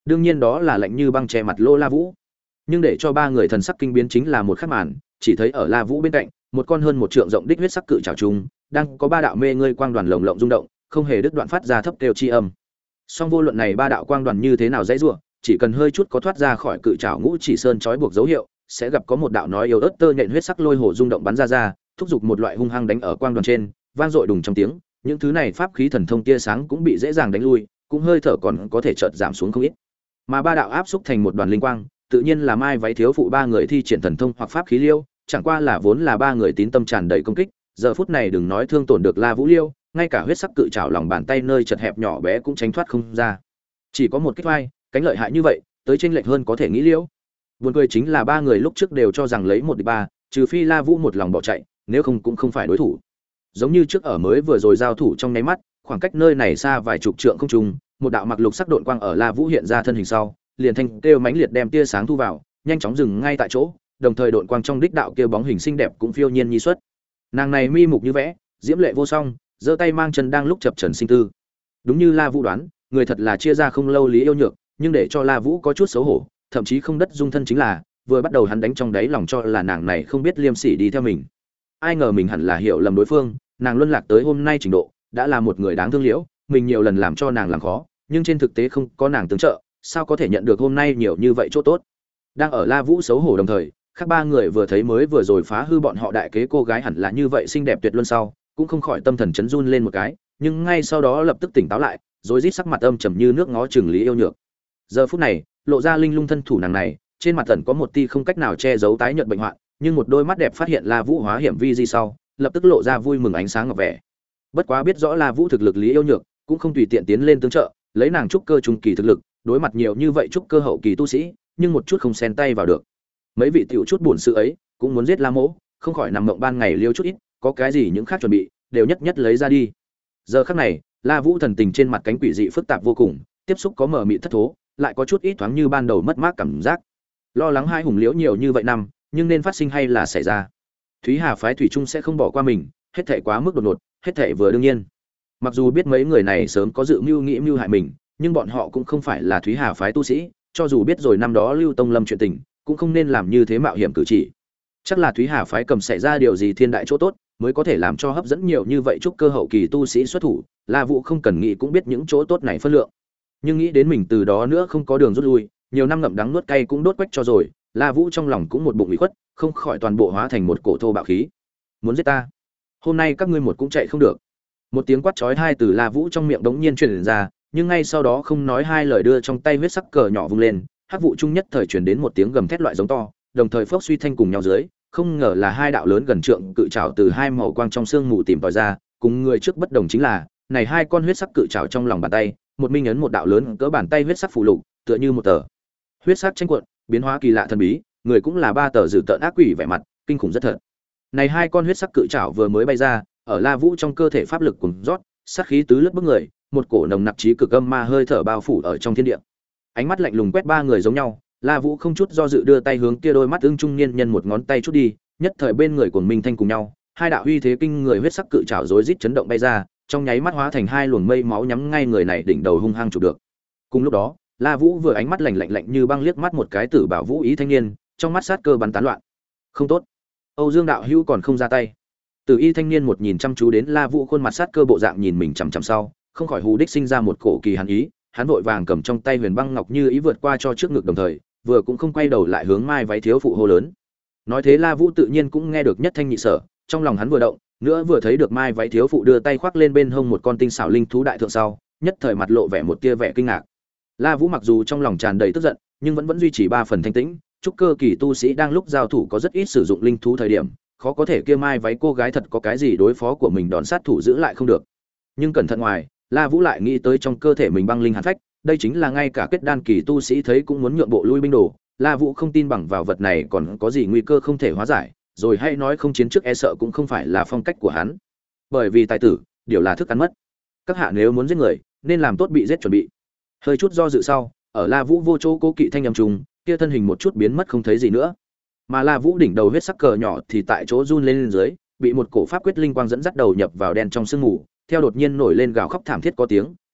đương nhiên đó là lạnh như băng che mặt Lô La Vũ. Nhưng để cho ba người thần sắc kinh biến chính là một khắc màn, chỉ thấy ở La Vũ bên cạnh, một con hơn một trượng rộng đích huyết sắc cự trảo trùng, đang có ba đạo mê ngươi quang đoàn lồng lộng rung động, không hề đứt đoạn phát ra thấp kêu chi âm. Song vô luận này ba đạo quang đoàn như thế nào dãy rủa, chỉ cần hơi chút có thoát ra khỏi cự trảo ngũ chỉ sơn trói buộc dấu hiệu, sẽ gặp có một đạo nói yếu ớt tơ nhện huyết sắc lôi hồ rung động bắn ra ra, thúc giục một loại hung hăng đánh ở quang đoàn trên, vang dội đùng trong tiếng, những thứ này pháp khí thần thông tia sáng cũng bị dễ dàng đánh lui, cũng hơi thở còn có thể chợt giảm xuống không ít. Mà ba đạo áp xúc thành một đoàn linh quang, tự nhiên là mai váy thiếu phụ ba người thi triển thần thông hoặc pháp khí liêu, chẳng qua là vốn là ba người tín tâm tràn đầy công kích, giờ phút này đừng nói thương tổn được La Vũ Liêu, ngay cả huyết sắc cự trảo lòng bàn tay nơi chật hẹp nhỏ bé cũng tránh thoát không ra. Chỉ có một kích vai, cánh lợi hại như vậy, tới chênh lệch hơn có thể nghĩ liêu. Buồn cười chính là ba người lúc trước đều cho rằng lấy một địch ba, trừ phi La Vũ một lòng bỏ chạy, nếu không cũng không phải đối thủ. Giống như trước ở mới vừa rồi giao thủ trong nháy mắt, khoảng cách nơi này xa vài chục trượng không trung, một đạo mặc lục sắc độn quang ở La Vũ hiện ra thân hình sau, liền thanh kêu mãnh liệt đem tia sáng thu vào, nhanh chóng dừng ngay tại chỗ, đồng thời độn quang trong đích đạo kia bóng hình xinh đẹp cũng phiêu nhiên nhi xuất. Nàng này mi mục như vẽ, diễm lệ vô song, giơ tay mang chân đang lúc chập trần sinh tư. Đúng như La Vũ đoán, người thật là chia ra không lâu Lý Yêu Nhược, nhưng để cho La Vũ có chút xấu hổ, thậm chí không đất dung thân chính là, vừa bắt đầu hắn đánh trong đáy lòng cho là nàng này không biết liêm sỉ đi theo mình. Ai ngờ mình hẳn là hiểu lầm đối phương, nàng luân lạc tới hôm nay trình độ, đã là một người đáng thương liễu, mình nhiều lần làm cho nàng làm khó, nhưng trên thực tế không có nàng tương trợ, sao có thể nhận được hôm nay nhiều như vậy chỗ tốt. Đang ở La Vũ xấu hổ đồng thời, khác ba người vừa thấy mới vừa rồi phá hư bọn họ đại kế cô gái hẳn là như vậy xinh đẹp tuyệt luân sau, cũng không khỏi tâm thần chấn run lên một cái, nhưng ngay sau đó lập tức tỉnh táo lại, rồi rít sắc mặt âm trầm như nước ngó chừng Lý Yêu Nhược. Giờ phút này, lộ ra linh lung thân thủ nàng này, trên mặt tần có một tia không cách nào che giấu tái nhợt bệnh hoạn, nhưng một đôi mắt đẹp phát hiện La Vũ hóa hiểm vi di sau, lập tức lộ ra vui mừng ánh sáng ngọc vẻ. Bất quá biết rõ La Vũ thực lực Lý Yêu Nhược, cũng không tùy tiện tiến lên tương trợ, lấy nàng trúc cơ trung kỳ thực lực, đối mặt nhiều như vậy trúc cơ hậu kỳ tu sĩ, nhưng một chút không xen tay vào được. Mấy vị tiểu chút buồn sự ấy, cũng muốn giết La Mỗ, không khỏi nằm mộng ban ngày liêu chút ít, có cái gì những khác chuẩn bị, đều nhất nhất lấy ra đi. Giờ khắc này, La Vũ thần tình trên mặt cánh quỷ dị phức tạp vô cùng, tiếp xúc có mờ mịt thất thố, lại có chút ít thoáng như ban đầu mất mát cảm giác. Lo lắng hai hùng liễu nhiều như vậy năm, nhưng nên phát sinh hay là xảy ra. Thúy Hà phái thủy chung sẽ không bỏ qua mình, hết thảy quá mức đột ngột, hết thảy vừa đương nhiên. Mặc dù biết mấy người này sớm có dự mưu nghĩ mưu hại mình, nhưng bọn họ cũng không phải là Thúy Hà phái tu sĩ, cho dù biết rồi năm đó Lưu Tông Lâm chuyện tình, cũng không nên làm như thế mạo hiểm cử chỉ. Chắc là Thúy Hà phái cầm xảy ra điều gì thiên đại chỗ tốt, mới có thể làm cho hấp dẫn nhiều như vậy trúc cơ hậu kỳ tu sĩ xuất thủ, La Vũ không cần nghĩ cũng biết những chỗ tốt này phân lượng. Nhưng nghĩ đến mình từ đó nữa không có đường rút lui, nhiều năm ngậm đắng nuốt cay cũng đốt quách cho rồi, La Vũ trong lòng cũng một bụng ủy khuất, không khỏi toàn bộ hóa thành một cổ thô bạo khí. Muốn giết ta? Hôm nay các ngươi một cũng chạy không được. Một tiếng quát chói tai từ La Vũ trong miệng đống nhiên truyền ra, nhưng ngay sau đó không nói hai lời đưa trong tay huyết sắc cờ nhỏ vung lên, hắc vụ trung nhất thời truyền đến một tiếng gầm thét loại giống to, đồng thời phốc suy thanh cùng nhau dưới, không ngờ là hai đạo lớn gần trượng cự trảo từ hai màu quang trong xương mù tìm tòi ra, cùng người trước bất đồng chính là, này hai con huyết sắc cự trảo trong lòng bàn tay, một minh ấn một đạo lớn cỡ bàn tay huyết sắc phù lục, tựa như một tờ huyết sắc tranh cuộn, biến hóa kỳ lạ thần bí, người cũng là ba tờ dữ tợn ác quỷ vẻ mặt, kinh khủng rất thật. Này hai con huyết sắc cự trảo vừa mới bay ra, ở La Vũ trong cơ thể pháp lực cùng rót, sát khí tứ lướt bức người, một cổ nồng nặc trí cực âm ma hơi thở bao phủ ở trong thiên địa. Ánh mắt lạnh lùng quét ba người giống nhau, La Vũ không chút do dự đưa tay hướng kia đôi mắt ưng trung niên nhân một ngón tay chút đi, nhất thời bên người của Minh Thanh cùng nhau, hai đạo uy thế kinh người huyết sắc cự trảo rối rít chấn động bay ra, trong nháy mắt hóa thành hai luồng mây máu nhắm ngay người này đỉnh đầu hung hăng chụp được. Cùng lúc đó, La Vũ vừa ánh mắt lạnh lạnh lạnh như băng liếc mắt một cái Tử Bảo Vũ ý thanh niên, trong mắt sát cơ bắn tán loạn. Không tốt. Âu Dương đạo hữu còn không ra tay. Tử Y thanh niên một nhìn chăm chú đến La Vũ khuôn mặt sát cơ bộ dạng nhìn mình chằm chằm sau, không khỏi hù đích sinh ra một cổ kỳ hàn ý, hắn vội vàng cầm trong tay Huyền Băng Ngọc Như ý vượt qua cho trước ngực đồng thời, vừa cũng không quay đầu lại hướng Mai váy thiếu phụ hô lớn. Nói thế La Vũ tự nhiên cũng nghe được nhất thanh nhị sở, trong lòng hắn vừa động, nữa vừa thấy được Mai váy thiếu phụ đưa tay khoác lên bên hông một con tinh xảo linh thú đại thượng sau, nhất thời mặt lộ vẻ một tia vẻ kinh ngạc. La Vũ mặc dù trong lòng tràn đầy tức giận, nhưng vẫn vẫn duy trì ba phần thanh tĩnh, trúc cơ kỳ tu sĩ đang lúc giao thủ có rất ít sử dụng linh thú thời điểm, khó có thể kia Mai váy cô gái thật có cái gì đối phó của mình đòn sát thủ giữ lại không được. Nhưng cẩn thận ngoài, La Vũ lại nghĩ tới trong cơ thể mình băng linh hàn phách, đây chính là ngay cả kết đan kỳ tu sĩ thấy cũng muốn nhượng bộ lui binh đồ. La Vũ không tin bằng vào vật này còn có gì nguy cơ không thể hóa giải, rồi hay nói không chiến trước e sợ cũng không phải là phong cách của hắn. Bởi vì tài tử, điều là thức ăn mất. Các hạ nếu muốn giết người, nên làm tốt bị giết chuẩn bị. Hơi chút do dự sau, ở La Vũ vô chỗ cố kỵ thanh âm trùng, kia thân hình một chút biến mất không thấy gì nữa. Mà La Vũ đỉnh đầu huyết sắc cờ nhỏ thì tại chỗ run lên, lên dưới, bị một cổ pháp quyết linh quang dẫn dắt đầu nhập vào đen trong sương mù, theo đột nhiên nổi lên gào khóc thảm thiết có tiếng,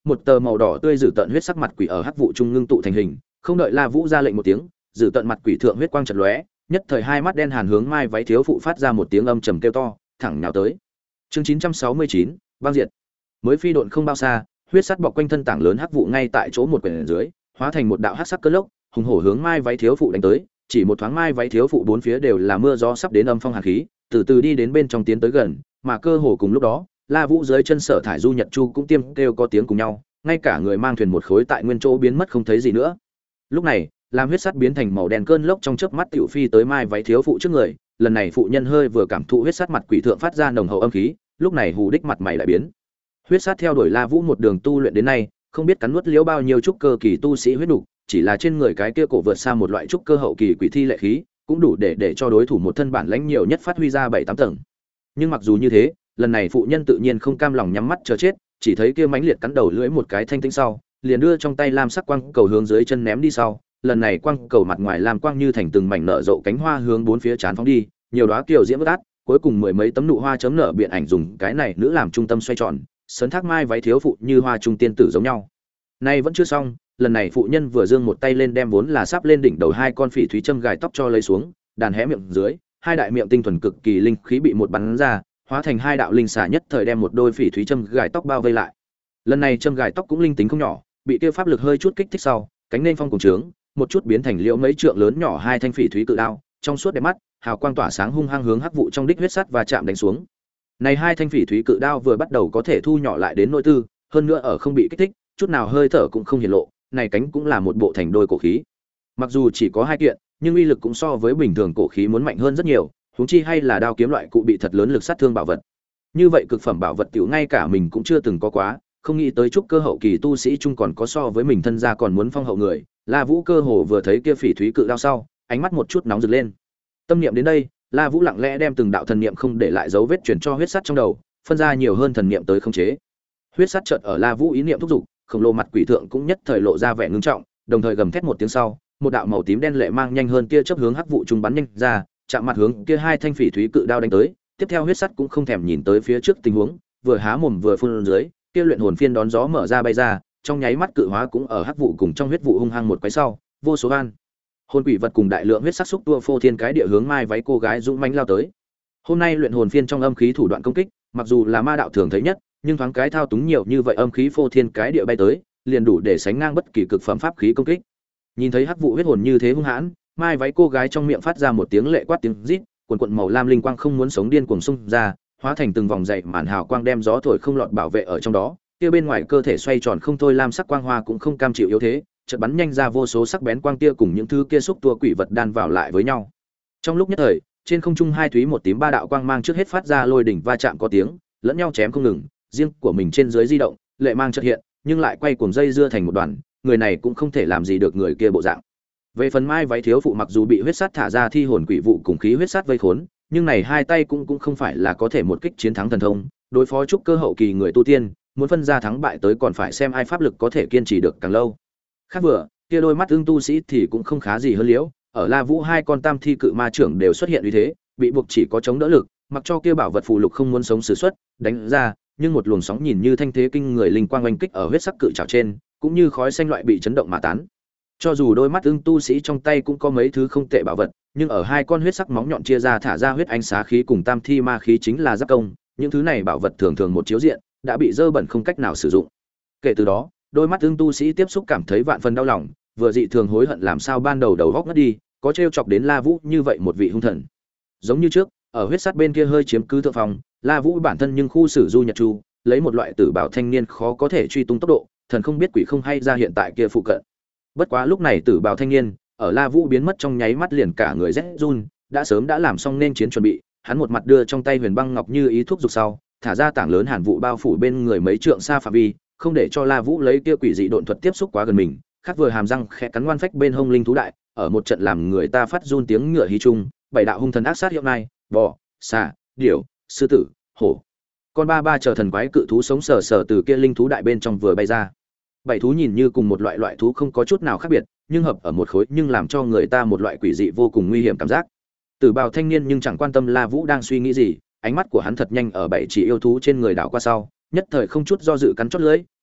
một tờ màu đỏ tươi dữ tợn huyết sắc mặt quỷ ở hắc vụ trung ngưng tụ thành hình, không đợi La Vũ ra lệnh một tiếng, dữ tợn mặt quỷ thượng huyết quang chợt lóe, nhất thời hai mắt đen hàn hướng Mai váy thiếu phụ phát ra một tiếng âm trầm kêu to, thẳng nhào tới. Chương chín trăm sáu mươi chín, băng diệt. Mới phi độn không bao xa, huyết sắt bọc quanh thân tảng lớn hắc vụ ngay tại chỗ một quyển dưới, hóa thành một đạo hắc sắc cơn lốc, hùng hổ hướng Mai váy thiếu phụ đánh tới, chỉ một thoáng Mai váy thiếu phụ bốn phía đều là mưa gió sắp đến âm phong hàn khí, từ từ đi đến bên trong tiến tới gần, mà cơ hồ cùng lúc đó, La Vũ dưới chân Sở Thải Du Nhật Chu cũng tiêm kêu có tiếng cùng nhau, ngay cả người mang thuyền một khối tại nguyên chỗ biến mất không thấy gì nữa. Lúc này, làm huyết sắt biến thành màu đen cơn lốc trong chớp mắt tiểu phi tới Mai váy thiếu phụ trước người, lần này phụ nhân hơi vừa cảm thụ huyết sắt mặt quỷ thượng phát ra nồng hậu âm khí, lúc này hù đích mặt mày lại biến. Huyết sắt theo đuổi La Vũ một đường tu luyện đến nay, không biết cắn nuốt liễu bao nhiêu trúc cơ kỳ tu sĩ huyết đủ, chỉ là trên người cái kia cổ vượt xa một loại trúc cơ hậu kỳ quỷ thi lệ khí, cũng đủ để để cho đối thủ một thân bản lãnh nhiều nhất phát huy ra bảy tám tầng. Nhưng mặc dù như thế, lần này phụ nhân tự nhiên không cam lòng nhắm mắt chờ chết, chỉ thấy kia mãnh liệt cắn đầu lưỡi một cái thanh tĩnh sau, liền đưa trong tay lam sắc quang cầu hướng dưới chân ném đi sau, lần này quang cầu mặt ngoài lam quang như thành từng mảnh nở rộ cánh hoa hướng bốn phía chán phóng đi, nhiều đóa kiều diễm bất át, cuối cùng mười mấy tấm nụ hoa chấm nở biện ảnh dùng cái này nữ làm trung tâm xoay tròn, sấn thác mai váy thiếu phụ như hoa trung tiên tử giống nhau. Nay vẫn chưa xong, lần này phụ nhân vừa giương một tay lên đem vốn là sắp lên đỉnh đầu hai con phỉ thúy châm gài tóc cho lấy xuống, đàn hé miệng dưới, hai đại miệng tinh thuần cực kỳ linh khí bị một bắn ra, hóa thành hai đạo linh xà nhất thời đem một đôi phỉ thúy châm gài tóc bao vây lại. Lần này châm gài tóc cũng linh tính không nhỏ, bị kia pháp lực hơi chút kích thích sau, cánh nên phong cùng trướng, một chút biến thành liễu mấy trượng lớn nhỏ hai thanh phỉ thúy cự đao, trong suốt đẹp mắt, hào quang tỏa sáng hung hăng hướng hắc vụ trong đích huyết sắt và chạm đánh xuống. Này hai thanh phỉ thúy cự đao vừa bắt đầu có thể thu nhỏ lại đến nội tư, hơn nữa ở không bị kích thích, chút nào hơi thở cũng không hiển lộ, này cánh cũng là một bộ thành đôi cổ khí. Mặc dù chỉ có hai kiện, nhưng uy lực cũng so với bình thường cổ khí muốn mạnh hơn rất nhiều, huống chi hay là đao kiếm loại cụ bị thật lớn lực sát thương bảo vật. Như vậy cực phẩm bảo vật tiểu ngay cả mình cũng chưa từng có quá, không nghĩ tới trúc cơ hậu kỳ tu sĩ chung còn có so với mình thân gia còn muốn phong hậu người. La Vũ cơ hồ vừa thấy kia phỉ thúy cự đao sau, ánh mắt một chút nóng rực lên. Tâm niệm đến đây, La Vũ lặng lẽ đem từng đạo thần niệm không để lại dấu vết chuyển cho huyết sắt trong đầu, phân ra nhiều hơn thần niệm tới khống chế. Huyết sắt chợt ở La Vũ ý niệm thúc giục, khổng lồ mặt quỷ thượng cũng nhất thời lộ ra vẻ ngưng trọng, đồng thời gầm thét một tiếng sau, một đạo màu tím đen lệ mang nhanh hơn tia chớp hướng hắc vụ trung bắn nhanh ra, chạm mặt hướng kia hai thanh phỉ thúy cự đao đánh tới. Tiếp theo huyết sắt cũng không thèm nhìn tới phía trước tình huống, vừa há mồm vừa phun dưới, kia luyện hồn phiên đón gió mở ra bay ra, trong nháy mắt cự hóa cũng ở hắc vụ cùng trong huyết vụ hung hăng một quái sau, vô số gan hồn quỷ vật cùng đại lượng huyết sắc xúc tua phô thiên cái địa hướng mai váy cô gái dũng mãnh lao tới. Hôm nay luyện hồn phiên trong âm khí thủ đoạn công kích, mặc dù là ma đạo thường thấy nhất, nhưng thoáng cái thao túng nhiều như vậy âm khí phô thiên cái địa bay tới, liền đủ để sánh ngang bất kỳ cực phẩm pháp khí công kích. Nhìn thấy hắc vụ huyết hồn như thế hung hãn, mai váy cô gái trong miệng phát ra một tiếng lệ quát tiếng rít, quần quần màu lam linh quang không muốn sống điên cuồng xung ra, hóa thành từng vòng dày màn hào quang đem gió thổi không lọt bảo vệ ở trong đó. Kia bên ngoài cơ thể xoay tròn không thôi lam sắc quang hoa cũng không cam chịu yếu thế, chợt bắn nhanh ra vô số sắc bén quang tia cùng những thứ kia xúc tua quỷ vật đan vào lại với nhau. Trong lúc nhất thời, trên không trung hai thúy một tím ba đạo quang mang trước hết phát ra lôi đỉnh va chạm có tiếng, lẫn nhau chém không ngừng, riêng của mình trên dưới di động, lệ mang chợt hiện, nhưng lại quay cuồng dây dưa thành một đoàn, người này cũng không thể làm gì được người kia bộ dạng. Về phần mai váy thiếu phụ mặc dù bị huyết sát thả ra thi hồn quỷ vụ cùng khí huyết sát vây khốn, nhưng này hai tay cũng cũng không phải là có thể một kích chiến thắng thần thông, đối phó trúc cơ hậu kỳ người tu tiên, muốn phân ra thắng bại tới còn phải xem ai pháp lực có thể kiên trì được càng lâu. Khác vừa, kia đôi mắt ưng tu sĩ thì cũng không khá gì hơn liễu, ở La Vũ hai con tam thi cự ma trưởng đều xuất hiện uy thế, bị buộc chỉ có chống đỡ lực, mặc cho kia bảo vật phù lục không muốn sống sử xuất, đánh ra, nhưng một luồng sóng nhìn như thanh thế kinh người linh quang oanh kích ở huyết sắc cự trảo trên, cũng như khói xanh loại bị chấn động mà tán. Cho dù đôi mắt ưng tu sĩ trong tay cũng có mấy thứ không tệ bảo vật, nhưng ở hai con huyết sắc móng nhọn chia ra thả ra huyết ánh xá khí cùng tam thi ma khí chính là giáp công, những thứ này bảo vật thường thường một chiếu diện đã bị dơ bẩn không cách nào sử dụng. Kể từ đó, đôi mắt ưng tu sĩ tiếp xúc cảm thấy vạn phần đau lòng, vừa dị thường hối hận làm sao ban đầu đầu góc ngất đi, có trêu chọc đến La Vũ như vậy một vị hung thần. Giống như trước, ở huyết sắt bên kia hơi chiếm cứ thượng phòng, La Vũ bản thân nhưng khu sử du nhật chu, lấy một loại tử bảo thanh niên khó có thể truy tung tốc độ, thần không biết quỷ không hay ra hiện tại kia phụ cận. Bất quá lúc này tử bảo thanh niên, ở La Vũ biến mất trong nháy mắt liền cả người rét run, đã sớm đã làm xong nên chiến chuẩn bị, hắn một mặt đưa trong tay huyền băng ngọc như ý thuốc dục sau, thả ra tảng lớn hàn vụ bao phủ bên người mấy trượng xa phạm vi, không để cho La Vũ lấy kia quỷ dị độn thuật tiếp xúc quá gần mình, khác vừa hàm răng khẽ cắn ngoan phách bên hông linh thú đại, ở một trận làm người ta phát run tiếng ngựa hí chung, bảy đạo hung thần ác sát hiệu nai, bò, xà, điểu, sư tử, hổ, con ba ba chờ thần quái cự thú sống sờ sờ từ kia linh thú đại bên trong vừa bay ra. Bảy thú nhìn như cùng một loại loại thú không có chút nào khác biệt, nhưng hợp ở một khối nhưng làm cho người ta một loại quỷ dị vô cùng nguy hiểm cảm giác. Tử bào thanh niên nhưng chẳng quan tâm La Vũ đang suy nghĩ gì, ánh mắt của hắn thật nhanh ở bảy chỉ yêu thú trên người đảo qua sau, nhất thời không chút do dự cắn chót lưỡi,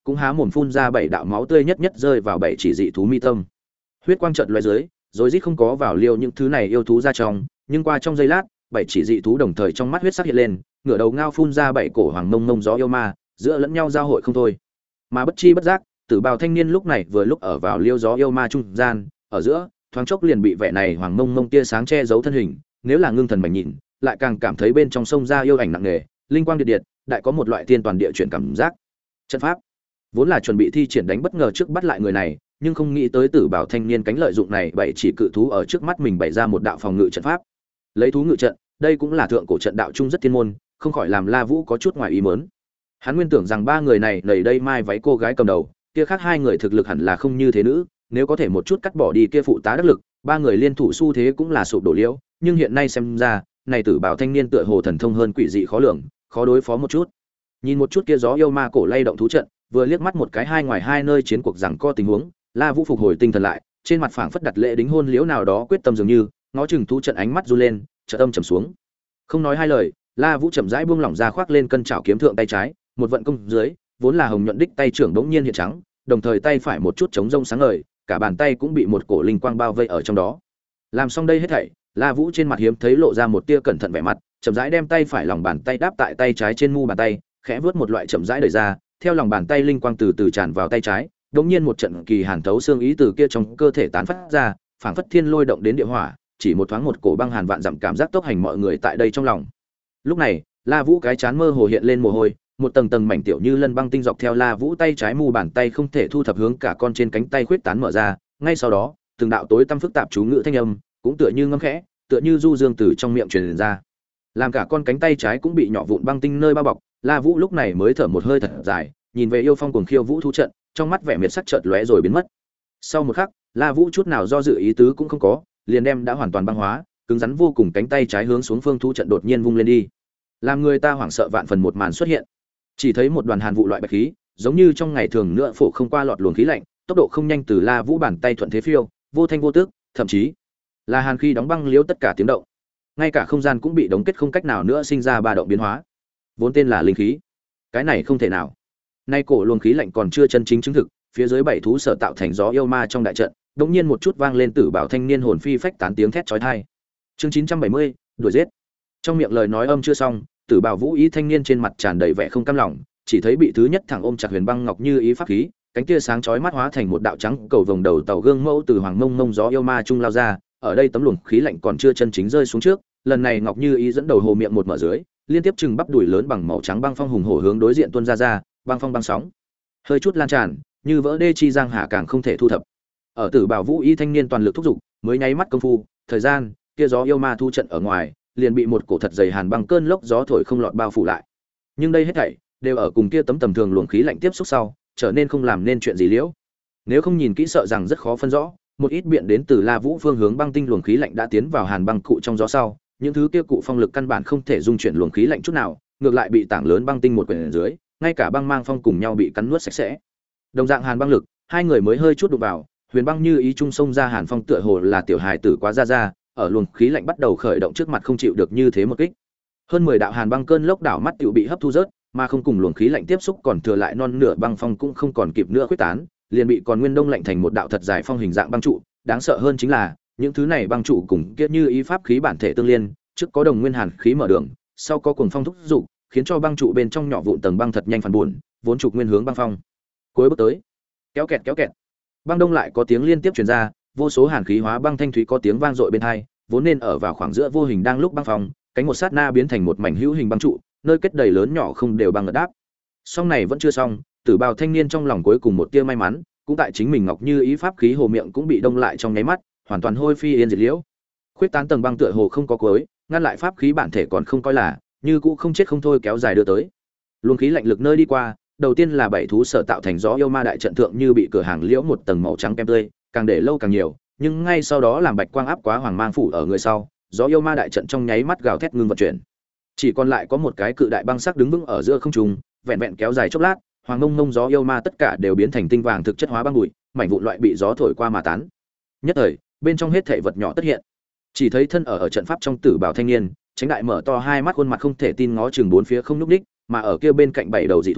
cũng há mồm phun ra bảy đạo máu tươi nhất nhất rơi vào bảy chỉ dị thú mi tâm. Huyết quang chợt lóe dưới, rồi rít không có vào liêu những thứ này yêu thú ra trong, nhưng qua trong giây lát, bảy chỉ dị thú đồng thời trong mắt huyết sắc hiện lên, ngửa đầu ngao phun ra bảy cổ hoàng mông mông gió yêu ma, giữa lẫn nhau giao hội không thôi. Mà bất chi bất giác, Tử Bào thanh niên lúc này vừa lúc ở vào liêu gió yêu ma trung gian, ở giữa, thoáng chốc liền bị vẻ này hoàng mông mông tia sáng che giấu thân hình, nếu là ngưng thần mảnh nhìn, lại càng cảm thấy bên trong sông ra yêu ảnh nặng nề, linh quang điệt điệt, đại có một loại tiên toàn địa chuyển cảm giác. Trận pháp vốn là chuẩn bị thi triển đánh bất ngờ trước bắt lại người này, nhưng không nghĩ tới Tử Bảo thanh niên cánh lợi dụng này bảy chỉ cự thú ở trước mắt mình bày ra một đạo phòng ngự trận pháp. Lấy thú ngự trận, đây cũng là thượng cổ trận đạo trung rất thiên môn, không khỏi làm La Vũ có chút ngoài ý muốn. Hắn nguyên tưởng rằng ba người này lầy đây mai váy cô gái cầm đầu, kia khác hai người thực lực hẳn là không như thế nữ, nếu có thể một chút cắt bỏ đi kia phụ tá đắc lực, ba người liên thủ xu thế cũng là sụp đổ liễu, nhưng hiện nay xem ra, này Tử Bảo thanh niên tựa hồ thần thông hơn quỷ dị khó lường, khó đối phó một chút. Nhìn một chút kia gió yêu ma cổ lay động thú trận, vừa liếc mắt một cái hai ngoài hai nơi chiến cuộc rằng co tình huống, La Vũ phục hồi tinh thần lại, trên mặt phảng phất đặt lễ đính hôn liễu nào đó quyết tâm dường như, ngó chừng thú trận ánh mắt du lên, chợt âm trầm xuống. Không nói hai lời, La Vũ chậm rãi buông lỏng ra khoác lên cân chảo kiếm thượng tay trái, một vận công dưới, vốn là hồng nhuận đích tay trưởng đống nhiên hiện trắng, đồng thời tay phải một chút chống rông sáng ngời, cả bàn tay cũng bị một cổ linh quang bao vây ở trong đó. Làm xong đây hết thảy, La Vũ trên mặt hiếm thấy lộ ra một tia cẩn thận vẻ mặt, chậm rãi đem tay phải lòng bàn tay đáp tại tay trái trên mu bàn tay, khẽ vướt một loại chậm rãi đẩy ra, theo lòng bàn tay linh quang từ từ tràn vào tay trái, đột nhiên một trận kỳ hàn thấu xương ý từ kia trong cơ thể tán phát ra, phảng phất thiên lôi động đến địa hỏa, chỉ một thoáng một cổ băng hàn vạn dặm cảm giác tốc hành mọi người tại đây trong lòng. Lúc này, La Vũ cái chán mơ hồ hiện lên mồ hôi, một tầng tầng mảnh tiểu như lân băng tinh dọc theo La Vũ tay trái mu bàn tay không thể thu thập hướng cả con trên cánh tay khuyết tán mở ra, ngay sau đó, từng đạo tối tăm phức tạp chú ngữ thanh âm, cũng tựa như ngâm khẽ, tựa như du dương từ trong miệng truyền ra. Làm cả con cánh tay trái cũng bị nhỏ vụn băng tinh nơi bao bọc, La Vũ lúc này mới thở một hơi thật dài, nhìn về yêu phong cuồng khiêu vũ thú trận, trong mắt vẻ miệt sắc chợt lóe rồi biến mất. Sau một khắc, La Vũ chút nào do dự ý tứ cũng không có, liền đem đã hoàn toàn băng hóa, cứng rắn vô cùng cánh tay trái hướng xuống phương thú trận đột nhiên vung lên đi. Làm người ta hoảng sợ vạn phần một màn xuất hiện. Chỉ thấy một đoàn hàn vụ loại bạch khí, giống như trong ngày thường nữa phổ không qua lọt luồng khí lạnh, tốc độ không nhanh từ La Vũ bàn tay thuận thế phiêu, vô thanh vô tức, thậm chí là hàn khí đóng băng liếu tất cả tiếng động. Ngay cả không gian cũng bị đóng kết không cách nào nữa sinh ra ba động biến hóa. Vốn tên là linh khí. Cái này không thể nào. Nay cổ luồng khí lạnh còn chưa chân chính chứng thực, phía dưới bảy thú sở tạo thành gió yêu ma trong đại trận, đột nhiên một chút vang lên Tử Bảo thanh niên hồn phi phách tán tiếng thét chói tai. Chương chín trăm bảy mươi, đuổi giết. Trong miệng lời nói âm chưa xong, Tử Bảo Vũ Ý thanh niên trên mặt tràn đầy vẻ không cam lòng, chỉ thấy bị thứ nhất thẳng ôm chặt Huyền Băng Ngọc như ý pháp khí, cánh tia sáng chói mắt hóa thành một đạo trắng cầu vồng đầu tàu gương mẫu từ hoàng mông mông gió yêu ma trung lao ra, ở đây tấm luồng khí lạnh còn chưa chân chính rơi xuống trước, lần này Ngọc Như Ý dẫn đầu hồ miệng một mở dưới, liên tiếp chừng bắp đùi lớn bằng màu trắng băng phong hùng hổ hướng đối diện tuôn ra ra, băng phong băng sóng, hơi chút lan tràn, như vỡ đê chi giang hà càng không thể thu thập. Ở Tử Bảo Vũ Y thanh niên toàn lực thúc giục, mới nháy mắt công phu, thời gian, kia gió yêu ma thu trận ở ngoài, liền bị một cổ thật dày hàn băng cơn lốc gió thổi không lọt bao phủ lại. Nhưng đây hết thảy đều ở cùng kia tấm tầm thường luồng khí lạnh tiếp xúc sau, trở nên không làm nên chuyện gì liễu. Nếu không nhìn kỹ sợ rằng rất khó phân rõ, một ít biện đến từ La Vũ phương hướng băng tinh luồng khí lạnh đã tiến vào hàn băng cụ trong gió sau, những thứ kia cụ phong lực căn bản không thể dung chuyển luồng khí lạnh chút nào, ngược lại bị tảng lớn băng tinh một quyển dưới, ngay cả băng mang phong cùng nhau bị cắn nuốt sạch sẽ. Đồng dạng hàn băng lực, hai người mới hơi chút đụng vào, Huyền Băng Như Ý trung sông ra hàn phong tựa hồ là tiểu hài tử quá ra ra, ở luồng khí lạnh bắt đầu khởi động trước mặt không chịu được như thế một kích. Hơn mười đạo hàn băng cơn lốc đảo mắt tiểu bị hấp thu rớt, mà không cùng luồng khí lạnh tiếp xúc còn thừa lại non nửa băng phong cũng không còn kịp nữa khuếch tán, liền bị còn nguyên đông lạnh thành một đạo thật dài phong hình dạng băng trụ, đáng sợ hơn chính là, những thứ này băng trụ cùng kia Như Ý pháp khí bản thể tương liên, trước có đồng nguyên hàn khí mở đường, sau có cuồng phong thúc dục, khiến cho băng trụ bên trong nhỏ vụn tầng băng thật nhanh phản buồn, vốn trục nguyên hướng băng phong. Cuối bước tới, kéo kẹt kéo kẹt. Băng đông lại có tiếng liên tiếp truyền ra, vô số hàn khí hóa băng thanh thúy có tiếng vang dội bên tai, vốn nên ở vào khoảng giữa vô hình đang lúc băng phong, cánh một sát na biến thành một mảnh hữu hình băng trụ, nơi kết đầy lớn nhỏ không đều băng ngật đáp. Song này vẫn chưa xong, Tử Bào thanh niên trong lòng cuối cùng một tia may mắn, cũng tại chính mình Ngọc Như Ý pháp khí hồ miệng cũng bị đông lại trong nháy mắt, hoàn toàn hôi phi yên diệt liễu. Khuyết tán tầng băng tựa hồ không có cuối, ngăn lại pháp khí bản thể còn không coi là, như cũ không chết không thôi kéo dài đưa tới. Luồng khí lạnh lực nơi đi qua, đầu tiên là bảy thú sở tạo thành gió yêu ma đại trận thượng như bị cửa hàng liễu một tầng màu trắng kem tươi, càng để lâu càng nhiều, nhưng ngay sau đó làm bạch quang áp quá hoàng mang phủ ở người sau, gió yêu ma đại trận trong nháy mắt gào thét ngưng vận chuyển. Chỉ còn lại có một cái cự đại băng sắc đứng vững ở giữa không trung, vẹn vẹn kéo dài chốc lát, hoàng ngông ngông gió yêu ma tất cả đều biến thành tinh vàng thực chất hóa băng bụi, mảnh vụn loại bị gió thổi qua mà tán. Nhất thời, bên trong hết thảy vật nhỏ tất hiện. Chỉ thấy thân ở ở trận pháp trong Tử Bảo thanh niên, tránh đại mở to hai mắt khuôn mặt không thể tin ngó chừng bốn phía không nhúc nhích, mà ở kia bên cạnh bảy đầu dị thú,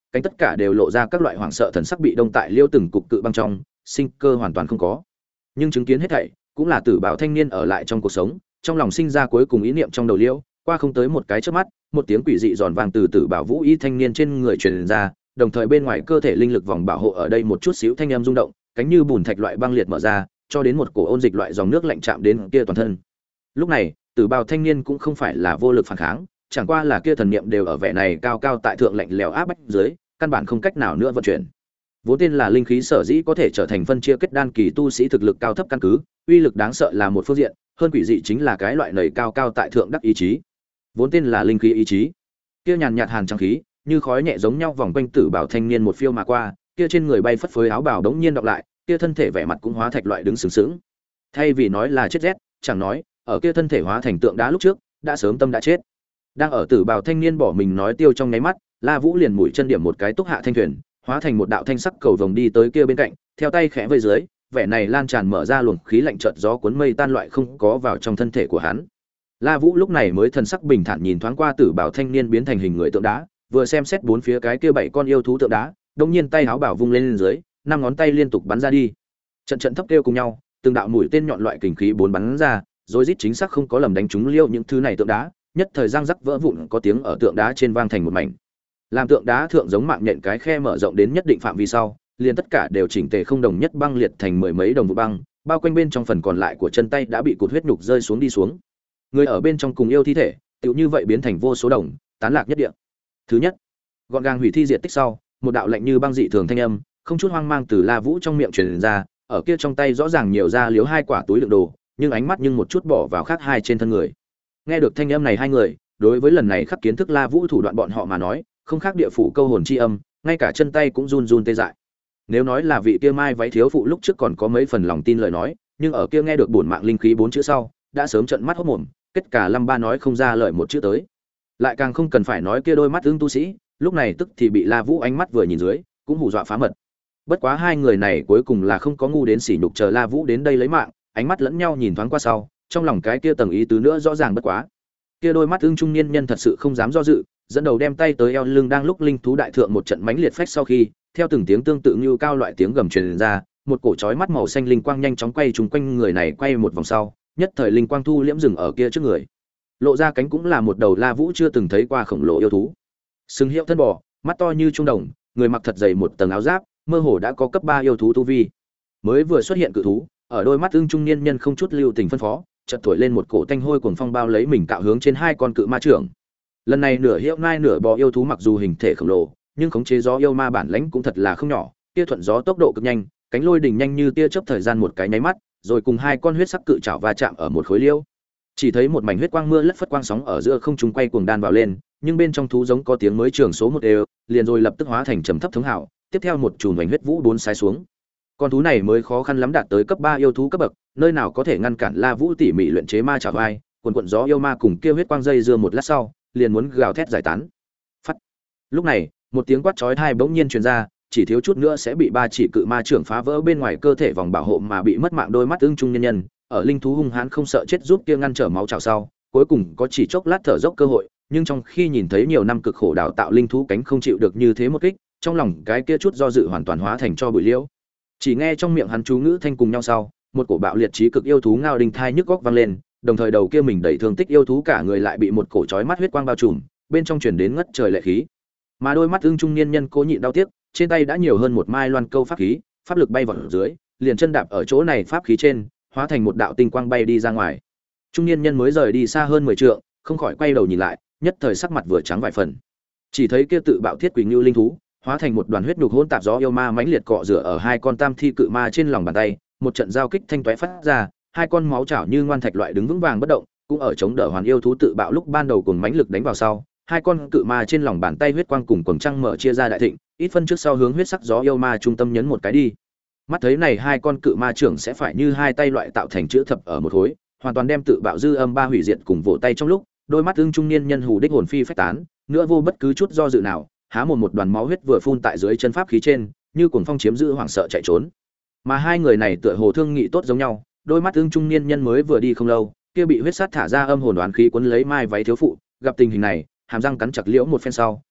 cánh tất cả đều lộ ra các loại hoảng sợ thần sắc, bị đông tại liêu từng cục cự băng trong, sinh cơ hoàn toàn không có. Nhưng chứng kiến hết thảy cũng là tử bảo thanh niên ở lại trong cuộc sống, trong lòng sinh ra cuối cùng ý niệm trong đầu liêu, qua không tới một cái chớp mắt, một tiếng quỷ dị giòn vang từ tử bảo vũ y thanh niên trên người truyền ra, đồng thời bên ngoài cơ thể linh lực vòng bảo hộ ở đây một chút xíu thanh âm rung động, cánh như bùn thạch loại băng liệt mở ra, cho đến một cổ ôn dịch loại dòng nước lạnh chạm đến kia toàn thân. Lúc này, tử bào thanh niên cũng không phải là vô lực phản kháng, chẳng qua là kia thần niệm đều ở vẻ này cao cao tại thượng lạnh lẽo áp bách dưới, căn bản không cách nào nữa vận chuyển. Vốn tên là linh khí sở dĩ có thể trở thành phân chia kết đan kỳ tu sĩ thực lực cao thấp căn cứ, uy lực đáng sợ là một phương diện, hơn quỷ dị chính là cái loại nảy cao cao tại thượng đắc ý chí. Vốn tên là linh khí ý chí. Kia nhàn nhạt hàn trắng khí, như khói nhẹ giống nhau vòng quanh tử bảo thanh niên một phiêu mà qua, kia trên người bay phất phới áo bào đống nhiên đọc lại, kia thân thể vẻ mặt cũng hóa thạch loại đứng sướng sướng. Thay vì nói là chết rét, chẳng nói, ở kia thân thể hóa thành tượng đá lúc trước, đã sớm tâm đã chết. Đang ở tử bào thanh niên bỏ mình nói tiêu trong nháy mắt, La Vũ liền mũi chân điểm một cái túc hạ thanh thuyền, hóa thành một đạo thanh sắc cầu vồng đi tới kia bên cạnh, theo tay khẽ vây dưới, vẻ này lan tràn mở ra luồng khí lạnh chợt gió cuốn mây tan loại không có vào trong thân thể của hắn. La Vũ lúc này mới thần sắc bình thản nhìn thoáng qua tử bảo thanh niên biến thành hình người tượng đá, vừa xem xét bốn phía cái kia bảy con yêu thú tượng đá, đột nhiên tay áo bảo vung lên, lên dưới, năm ngón tay liên tục bắn ra đi. Trận trận thấp kêu cùng nhau, từng đạo mũi tên nhọn loại kình khí bốn bắn ra, rồi rít chính xác không có lầm đánh trúng liêu những thứ này tượng đá, nhất thời răng rắc vỡ vụn có tiếng ở tượng đá trên vang thành một mảnh. Làm tượng đá thượng giống mạng nhện cái khe mở rộng đến nhất định phạm vi sau, liền tất cả đều chỉnh tề không đồng nhất băng liệt thành mười mấy đồng vụ băng, bao quanh bên trong phần còn lại của chân tay đã bị cụt huyết nhục rơi xuống đi xuống. Người ở bên trong cùng yêu thi thể, tựu như vậy biến thành vô số đồng, tán lạc nhất địa. Thứ nhất, gọn gàng hủy thi diệt tích sau, một đạo lạnh như băng dị thường thanh âm, không chút hoang mang từ La Vũ trong miệng truyền ra, ở kia trong tay rõ ràng nhiều ra liếu hai quả túi đựng đồ, nhưng ánh mắt nhưng một chút bỏ vào khác hai trên thân người. Nghe được thanh âm này hai người, đối với lần này khắc kiến thức La Vũ thủ đoạn bọn họ mà nói, không khác địa phủ câu hồn chi âm, ngay cả chân tay cũng run run tê dại. Nếu nói là vị kia mai váy thiếu phụ lúc trước còn có mấy phần lòng tin lời nói, nhưng ở kia nghe được bổn mạng linh khí bốn chữ sau, đã sớm trợn mắt hốt mồm, kết cả lâm ba nói không ra lời một chữ tới. Lại càng không cần phải nói kia đôi mắt ưng tu sĩ, lúc này tức thì bị La Vũ ánh mắt vừa nhìn dưới, cũng hù dọa phá mật. Bất quá hai người này cuối cùng là không có ngu đến sỉ nhục chờ La Vũ đến đây lấy mạng, ánh mắt lẫn nhau nhìn thoáng qua sau, trong lòng cái kia tầng ý tứ nữa rõ ràng bất quá. Kia đôi mắt ưng trung niên nhân thật sự không dám do dự, dẫn đầu đem tay tới eo lưng đang lúc linh thú đại thượng một trận mãnh liệt phách sau khi, theo từng tiếng tương tự như cao loại tiếng gầm truyền ra, một cổ chói mắt màu xanh linh quang nhanh chóng quay trùng quanh người này quay một vòng sau, nhất thời linh quang thu liễm dừng ở kia trước người. Lộ ra cánh cũng là một đầu La Vũ chưa từng thấy qua khổng lồ yêu thú. Sừng hiệu thân bò, mắt to như trung đồng, người mặc thật dày một tầng áo giáp, mơ hồ đã có cấp ba yêu thú tu vi. Mới vừa xuất hiện cự thú, ở đôi mắt ưng trung niên nhân không chút lưu tình phân phó, chợt thổi lên một cổ tanh hôi cuồng phong bao lấy mình cạo hướng trên hai con cự ma trưởng. Lần này nửa hiệu nai nửa bò yêu thú mặc dù hình thể khổng lồ, nhưng khống chế gió yêu ma bản lãnh cũng thật là không nhỏ, tia thuận gió tốc độ cực nhanh, cánh lôi đỉnh nhanh như tia chớp thời gian một cái nháy mắt, rồi cùng hai con huyết sắc cự chảo va chạm ở một khối liêu. Chỉ thấy một mảnh huyết quang mưa lất phất quang sóng ở giữa không trung quay cuồng đan vào lên, nhưng bên trong thú giống có tiếng mới trường số một đều, liền rồi lập tức hóa thành trầm thấp thống hào, tiếp theo một chùm vành huyết vũ bốn sai xuống. Con thú này mới khó khăn lắm đạt tới cấp ba yêu thú cấp bậc, nơi nào có thể ngăn cản La Vũ tỉ mỉ luyện chế ma chảo vai, quần quần gió yêu ma cùng kia huyết quang dây dưa một lát sau, liền muốn gào thét giải tán. Phắt. Lúc này, một tiếng quát chói tai bỗng nhiên truyền ra, chỉ thiếu chút nữa sẽ bị ba chỉ cự ma trưởng phá vỡ bên ngoài cơ thể vòng bảo hộ mà bị mất mạng đôi mắt ưng trung nhân nhân, ở linh thú hung hãn không sợ chết giúp kia ngăn trở máu trào sau, cuối cùng có chỉ chốc lát thở dốc cơ hội, nhưng trong khi nhìn thấy nhiều năm cực khổ đào tạo linh thú cánh không chịu được như thế một kích, trong lòng cái kia chút do dự hoàn toàn hóa thành cho bụi liễu. Chỉ nghe trong miệng hắn chú ngữ thanh cùng nhau sau, một cổ bạo liệt trí cực yêu thú ngao đinh thai nhức góc vang lên, đồng thời đầu kia mình đẩy thương tích yêu thú cả người lại bị một cổ chói mắt huyết quang bao trùm, bên trong truyền đến ngất trời lệ khí. Mà đôi mắt ưng trung niên nhân cố nhịn đau tiếc, trên tay đã nhiều hơn một mai loan câu pháp khí, pháp lực bay vọt ở dưới, liền chân đạp ở chỗ này pháp khí trên, hóa thành một đạo tinh quang bay đi ra ngoài. Trung niên nhân mới rời đi xa hơn mười trượng, không khỏi quay đầu nhìn lại, nhất thời sắc mặt vừa trắng vài phần. Chỉ thấy kia tự bạo thiết quỷ ngưu linh thú, hóa thành một đoàn huyết nhục hỗn tạp gió yêu ma mãnh liệt cọ rửa ở hai con tam thi cự ma trên lòng bàn tay, một trận giao kích thanh toé phát ra, hai con máu chảo như ngoan thạch loại đứng vững vàng bất động, cũng ở chống đỡ hoàn yêu thú tự bạo lúc ban đầu cùng mãnh lực đánh vào sau, hai con cự ma trên lòng bàn tay huyết quang cùng quầng trăng mở chia ra đại thịnh, ít phân trước sau hướng huyết sắc gió yêu ma trung tâm nhấn một cái đi. Mắt thấy này hai con cự ma trưởng sẽ phải như hai tay loại tạo thành chữ thập ở một khối, hoàn toàn đem tự bạo dư âm ba hủy diệt cùng vỗ tay trong lúc, đôi mắt ưng trung niên nhân hù đích hồn phi phách tán, nữa vô bất cứ chút do dự nào, há một một đoàn máu huyết vừa phun tại dưới chân pháp khí trên, như cuồng phong chiếm giữ hoảng sợ chạy trốn. Mà hai người này tựa hồ thương nghị tốt giống nhau, đôi mắt ưng trung niên nhân mới vừa đi không lâu, kia bị huyết sát thả ra âm hồn đoán khí cuốn lấy mai váy thiếu phụ, gặp tình hình này, hàm răng cắn chặt liễu một phen sau,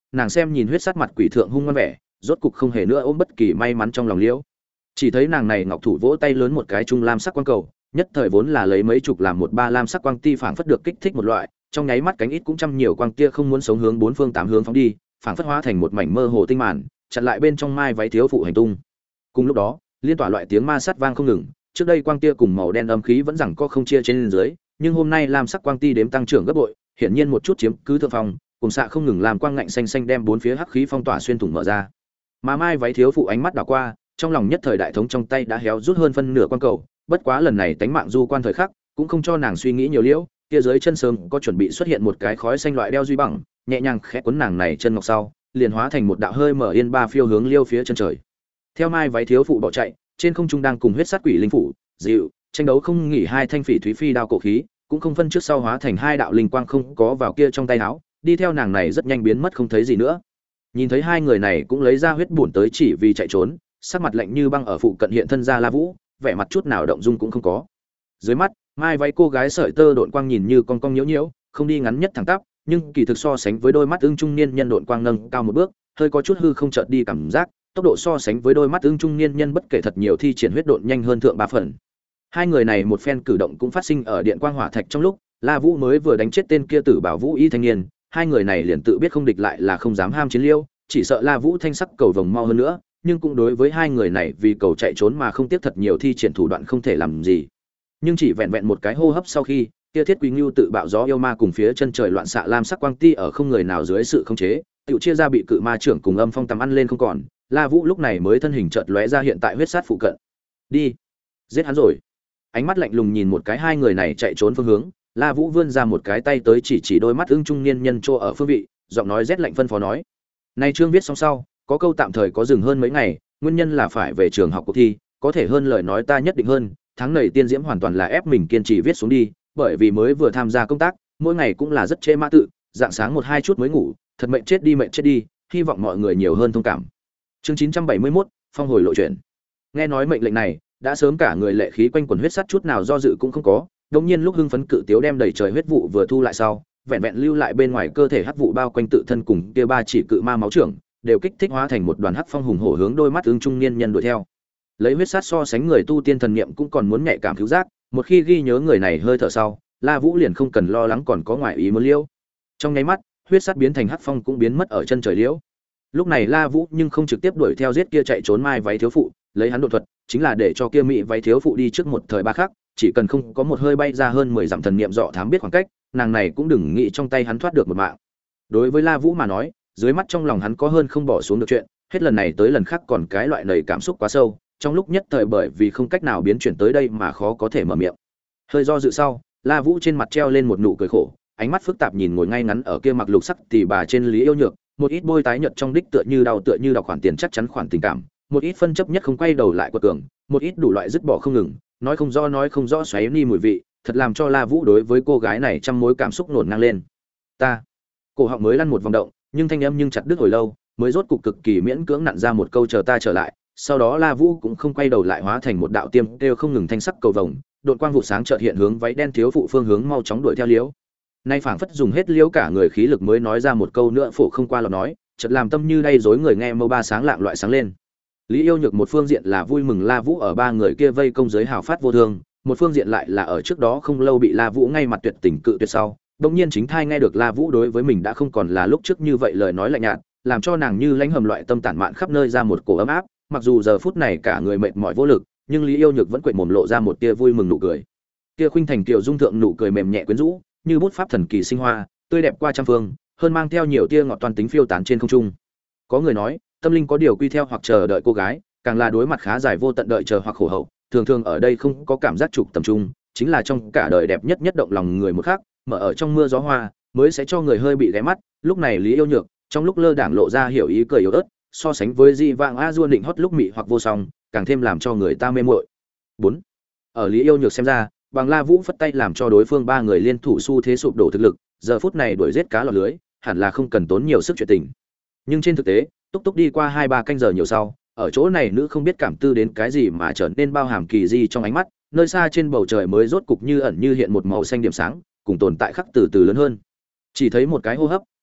nàng xem nhìn huyết sát mặt quỷ thượng hung ngon vẻ rốt cục không hề nữa ôm bất kỳ may mắn trong lòng liễu. Chỉ thấy nàng này ngọc thủ vỗ tay lớn một cái trung lam sắc quang cầu, nhất thời vốn là lấy mấy chục làm một ba lam sắc quang ti phảng phất được kích thích một loại, trong nháy mắt cánh ít cũng trăm nhiều quang tia không muốn sống hướng bốn phương tám hướng phóng đi, phảng phất hóa thành một mảnh mơ hồ tinh màn, chặn lại bên trong mai váy thiếu phụ hành tung. Cùng lúc đó, liên tỏa loại tiếng ma sát vang không ngừng, trước đây quang tia cùng màu đen âm khí vẫn rằng có không chia trên dưới, nhưng hôm nay lam sắc quang ti đếm tăng trưởng gấp bội, hiển nhiên một chút chiếm cứ thượng phong, cùng xạ không ngừng làm quang ngạnh xanh xanh đem bốn phía hắc khí phong tỏa xuyên thủng mở ra. Mà mai váy thiếu phụ ánh mắt đảo qua, trong lòng nhất thời đại thống trong tay đã héo rút hơn phân nửa quan cầu, bất quá lần này tánh mạng du quan thời khắc, cũng không cho nàng suy nghĩ nhiều liễu, kia dưới chân sớm có chuẩn bị xuất hiện một cái khói xanh loại đeo duy bằng, nhẹ nhàng khẽ cuốn nàng này chân ngọc sau, liền hóa thành một đạo hơi mở yên ba phiêu hướng liêu phía chân trời. Theo mai váy thiếu phụ bỏ chạy, trên không trung đang cùng huyết sát quỷ linh phủ, dịu, tranh đấu không nghỉ hai thanh phỉ thúy phi đao cổ khí, cũng không phân trước sau hóa thành hai đạo linh quang không có vào kia trong tay áo, đi theo nàng này rất nhanh biến mất không thấy gì nữa. Nhìn thấy hai người này cũng lấy ra huyết bổn tới chỉ vì chạy trốn, sắc mặt lạnh như băng ở phụ cận hiện thân ra La Vũ, vẻ mặt chút nào động dung cũng không có. Dưới mắt, mai váy cô gái sợi tơ độn quang nhìn như cong cong nhiễu nhiễu, không đi ngắn nhất thẳng tắp, nhưng kỳ thực so sánh với đôi mắt ưng trung niên nhân độn quang nâng cao một bước, hơi có chút hư không chợt đi cảm giác, tốc độ so sánh với đôi mắt ưng trung niên nhân bất kể thật nhiều thi triển huyết độn nhanh hơn thượng ba phần. Hai người này một phen cử động cũng phát sinh ở điện quang hỏa thạch trong lúc, La Vũ mới vừa đánh chết tên kia tử bảo vũ y thanh niên, hai người này liền tự biết không địch lại là không dám ham chiến liêu, chỉ sợ La Vũ thanh sắc cầu vồng mau hơn nữa, nhưng cũng đối với hai người này vì cầu chạy trốn mà không tiếc thật nhiều thi triển thủ đoạn không thể làm gì. Nhưng chỉ vẹn vẹn một cái hô hấp sau khi, kia thiết quý ngưu tự bạo gió yêu ma cùng phía chân trời loạn xạ lam sắc quang ti ở không người nào dưới sự khống chế, tiểu chia ra bị cự ma trưởng cùng âm phong tầm ăn lên không còn, La Vũ lúc này mới thân hình chợt lóe ra hiện tại huyết sát phụ cận. Đi, giết hắn rồi. Ánh mắt lạnh lùng nhìn một cái hai người này chạy trốn phương hướng, La Vũ vươn ra một cái tay tới chỉ chỉ đôi mắt ưng trung niên nhân trô ở phương vị, giọng nói rét lạnh phân phó nói: "Nay chương viết xong sau, có câu tạm thời có dừng hơn mấy ngày, nguyên nhân là phải về trường học cuộc thi, có thể hơn lời nói ta nhất định hơn, tháng này tiên diễm hoàn toàn là ép mình kiên trì viết xuống đi, bởi vì mới vừa tham gia công tác, mỗi ngày cũng là rất trễ mã tự, dạng sáng một hai chút mới ngủ, thật mệnh chết đi mệnh chết đi, hy vọng mọi người nhiều hơn thông cảm." Chương chín trăm bảy mươi mốt, phong hồi lộ chuyện. Nghe nói mệnh lệnh này, đã sớm cả người lệ khí quanh quần huyết sắt chút nào do dự cũng không có, đột nhiên lúc hưng phấn cự tiếu đem đầy trời huyết vụ vừa thu lại sau, vẹn vẹn lưu lại bên ngoài cơ thể hắc vụ bao quanh tự thân cùng kia ba chỉ cự ma máu trưởng, đều kích thích hóa thành một đoàn hắc phong hùng hổ hướng đôi mắt ứng trung niên nhân đuổi theo. Lấy huyết sát so sánh người tu tiên thần niệm cũng còn muốn nhạy cảm cứu giác, một khi ghi nhớ người này hơi thở sau, La Vũ liền không cần lo lắng còn có ngoại ý muốn liêu. Trong nháy mắt, huyết sát biến thành hắc phong cũng biến mất ở chân trời liễu. Lúc này La Vũ nhưng không trực tiếp đuổi theo giết kia chạy trốn mai váy thiếu phụ, lấy hắn độ thuật, chính là để cho kia mỹ váy thiếu phụ đi trước một thời ba khắc, chỉ cần không có một hơi bay ra hơn mười dặm thần niệm dọ thám biết khoảng cách, nàng này cũng đừng nghĩ trong tay hắn thoát được một mạng. Đối với La Vũ mà nói, dưới mắt trong lòng hắn có hơn không bỏ xuống được chuyện, hết lần này tới lần khác còn cái loại nảy cảm xúc quá sâu, trong lúc nhất thời bởi vì không cách nào biến chuyển tới đây mà khó có thể mở miệng. Hơi do dự sau, La Vũ trên mặt treo lên một nụ cười khổ, ánh mắt phức tạp nhìn ngồi ngay ngắn ở kia mặc lục sắc tỷ bà trên Lý Yêu Nhược, một ít bôi tái nhợt trong đích tựa như đau tựa như đọc khoản tiền chắc chắn khoản tình cảm, một ít phân chấp nhất không quay đầu lại của cường, một ít đủ loại dứt bỏ không ngừng, nói không rõ nói không rõ xoáy ni mùi vị, thật làm cho La Vũ đối với cô gái này trăm mối cảm xúc nổn ngang lên. Ta, cổ họng mới lăn một vòng động, nhưng thanh âm nhưng chặt đứt hồi lâu, mới rốt cục cực kỳ miễn cưỡng nặn ra một câu chờ ta trở lại. Sau đó La Vũ cũng không quay đầu lại hóa thành một đạo tiêm kêu không ngừng thanh sắc cầu vồng, đột quang vụ sáng chợt hiện hướng váy đen thiếu phụ phương hướng mau chóng đuổi theo liếu. Nay phảng phất dùng hết liếu cả người khí lực mới nói ra một câu nữa phổ không qua lọt nói, chợt làm tâm như đay rối người nghe mâu ba sáng lạng loại sáng lên. Lý Yêu Nhược một phương diện là vui mừng La Vũ ở ba người kia vây công giới hào phát vô thương, một phương diện lại là ở trước đó không lâu bị La Vũ ngay mặt tuyệt tình cự tuyệt sau, đột nhiên chính thai nghe được La Vũ đối với mình đã không còn là lúc trước như vậy lời nói lạnh nhạt, làm cho nàng như lãnh hầm loại tâm tản mạn khắp nơi ra một cổ ấm áp, mặc dù giờ phút này cả người mệt mỏi vô lực, nhưng Lý Yêu Nhược vẫn quệt mồm lộ ra một tia vui mừng nụ cười. Kia khuynh thành kiều dung thượng nụ cười mềm nhẹ quyến rũ, như bút pháp thần kỳ sinh hoa, tươi đẹp qua trăm phương, hơn mang theo nhiều tia ngọt toàn tính phiêu tán trên không trung. Có người nói, tâm linh có điều quy theo hoặc chờ đợi cô gái, càng là đối mặt khá dài vô tận đợi chờ hoặc khổ hậu, thường thường ở đây không có cảm giác trục tầm trung, chính là trong cả đời đẹp nhất nhất động lòng người một khắc, mở ở trong mưa gió hoa, mới sẽ cho người hơi bị ghé mắt. Lúc này Lý Yêu Nhược, trong lúc lơ đãng lộ ra hiểu ý cười yếu ớt, so sánh với Di Vang A Du định hót lúc mị hoặc vô song, càng thêm làm cho người ta mê muội. bốn. Ở Lý Yêu Nhược xem ra, bằng La Vũ phất tay làm cho đối phương ba người liên thủ xu thế sụp đổ thực lực, giờ phút này đuổi giết cá lọt lưới, hẳn là không cần tốn nhiều sức chuyện tình. Nhưng trên thực tế, túc túc đi qua hai ba canh giờ nhiều sau, ở chỗ này nữ không biết cảm tư đến cái gì mà trở nên bao hàm kỳ di trong ánh mắt, nơi xa trên bầu trời mới rốt cục như ẩn như hiện một màu xanh điểm sáng, cùng tồn tại khắc từ từ lớn hơn. Chỉ thấy một cái hô hấp,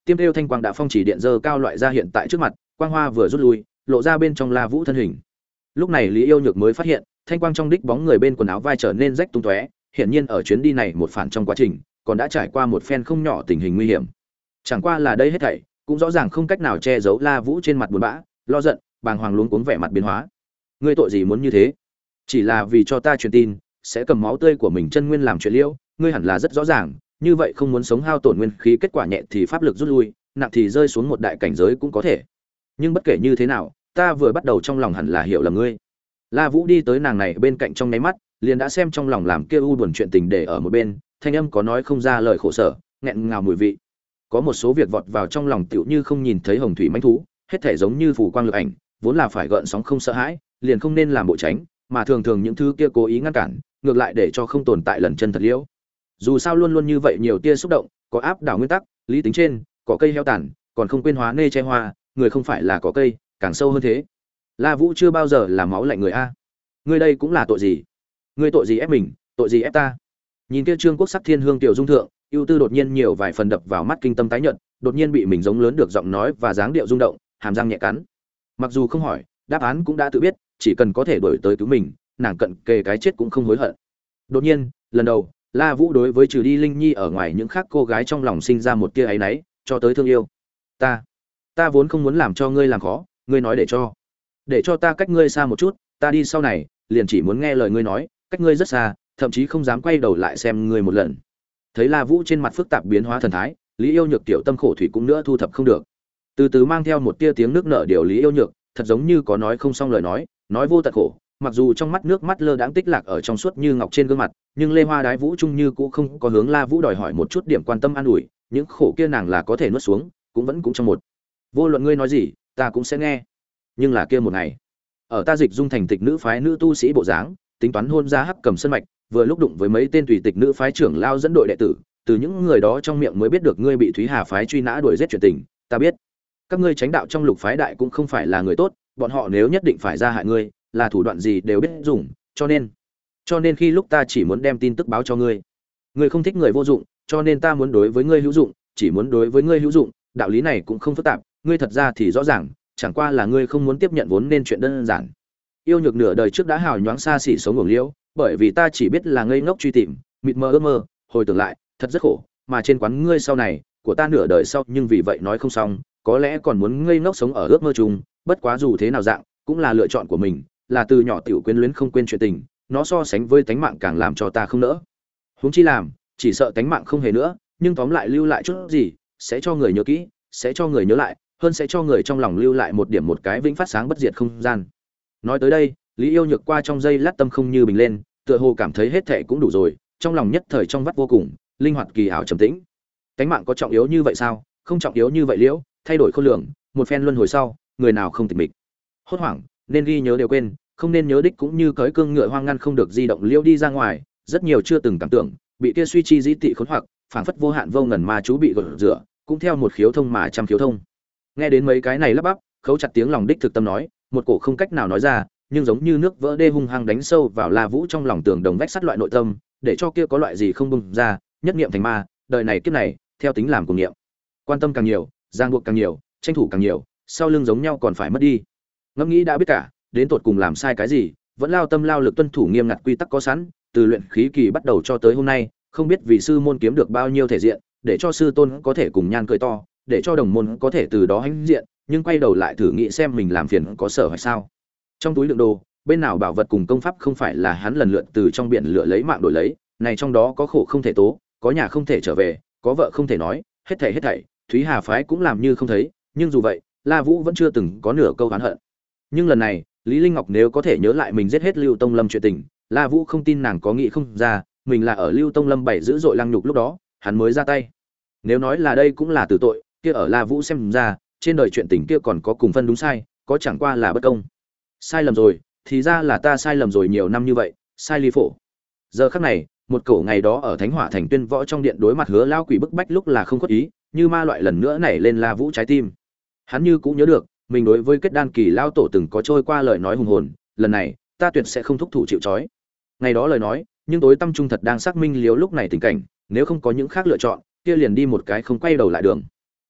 tiêm kêu thanh quang đã phong chỉ điện dơ cao loại ra hiện tại trước mặt, quang hoa vừa rút lui, lộ ra bên trong La Vũ thân hình. Lúc này Lý Yêu Nhược mới phát hiện, thanh quang trong đích bóng người bên quần áo vai trở nên rách tung tóe, hiển nhiên ở chuyến đi này một phản trong quá trình, còn đã trải qua một phen không nhỏ tình hình nguy hiểm. Chẳng qua là đây hết thảy, cũng rõ ràng không cách nào che giấu La Vũ trên mặt buồn bã, lo giận, bàng hoàng luống cuống vẻ mặt biến hóa. Ngươi tội gì muốn như thế? Chỉ là vì cho ta truyền tin, sẽ cầm máu tươi của mình chân nguyên làm chuyện liễu, ngươi hẳn là rất rõ ràng, như vậy không muốn sống hao tổn nguyên khí, kết quả nhẹ thì pháp lực rút lui, nặng thì rơi xuống một đại cảnh giới cũng có thể. Nhưng bất kể như thế nào, ta vừa bắt đầu trong lòng hẳn là hiểu lầm ngươi. La Vũ đi tới nàng này bên cạnh trong nháy mắt, liền đã xem trong lòng làm kia u buồn chuyện tình để ở một bên, thanh âm có nói không ra lời khổ sở, nghẹn ngào mùi vị. Có một số việc vọt vào trong lòng tựu như không nhìn thấy hồng thủy mãnh thú, hết thể giống như phù quang lực ảnh, vốn là phải gợn sóng không sợ hãi, liền không nên làm bộ tránh, mà thường thường những thứ kia cố ý ngăn cản, ngược lại để cho không tồn tại lần chân thật liễu. Dù sao luôn luôn như vậy nhiều tia xúc động, có áp đảo nguyên tắc, lý tính trên, cỏ cây heo tàn, còn không quên hóa nê che hoa, người không phải là cỏ cây, càng sâu hơn thế. La Vũ chưa bao giờ là máu lạnh người a. Ngươi đây cũng là tội gì? Ngươi tội gì ép mình, tội gì ép ta? Nhìn kia Trương Quốc sắc thiên hương tiểu dung thượng, ưu tư đột nhiên nhiều vài phần đập vào mắt kinh tâm tái nhợt, đột nhiên bị mình giống lớn được giọng nói và dáng điệu rung động, hàm răng nhẹ cắn. Mặc dù không hỏi, đáp án cũng đã tự biết, chỉ cần có thể đuổi tới cứu mình, nàng cận kề cái chết cũng không hối hận. Đột nhiên, lần đầu, La Vũ đối với trừ đi Linh Nhi ở ngoài những khác cô gái trong lòng sinh ra một tia áy náy, cho tới thương yêu. Ta, ta vốn không muốn làm cho ngươi làm khó, ngươi nói để cho, để cho ta cách ngươi xa một chút, ta đi sau này, liền chỉ muốn nghe lời ngươi nói, cách ngươi rất xa, thậm chí không dám quay đầu lại xem ngươi một lần. Thấy La Vũ trên mặt phức tạp biến hóa thần thái, Lý Yêu Nhược tiểu tâm khổ thủy cũng nữa thu thập không được. Từ từ mang theo một tia tiếng nước nở điều Lý Yêu Nhược, thật giống như có nói không xong lời nói, nói vô tận khổ, mặc dù trong mắt nước mắt lơ đãng tích lạc ở trong suốt như ngọc trên gương mặt, nhưng Lê Hoa Đái Vũ trung như cũng không có hướng La Vũ đòi hỏi một chút điểm quan tâm an ủi, những khổ kia nàng là có thể nuốt xuống, cũng vẫn cũng trong một. Vô luận ngươi nói gì, ta cũng sẽ nghe. Nhưng là kia một ngày, ở ta dịch dung thành tịch nữ phái nữ tu sĩ bộ dáng, tính toán hôn ra hắc cầm sân mạch, vừa lúc đụng với mấy tên tùy tịch nữ phái trưởng lao dẫn đội đệ tử, từ những người đó trong miệng mới biết được ngươi bị Thúy Hà phái truy nã đuổi giết chuyện tình, ta biết. Các ngươi tránh đạo trong lục phái đại cũng không phải là người tốt, bọn họ nếu nhất định phải ra hại ngươi, là thủ đoạn gì đều biết dùng, cho nên, cho nên khi lúc ta chỉ muốn đem tin tức báo cho ngươi, ngươi không thích người vô dụng, cho nên ta muốn đối với ngươi hữu dụng, chỉ muốn đối với ngươi hữu dụng, đạo lý này cũng không phức tạp, ngươi thật ra thì rõ ràng, chẳng qua là ngươi không muốn tiếp nhận vốn nên chuyện đơn giản. Yêu Nhược nửa đời trước đã hào nhoáng xa xỉ sống ngủ liễu, bởi vì ta chỉ biết là ngây ngốc truy tìm, mịt mờ ước mơ, hồi tưởng lại, thật rất khổ, mà trên quán ngươi sau này, của ta nửa đời sau, nhưng vì vậy nói không xong, có lẽ còn muốn ngây ngốc sống ở ước mơ chung, bất quá dù thế nào dạng, cũng là lựa chọn của mình, là từ nhỏ tiểu quyến luyến không quên chuyện tình, nó so sánh với tánh mạng càng làm cho ta không nỡ. Huống chi làm, chỉ sợ tánh mạng không hề nữa, nhưng tóm lại lưu lại chút gì, sẽ cho người nhớ kỹ, sẽ cho người nhớ lại, hơn sẽ cho người trong lòng lưu lại một điểm một cái vĩnh phát sáng bất diệt không gian. Nói tới đây, Lý Yêu Nhược qua trong giây lát tâm không như bình lên, tựa hồ cảm thấy hết thảy cũng đủ rồi, trong lòng nhất thời trong vắt vô cùng, linh hoạt kỳ ảo trầm tĩnh. Tánh mạng có trọng yếu như vậy sao? Không trọng yếu như vậy liễu, thay đổi khôn lường, một phen luân hồi sau, người nào không tịch mịch. Hốt hoảng, nên ghi nhớ đều quên, không nên nhớ đích cũng như cưỡi cương ngựa hoang ngăn không được di động liễu đi ra ngoài, rất nhiều chưa từng cảm tưởng, bị kia suy chi dĩ tị khốn hoặc, phảng phất vô hạn vô ngần ma chú bị gột rửa, cũng theo một khiếu thông mà trăm khiếu thông. Nghe đến mấy cái này lắp bắp, khấu chặt tiếng lòng đích thực tâm nói, một cổ không cách nào nói ra, nhưng giống như nước vỡ đê hung hăng đánh sâu vào La Vũ trong lòng tường đồng vách sắt loại nội tâm, để cho kia có loại gì không bung ra, nhất niệm thành ma, đời này kiếp này, theo tính làm cùng niệm. Quan tâm càng nhiều, giang buộc càng nhiều, tranh thủ càng nhiều, sau lưng giống nhau còn phải mất đi. Ngẫm nghĩ đã biết cả, đến tột cùng làm sai cái gì, vẫn lao tâm lao lực tuân thủ nghiêm ngặt quy tắc có sẵn, từ luyện khí kỳ bắt đầu cho tới hôm nay, không biết vì sư môn kiếm được bao nhiêu thể diện, để cho sư tôn có thể cùng nhan cười to, để cho đồng môn có thể từ đó hãnh diện, nhưng quay đầu lại thử nghĩ xem mình làm phiền có sở hay sao. Trong túi đựng đồ, bên nào bảo vật cùng công pháp không phải là hắn lần lượt từ trong biển lửa lấy mạng đổi lấy, này trong đó có khổ không thể tố, có nhà không thể trở về, có vợ không thể nói, hết thảy hết thảy, Thúy Hà phái cũng làm như không thấy, nhưng dù vậy, La Vũ vẫn chưa từng có nửa câu oán hận. Nhưng lần này, Lý Linh Ngọc nếu có thể nhớ lại mình giết hết Lưu Tông Lâm chuyện tình, La Vũ không tin nàng có nghĩ không ra, mình là ở Lưu Tông Lâm bảy giữ dội lăng nhục lúc đó, hắn mới ra tay. Nếu nói là đây cũng là tử tội, kia ở La Vũ xem ra, trên đời chuyện tình kia còn có cùng phân đúng sai, có chẳng qua là bất công. Sai lầm rồi, thì ra là ta sai lầm rồi nhiều năm như vậy, sai ly phổ. Giờ khắc này, một cổ ngày đó ở Thánh Hỏa Thành Tuyên Võ trong điện đối mặt Hứa lão quỷ bức bách lúc là không khuất ý, như ma loại lần nữa nảy lên La Vũ trái tim. Hắn như cũng nhớ được, mình đối với kết đan kỳ lão tổ từng có trôi qua lời nói hùng hồn, lần này, ta tuyệt sẽ không thúc thủ chịu trói. Ngày đó lời nói, nhưng tối tâm trung thật đang xác minh liếu lúc này tình cảnh, nếu không có những khác lựa chọn, kia liền đi một cái không quay đầu lại đường.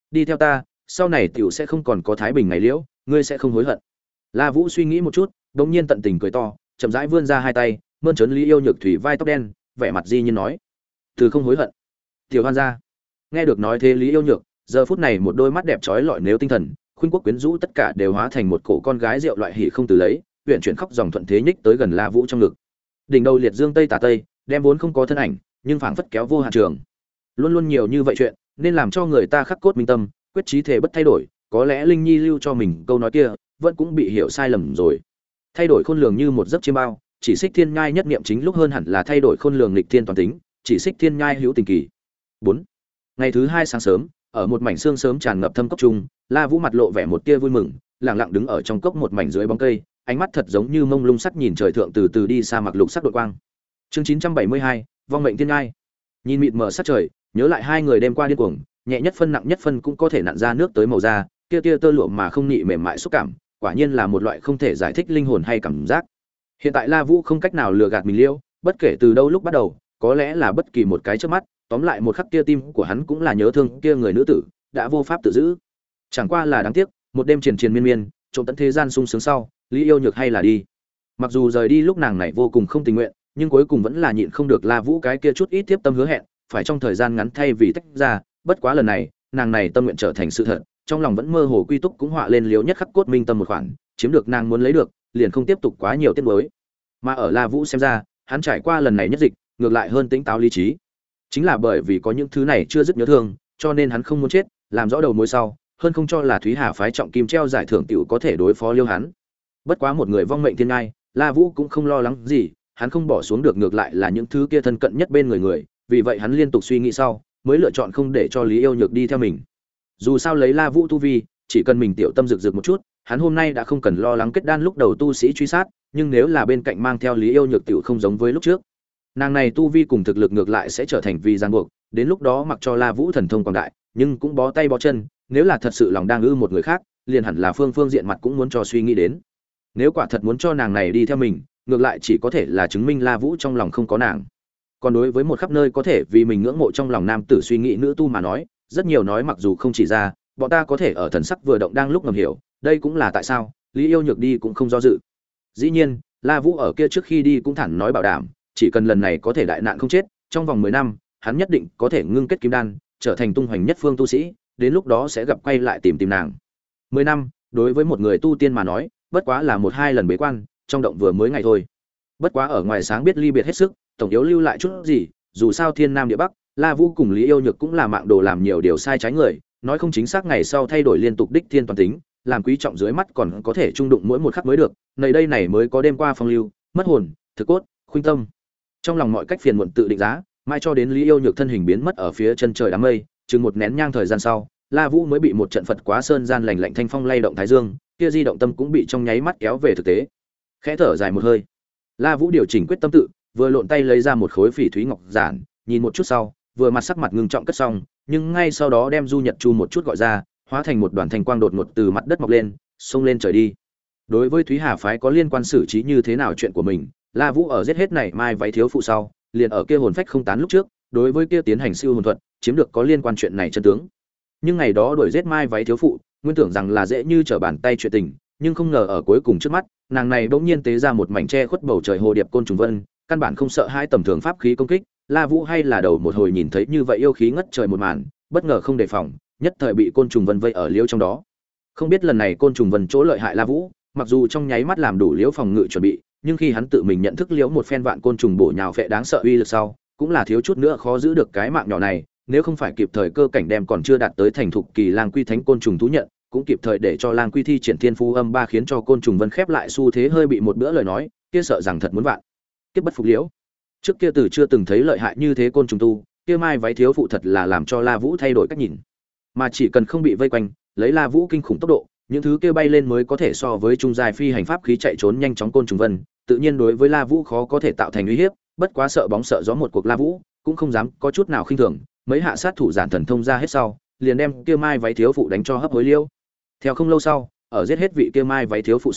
đi theo ta, sau này tiểu sẽ không còn có thái bình ngày liễu, ngươi sẽ không hối hận. La Vũ suy nghĩ một chút, đột nhiên tận tình cười to, chậm rãi vươn ra hai tay, mơn trớn Lý Yêu Nhược thủy vai tóc đen, vẻ mặt di nhiên nói: "Từ không hối hận." Tiểu Hoan gia. Nghe được nói thế Lý Yêu Nhược, giờ phút này một đôi mắt đẹp chói lọi nếu tinh thần, khuynh quốc quyến rũ tất cả đều hóa thành một cổ con gái rượu loại hỉ không từ lấy, uyển chuyển khóc dòng thuận thế nhích tới gần La Vũ trong ngực. Đỉnh đầu liệt dương tây tà tây, đem vốn không có thân ảnh, nhưng phảng phất kéo vô hạn trường. Luôn luôn nhiều như vậy chuyện, nên làm cho người ta khắc cốt minh tâm, quyết chí thể bất thay đổi, có lẽ Linh Nhi lưu cho mình câu nói kia, vẫn cũng bị hiểu sai lầm rồi. Thay đổi khôn lường như một giấc chiêm bao, chỉ xích thiên nhai nhất niệm chính lúc hơn hẳn là thay đổi khôn lường nghịch thiên toàn tính, chỉ xích thiên nhai hữu tình kỳ. bốn. Ngày thứ hai sáng sớm, ở một mảnh sương sớm tràn ngập thâm cốc trung, La Vũ mặt lộ vẻ một tia vui mừng, lặng lặng đứng ở trong cốc một mảnh dưới bóng cây, ánh mắt thật giống như mông lung sắc nhìn trời thượng từ từ đi xa mặc lục sắc đội quang. Chương chín trăm bảy mươi hai, vong mệnh thiên nhai. Nhìn mịt mờ sắc trời, nhớ lại hai người đêm qua điên cuồng, nhẹ nhất phân nặng nhất phân cũng có thể nặn ra nước tới màu da, kia tia tơ lụa mà không nị mềm mại xúc cảm, quả nhiên là một loại không thể giải thích linh hồn hay cảm giác. Hiện tại La Vũ không cách nào lừa gạt mình liêu, bất kể từ đâu lúc bắt đầu, có lẽ là bất kỳ một cái chớp mắt, tóm lại một khắc kia tim của hắn cũng là nhớ thương kia người nữ tử, đã vô pháp tự giữ. Chẳng qua là đáng tiếc, một đêm triền triền miên miên, trộm tận thế gian sung sướng sau, Lý Yêu Nhược hay là đi. Mặc dù rời đi lúc nàng này vô cùng không tình nguyện, nhưng cuối cùng vẫn là nhịn không được La Vũ cái kia chút ít tiếp tâm hứa hẹn, phải trong thời gian ngắn thay vì tách ra, bất quá lần này, nàng này tâm nguyện trở thành sự thật, trong lòng vẫn mơ hồ quy túc cũng họa lên liếu nhất khắc cốt minh tâm một khoản, chiếm được nàng muốn lấy được, liền không tiếp tục quá nhiều tiếc nuối. Mà ở La Vũ xem ra, hắn trải qua lần này nhất dịch, ngược lại hơn tĩnh táo lý trí. Chính là bởi vì có những thứ này chưa dứt nhớ thương, cho nên hắn không muốn chết, làm rõ đầu mối sau, hơn không cho là Thúy Hà phái trọng kim treo giải thưởng tiểu có thể đối phó Liêu hắn. Bất quá một người vong mệnh thiên ngai, La Vũ cũng không lo lắng gì, hắn không bỏ xuống được ngược lại là những thứ kia thân cận nhất bên người người, vì vậy hắn liên tục suy nghĩ sau, mới lựa chọn không để cho Lý Yêu Nhược đi theo mình. Dù sao lấy La Vũ tu vi, chỉ cần mình tiểu tâm rực rực một chút, hắn hôm nay đã không cần lo lắng kết đan lúc đầu tu sĩ truy sát, nhưng nếu là bên cạnh mang theo Lý Yêu Nhược tiểu không giống với lúc trước. Nàng này tu vi cùng thực lực ngược lại sẽ trở thành vì ràng buộc, đến lúc đó mặc cho La Vũ thần thông quảng đại, nhưng cũng bó tay bó chân, nếu là thật sự lòng đang ư một người khác, liền hẳn là phương phương diện mặt cũng muốn cho suy nghĩ đến. Nếu quả thật muốn cho nàng này đi theo mình, ngược lại chỉ có thể là chứng minh La Vũ trong lòng không có nàng. Còn đối với một khắp nơi có thể vì mình ngưỡng mộ trong lòng nam tử suy nghĩ nữ tu mà nói, rất nhiều nói mặc dù không chỉ ra, bọn ta có thể ở thần sắc vừa động đang lúc ngầm hiểu, đây cũng là tại sao Lý Yêu Nhược đi cũng không do dự. Dĩ nhiên, La Vũ ở kia trước khi đi cũng thẳng nói bảo đảm, chỉ cần lần này có thể đại nạn không chết, trong vòng mười năm, hắn nhất định có thể ngưng kết kim đan, trở thành tung hoành nhất phương tu sĩ, đến lúc đó sẽ gặp quay lại tìm tìm nàng. mười năm, đối với một người tu tiên mà nói, bất quá là một hai lần bế quan, trong động vừa mới ngày thôi. Bất quá ở ngoài sáng biết ly biệt hết sức, tổng yếu lưu lại chút gì, dù sao thiên nam địa bắc, La Vũ cùng Lý Yêu Nhược cũng là mạng đồ làm nhiều điều sai trái người, nói không chính xác ngày sau thay đổi liên tục đích thiên toàn tính, làm quý trọng dưới mắt còn có thể trung đụng mỗi một khắc mới được, này đây này mới có đêm qua phong lưu, mất hồn, thực cốt, khuynh tâm. Trong lòng mọi cách phiền muộn tự định giá, mai cho đến Lý Yêu Nhược thân hình biến mất ở phía chân trời đám mây, chừng một nén nhang thời gian sau, La Vũ mới bị một trận Phật quá sơn gian lạnh lạnh thanh phong lay động thái dương, kia di động tâm cũng bị trong nháy mắt kéo về thực tế. Khẽ thở dài một hơi, La Vũ điều chỉnh quyết tâm tự, vừa lộn tay lấy ra một khối phỉ thúy ngọc giản, nhìn một chút sau, vừa mặt sắc mặt ngưng trọng cất xong, nhưng ngay sau đó đem Du Nhật Chu một chút gọi ra, hóa thành một đoàn thanh quang đột ngột từ mặt đất mọc lên, xông lên trời đi. Đối với Thúy Hà phái có liên quan xử trí như thế nào chuyện của mình, La Vũ ở giết hết này mai váy thiếu phụ sau, liền ở kia hồn phách không tán lúc trước, đối với kia tiến hành siêu hồn thuật, chiếm được có liên quan chuyện này chân tướng. Nhưng ngày đó đuổi giết mai váy thiếu phụ, nguyên tưởng rằng là dễ như trở bàn tay chuyện tình, nhưng không ngờ ở cuối cùng trước mắt, nàng này bỗng nhiên tế ra một mảnh che khuất bầu trời hồ điệp côn trùng vân, căn bản không sợ hai tầm thường pháp khí công kích. La Vũ hay là đầu một hồi nhìn thấy như vậy yêu khí ngất trời một màn, bất ngờ không đề phòng, nhất thời bị côn trùng vân vây ở liễu trong đó. Không biết lần này côn trùng vân chỗ lợi hại La Vũ, mặc dù trong nháy mắt làm đủ liễu phòng ngự chuẩn bị, nhưng khi hắn tự mình nhận thức liễu một phen vạn côn trùng bổ nhào phệ đáng sợ uy lực sau, cũng là thiếu chút nữa khó giữ được cái mạng nhỏ này, nếu không phải kịp thời cơ cảnh đem còn chưa đạt tới thành thục kỳ lang quy thánh côn trùng thú nhận, cũng kịp thời để cho lang quy thi triển thiên phu âm ba khiến cho côn trùng vân khép lại xu thế hơi bị một bữa lời nói, kia sợ rằng thật muốn vạn kiếp bất phục liễu. Trước kia từ chưa từng thấy lợi hại như thế côn trùng tu, kia mai váy thiếu phụ thật là làm cho La Vũ thay đổi cách nhìn. Mà chỉ cần không bị vây quanh, lấy La Vũ kinh khủng tốc độ, những thứ kia bay lên mới có thể so với trung giai phi hành pháp khí chạy trốn nhanh chóng côn trùng vân, tự nhiên đối với La Vũ khó có thể tạo thành uy hiếp, bất quá sợ bóng sợ gió một cuộc La Vũ, cũng không dám có chút nào khinh thường, mấy hạ sát thủ giản thần thông ra hết sau, liền đem kia mai váy thiếu phụ đánh cho hấp hối liêu. Theo không lâu sau, ở giết hết vị kia mai váy thiếu phụ sau,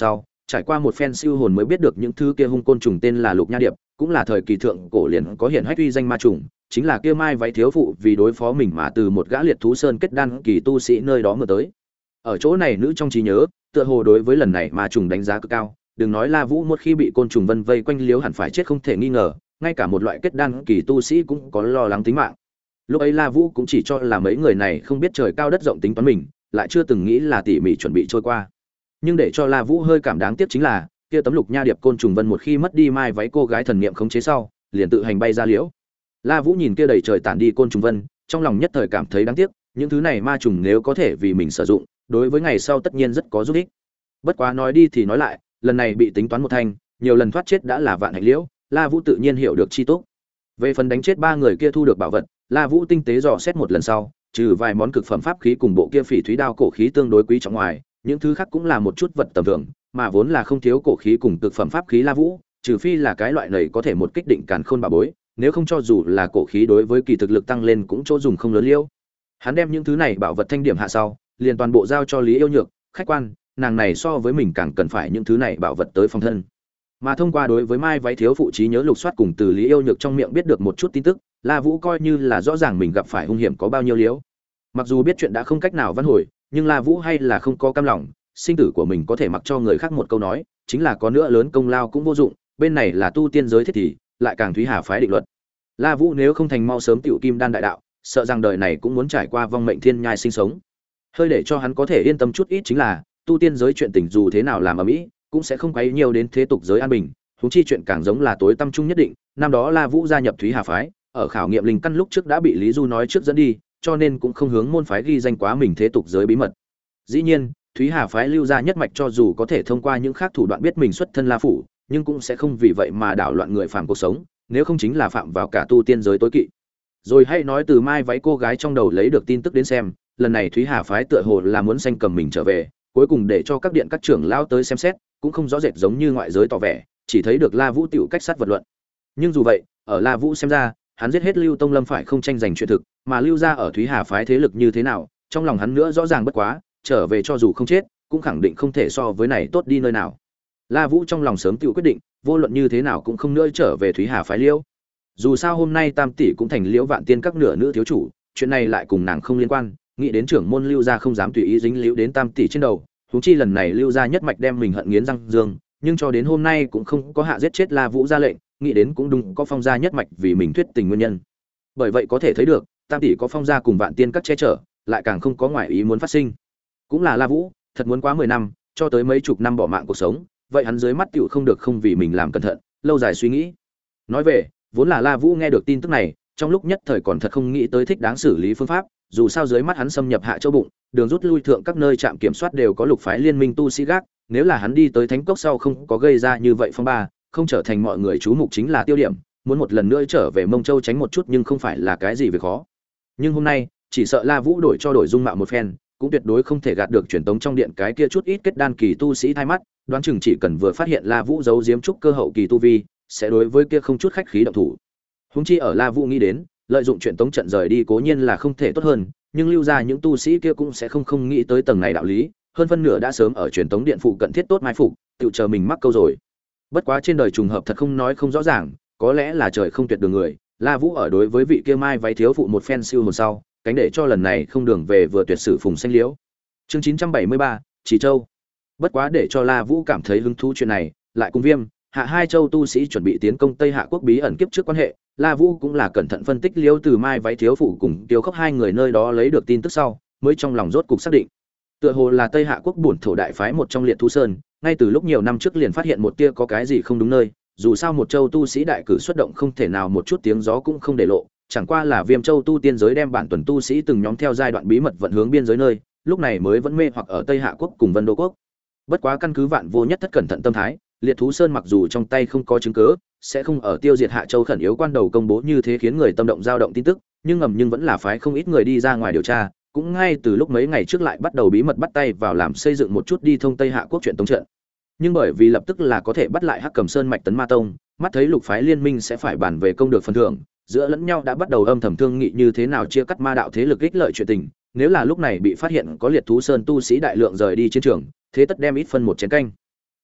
trải qua một phen siêu hồn mới biết được những thứ kia hung côn trùng tên là lục nha điệp, cũng là thời kỳ thượng cổ liền có hiển hách uy danh ma trùng, chính là kia mai váy thiếu phụ vì đối phó mình mà từ một gã liệt thú sơn kết đan kỳ tu sĩ nơi đó mượn tới. Ở chỗ này nữ trong trí nhớ, tựa hồ đối với lần này ma trùng đánh giá cực cao, đừng nói La Vũ một khi bị côn trùng vân vây quanh liếu hẳn phải chết không thể nghi ngờ, ngay cả một loại kết đan kỳ tu sĩ cũng có lo lắng tính mạng. Lúc ấy La Vũ cũng chỉ cho là mấy người này không biết trời cao đất rộng tính toán mình, lại chưa từng nghĩ là tỉ mỉ chuẩn bị trôi qua. Nhưng để cho La Vũ hơi cảm đáng tiếc chính là, kia tấm lục nha điệp côn trùng vân một khi mất đi mai váy cô gái thần niệm khống chế sau, liền tự hành bay ra liễu. La Vũ nhìn kia đầy trời tản đi côn trùng vân, trong lòng nhất thời cảm thấy đáng tiếc, những thứ này ma trùng nếu có thể vì mình sử dụng, đối với ngày sau tất nhiên rất có giúp ích. Bất quá nói đi thì nói lại, lần này bị tính toán một thành, nhiều lần thoát chết đã là vạn hạnh liễu, La Vũ tự nhiên hiểu được chi tốt. Về phần đánh chết ba người kia thu được bảo vật, La Vũ tinh tế dò xét một lần sau, trừ vài món cực phẩm pháp khí cùng bộ kia phỉ thúy đao cổ khí tương đối quý trọng ngoài, những thứ khác cũng là một chút vật tầm thường, mà vốn là không thiếu cổ khí cùng cực phẩm pháp khí La Vũ, trừ phi là cái loại này có thể một kích định càn khôn bà bối, nếu không cho dù là cổ khí đối với kỳ thực lực tăng lên cũng chỗ dùng không lớn liêu. Hắn đem những thứ này bảo vật thanh điểm hạ sau, liền toàn bộ giao cho Lý Yêu Nhược, khách quan, nàng này so với mình càng cần phải những thứ này bảo vật tới phòng thân. Mà thông qua đối với mai váy thiếu phụ trí nhớ lục soát cùng từ Lý Yêu Nhược trong miệng biết được một chút tin tức, La Vũ coi như là rõ ràng mình gặp phải hung hiểm có bao nhiêu liễu. Mặc dù biết chuyện đã không cách nào vãn hồi, nhưng La Vũ hay là không có cam lòng, sinh tử của mình có thể mặc cho người khác một câu nói, chính là có nữa lớn công lao cũng vô dụng, bên này là tu tiên giới thiết thì, lại càng Thúy Hà phái định luật. La Vũ nếu không thành mau sớm tiểu kim đan đại đạo, sợ rằng đời này cũng muốn trải qua vong mệnh thiên nhai sinh sống. Hơi để cho hắn có thể yên tâm chút ít chính là, tu tiên giới chuyện tình dù thế nào làm ở mỹ, cũng sẽ không quấy nhiều đến thế tục giới an bình, huống chi chuyện càng giống là tối tâm trung nhất định, năm đó La Vũ gia nhập Thúy Hà phái, ở khảo nghiệm linh căn lúc trước đã bị Lý Du nói trước dẫn đi, cho nên cũng không hướng môn phái ghi danh quá mình thế tục giới bí mật. Dĩ nhiên, Thúy Hà phái lưu ra nhất mạch cho dù có thể thông qua những khác thủ đoạn biết mình xuất thân La phủ, nhưng cũng sẽ không vì vậy mà đảo loạn người phàm cuộc sống, nếu không chính là phạm vào cả tu tiên giới tối kỵ. Rồi hãy nói từ mai váy cô gái trong đầu lấy được tin tức đến xem, lần này Thúy Hà phái tựa hồ là muốn sanh cầm mình trở về, cuối cùng để cho các điện các trưởng lao tới xem xét, cũng không rõ rệt giống như ngoại giới tỏ vẻ, chỉ thấy được La Vũ tiểu cách sát vật luận. Nhưng dù vậy, ở La Vũ xem ra, hắn giết hết Lưu Tông Lâm phải không tranh giành chuyện thực, mà Lưu gia ở Thúy Hà phái thế lực như thế nào, trong lòng hắn nữa rõ ràng bất quá, trở về cho dù không chết, cũng khẳng định không thể so với này tốt đi nơi nào. La Vũ trong lòng sớm tự quyết định, vô luận như thế nào cũng không nữa trở về Thúy Hà phái Liễu. Dù sao hôm nay Tam tỷ cũng thành Liễu Vạn Tiên các nửa nữ thiếu chủ, chuyện này lại cùng nàng không liên quan, nghĩ đến trưởng môn Lưu gia không dám tùy ý dính liễu đến Tam tỷ trên đầu, huống chi lần này Lưu gia nhất mạch đem mình hận nghiến răng dương, nhưng cho đến hôm nay cũng không có hạ giết chết La Vũ ra lệnh, nghĩ đến cũng đúng có Phong gia nhất mạch vì mình thuyết tình nguyên nhân. Bởi vậy có thể thấy được, Tam tỷ có Phong gia cùng Vạn Tiên các che chở, lại càng không có ngoại ý muốn phát sinh. Cũng là La Vũ, thật muốn quá mười năm, cho tới mấy chục năm bỏ mạng cuộc sống, vậy hắn dưới mắt tiểu không được không vì mình làm cẩn thận, lâu dài suy nghĩ. Nói về, vốn là La Vũ nghe được tin tức này, trong lúc nhất thời còn thật không nghĩ tới thích đáng xử lý phương pháp, dù sao dưới mắt hắn xâm nhập Hạ Châu bụng, đường rút lui thượng các nơi trạm kiểm soát đều có lục phái liên minh tu sĩ gác, nếu là hắn đi tới Thánh Cốc sau không có gây ra như vậy phong ba, không trở thành mọi người chú mục chính là tiêu điểm, muốn một lần nữa trở về Mông Châu tránh một chút nhưng không phải là cái gì việc khó. Nhưng hôm nay, chỉ sợ La Vũ đổi cho đổi dung mạo một phen, cũng tuyệt đối không thể gạt được truyền tống trong điện cái kia chút ít kết đan kỳ tu sĩ thay mắt, đoán chừng chỉ cần vừa phát hiện La Vũ giấu giếm trúc cơ hậu kỳ tu vi, sẽ đối với kia không chút khách khí động thủ. Huống chi ở La Vũ nghĩ đến, lợi dụng truyền tống trận rời đi cố nhiên là không thể tốt hơn, nhưng lưu ra những tu sĩ kia cũng sẽ không không nghĩ tới tầng này đạo lý, hơn phân nửa đã sớm ở truyền tống điện phụ cận thiết tốt mai phục, tự chờ mình mắc câu rồi. Bất quá trên đời trùng hợp thật không nói không rõ ràng, có lẽ là trời không tuyệt đường người, La Vũ ở đối với vị kia mai váy thiếu phụ một phen siêu hồn sau, cánh để cho lần này không đường về vừa tuyệt sử phùng xanh liễu. Chương chín trăm bảy mươi ba, Chỉ Châu. Bất quá để cho La Vũ cảm thấy hứng thú chuyện này, lại cùng Viêm, Hạ hai châu tu sĩ chuẩn bị tiến công Tây Hạ quốc bí ẩn kiếp trước quan hệ, La Vũ cũng là cẩn thận phân tích liễu từ mai váy thiếu phụ cùng Tiêu Khốc hai người nơi đó lấy được tin tức sau, mới trong lòng rốt cục xác định. Tựa hồ là Tây Hạ quốc bổn thổ đại phái một trong Liệt Thú Sơn, ngay từ lúc nhiều năm trước liền phát hiện một tia có cái gì không đúng nơi, dù sao một châu tu sĩ đại cử xuất động không thể nào một chút tiếng gió cũng không để lộ, chẳng qua là Viêm Châu tu tiên giới đem bản tuần tu sĩ từng nhóm theo giai đoạn bí mật vận hướng biên giới nơi, lúc này mới vẫn mê hoặc ở Tây Hạ quốc cùng Vân Đô quốc. Bất quá căn cứ vạn vô nhất thất cẩn thận tâm thái, Liệt Thú Sơn mặc dù trong tay không có chứng cứ, sẽ không ở tiêu diệt Hạ Châu khẩn yếu quan đầu công bố như thế khiến người tâm động dao động tin tức, nhưng ngầm nhưng vẫn là phái không ít người đi ra ngoài điều tra, cũng ngay từ lúc mấy ngày trước lại bắt đầu bí mật bắt tay vào làm xây dựng một chút đi thông Tây Hạ quốc chuyện tống trận. Nhưng bởi vì lập tức là có thể bắt lại Hắc Cầm Sơn mạch tấn ma tông, mắt thấy lục phái liên minh sẽ phải bàn về công được phần thưởng, giữa lẫn nhau đã bắt đầu âm thầm thương nghị như thế nào chia cắt ma đạo thế lực ích lợi chuyện tình, nếu là lúc này bị phát hiện có Liệt Thú Sơn tu sĩ đại lượng rời đi chiến trường, thế tất đem ít phân một chén canh.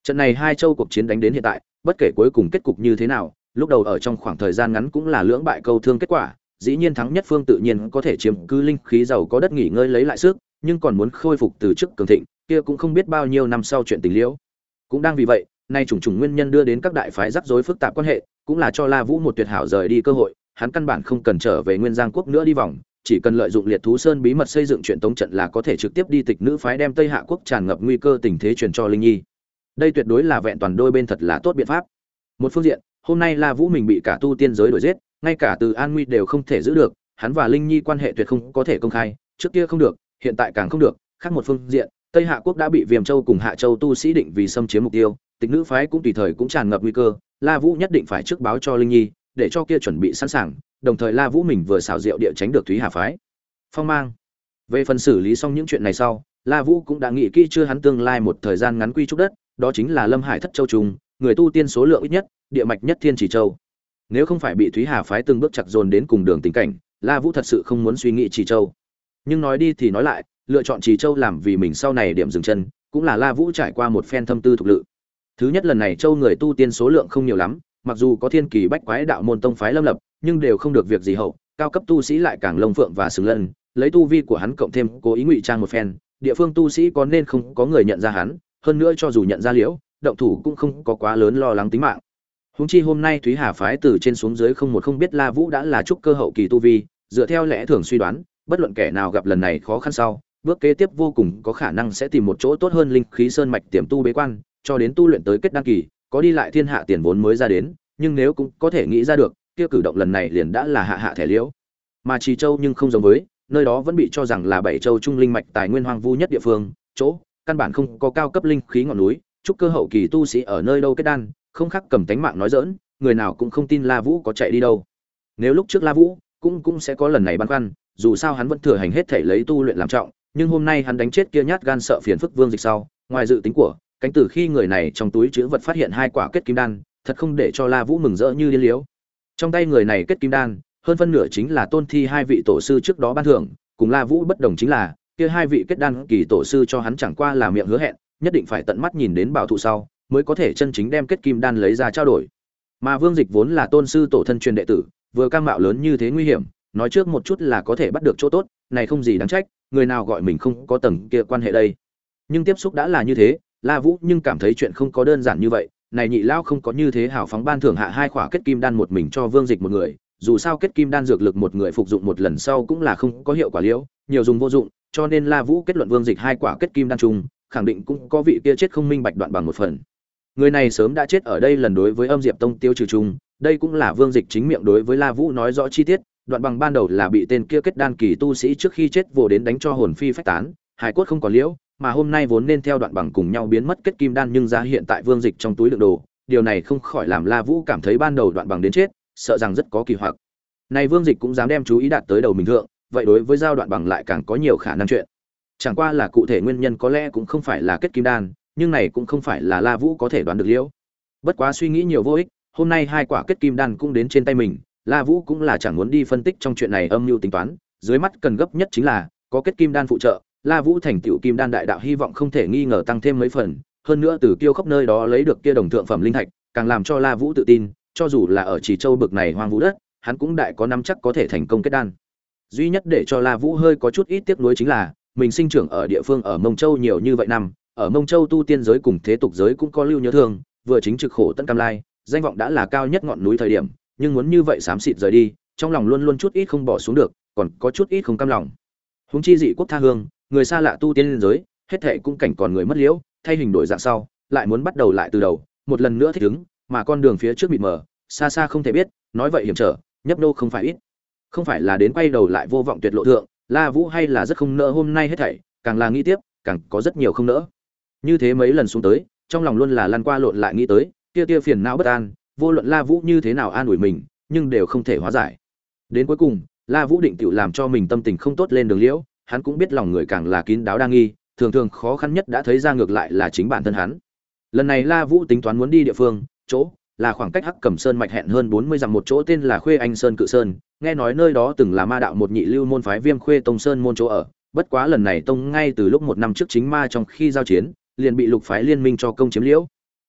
Trận này hai châu cuộc chiến đánh đến hiện tại, bất kể cuối cùng kết cục như thế nào, lúc đầu ở trong khoảng thời gian ngắn cũng là lưỡng bại câu thương kết quả, dĩ nhiên thắng nhất phương tự nhiên có thể chiếm cứ linh khí giàu có đất nghỉ ngơi lấy lại sức, nhưng còn muốn khôi phục từ trước cường thịnh, kia cũng không biết bao nhiêu năm sau chuyện tình liễu. Cũng đang vì vậy, nay trùng trùng nguyên nhân đưa đến các đại phái rắc rối phức tạp quan hệ, cũng là cho La Vũ một tuyệt hảo rời đi cơ hội, hắn căn bản không cần trở về Nguyên Giang quốc nữa đi vòng, chỉ cần lợi dụng Liệt Thú Sơn bí mật xây dựng chuyện tống trận là có thể trực tiếp đi tịch nữ phái đem Tây Hạ quốc tràn ngập nguy cơ tình thế truyền cho Linh Nhi. Đây tuyệt đối là vẹn toàn đôi bên thật là tốt biện pháp. Một phương diện, hôm nay La Vũ mình bị cả tu tiên giới đuổi giết, ngay cả từ an nguy đều không thể giữ được, hắn và Linh Nhi quan hệ tuyệt không có thể công khai, trước kia không được, hiện tại càng không được. Khác một phương diện, Tây Hạ quốc đã bị Viêm Châu cùng Hạ Châu tu sĩ định vì xâm chiếm mục tiêu, tịch nữ phái cũng tùy thời cũng tràn ngập nguy cơ, La Vũ nhất định phải trước báo cho Linh Nhi, để cho kia chuẩn bị sẵn sàng, đồng thời La Vũ mình vừa xảo diệu địa tránh được Thúy Hà phái phong mang. Về phần xử lý xong những chuyện này sau, La Vũ cũng đã nghĩ kỹ chưa hắn tương lai một thời gian ngắn quy trúc đất, đó chính là Lâm Hải Thất Châu trùng, người tu tiên số lượng ít nhất, địa mạch nhất Thiên Chỉ Châu. Nếu không phải bị Thúy Hà phái từng bước chặt dồn đến cùng đường tình cảnh, La Vũ thật sự không muốn suy nghĩ Chỉ Châu. Nhưng nói đi thì nói lại, lựa chọn Chỉ Châu làm vì mình sau này điểm dừng chân, cũng là La Vũ trải qua một phen thâm tư thuộc lự. Thứ nhất, lần này châu người tu tiên số lượng không nhiều lắm, mặc dù có thiên kỳ bách quái đạo môn tông phái lâm lập, nhưng đều không được việc gì hậu, cao cấp tu sĩ lại càng lông phượng và sừng lân, lấy tu vi của hắn cộng thêm cố ý ngụy trang một phen, địa phương tu sĩ có nên không có người nhận ra hắn, hơn nữa cho dù nhận ra liễu, động thủ cũng không có quá lớn lo lắng tính mạng. Huống chi hôm nay Thúy Hà phái từ trên xuống dưới không một không biết La Vũ đã là trúc cơ hậu kỳ tu vi, dựa theo lẽ thường suy đoán, bất luận kẻ nào gặp lần này khó khăn sau, bước kế tiếp vô cùng có khả năng sẽ tìm một chỗ tốt hơn linh khí sơn mạch tiềm tu bế quan, cho đến tu luyện tới kết đăng kỳ, có đi lại thiên hạ tiền vốn mới ra đến, nhưng nếu cũng có thể nghĩ ra được, kia cử động lần này liền đã là hạ hạ thẻ liễu. Mà Trì Châu nhưng không giống với, nơi đó vẫn bị cho rằng là bảy châu trung linh mạch tài nguyên hoang vu nhất địa phương, chỗ căn bản không có cao cấp linh khí ngọn núi, trúc cơ hậu kỳ tu sĩ ở nơi đâu kết đan, không khác cầm tánh mạng nói giỡn, người nào cũng không tin La Vũ có chạy đi đâu. Nếu lúc trước La Vũ cũng cũng sẽ có lần này băn khoăn, dù sao hắn vẫn thừa hành hết thể lấy tu luyện làm trọng, nhưng hôm nay hắn đánh chết kia nhát gan sợ phiền phức Vương Dịch sau, ngoài dự tính của, cánh từ khi người này trong túi trữ vật phát hiện hai quả kết kim đan, thật không để cho La Vũ mừng rỡ như điên liếu. Trong tay người này kết kim đan, hơn phân nửa chính là tôn thi hai vị tổ sư trước đó ban thưởng, cùng La Vũ bất đồng chính là, kia hai vị kết đan kỳ tổ sư cho hắn chẳng qua là miệng hứa hẹn, nhất định phải tận mắt nhìn đến bảo thụ sau, mới có thể chân chính đem kết kim đan lấy ra trao đổi. Mà Vương Dịch vốn là tôn sư tổ thân truyền đệ tử, vừa cam mạo lớn như thế nguy hiểm, nói trước một chút là có thể bắt được chỗ tốt, này không gì đáng trách, người nào gọi mình không có tầng kia quan hệ đây. Nhưng tiếp xúc đã là như thế, La Vũ nhưng cảm thấy chuyện không có đơn giản như vậy, này nhị lao không có như thế hào phóng ban thưởng hạ hai khỏa kết kim đan một mình cho Vương Dịch một người, dù sao kết kim đan dược lực một người phục dụng một lần sau cũng là không có hiệu quả liễu, nhiều dùng vô dụng, cho nên La Vũ kết luận Vương Dịch hai quả kết kim đan chung, khẳng định cũng có vị kia chết không minh bạch đoạn bằng một phần. Người này sớm đã chết ở đây lần đối với Âm Diệp Tông tiêu trừ chung, đây cũng là Vương Dịch chính miệng đối với La Vũ nói rõ chi tiết, đoạn bằng ban đầu là bị tên kia kết đan kỳ tu sĩ trước khi chết vồ đến đánh cho hồn phi phách tán, hài cốt không còn liễu, mà hôm nay vốn nên theo đoạn bằng cùng nhau biến mất kết kim đan nhưng ra hiện tại Vương Dịch trong túi đựng đồ, điều này không khỏi làm La Vũ cảm thấy ban đầu đoạn bằng đến chết, sợ rằng rất có kỳ hoặc. Này Vương Dịch cũng dám đem chú ý đạt tới đầu mình thượng, vậy đối với giao đoạn bằng lại càng có nhiều khả năng chuyện. Chẳng qua là cụ thể nguyên nhân có lẽ cũng không phải là kết kim đan, nhưng này cũng không phải là La Vũ có thể đoán được liễu. Bất quá suy nghĩ nhiều vô ích, hôm nay hai quả kết kim đan cũng đến trên tay mình, La Vũ cũng là chẳng muốn đi phân tích trong chuyện này âm mưu tính toán, dưới mắt cần gấp nhất chính là có kết kim đan phụ trợ, La Vũ thành tựu kim đan đại đạo hy vọng không thể nghi ngờ tăng thêm mấy phần, hơn nữa từ Kiêu Khốc nơi đó lấy được kia đồng thượng phẩm linh thạch, càng làm cho La Vũ tự tin, cho dù là ở Chỉ Châu bực này hoang vu đất, hắn cũng đại có nắm chắc có thể thành công kết đan. Duy nhất để cho La Vũ hơi có chút ít tiếc nuối chính là, mình sinh trưởng ở địa phương ở Mông Châu nhiều như vậy năm, ở Mông Châu tu tiên giới cùng thế tục giới cũng có lưu nhớ thương, vừa chính trực khổ tận cam lai, danh vọng đã là cao nhất ngọn núi thời điểm, nhưng muốn như vậy xám xịt rời đi, trong lòng luôn luôn chút ít không bỏ xuống được, còn có chút ít không cam lòng. Huống chi dị quốc tha hương, người xa lạ tu tiên giới, hết thảy cũng cảnh còn người mất liễu, thay hình đổi dạng sau, lại muốn bắt đầu lại từ đầu, một lần nữa thích ứng, mà con đường phía trước mịt mờ, xa xa không thể biết, nói vậy hiểm trở, nhấp nô không phải ít. Không phải là đến quay đầu lại vô vọng tuyệt lộ thượng, La Vũ hay là rất không nỡ hôm nay hết thảy, càng là nghĩ tiếp, càng có rất nhiều không nỡ. Như thế mấy lần xuống tới, trong lòng luôn là lăn qua lộn lại nghĩ tới, kia kia phiền não bất an, vô luận La Vũ như thế nào an ủi mình, nhưng đều không thể hóa giải. Đến cuối cùng, La Vũ định tự làm cho mình tâm tình không tốt lên đường liễu, hắn cũng biết lòng người càng là kín đáo đa nghi, thường thường khó khăn nhất đã thấy ra ngược lại là chính bản thân hắn. Lần này La Vũ tính toán muốn đi địa phương, chỗ là khoảng cách Hắc Cẩm Sơn mạch hẹn hơn bốn mươi dặm một chỗ tên là Khuê Anh Sơn Cự Sơn, nghe nói nơi đó từng là ma đạo một nhị lưu môn phái Viêm Khuê Tông Sơn môn chỗ ở, bất quá lần này tông ngay từ lúc một năm trước chính ma trong khi giao chiến, liền bị lục phái liên minh cho công chiếm liễu.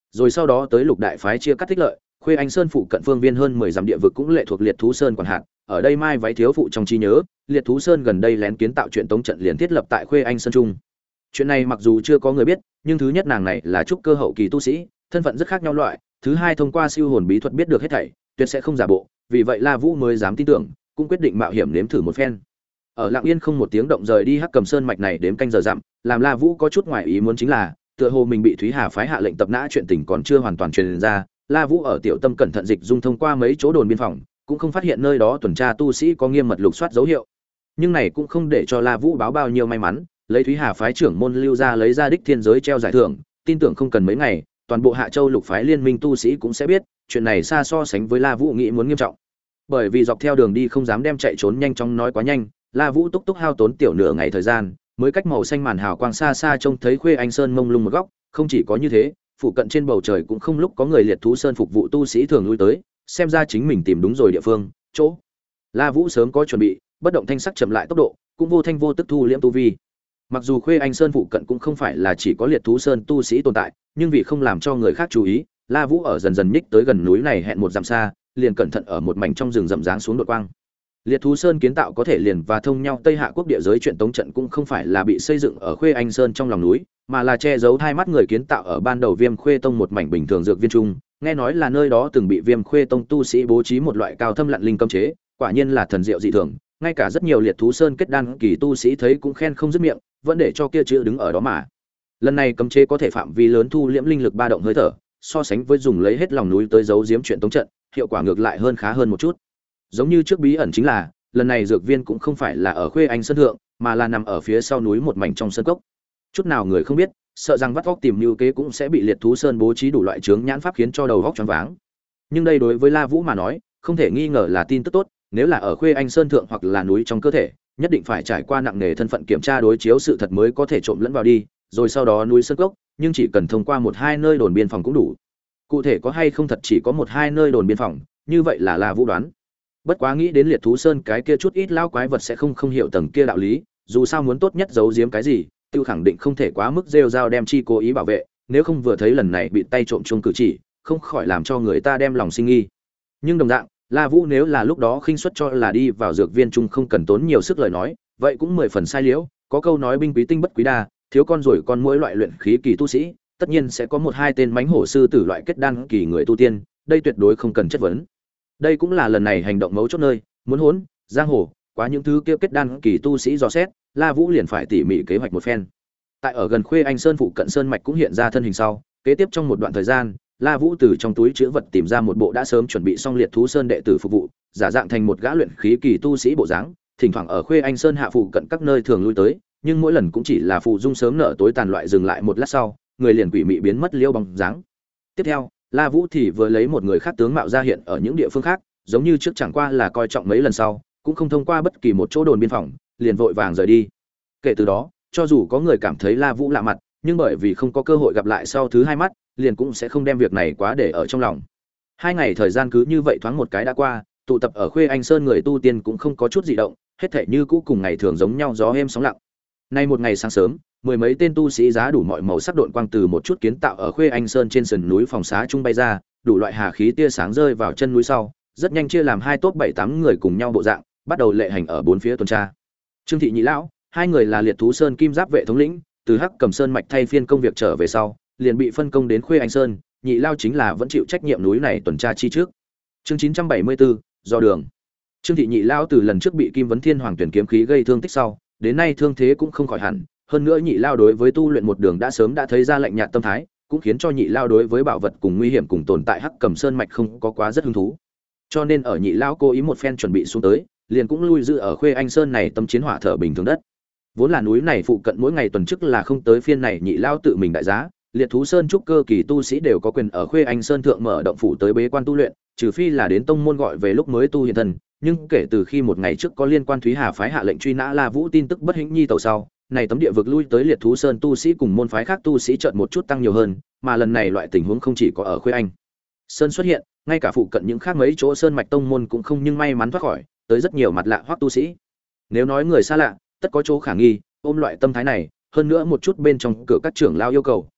rồi sau đó tới lục đại phái chia cắt thích lợi, Khuê Anh Sơn phụ cận phương viên hơn mười dặm địa vực cũng lệ thuộc Liệt Thú Sơn quản hạt. Ở đây Mai Váy thiếu phụ trong trí nhớ, Liệt Thú Sơn gần đây lén kiến tạo chuyện tống trận liền thiết lập tại Khuê Anh Sơn trung. Chuyện này mặc dù chưa có người biết, nhưng thứ nhất nàng này là trúc cơ hậu kỳ tu sĩ, thân phận rất khác nhau loại, thứ hai thông qua siêu hồn bí thuật biết được hết thảy, tuyệt sẽ không giả bộ, vì vậy La Vũ mới dám tin tưởng, cũng quyết định mạo hiểm nếm thử một phen. Ở Lặng Yên không một tiếng động rời đi Hắc Cầm Sơn mạch này đếm canh giờ dặm, làm La Vũ có chút ngoài ý muốn chính là, tựa hồ mình bị Thúy Hà phái hạ lệnh tập nã chuyện tình còn chưa hoàn toàn truyền ra, La Vũ ở tiểu tâm cẩn thận dịch dung thông qua mấy chỗ đồn biên phòng, cũng không phát hiện nơi đó tuần tra tu sĩ có nghiêm mật lục soát dấu hiệu. Nhưng này cũng không để cho La Vũ báo bao nhiêu may mắn, lấy Thúy Hà phái trưởng môn Lưu ra lấy ra đích thiên giới treo giải thưởng, tin tưởng không cần mấy ngày, toàn bộ Hạ Châu lục phái liên minh tu sĩ cũng sẽ biết, chuyện này xa so sánh với La Vũ nghĩ muốn nghiêm trọng. Bởi vì dọc theo đường đi không dám đem chạy trốn nhanh chóng nói quá nhanh, La Vũ túc túc hao tốn tiểu nửa ngày thời gian, mới cách màu xanh màn hào quang xa xa trông thấy Khuê Anh Sơn mông lung một góc, không chỉ có như thế, phụ cận trên bầu trời cũng không lúc có người Liệt Thú Sơn phục vụ tu sĩ thường lui tới, xem ra chính mình tìm đúng rồi địa phương, chỗ. La Vũ sớm có chuẩn bị, bất động thanh sắc chậm lại tốc độ, cũng vô thanh vô tức thu liễm tu vi. Mặc dù Khuê Anh Sơn phụ cận cũng không phải là chỉ có Liệt Thú Sơn tu sĩ tồn tại, nhưng vì không làm cho người khác chú ý, La Vũ ở dần dần nhích tới gần núi này hẹn một dặm xa, liền cẩn thận ở một mảnh trong rừng rậm ráng xuống đột quang. Liệt Thú Sơn kiến tạo có thể liền và thông nhau Tây Hạ quốc địa giới chuyện tống trận cũng không phải là bị xây dựng ở Khuê Anh Sơn trong lòng núi, mà là che giấu hai mắt người kiến tạo ở ban đầu Viêm Khuê Tông một mảnh bình thường dược viên trung, nghe nói là nơi đó từng bị Viêm Khuê Tông tu sĩ bố trí một loại cao thâm lặn linh cấm chế, quả nhiên là thần diệu dị thường, ngay cả rất nhiều Liệt Thú Sơn kết đan kỳ tu sĩ thấy cũng khen không dứt miệng, vẫn để cho kia chữ đứng ở đó mà. Lần này cấm chế có thể phạm vi lớn thu liễm linh lực ba động hơi thở, so sánh với dùng lấy hết lòng núi tới giấu giếm chuyện tống trận, hiệu quả ngược lại hơn khá hơn một chút. Giống như trước bí ẩn chính là, lần này dược viên cũng không phải là ở Khuê Anh Sơn thượng, mà là nằm ở phía sau núi một mảnh trong sơn cốc. Chút nào người không biết, sợ rằng vắt óc tìm mưu kế cũng sẽ bị Liệt Thú Sơn bố trí đủ loại chướng nhãn pháp khiến cho đầu óc choáng váng. Nhưng đây đối với La Vũ mà nói, không thể nghi ngờ là tin tức tốt, nếu là ở Khuê Anh Sơn thượng hoặc là núi trong cơ thể, nhất định phải trải qua nặng nề thân phận kiểm tra đối chiếu sự thật mới có thể trộm lẫn vào đi, rồi sau đó núi sơn cốc, nhưng chỉ cần thông qua một hai nơi đồn biên phòng cũng đủ. Cụ thể có hay không thật chỉ có một hai nơi đồn biên phòng, như vậy là La Vũ đoán. Bất quá nghĩ đến Liệt Thú Sơn cái kia chút ít lao quái vật sẽ không không hiểu tầng kia đạo lý, dù sao muốn tốt nhất giấu giếm cái gì, tiêu khẳng định không thể quá mức rêu rao đem chi cố ý bảo vệ, nếu không vừa thấy lần này bị tay trộm chuông cử chỉ, không khỏi làm cho người ta đem lòng sinh nghi. Nhưng đồng dạng, La Vũ nếu là lúc đó khinh suất cho là đi vào dược viên chung không cần tốn nhiều sức lời nói, vậy cũng mười phần sai liễu, có câu nói binh quý tinh bất quý đa, thiếu con rồi con mỗi loại luyện khí kỳ tu sĩ, tất nhiên sẽ có một hai tên mãnh hổ sư tử loại kết đan kỳ người tu tiên, đây tuyệt đối không cần chất vấn. Đây cũng là lần này hành động mấu chốt nơi, muốn hỗn, giang hồ, quá những thứ kia kết đan kỳ tu sĩ dò xét, La Vũ liền phải tỉ mỉ kế hoạch một phen. Tại ở gần Khuê Anh Sơn phụ cận sơn mạch cũng hiện ra thân hình sau, kế tiếp trong một đoạn thời gian, La Vũ từ trong túi trữ vật tìm ra một bộ đã sớm chuẩn bị xong Liệt Thú Sơn đệ tử phục vụ, giả dạng thành một gã luyện khí kỳ tu sĩ bộ dáng, thỉnh thoảng ở Khuê Anh Sơn hạ phụ cận các nơi thường lui tới, nhưng mỗi lần cũng chỉ là phụ dung sớm nở tối tàn loại dừng lại một lát sau, người liền quỷ mị biến mất liêu bóng dáng. Tiếp theo, La Vũ thì vừa lấy một người khác tướng mạo ra hiện ở những địa phương khác, giống như trước chẳng qua là coi trọng mấy lần sau, cũng không thông qua bất kỳ một chỗ đồn biên phòng, liền vội vàng rời đi. Kể từ đó, cho dù có người cảm thấy La Vũ lạ mặt, nhưng bởi vì không có cơ hội gặp lại sau thứ hai mắt, liền cũng sẽ không đem việc này quá để ở trong lòng. Hai ngày thời gian cứ như vậy thoáng một cái đã qua, tụ tập ở Khuê Anh Sơn người tu tiên cũng không có chút gì động, hết thảy như cũ cùng ngày thường giống nhau gió êm sóng lặng. Nay một ngày sáng sớm, mười mấy tên tu sĩ giá đủ mọi màu sắc độn quang từ một chút kiến tạo ở Khuê Anh Sơn trên sườn núi phòng xá trung bay ra, đủ loại hà khí tia sáng rơi vào chân núi sau, rất nhanh chia làm hai tốp bảy tám người cùng nhau bộ dạng, bắt đầu lệ hành ở bốn phía tuần tra. Trương Thị Nhị lão, hai người là Liệt Thú Sơn Kim Giáp vệ thống lĩnh, từ Hắc Cầm Sơn mạch thay phiên công việc trở về sau, liền bị phân công đến Khuê Anh Sơn, Nhị lao chính là vẫn chịu trách nhiệm núi này tuần tra chi trước. Chương chín trăm bảy mươi tư, do đường. Trương Thị Nhị lao từ lần trước bị Kim Vấn Thiên Hoàng tuyển kiếm khí gây thương tích sau, đến nay thương thế cũng không khỏi hẳn, hơn nữa Nhị lao đối với tu luyện một đường đã sớm đã thấy ra lạnh nhạt tâm thái, cũng khiến cho Nhị lao đối với bảo vật cùng nguy hiểm cùng tồn tại Hắc Cầm Sơn mạch không có quá rất hứng thú. Cho nên ở Nhị lao cố ý một phen chuẩn bị xuống tới, liền cũng lui giữ ở Khuê Anh Sơn này tâm chiến hỏa thở bình thường đất. Vốn là núi này phụ cận mỗi ngày tuần chức là không tới phiên này Nhị lao tự mình đại giá, Liệt Thú Sơn trúc cơ kỳ tu sĩ đều có quyền ở Khuê Anh Sơn thượng mở động phủ tới bế quan tu luyện, trừ phi là đến tông môn gọi về lúc mới tu hiện thân, nhưng kể từ khi một ngày trước có liên quan Thúy Hà phái hạ lệnh truy nã La Vũ tin tức bất hĩnh nhi tàu sau, này tấm địa vực lui tới Liệt Thú Sơn tu sĩ cùng môn phái khác tu sĩ chợt một chút tăng nhiều hơn, mà lần này loại tình huống không chỉ có ở Khuê Anh Sơn xuất hiện, ngay cả phụ cận những khác mấy chỗ sơn mạch tông môn cũng không nhưng may mắn thoát khỏi, tới rất nhiều mặt lạ hoắc tu sĩ. Nếu nói người xa lạ, tất có chỗ khả nghi, ôm loại tâm thái này, hơn nữa một chút bên trong cửa các trưởng lao yêu cầu,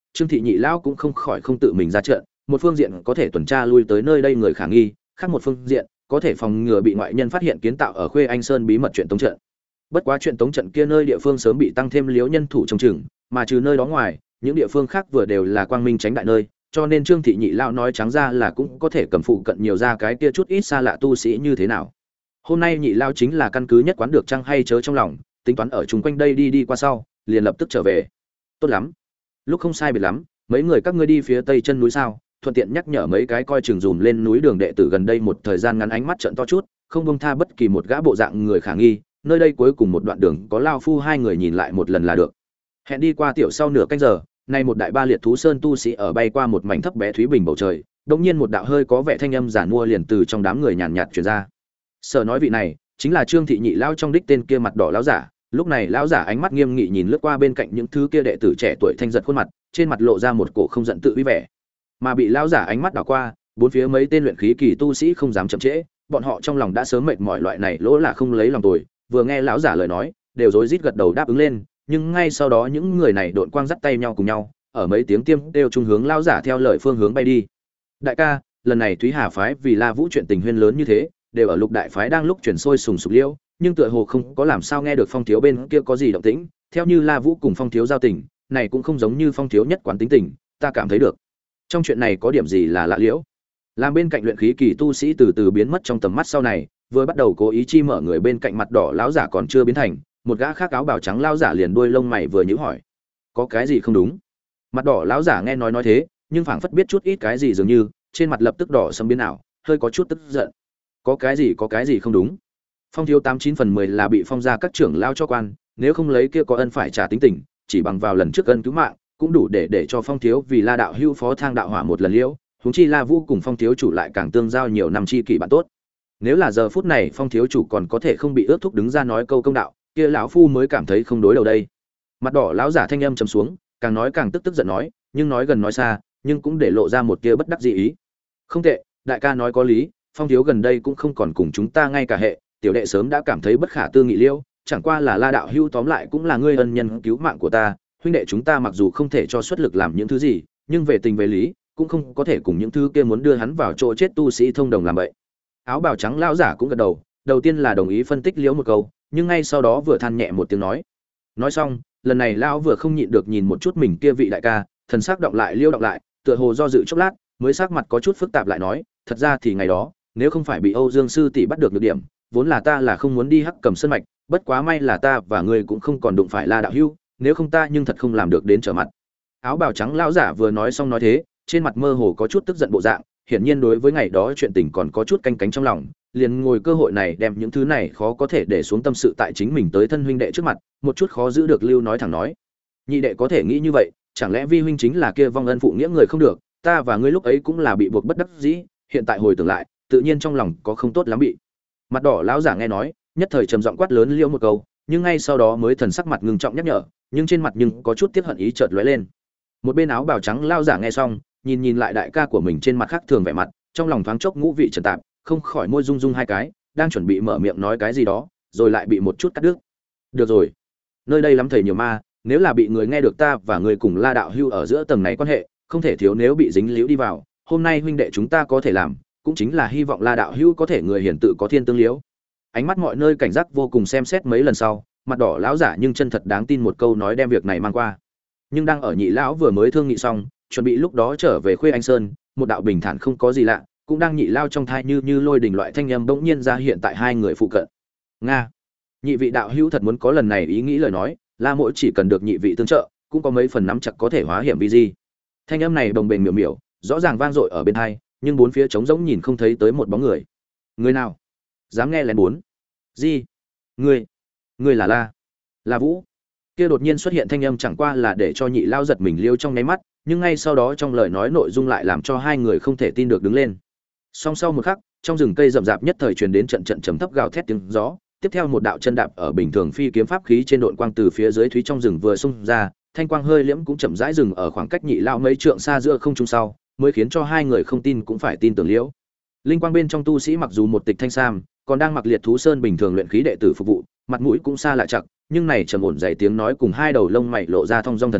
Trương thị nhị lão cũng không khỏi không tự mình ra trận, một phương diện có thể tuần tra lui tới nơi đây người khả nghi, khác một phương diện có thể phòng ngừa bị ngoại nhân phát hiện kiến tạo ở Khuê Anh Sơn bí mật chuyện tống trận. Bất quá chuyện tống trận kia nơi địa phương sớm bị tăng thêm liếu nhân thủ trông chừng, mà trừ nơi đó ngoài, những địa phương khác vừa đều là quang minh tránh đại nơi, cho nên Trương thị nhị lão nói trắng ra là cũng có thể cầm phụ cận nhiều ra cái kia chút ít xa lạ tu sĩ như thế nào. Hôm nay nhị lão chính là căn cứ nhất quán được chăng hay chớ trong lòng, tính toán ở chung quanh đây đi đi qua sau, liền lập tức trở về. Tốt lắm. Lúc không sai biệt lắm, mấy người các ngươi đi phía tây chân núi sao? Thuận tiện nhắc nhở mấy cái coi chừng dùm lên núi đường đệ tử gần đây một thời gian ngắn ánh mắt trợn to chút, không buông tha bất kỳ một gã bộ dạng người khả nghi, nơi đây cuối cùng một đoạn đường có lao phu hai người nhìn lại một lần là được. Hẹn đi qua tiểu sau nửa canh giờ, nay một đại ba liệt thú sơn tu sĩ ở bay qua một mảnh thấp bé thúy bình bầu trời, đột nhiên một đạo hơi có vẻ thanh âm giản mua liền từ trong đám người nhàn nhạt truyền ra. Sở nói vị này chính là Trương thị nhị lão trong đích tên kia mặt đỏ lão giả. Lúc này lão giả ánh mắt nghiêm nghị nhìn lướt qua bên cạnh những thứ kia đệ tử trẻ tuổi thanh giật khuôn mặt, trên mặt lộ ra một cổ không giận tự uy vẻ. Mà bị lão giả ánh mắt đảo qua, bốn phía mấy tên luyện khí kỳ tu sĩ không dám chậm trễ, bọn họ trong lòng đã sớm mệt mỏi loại này lỗ là không lấy lòng tồi, vừa nghe lão giả lời nói, đều rối rít gật đầu đáp ứng lên, nhưng ngay sau đó những người này độn quang dắt tay nhau cùng nhau, ở mấy tiếng tiêm đều trung hướng lão giả theo lời phương hướng bay đi. Đại ca, lần này Thúy Hà phái vì La Vũ chuyện tình huyên lớn như thế, đều ở Lục đại phái đang lúc chuyển sôi sùng sục liêu, nhưng tựa hồ không có làm sao nghe được Phong thiếu bên kia có gì động tĩnh, theo như La Vũ cùng Phong thiếu giao tình, này cũng không giống như Phong thiếu nhất quán tính tình, ta cảm thấy được. Trong chuyện này có điểm gì là lạ liễu. Làm bên cạnh luyện khí kỳ tu sĩ từ từ biến mất trong tầm mắt sau này, vừa bắt đầu cố ý chi mở người bên cạnh mặt đỏ lão giả còn chưa biến thành, một gã khác áo bào trắng lão giả liền đuôi lông mày vừa nhíu hỏi: "Có cái gì không đúng?" Mặt đỏ lão giả nghe nói nói thế, nhưng phảng phất biết chút ít cái gì dường như, trên mặt lập tức đỏ sẫm biến ảo, hơi có chút tức giận. "Có cái gì có cái gì không đúng?" Phong thiếu tám chín phần mười là bị Phong gia các trưởng lao cho quan, nếu không lấy kia có ân phải trả tính tình, chỉ bằng vào lần trước ân cứu mạng, cũng đủ để để cho Phong thiếu vì La đạo hưu phó thang đạo hỏa một lần liễu, huống chi La Vũ cùng Phong thiếu chủ lại càng tương giao nhiều năm chi kỷ bạn tốt. Nếu là giờ phút này Phong thiếu chủ còn có thể không bị ước thúc đứng ra nói câu công đạo, kia lão phu mới cảm thấy không đối đầu đây. Mặt đỏ lão giả thanh âm trầm xuống, càng nói càng tức tức giận nói, nhưng nói gần nói xa, nhưng cũng để lộ ra một tia bất đắc dĩ ý. Không tệ, đại ca nói có lý, Phong thiếu gần đây cũng không còn cùng chúng ta ngay cả hệ, tiểu đệ sớm đã cảm thấy bất khả tư nghị liêu, chẳng qua là La đạo hưu tóm lại cũng là ngươi ân nhân cứu mạng của ta, huynh đệ chúng ta mặc dù không thể cho xuất lực làm những thứ gì, nhưng về tình về lý, cũng không có thể cùng những thứ kia muốn đưa hắn vào chỗ chết tu sĩ thông đồng làm vậy. Áo bào trắng lão giả cũng gật đầu, đầu tiên là đồng ý phân tích liễu một câu, nhưng ngay sau đó vừa than nhẹ một tiếng nói. Nói xong, lần này lão vừa không nhịn được nhìn một chút mình kia vị đại ca, thần sắc động lại liêu động lại, tựa hồ do dự chốc lát, mới sắc mặt có chút phức tạp lại nói, thật ra thì ngày đó, nếu không phải bị Âu Dương sư tỷ bắt được nhược điểm, vốn là ta là không muốn đi Hắc Cầm Sơn mạch, bất quá may là ta và ngươi cũng không còn đụng phải La đạo hưu, nếu không ta nhưng thật không làm được đến trở mặt. Áo bào trắng lão giả vừa nói xong nói thế, trên mặt mơ hồ có chút tức giận bộ dạng, hiển nhiên đối với ngày đó chuyện tình còn có chút canh cánh trong lòng, liền ngồi cơ hội này đem những thứ này khó có thể để xuống tâm sự tại chính mình tới thân huynh đệ trước mặt, một chút khó giữ được lưu nói thẳng nói: "Nhị đệ có thể nghĩ như vậy, chẳng lẽ vi huynh chính là kia vong ân phụ nghĩa người không được, ta và ngươi lúc ấy cũng là bị buộc bất đắc dĩ, hiện tại hồi tưởng lại, tự nhiên trong lòng có không tốt lắm bị." Mặt đỏ lão giả nghe nói, nhất thời trầm giọng quát lớn liêu một câu, nhưng ngay sau đó mới thần sắc mặt ngưng trọng nhắc nhở, nhưng trên mặt nhưng có chút tiếc hận ý chợt lóe lên. Một bên áo bào trắng lão giả nghe xong, nhìn nhìn lại đại ca của mình trên mặt khác thường vẻ mặt, trong lòng thoáng chốc ngũ vị trần tạp, không khỏi môi rung rung hai cái, đang chuẩn bị mở miệng nói cái gì đó, rồi lại bị một chút cắt đứt. Được rồi, nơi đây lắm thầy nhiều ma, nếu là bị người nghe được ta và người cùng La đạo hưu ở giữa tầng này quan hệ, không thể thiếu nếu bị dính líu đi vào, hôm nay huynh đệ chúng ta có thể làm, cũng chính là hy vọng La đạo hưu có thể người hiển tự có thiên tương liễu. Ánh mắt mọi nơi cảnh giác vô cùng xem xét mấy lần sau, mặt đỏ lão giả nhưng chân thật đáng tin một câu nói đem việc này mang qua. Nhưng đang ở nhị lão vừa mới thương nghị xong, chuẩn bị lúc đó trở về Khuê Anh Sơn, một đạo bình thản không có gì lạ, cũng đang nhị lao trong thai như như lôi đình loại thanh âm bỗng nhiên ra hiện tại hai người phụ cận. Nga, nhị vị đạo hữu thật muốn có lần này ý nghĩ lời nói, La mỗi chỉ cần được nhị vị tương trợ, cũng có mấy phần nắm chặt có thể hóa hiểm vi di. Thanh âm này bồng bềnh miểu miểu, rõ ràng vang dội ở bên tai, nhưng bốn phía trống rỗng nhìn không thấy tới một bóng người. Người nào dám nghe lén bốn? Gì? Ngươi? Ngươi là La? La Vũ? Kia đột nhiên xuất hiện thanh âm chẳng qua là để cho nhị lao giật mình liêu trong nháy mắt, nhưng ngay sau đó trong lời nói nội dung lại làm cho hai người không thể tin được đứng lên. Song sau một khắc, trong rừng cây rậm rạp nhất thời truyền đến trận trận trầm thấp gào thét tiếng gió, tiếp theo một đạo chân đạp ở bình thường phi kiếm pháp khí trên độn quang từ phía dưới thúy trong rừng vừa xung ra, thanh quang hơi liễm cũng chậm rãi dừng ở khoảng cách nhị lao mấy trượng xa giữa không trung sau, mới khiến cho hai người không tin cũng phải tin tưởng liễu. Linh quang bên trong tu sĩ mặc dù một tịch thanh sam, còn đang mặc liệt thú sơn bình thường luyện khí đệ tử phục vụ, mặt mũi cũng xa lạ chặt, nhưng này trầm ổn dày tiếng nói cùng hai đầu lông mày lộ ra thông dong thần thái,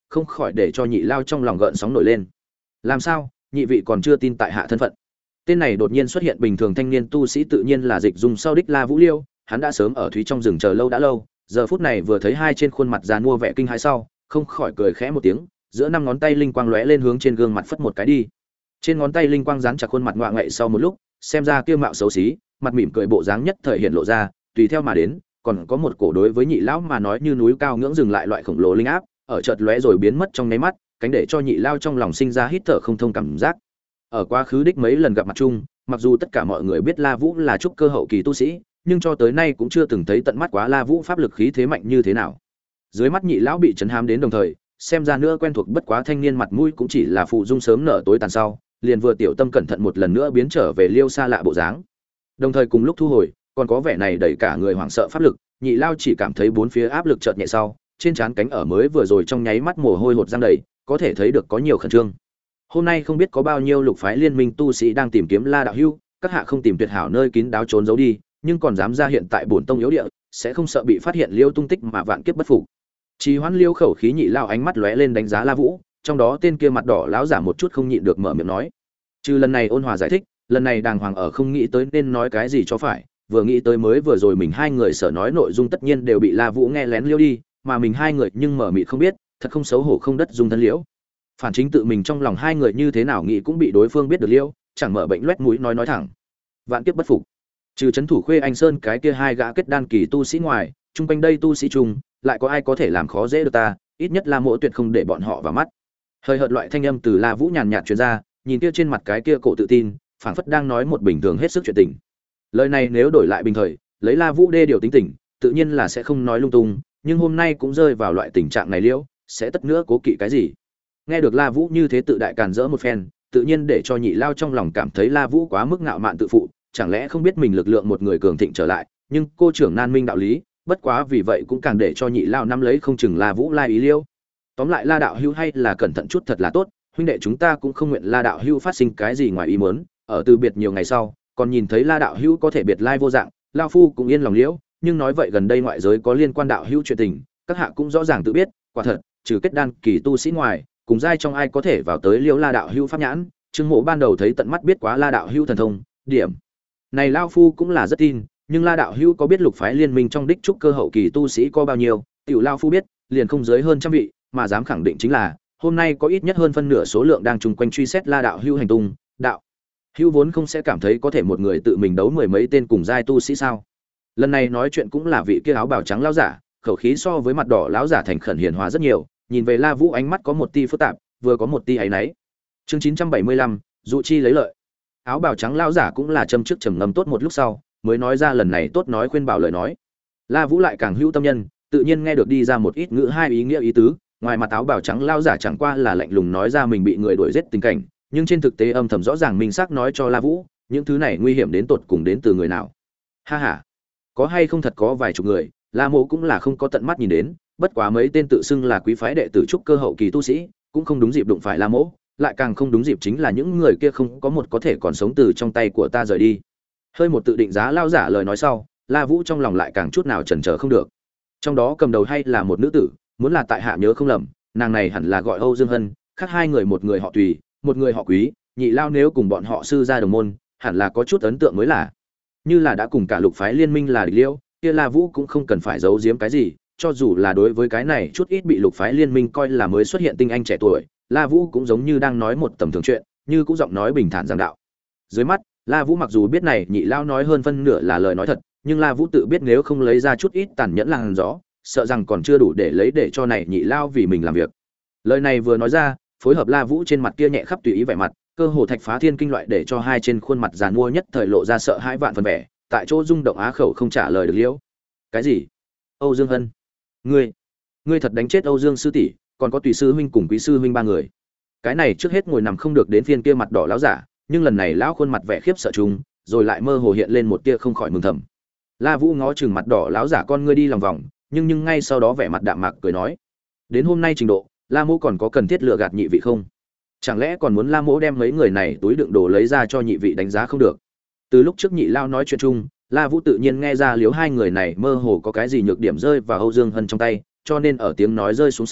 không khỏi để cho nhị lao trong lòng gợn sóng nổi lên. Làm sao, nhị vị còn chưa tin tại hạ thân phận? Tên này đột nhiên xuất hiện bình thường thanh niên tu sĩ tự nhiên là Dịch Dung sau đích La Vũ Liêu, hắn đã sớm ở thúy trong rừng chờ lâu đã lâu, giờ phút này vừa thấy hai trên khuôn mặt già nua vẻ kinh hãi sau, không khỏi cười khẽ một tiếng, giữa năm ngón tay linh quang lóe lên hướng trên gương mặt phất một cái đi. Trên ngón tay linh quang dán chặt khuôn mặt ngoạ ngậy sau một lúc, xem ra kia mạo xấu xí, mặt mỉm cười bộ dáng nhất thời hiện lộ ra, tùy theo mà đến, còn có một cổ đối với nhị lão mà nói như núi cao ngưỡng dừng lại loại khổng lồ linh áp, ở chợt lóe rồi biến mất trong nháy mắt, cánh để cho nhị lao trong lòng sinh ra hít thở không thông cảm giác. Ở quá khứ đích mấy lần gặp mặt chung, mặc dù tất cả mọi người biết La Vũ là trúc cơ hậu kỳ tu sĩ, nhưng cho tới nay cũng chưa từng thấy tận mắt quá La Vũ pháp lực khí thế mạnh như thế nào. Dưới mắt nhị lão bị chấn hám đến đồng thời, xem ra nữa quen thuộc bất quá thanh niên mặt mũi cũng chỉ là phụ dung sớm nở tối tàn sau, liền vừa tiểu tâm cẩn thận một lần nữa biến trở về liêu xa lạ bộ dáng. Đồng thời cùng lúc thu hồi, còn có vẻ này đẩy cả người hoảng sợ pháp lực, nhị lao chỉ cảm thấy bốn phía áp lực chợt nhẹ sau, trên trán cánh ở mới vừa rồi trong nháy mắt mồ hôi hột giăng đầy, có thể thấy được có nhiều khẩn trương. Hôm nay không biết có bao nhiêu lục phái liên minh tu sĩ đang tìm kiếm La đạo hữu, các hạ không tìm tuyệt hảo nơi kín đáo trốn giấu đi, nhưng còn dám ra hiện tại bổn tông yếu địa, sẽ không sợ bị phát hiện liêu tung tích mà vạn kiếp bất phục. Trì Hoãn Liêu khẩu khí nhị lao ánh mắt lóe lên đánh giá La Vũ, trong đó tên kia mặt đỏ lão giả một chút không nhịn được mở miệng nói. Trừ lần này ôn hòa giải thích, lần này đàng hoàng ở không nghĩ tới nên nói cái gì cho phải, vừa nghĩ tới mới vừa rồi mình hai người sở nói nội dung tất nhiên đều bị La Vũ nghe lén liêu đi, mà mình hai người nhưng mở mịt không biết, thật không xấu hổ không đất dung thân liễu. Phản chính tự mình trong lòng hai người như thế nào nghĩ cũng bị đối phương biết được liêu, chẳng mở bệnh loét mũi nói nói thẳng. Vạn kiếp bất phục. Trừ trấn thủ Khuê Anh Sơn cái kia hai gã kết đan kỳ tu sĩ ngoài, chung quanh đây tu sĩ chung, lại có ai có thể làm khó dễ được ta, ít nhất La Mộ tuyệt không để bọn họ vào mắt. Hơi hợt loại thanh âm từ La Vũ nhàn nhạt truyền ra, nhìn kia trên mặt cái kia cổ tự tin, phảng phất đang nói một bình thường hết sức chuyện tình. Lời này nếu đổi lại bình thời, lấy La Vũ đê điều tính tình, tự nhiên là sẽ không nói lung tung, nhưng hôm nay cũng rơi vào loại tình trạng này liễu, sẽ tất nữa cố kỵ cái gì? Nghe được La Vũ như thế tự đại càn rỡ một phen, tự nhiên để cho nhị lao trong lòng cảm thấy La Vũ quá mức ngạo mạn tự phụ, chẳng lẽ không biết mình lực lượng một người cường thịnh trở lại, nhưng cô trưởng nan minh đạo lý, bất quá vì vậy cũng càng để cho nhị lao nắm lấy không chừng La Vũ lai ý liêu. Tóm lại La đạo hữu hay là cẩn thận chút thật là tốt, huynh đệ chúng ta cũng không nguyện La đạo hữu phát sinh cái gì ngoài ý muốn, ở từ biệt nhiều ngày sau, còn nhìn thấy La đạo hữu có thể biệt lai vô dạng, lão phu cũng yên lòng liễu, nhưng nói vậy gần đây ngoại giới có liên quan đạo hữu chuyện tình, các hạ cũng rõ ràng tự biết, quả thật, trừ kết đan kỳ tu sĩ ngoài, cùng giai trong ai có thể vào tới liễu La đạo hữu pháp nhãn, Trương Mộ ban đầu thấy tận mắt biết quá La đạo hữu thần thông, điểm này lão phu cũng là rất tin, nhưng La đạo hữu có biết lục phái liên minh trong đích trúc cơ hậu kỳ tu sĩ có bao nhiêu, tiểu lão phu biết, liền không dưới hơn trăm vị, mà dám khẳng định chính là hôm nay có ít nhất hơn phân nửa số lượng đang chung quanh truy xét La đạo hữu hành tung, đạo hữu vốn không sẽ cảm thấy có thể một người tự mình đấu mười mấy tên cùng giai tu sĩ sao? Lần này nói chuyện cũng là vị kia áo bào trắng lão giả, khẩu khí so với mặt đỏ lão giả thành khẩn hiền hòa rất nhiều, nhìn về La Vũ ánh mắt có một tia phức tạp, vừa có một tia áy náy. Chương chín trăm bảy mươi lăm, dụ chi lấy lợi. Áo bào trắng lão giả cũng là châm trước trầm ngâm tốt một lúc sau, mới nói ra lần này tốt nói khuyên bảo lời nói. La Vũ lại càng hữu tâm nhân, tự nhiên nghe được đi ra một ít ngữ hai ý nghĩa ý tứ, ngoài mặt áo bào trắng lão giả chẳng qua là lạnh lùng nói ra mình bị người đuổi giết tình cảnh, nhưng trên thực tế âm thầm rõ ràng minh xác nói cho La Vũ, những thứ này nguy hiểm đến tột cùng đến từ người nào. Ha ha, có hay không thật có vài chục người, La Mộ cũng là không có tận mắt nhìn đến, bất quá mấy tên tự xưng là quý phái đệ tử trúc cơ hậu kỳ tu sĩ, cũng không đúng dịp đụng phải La Mộ, lại càng không đúng dịp chính là những người kia không có một có thể còn sống từ trong tay của ta rời đi. Hơi một tự định giá lao giả lời nói sau, La Vũ trong lòng lại càng chút nào chần chờ không được. Trong đó cầm đầu hay là một nữ tử, muốn là tại hạ nhớ không lầm, nàng này hẳn là gọi Âu Dương Hân, khác hai người một người họ Tùy, một người họ Quý, nhị lao nếu cùng bọn họ sư gia đồng môn, hẳn là có chút ấn tượng mới là. Như là đã cùng cả lục phái liên minh là địch liêu, kia La Vũ cũng không cần phải giấu giếm cái gì, cho dù là đối với cái này chút ít bị lục phái liên minh coi là mới xuất hiện tinh anh trẻ tuổi, La Vũ cũng giống như đang nói một tầm thường chuyện, như cũng giọng nói bình thản giảng đạo. Dưới mắt, La Vũ mặc dù biết này nhị lao nói hơn phân nửa là lời nói thật, nhưng La Vũ tự biết nếu không lấy ra chút ít tàn nhẫn làng rõ, sợ rằng còn chưa đủ để lấy để cho này nhị lao vì mình làm việc. Lời này vừa nói ra, phối hợp La Vũ trên mặt kia nhẹ khắp tùy ý vẻ mặt, cơ hồ thạch phá thiên kinh loại để cho hai trên khuôn mặt giàn mua nhất thời lộ ra sợ hãi vạn phần vẻ, tại chỗ rung động á khẩu không trả lời được liễu. Cái gì? Âu Dương Hân? Ngươi, ngươi thật đánh chết Âu Dương sư tỷ, còn có Tùy sư huynh cùng Quý sư huynh ba người. Cái này trước hết ngồi nằm không được đến phiên kia mặt đỏ lão giả, nhưng lần này lão khuôn mặt vẻ khiếp sợ trùng, rồi lại mơ hồ hiện lên một tia không khỏi mừng thầm. La Vũ ngó chừng mặt đỏ lão giả con ngươi đi lòng vòng, nhưng nhưng ngay sau đó vẻ mặt đạm mạc cười nói: "Đến hôm nay trình độ, La Mỗ còn có cần thiết lừa gạt nhị vị không? Chẳng lẽ còn muốn La Mỗ đem mấy người này túi đựng đồ lấy ra cho nhị vị đánh giá không được?" Từ lúc trước nhị lao nói chuyện chung, La Vũ tự nhiên nghe ra liếu hai người này mơ hồ có cái gì nhược điểm rơi vào Âu Dương Hân trong tay, cho nên ở tiếng nói rơi xuống sau,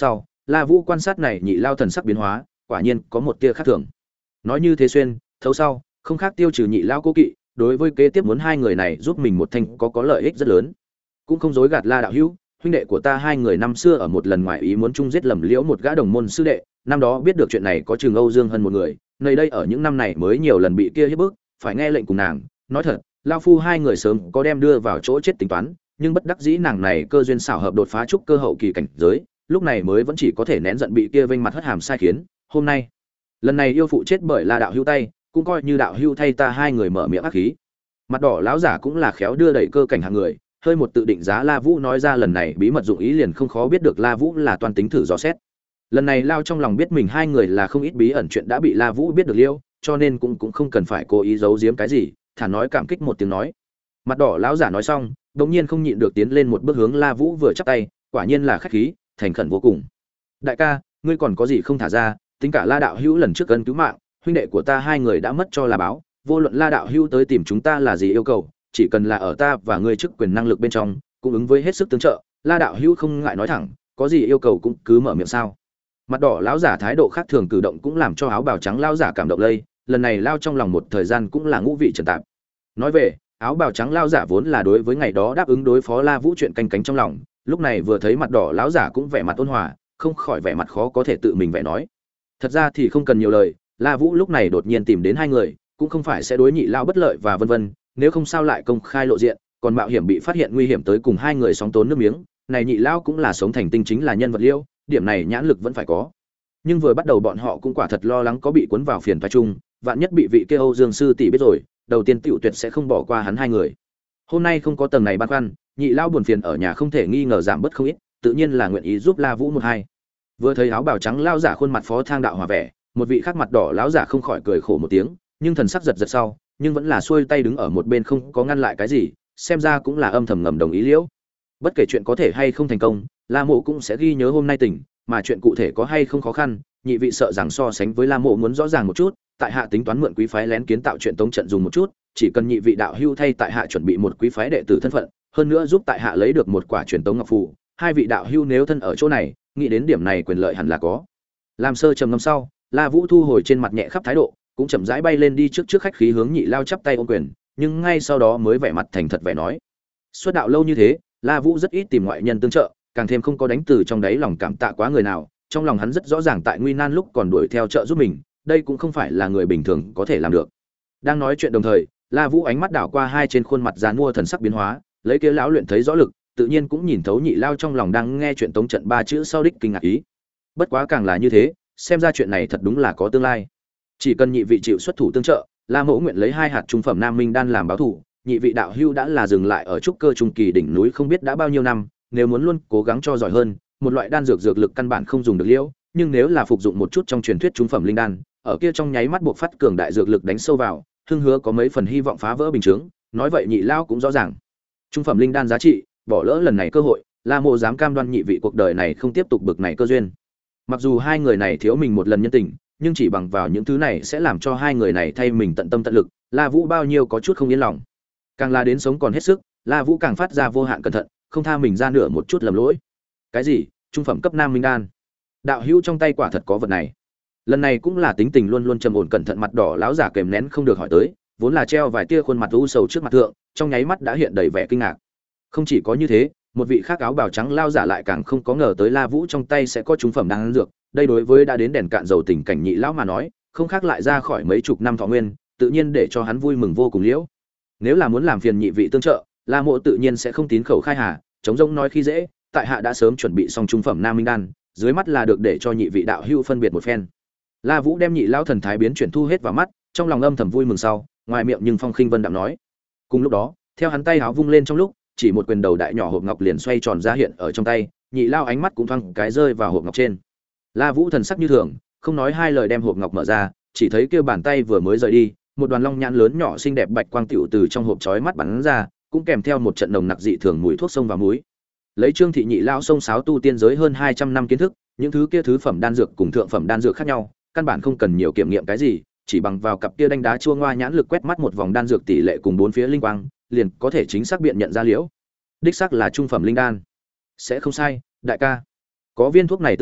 La Vũ quan sát này nhị lao thần sắc biến hóa, quả nhiên có một tia khác thường. Nói như thế xuyên, thấu sau, không khác tiêu trừ nhị lao cố kỵ, đối với kế tiếp muốn hai người này giúp mình một thanh có có lợi ích rất lớn. Cũng không dối gạt La đạo hữu, huynh đệ của ta hai người năm xưa ở một lần ngoại ý muốn chung giết lầm liễu một gã đồng môn sư đệ, năm đó biết được chuyện này có Trường Âu Dương Hân một người, nơi đây ở những năm này mới nhiều lần bị kia hiếp bức, phải nghe lệnh cùng nàng, nói thật, lao phu hai người sớm có đem đưa vào chỗ chết tính toán, nhưng bất đắc dĩ nàng này cơ duyên xảo hợp đột phá trúc cơ hậu kỳ cảnh giới, lúc này mới vẫn chỉ có thể nén giận bị kia vênh mặt hất hàm sai khiến, hôm nay, lần này yêu phụ chết bởi La đạo hữu tay, cũng coi như đạo hữu thay ta hai người mở miệng ác khí. Mặt đỏ lão giả cũng là khéo đưa đẩy cơ cảnh hạng người, hơi một tự định giá La Vũ nói ra lần này bí mật dụng ý liền không khó biết được La Vũ là toàn tính thử dò xét. Lần này lao trong lòng biết mình hai người là không ít bí ẩn chuyện đã bị La Vũ biết được liêu, cho nên cũng cũng không cần phải cố ý giấu giếm cái gì, thản nói cảm kích một tiếng nói. Mặt đỏ lão giả nói xong, đột nhiên không nhịn được tiến lên một bước hướng La Vũ vừa chắp tay, quả nhiên là khách khí, thành khẩn vô cùng. Đại ca, ngươi còn có gì không thả ra, tính cả La đạo hữu lần trước ân cứu mạng, huynh đệ của ta hai người đã mất cho là báo, vô luận La đạo hữu tới tìm chúng ta là gì yêu cầu, chỉ cần là ở ta và ngươi chức quyền năng lực bên trong, cũng ứng với hết sức tương trợ, La đạo hữu không ngại nói thẳng, có gì yêu cầu cũng cứ mở miệng sao. Mặt đỏ lão giả thái độ khác thường cử động cũng làm cho áo bào trắng lão giả cảm động lây, lần này lao trong lòng một thời gian cũng là ngũ vị trần tạp. Nói về, áo bào trắng lão giả vốn là đối với ngày đó đáp ứng đối phó La Vũ chuyện canh cánh trong lòng, lúc này vừa thấy mặt đỏ lão giả cũng vẻ mặt ôn hòa, không khỏi vẻ mặt khó có thể tự mình vẻ nói. Thật ra thì không cần nhiều lời, La Vũ lúc này đột nhiên tìm đến hai người, cũng không phải sẽ đối nhị lao bất lợi và vân vân, nếu không sao lại công khai lộ diện, còn mạo hiểm bị phát hiện nguy hiểm tới cùng hai người sóng tốn nước miếng, này nhị lao cũng là sống thành tinh chính là nhân vật liêu, điểm này nhãn lực vẫn phải có. Nhưng vừa bắt đầu bọn họ cũng quả thật lo lắng có bị cuốn vào phiền toái chung, vạn nhất bị vị kia Âu Dương sư tỷ biết rồi, đầu tiên tiểu tuyệt sẽ không bỏ qua hắn hai người. Hôm nay không có tầng này băn khoăn, nhị lao buồn phiền ở nhà không thể nghi ngờ giảm bớt không ít, tự nhiên là nguyện ý giúp La Vũ một hai. Vừa thấy áo bào trắng lao giả khuôn mặt phó thang đạo hòa vẻ, một vị khác mặt đỏ lão giả không khỏi cười khổ một tiếng, nhưng thần sắc giật giật sau, nhưng vẫn là xuôi tay đứng ở một bên không có ngăn lại cái gì, xem ra cũng là âm thầm ngầm đồng ý liễu. Bất kể chuyện có thể hay không thành công, La Mộ cũng sẽ ghi nhớ hôm nay tỉnh, mà chuyện cụ thể có hay không khó khăn, nhị vị sợ rằng so sánh với La Mộ muốn rõ ràng một chút, tại hạ tính toán mượn quý phái lén kiến tạo chuyện tống trận dùng một chút, chỉ cần nhị vị đạo hưu thay tại hạ chuẩn bị một quý phái đệ tử thân phận, hơn nữa giúp tại hạ lấy được một quả truyền tống ngọc phù, hai vị đạo hưu nếu thân ở chỗ này, nghĩ đến điểm này quyền lợi hẳn là có. Làm sơ trầm ngâm sau, La Vũ thu hồi trên mặt nhẹ khắp thái độ, cũng chậm rãi bay lên đi trước trước khách khí hướng nhị lao chắp tay ôm quyền, nhưng ngay sau đó mới vẻ mặt thành thật vẻ nói: xuất đạo lâu như thế, La Vũ rất ít tìm ngoại nhân tương trợ, càng thêm không có đánh từ trong đáy lòng cảm tạ quá người nào, trong lòng hắn rất rõ ràng tại nguy nan lúc còn đuổi theo trợ giúp mình, đây cũng không phải là người bình thường có thể làm được. Đang nói chuyện đồng thời, La Vũ ánh mắt đảo qua hai trên khuôn mặt giàn mua thần sắc biến hóa, lấy kia lão luyện thấy rõ lực, tự nhiên cũng nhìn thấu nhị lao trong lòng đang nghe chuyện tống trận ba chữ sau đích kinh ngạc ý. Bất quá càng là như thế, xem ra chuyện này thật đúng là có tương lai. Chỉ cần nhị vị chịu xuất thủ tương trợ, La Mẫu nguyện lấy hai hạt trung phẩm Nam Minh đan làm báo thủ, nhị vị đạo hưu đã là dừng lại ở trúc cơ trung kỳ đỉnh núi không biết đã bao nhiêu năm, nếu muốn luôn cố gắng cho giỏi hơn, một loại đan dược dược lực căn bản không dùng được liễu, nhưng nếu là phục dụng một chút trong truyền thuyết trung phẩm linh đan, ở kia trong nháy mắt buộc phát cường đại dược lực đánh sâu vào, hưng hứa có mấy phần hy vọng phá vỡ bình chướng, nói vậy nhị lao cũng rõ ràng. Trung phẩm linh đan giá trị, bỏ lỡ lần này cơ hội, La Mộ dám cam đoan nhị vị cuộc đời này không tiếp tục bực này cơ duyên. Mặc dù hai người này thiếu mình một lần nhân tình, nhưng chỉ bằng vào những thứ này sẽ làm cho hai người này thay mình tận tâm tận lực, La Vũ bao nhiêu có chút không yên lòng. Càng là đến sống còn hết sức, La Vũ càng phát ra vô hạn cẩn thận, không tha mình ra nửa một chút lầm lỗi. Cái gì? Trung phẩm cấp Nam Minh đan? Đạo hữu trong tay quả thật có vật này. Lần này cũng là tính tình luôn luôn trầm ổn cẩn thận mặt đỏ lão giả kềm nén không được hỏi tới, vốn là treo vài tia khuôn mặt u sầu trước mặt thượng, trong nháy mắt đã hiện đầy vẻ kinh ngạc. Không chỉ có như thế, một vị khác áo bào trắng lao giả lại càng không có ngờ tới La Vũ trong tay sẽ có trung phẩm đan dược, đây đối với đã đến đèn cạn dầu tình cảnh nhị lão mà nói, không khác lại ra khỏi mấy chục năm thọ nguyên, tự nhiên để cho hắn vui mừng vô cùng liễu. Nếu là muốn làm phiền nhị vị tương trợ, La Mộ tự nhiên sẽ không tín khẩu khai hà, chống rông nói khi dễ, tại hạ đã sớm chuẩn bị xong trung phẩm Nam Minh đan, dưới mắt là được để cho nhị vị đạo hữu phân biệt một phen. La Vũ đem nhị lão thần thái biến chuyển thu hết vào mắt, trong lòng âm thầm vui mừng sau, ngoài miệng nhưng phong khinh vân đạm nói. Cùng lúc đó, theo hắn tay háo vung lên trong lúc, chỉ một quyền đầu đại nhỏ hộp ngọc liền xoay tròn ra hiện ở trong tay, nhị lao ánh mắt cũng thoáng cái rơi vào hộp ngọc trên. La Vũ thần sắc như thường, không nói hai lời đem hộp ngọc mở ra, chỉ thấy kia bàn tay vừa mới rời đi, một đoàn long nhãn lớn nhỏ xinh đẹp bạch quang tiểu từ trong hộp chói mắt bắn ra, cũng kèm theo một trận nồng nặc dị thường mùi thuốc sông và muối. Lấy Trương thị nhị lao sông sáo tu tiên giới hơn hai trăm năm kiến thức, những thứ kia thứ phẩm đan dược cùng thượng phẩm đan dược khác nhau, căn bản không cần nhiều kiểm nghiệm cái gì, chỉ bằng vào cặp kia đánh đá chua ngoa nhãn lực quét mắt một vòng đan dược tỷ lệ cùng bốn phía linh quang, liền có thể chính xác biện nhận ra liễu. Đích xác là trung phẩm linh đan. Sẽ không sai, đại ca. Có viên thuốc này tương trợ,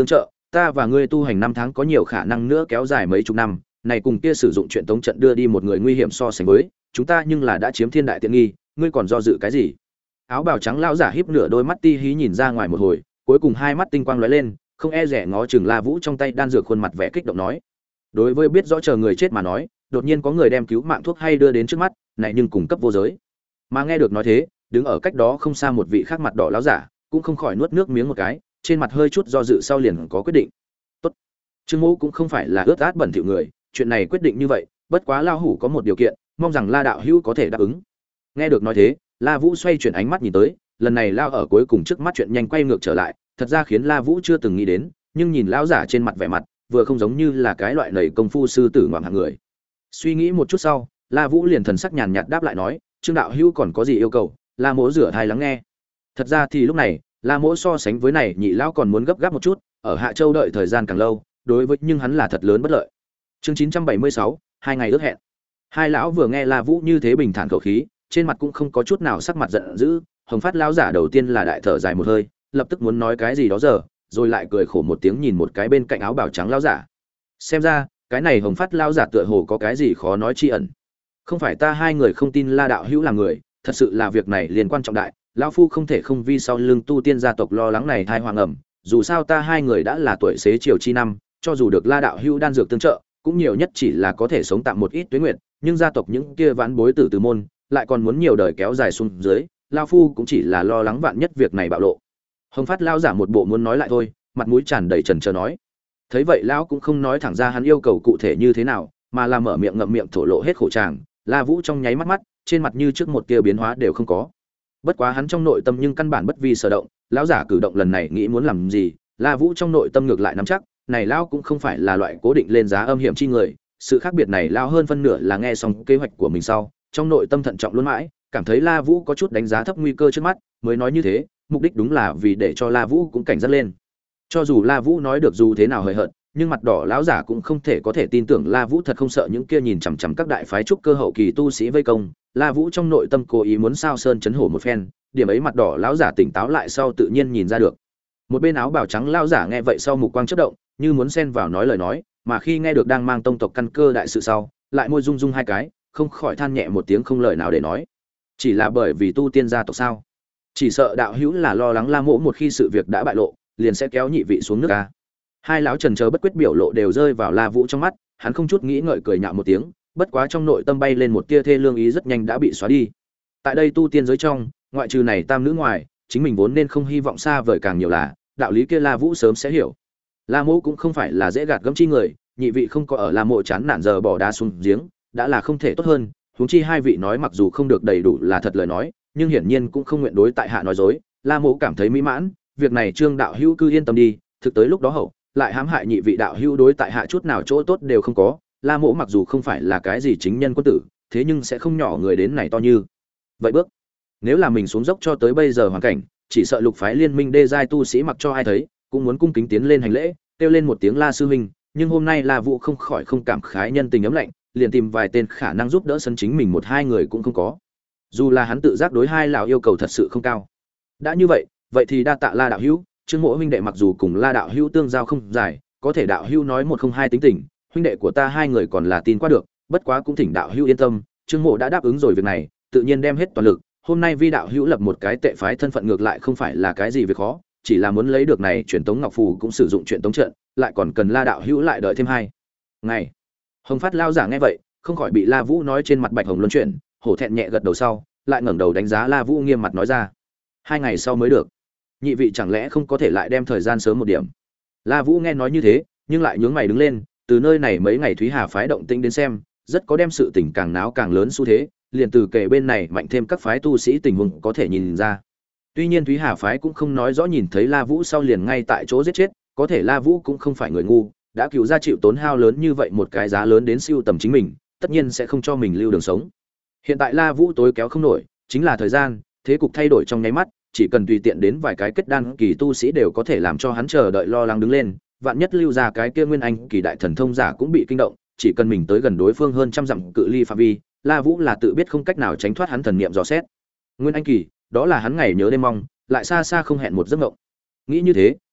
ta và ngươi tu hành năm tháng có nhiều khả năng nữa kéo dài mấy chục năm, này cùng kia sử dụng truyền tống trận đưa đi một người nguy hiểm so sánh với, chúng ta nhưng là đã chiếm thiên đại tiện nghi, ngươi còn do dự cái gì? Áo bào trắng lão giả híp nửa đôi mắt ti hí nhìn ra ngoài một hồi, cuối cùng hai mắt tinh quang lóe lên, không e rẻ ngó chừng La Vũ trong tay đan dược, khuôn mặt vẻ kích động nói: đối với biết rõ chờ người chết mà nói, đột nhiên có người đem cứu mạng thuốc hay đưa đến trước mắt, này nhưng cung cấp vô giới. Mà nghe được nói thế, đứng ở cách đó không xa một vị khác mặt đỏ lão giả, cũng không khỏi nuốt nước miếng một cái, trên mặt hơi chút do dự sau liền có quyết định. Tốt. Trương Mỗ cũng không phải là ướt át bẩn thỉu người, chuyện này quyết định như vậy, bất quá lão hủ có một điều kiện, mong rằng La đạo hữu có thể đáp ứng. Nghe được nói thế, La Vũ xoay chuyển ánh mắt nhìn tới, lần này lao ở cuối cùng trước mắt chuyện nhanh quay ngược trở lại, thật ra khiến La Vũ chưa từng nghĩ đến, nhưng nhìn lão giả trên mặt vẻ mặt, vừa không giống như là cái loại nảy công phu sư tử ngoạm hạng người. Suy nghĩ một chút sau, La Vũ liền thần sắc nhàn nhạt đáp lại nói: "Trương đạo hữu còn có gì yêu cầu?" La Mỗ rửa thai lắng nghe. Thật ra thì lúc này, La Mỗ so sánh với này nhị lão còn muốn gấp gáp một chút, ở Hạ Châu đợi thời gian càng lâu, đối với nhưng hắn là thật lớn bất lợi. Chương chín trăm bảy mươi sáu, hai ngày ước hẹn. Hai lão vừa nghe La Vũ như thế bình thản khẩu khí, trên mặt cũng không có chút nào sắc mặt giận dữ. Hồng Phát lão giả đầu tiên là đại thở dài một hơi, lập tức muốn nói cái gì đó giờ, rồi lại cười khổ một tiếng nhìn một cái bên cạnh áo bào trắng lão giả. Xem ra, cái này Hồng Phát lão giả tựa hồ có cái gì khó nói chi ẩn. Không phải ta hai người không tin La đạo hữu là người, thật sự là việc này liên quan trọng đại, lão phu không thể không vi sau lưng tu tiên gia tộc lo lắng này thai hoàng ẩm, dù sao ta hai người đã là tuổi xế chiều chi năm, cho dù được La đạo hữu đan dược tương trợ, cũng nhiều nhất chỉ là có thể sống tạm một ít tuế nguyệt, nhưng gia tộc những kia vãn bối tử từ môn, lại còn muốn nhiều đời kéo dài xuống dưới, lão phu cũng chỉ là lo lắng vạn nhất việc này bạo lộ. Hồng Phát lão giả một bộ muốn nói lại thôi, mặt mũi tràn đầy chần chờ nói. Thấy vậy lão cũng không nói thẳng ra hắn yêu cầu cụ thể như thế nào, mà là mở miệng ngậm miệng thổ lộ hết khổ tràng. La Vũ trong nháy mắt mắt, trên mặt như trước một tia biến hóa đều không có. Bất quá hắn trong nội tâm nhưng căn bản bất vi sở động, lão giả cử động lần này nghĩ muốn làm gì, La Vũ trong nội tâm ngược lại nắm chắc, này lão cũng không phải là loại cố định lên giá âm hiểm chi người, sự khác biệt này lão hơn phân nửa là nghe xong kế hoạch của mình sau, trong nội tâm thận trọng luôn mãi, cảm thấy La Vũ có chút đánh giá thấp nguy cơ trước mắt, mới nói như thế, mục đích đúng là vì để cho La Vũ cũng cảnh giác lên. Cho dù La Vũ nói được dù thế nào hời hợt, nhưng mặt đỏ lão giả cũng không thể có thể tin tưởng La Vũ thật không sợ những kia nhìn chằm chằm các đại phái trúc cơ hậu kỳ tu sĩ vây công. La Vũ trong nội tâm cố ý muốn sao sơn chấn hổ một phen, điểm ấy mặt đỏ lão giả tỉnh táo lại sau tự nhiên nhìn ra được. Một bên áo bào trắng lão giả nghe vậy sau mục quang chớp động, như muốn xen vào nói lời nói, mà khi nghe được đang mang tông tộc căn cơ đại sự sau, lại môi rung rung hai cái, không khỏi than nhẹ một tiếng không lời nào để nói. Chỉ là bởi vì tu tiên gia tộc sao? Chỉ sợ đạo hữu là lo lắng La Mỗ một khi sự việc đã bại lộ, liền sẽ kéo nhị vị xuống nước a. Hai lão trần chờ bất quyết biểu lộ đều rơi vào La Vũ trong mắt, hắn không chút nghĩ ngợi cười nhạo một tiếng, bất quá trong nội tâm bay lên một tia thê lương ý rất nhanh đã bị xóa đi. Tại đây tu tiên giới trong, ngoại trừ này tam nữ ngoài, chính mình vốn nên không hy vọng xa vời càng nhiều là, đạo lý kia La Vũ sớm sẽ hiểu. La Mỗ cũng không phải là dễ gạt gẫm chi người, nhị vị không có ở La Mộ chán nản giờ bỏ đá xuống giếng, đã là không thể tốt hơn, huống chi hai vị nói mặc dù không được đầy đủ là thật lời nói, nhưng hiển nhiên cũng không nguyện đối tại hạ nói dối, La Mộ cảm thấy mỹ mãn, việc này Trương đạo hữu cứ yên tâm đi, thực tới lúc đó hậu lại hãm hại nhị vị đạo hữu đối tại hạ chút nào chỗ tốt đều không có. La Mỗ mặc dù không phải là cái gì chính nhân quân tử, thế nhưng sẽ không nhỏ người đến này to như vậy bước. Nếu là mình xuống dốc cho tới bây giờ hoàn cảnh, chỉ sợ lục phái liên minh đê giai tu sĩ mặc cho ai thấy cũng muốn cung kính tiến lên hành lễ, kêu lên một tiếng La sư huynh. Nhưng hôm nay La Vũ không khỏi không cảm khái nhân tình ấm lạnh, liền tìm vài tên khả năng giúp đỡ sân chính mình một hai người cũng không có. Dù là hắn tự giác đối hai lão yêu cầu thật sự không cao. Đã như vậy, vậy thì đa tạ La đạo hữu. Trương Mỗ huynh đệ mặc dù cùng La đạo hữu tương giao không dài, có thể đạo hữu nói một không hai tính tình, huynh đệ của ta hai người còn là tin qua được, bất quá cũng thỉnh đạo hữu yên tâm, Trương Mỗ đã đáp ứng rồi việc này, tự nhiên đem hết toàn lực. Hôm nay vi đạo hữu lập một cái tệ phái thân phận ngược lại không phải là cái gì việc khó, chỉ là muốn lấy được này truyền tống ngọc phù cũng sử dụng truyền tống trận, lại còn cần La đạo hữu lại đợi thêm hai ngày. Hồng Phát lao giả nghe vậy, không khỏi bị La Vũ nói trên mặt bạch hồng luân chuyển, hổ thẹn nhẹ gật đầu sau, lại ngẩng đầu đánh giá La Vũ nghiêm mặt nói ra: hai ngày sau mới được. Nhị vị chẳng lẽ không có thể lại đem thời gian sớm một điểm? La Vũ nghe nói như thế, nhưng lại nhướng mày đứng lên, từ nơi này mấy ngày Thúy Hà phái động tĩnh đến xem, rất có đem sự tình càng náo càng lớn xu thế, liền từ kể bên này mạnh thêm các phái tu sĩ tình huống có thể nhìn ra. Tuy nhiên Thúy Hà phái cũng không nói rõ nhìn thấy La Vũ sau liền ngay tại chỗ giết chết, có thể La Vũ cũng không phải người ngu, đã cứu ra chịu tốn hao lớn như vậy một cái giá lớn đến siêu tầm chính mình, tất nhiên sẽ không cho mình lưu đường sống. Hiện tại La Vũ tối kéo không nổi, chính là thời gian, thế cục thay đổi trong nháy mắt, chỉ cần tùy tiện đến vài cái kết đan kỳ tu sĩ đều có thể làm cho hắn chờ đợi lo lắng đứng lên, vạn nhất lưu ra cái kia nguyên anh kỳ đại thần thông giả cũng bị kinh động, chỉ cần mình tới gần đối phương hơn trăm dặm cự ly phạm vi, La Vũ là tự biết không cách nào tránh thoát hắn thần niệm dò xét. Nguyên anh kỳ, đó là hắn ngày nhớ đêm mong, lại xa xa không hẹn một giấc mộng. Nghĩ như thế,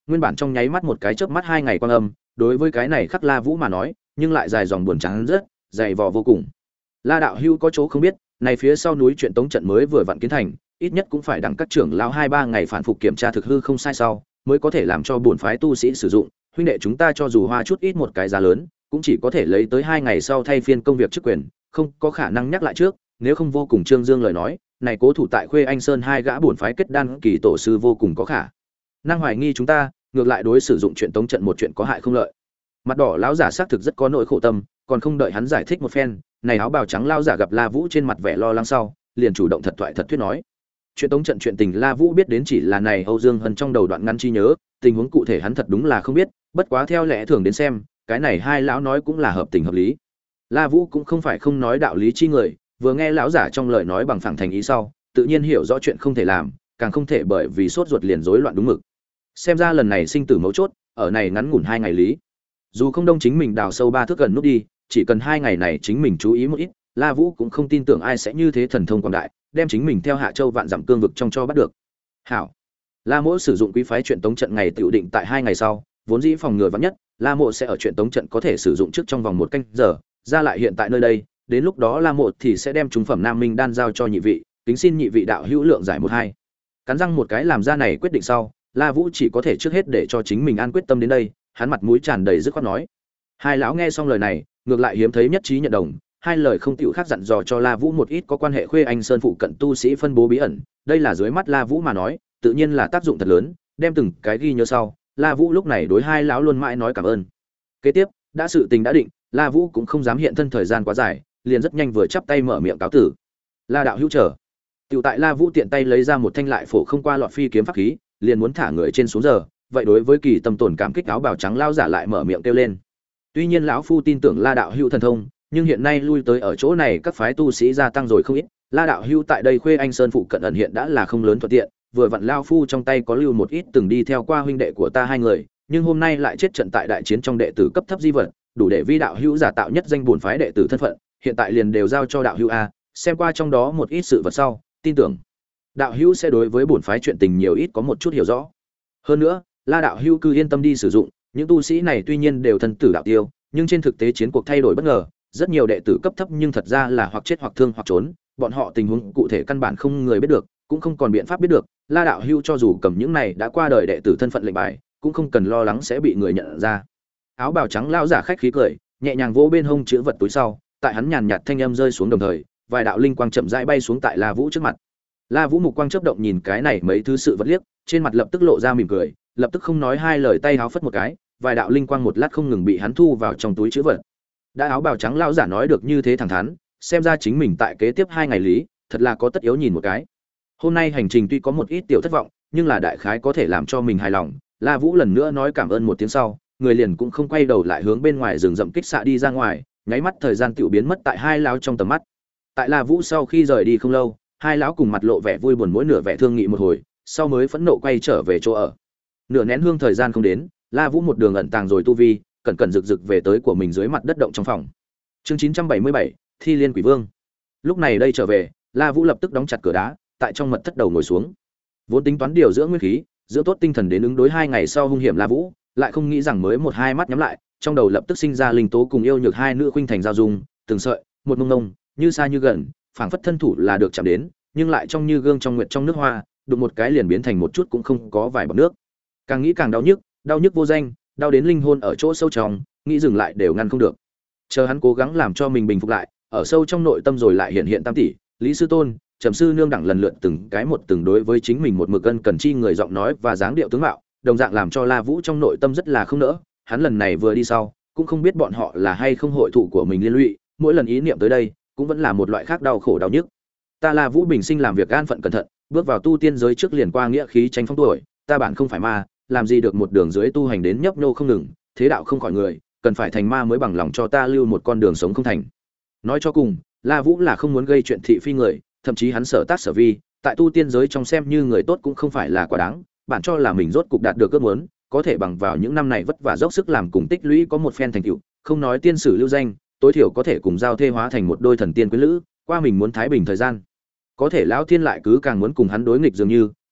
nguyên bản trong nháy mắt một cái chớp mắt hai ngày quang âm, đối với cái này Khắc La Vũ mà nói, nhưng lại dài dòng buồn chán rất, dày vò vô cùng. La đạo hữu có chỗ không biết, này phía sau núi chuyện tống trận mới vừa vặn kiến thành, ít nhất cũng phải đặng các trưởng lão hai ba ngày phản phục kiểm tra thực hư không sai sau, mới có thể làm cho bổn phái tu sĩ sử dụng, huynh đệ chúng ta cho dù hoa chút ít một cái giá lớn, cũng chỉ có thể lấy tới hai ngày sau thay phiên công việc chức quyền, không có khả năng nhắc lại trước, nếu không vô cùng trương dương lời nói, này cố thủ tại Khuê Anh Sơn hai gã bổn phái kết đan kỳ tổ sư vô cùng có khả năng hoài nghi chúng ta, ngược lại đối sử dụng chuyện tống trận một chuyện có hại không lợi. Mặt đỏ lão giả xác thực rất có nỗi khổ tâm, còn không đợi hắn giải thích một phen, này áo bào trắng lão giả gặp La Vũ trên mặt vẻ lo lắng sau, liền chủ động thật thoại thật thuyết nói. Chuyện tống trận chuyện tình La Vũ biết đến chỉ là này Âu Dương Hân trong đầu đoạn ngắn chi nhớ, tình huống cụ thể hắn thật đúng là không biết, bất quá theo lẽ thường đến xem, cái này hai lão nói cũng là hợp tình hợp lý. La Vũ cũng không phải không nói đạo lý chi người, vừa nghe lão giả trong lời nói bằng phẳng thành ý sau, tự nhiên hiểu rõ chuyện không thể làm, càng không thể bởi vì sốt ruột liền rối loạn đúng mực. Xem ra lần này sinh tử mấu chốt, ở này ngắn ngủn hai ngày lý. Dù không đông chính mình đào sâu ba thước gần nút đi, chỉ cần hai ngày này chính mình chú ý một ít, La Vũ cũng không tin tưởng ai sẽ như thế thần thông quảng đại, đem chính mình theo Hạ Châu vạn dặm cương vực trong cho bắt được. Hảo. La Mỗ sử dụng quý phái chuyện tống trận ngày tiểu định tại hai ngày sau, vốn dĩ phòng ngừa vắn nhất, La Mộ sẽ ở chuyện tống trận có thể sử dụng trước trong vòng một canh giờ, ra lại hiện tại nơi đây, đến lúc đó La Mộ thì sẽ đem trung phẩm Nam Minh đan giao cho nhị vị, kính xin nhị vị đạo hữu lượng giải một hai. Cắn răng một cái làm ra này quyết định sau, La Vũ chỉ có thể trước hết để cho chính mình an quyết tâm đến đây, hắn mặt mũi tràn đầy dứt khoát nói. Hai lão nghe xong lời này, ngược lại hiếm thấy nhất trí nhận đồng, hai lời không tiểu khác dặn dò cho La Vũ một ít có quan hệ Khuê Anh Sơn phụ cận tu sĩ phân bố bí ẩn, đây là dưới mắt La Vũ mà nói, tự nhiên là tác dụng thật lớn, đem từng cái ghi nhớ sau, La Vũ lúc này đối hai lão luôn mãi nói cảm ơn. Kế tiếp, đã sự tình đã định, La Vũ cũng không dám hiện thân thời gian quá dài, liền rất nhanh vừa chắp tay mở miệng cáo tử. La đạo hữu chờ. Tiểu tại La Vũ tiện tay lấy ra một thanh lại phổ không qua lọt phi kiếm pháp khí, liền muốn thả người trên xuống giờ, vậy đối với kỳ tâm tổn cảm kích áo bào trắng lao giả lại mở miệng kêu lên. Tuy nhiên lão phu tin tưởng La đạo hữu thần thông, nhưng hiện nay lui tới ở chỗ này các phái tu sĩ gia tăng rồi không ít, La đạo hữu tại đây Khuê Anh Sơn phụ cận ẩn hiện đã là không lớn thuận tiện, vừa vặn lao phu trong tay có lưu một ít từng đi theo qua huynh đệ của ta hai người, nhưng hôm nay lại chết trận tại đại chiến trong đệ tử cấp thấp di vật, đủ để vi đạo hữu giả tạo nhất danh bổn phái đệ tử thân phận, hiện tại liền đều giao cho đạo hữu a, xem qua trong đó một ít sự vật sau, tin tưởng đạo hữu sẽ đối với bổn phái chuyện tình nhiều ít có một chút hiểu rõ. Hơn nữa, La đạo hữu cứ yên tâm đi sử dụng, những tu sĩ này tuy nhiên đều thân tử đạo tiêu, nhưng trên thực tế chiến cuộc thay đổi bất ngờ, rất nhiều đệ tử cấp thấp nhưng thật ra là hoặc chết hoặc thương hoặc trốn, bọn họ tình huống cụ thể căn bản không người biết được, cũng không còn biện pháp biết được. La đạo hữu cho dù cầm những này đã qua đời đệ tử thân phận lệnh bài, cũng không cần lo lắng sẽ bị người nhận ra. Áo bào trắng lão giả khách khí cười, nhẹ nhàng vỗ bên hông chữ vật túi sau, tại hắn nhàn nhạt thanh âm rơi xuống đồng thời, vài đạo linh quang chậm rãi bay xuống tại La Vũ trước mặt. La Vũ mục quang chớp động nhìn cái này mấy thứ sự vật liếc, trên mặt lập tức lộ ra mỉm cười, lập tức không nói hai lời tay háo phất một cái, vài đạo linh quang một lát không ngừng bị hắn thu vào trong túi chữ vật. Đã áo bào trắng lão giả nói được như thế thẳng thắn, xem ra chính mình tại kế tiếp hai ngày lý, thật là có tất yếu nhìn một cái. Hôm nay hành trình tuy có một ít tiểu thất vọng, nhưng là đại khái có thể làm cho mình hài lòng. La Vũ lần nữa nói cảm ơn một tiếng sau, người liền cũng không quay đầu lại hướng bên ngoài rừng rậm kích xạ đi ra ngoài, nháy mắt thời gian tiểu biến mất tại hai lão trong tầm mắt. Tại La Vũ sau khi rời đi không lâu, hai lão cùng mặt lộ vẻ vui buồn mỗi nửa vẻ thương nghị một hồi, sau mới phẫn nộ quay trở về chỗ ở. Nửa nén hương thời gian không đến, La Vũ một đường ẩn tàng rồi tu vi, cẩn cẩn rực rực về tới của mình dưới mặt đất động trong phòng. Chương chín trăm bảy mươi bảy, Thi Liên Quỷ Vương. Lúc này đây trở về, La Vũ lập tức đóng chặt cửa đá, tại trong mật thất đầu ngồi xuống. Vốn tính toán điều dưỡng nguyên khí, dưỡng tốt tinh thần đến ứng đối hai ngày sau hung hiểm La Vũ, lại không nghĩ rằng mới một hai mắt nhắm lại, trong đầu lập tức sinh ra linh tố cùng yêu nhược hai nữ khuynh thành giao dung, từng sợi, một mông ngông, như xa như gần, phảng phất thân thủ là được chạm đến, nhưng lại trong như gương trong nguyệt trong nước hoa, đụng một cái liền biến thành một chút cũng không có vài bọt nước. Càng nghĩ càng đau nhức, đau nhức vô danh, đau đến linh hồn ở chỗ sâu trong, nghĩ dừng lại đều ngăn không được. Chờ hắn cố gắng làm cho mình bình phục lại, ở sâu trong nội tâm rồi lại hiện hiện tam tỷ, Lý sư tôn, Trầm sư nương đẳng lần lượt từng cái một từng đối với chính mình một mực ân cần chi người giọng nói và dáng điệu tướng mạo, đồng dạng làm cho La Vũ trong nội tâm rất là không nỡ. Hắn lần này vừa đi sau, cũng không biết bọn họ là hay không hội thụ của mình liên lụy, mỗi lần ý niệm tới đây, cũng vẫn là một loại khác đau khổ đau nhức. Ta La Vũ bình sinh làm việc an phận cẩn thận, bước vào tu tiên giới trước liền qua nghĩa khí tranh phong tuổi, ta bản không phải ma, làm gì được một đường dưới tu hành đến nhấp nhô không ngừng, thế đạo không khỏi người, cần phải thành ma mới bằng lòng cho ta lưu một con đường sống không thành. Nói cho cùng, La Vũ là không muốn gây chuyện thị phi người, thậm chí hắn sở tác sở vi, tại tu tiên giới trong xem như người tốt cũng không phải là quá đáng, bản cho là mình rốt cục đạt được ước muốn, có thể bằng vào những năm này vất vả dốc sức làm cùng tích lũy có một phen thành tựu, không nói tiên sử lưu danh, tối thiểu có thể cùng giao thê hóa thành một đôi thần tiên quyến lữ, qua mình muốn thái bình thời gian. Có thể lão thiên lại cứ càng muốn cùng hắn đối nghịch dường như,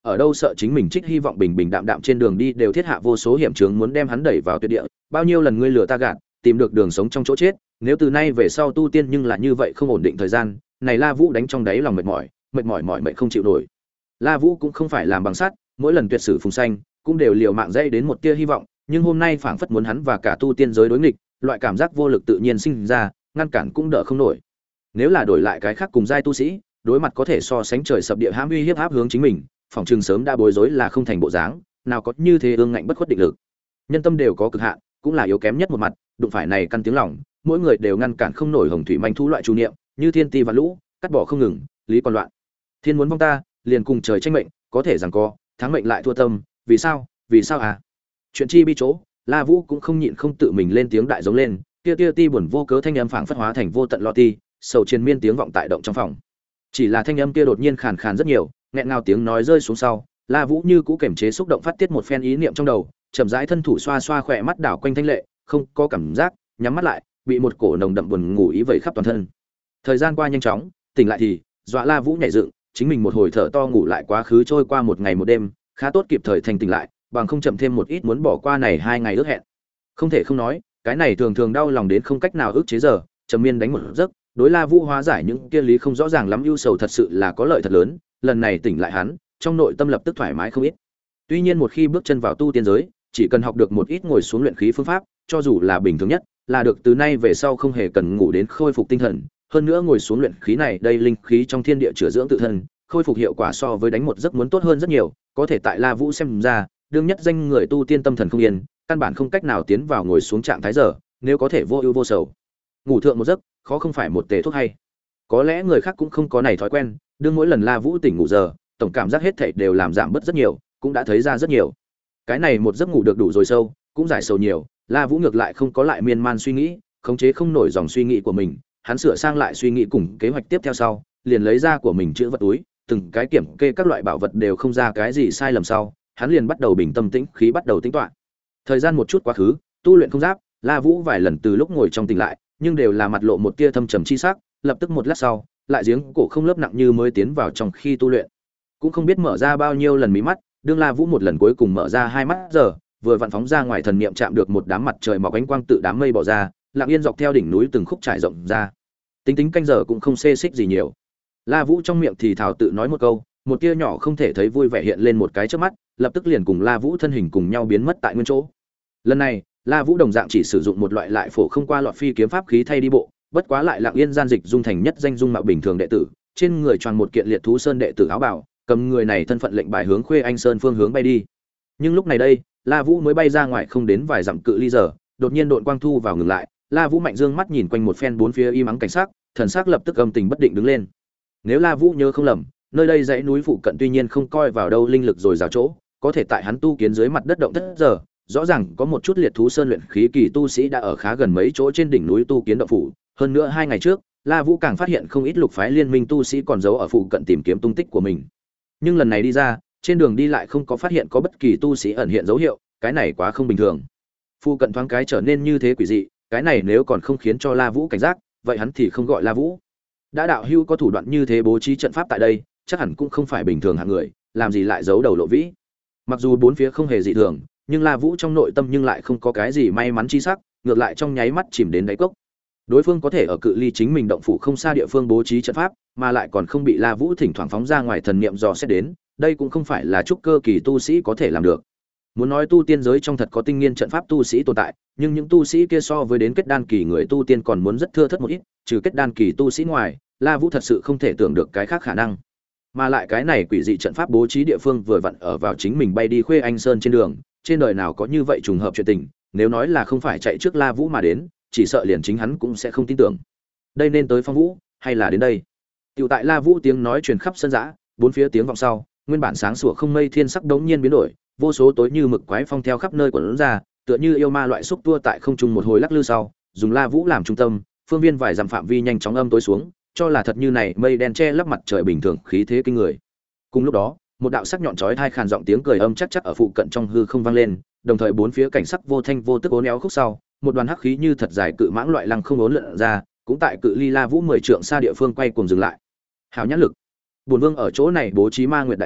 ở đâu sợ chính mình trích hy vọng bình bình đạm đạm trên đường đi đều thiết hạ vô số hiểm chướng muốn đem hắn đẩy vào tuyệt địa, bao nhiêu lần ngươi lừa ta gạt, tìm được đường sống trong chỗ chết, nếu từ nay về sau tu tiên nhưng là như vậy không ổn định thời gian, này La Vũ đánh trong đáy lòng mệt mỏi, mệt mỏi mỏi mệt không chịu nổi. La Vũ cũng không phải làm bằng sắt, mỗi lần tuyệt sử phùng xanh, cũng đều liều mạng dây đến một tia hy vọng, nhưng hôm nay phảng phất muốn hắn và cả tu tiên giới đối nghịch, loại cảm giác vô lực tự nhiên sinh ra, ngăn cản cũng đỡ không nổi. Nếu là đổi lại cái khác cùng giai tu sĩ, đối mặt có thể so sánh trời sập địa hãm uy hiếp áp hướng chính mình, phòng trường sớm đã bối rối là không thành bộ dáng, nào có như thế ương ngạnh bất khuất định lực. Nhân tâm đều có cực hạn, cũng là yếu kém nhất một mặt, đụng phải này căn tiếng lòng, mỗi người đều ngăn cản không nổi hồng thủy manh thú loại chủ niệm, như thiên ti và lũ, cắt bỏ không ngừng, lý còn loạn. Thiên muốn vong ta, liền cùng trời tranh mệnh, có thể rằng co, thắng mệnh lại thua tâm, vì sao? Vì sao à? Chuyện chi bi chỗ, La Vũ cũng không nhịn không tự mình lên tiếng đại giống lên, kia kia ti buồn vô cớ thanh âm phảng phất hóa thành vô tận lo ti, sầu triền miên tiếng vọng tại động trong phòng. Chỉ là thanh âm kia đột nhiên khàn khàn rất nhiều, nghẹn ngào tiếng nói rơi xuống sau, La Vũ như cũ kiềm chế xúc động phát tiết một phen ý niệm trong đầu, chậm rãi thân thủ xoa xoa khỏe mắt đảo quanh thanh lệ, không có cảm giác, nhắm mắt lại, bị một cổ nồng đậm buồn ngủ ý vẩy khắp toàn thân. Thời gian qua nhanh chóng, tỉnh lại thì, dọa La Vũ nhảy dựng, chính mình một hồi thở to ngủ lại quá khứ trôi qua một ngày một đêm, khá tốt kịp thời thành tỉnh lại, bằng không chậm thêm một ít muốn bỏ qua này hai ngày ước hẹn. Không thể không nói, cái này thường thường đau lòng đến không cách nào ức chế giờ, trầm miên đánh một giấc, đối La Vũ hóa giải những kia lý không rõ ràng lắm ưu sầu thật sự là có lợi thật lớn, lần này tỉnh lại hắn, trong nội tâm lập tức thoải mái không ít. Tuy nhiên một khi bước chân vào tu tiên giới, chỉ cần học được một ít ngồi xuống luyện khí phương pháp, cho dù là bình thường nhất, là được từ nay về sau không hề cần ngủ đến khôi phục tinh thần, hơn nữa ngồi xuống luyện khí này, đây linh khí trong thiên địa chữa dưỡng tự thân, khôi phục hiệu quả so với đánh một giấc muốn tốt hơn rất nhiều, có thể tại La Vũ xem ra, đương nhất danh người tu tiên tâm thần không yên, căn bản không cách nào tiến vào ngồi xuống trạng thái giờ, nếu có thể vô ưu vô sầu. Ngủ thượng một giấc, khó không phải một tề thuốc hay. Có lẽ người khác cũng không có này thói quen, đương mỗi lần La Vũ tỉnh ngủ giờ, tổng cảm giác hết thảy đều làm giảm bớt rất nhiều, cũng đã thấy ra rất nhiều. Cái này một giấc ngủ được đủ rồi sâu, cũng giải sầu nhiều, La Vũ ngược lại không có lại miên man suy nghĩ, khống chế không nổi dòng suy nghĩ của mình, hắn sửa sang lại suy nghĩ cùng kế hoạch tiếp theo sau, liền lấy ra của mình chữ vật túi, từng cái kiểm kê các loại bảo vật đều không ra cái gì sai lầm sau, hắn liền bắt đầu bình tâm tĩnh khí bắt đầu tính toán. Thời gian một chút quá khứ, tu luyện không giáp, La Vũ vài lần từ lúc ngồi trong tỉnh lại, nhưng đều là mặt lộ một tia thâm trầm chi sắc, lập tức một lát sau, lại giếng cổ không lớp nặng như mới tiến vào trong khi tu luyện. Cũng không biết mở ra bao nhiêu lần mí mắt, đương La Vũ một lần cuối cùng mở ra hai mắt giờ, vừa vặn phóng ra ngoài thần niệm chạm được một đám mặt trời mọc ánh quang tự đám mây bỏ ra, lặng yên dọc theo đỉnh núi từng khúc trải rộng ra. Tính tính canh giờ cũng không xê xích gì nhiều. La Vũ trong miệng thì thào tự nói một câu, một tia nhỏ không thể thấy vui vẻ hiện lên một cái trước mắt, lập tức liền cùng La Vũ thân hình cùng nhau biến mất tại nguyên chỗ. Lần này, La Vũ đồng dạng chỉ sử dụng một loại lại phổ không qua lọt phi kiếm pháp khí thay đi bộ, bất quá lại lặng yên gian dịch dung thành nhất danh dung mạo bình thường đệ tử, trên người choàng một kiện liệt thú sơn đệ tử áo bào, cầm người này thân phận lệnh bài hướng Khuê Anh Sơn phương hướng bay đi. Nhưng lúc này đây, La Vũ mới bay ra ngoài không đến vài dặm cự ly giờ, đột nhiên độn quang thu vào ngừng lại, La Vũ mạnh dương mắt nhìn quanh một phen bốn phía im ắng cảnh sắc, thần sắc lập tức âm tình bất định đứng lên. Nếu La Vũ nhớ không lầm, nơi đây dãy núi phụ cận tuy nhiên không coi vào đâu linh lực rồi rào chỗ, có thể tại hắn tu kiến dưới mặt đất động thất giờ, rõ ràng có một chút liệt thú sơn luyện khí kỳ tu sĩ đã ở khá gần mấy chỗ trên đỉnh núi tu kiến động phủ, hơn nữa hai ngày trước, La Vũ càng phát hiện không ít lục phái liên minh tu sĩ còn giấu ở phụ cận tìm kiếm tung tích của mình. Nhưng lần này đi ra, trên đường đi lại không có phát hiện có bất kỳ tu sĩ ẩn hiện dấu hiệu, cái này quá không bình thường. Phụ cận thoáng cái trở nên như thế quỷ dị, cái này nếu còn không khiến cho La Vũ cảnh giác, vậy hắn thì không gọi La Vũ. Đã đạo hưu có thủ đoạn như thế bố trí trận pháp tại đây, chắc hẳn cũng không phải bình thường hạng người, làm gì lại giấu đầu lộ vĩ. Mặc dù bốn phía không hề dị thường, nhưng La Vũ trong nội tâm nhưng lại không có cái gì may mắn chi sắc, ngược lại trong nháy mắt chìm đến đáy cốc. Đối phương có thể ở cự ly chính mình động phủ không xa địa phương bố trí trận pháp, mà lại còn không bị La Vũ thỉnh thoảng phóng ra ngoài thần niệm dò xét đến, đây cũng không phải là trúc cơ kỳ tu sĩ có thể làm được. Muốn nói tu tiên giới trong thật có tinh nghiên trận pháp tu sĩ tồn tại, nhưng những tu sĩ kia so với đến kết đan kỳ người tu tiên còn muốn rất thưa thớt một ít, trừ kết đan kỳ tu sĩ ngoài, La Vũ thật sự không thể tưởng được cái khác khả năng. Mà lại cái này quỷ dị trận pháp bố trí địa phương vừa vặn ở vào chính mình bay đi Khuê Anh Sơn trên đường, trên đời nào có như vậy trùng hợp chuyện tình, nếu nói là không phải chạy trước La Vũ mà đến, chỉ sợ liền chính hắn cũng sẽ không tin tưởng. Đây nên tới Phong Vũ, hay là đến đây? Tiểu tại La Vũ tiếng nói truyền khắp sân dã, bốn phía tiếng vọng sau, nguyên bản sáng sủa không mây thiên sắc đống nhiên biến đổi, vô số tối như mực quái phong theo khắp nơi quẩn ra, tựa như yêu ma loại xúc tua tại không trung một hồi lắc lư sau, dùng La Vũ làm trung tâm, phương viên vài dặm phạm vi nhanh chóng âm tối xuống, cho là thật như này mây đen che lấp mặt trời bình thường, khí thế kinh người. Cùng lúc đó, một đạo sắc nhọn chói tai khàn giọng tiếng cười âm chắc chắc ở phụ cận trong hư không vang lên, đồng thời bốn phía cảnh sắc vô thanh vô tức uốn éo khúc sau, một đoàn hắc khí như thật dài cự mãng loại lăng không uốn lượn ra, cũng tại cự ly La Vũ mười trượng xa địa phương quay cuồng dừng lại. Hào nhãn lực. Bổn vương ở chỗ này bố trí Ma Nguyệt đại trận,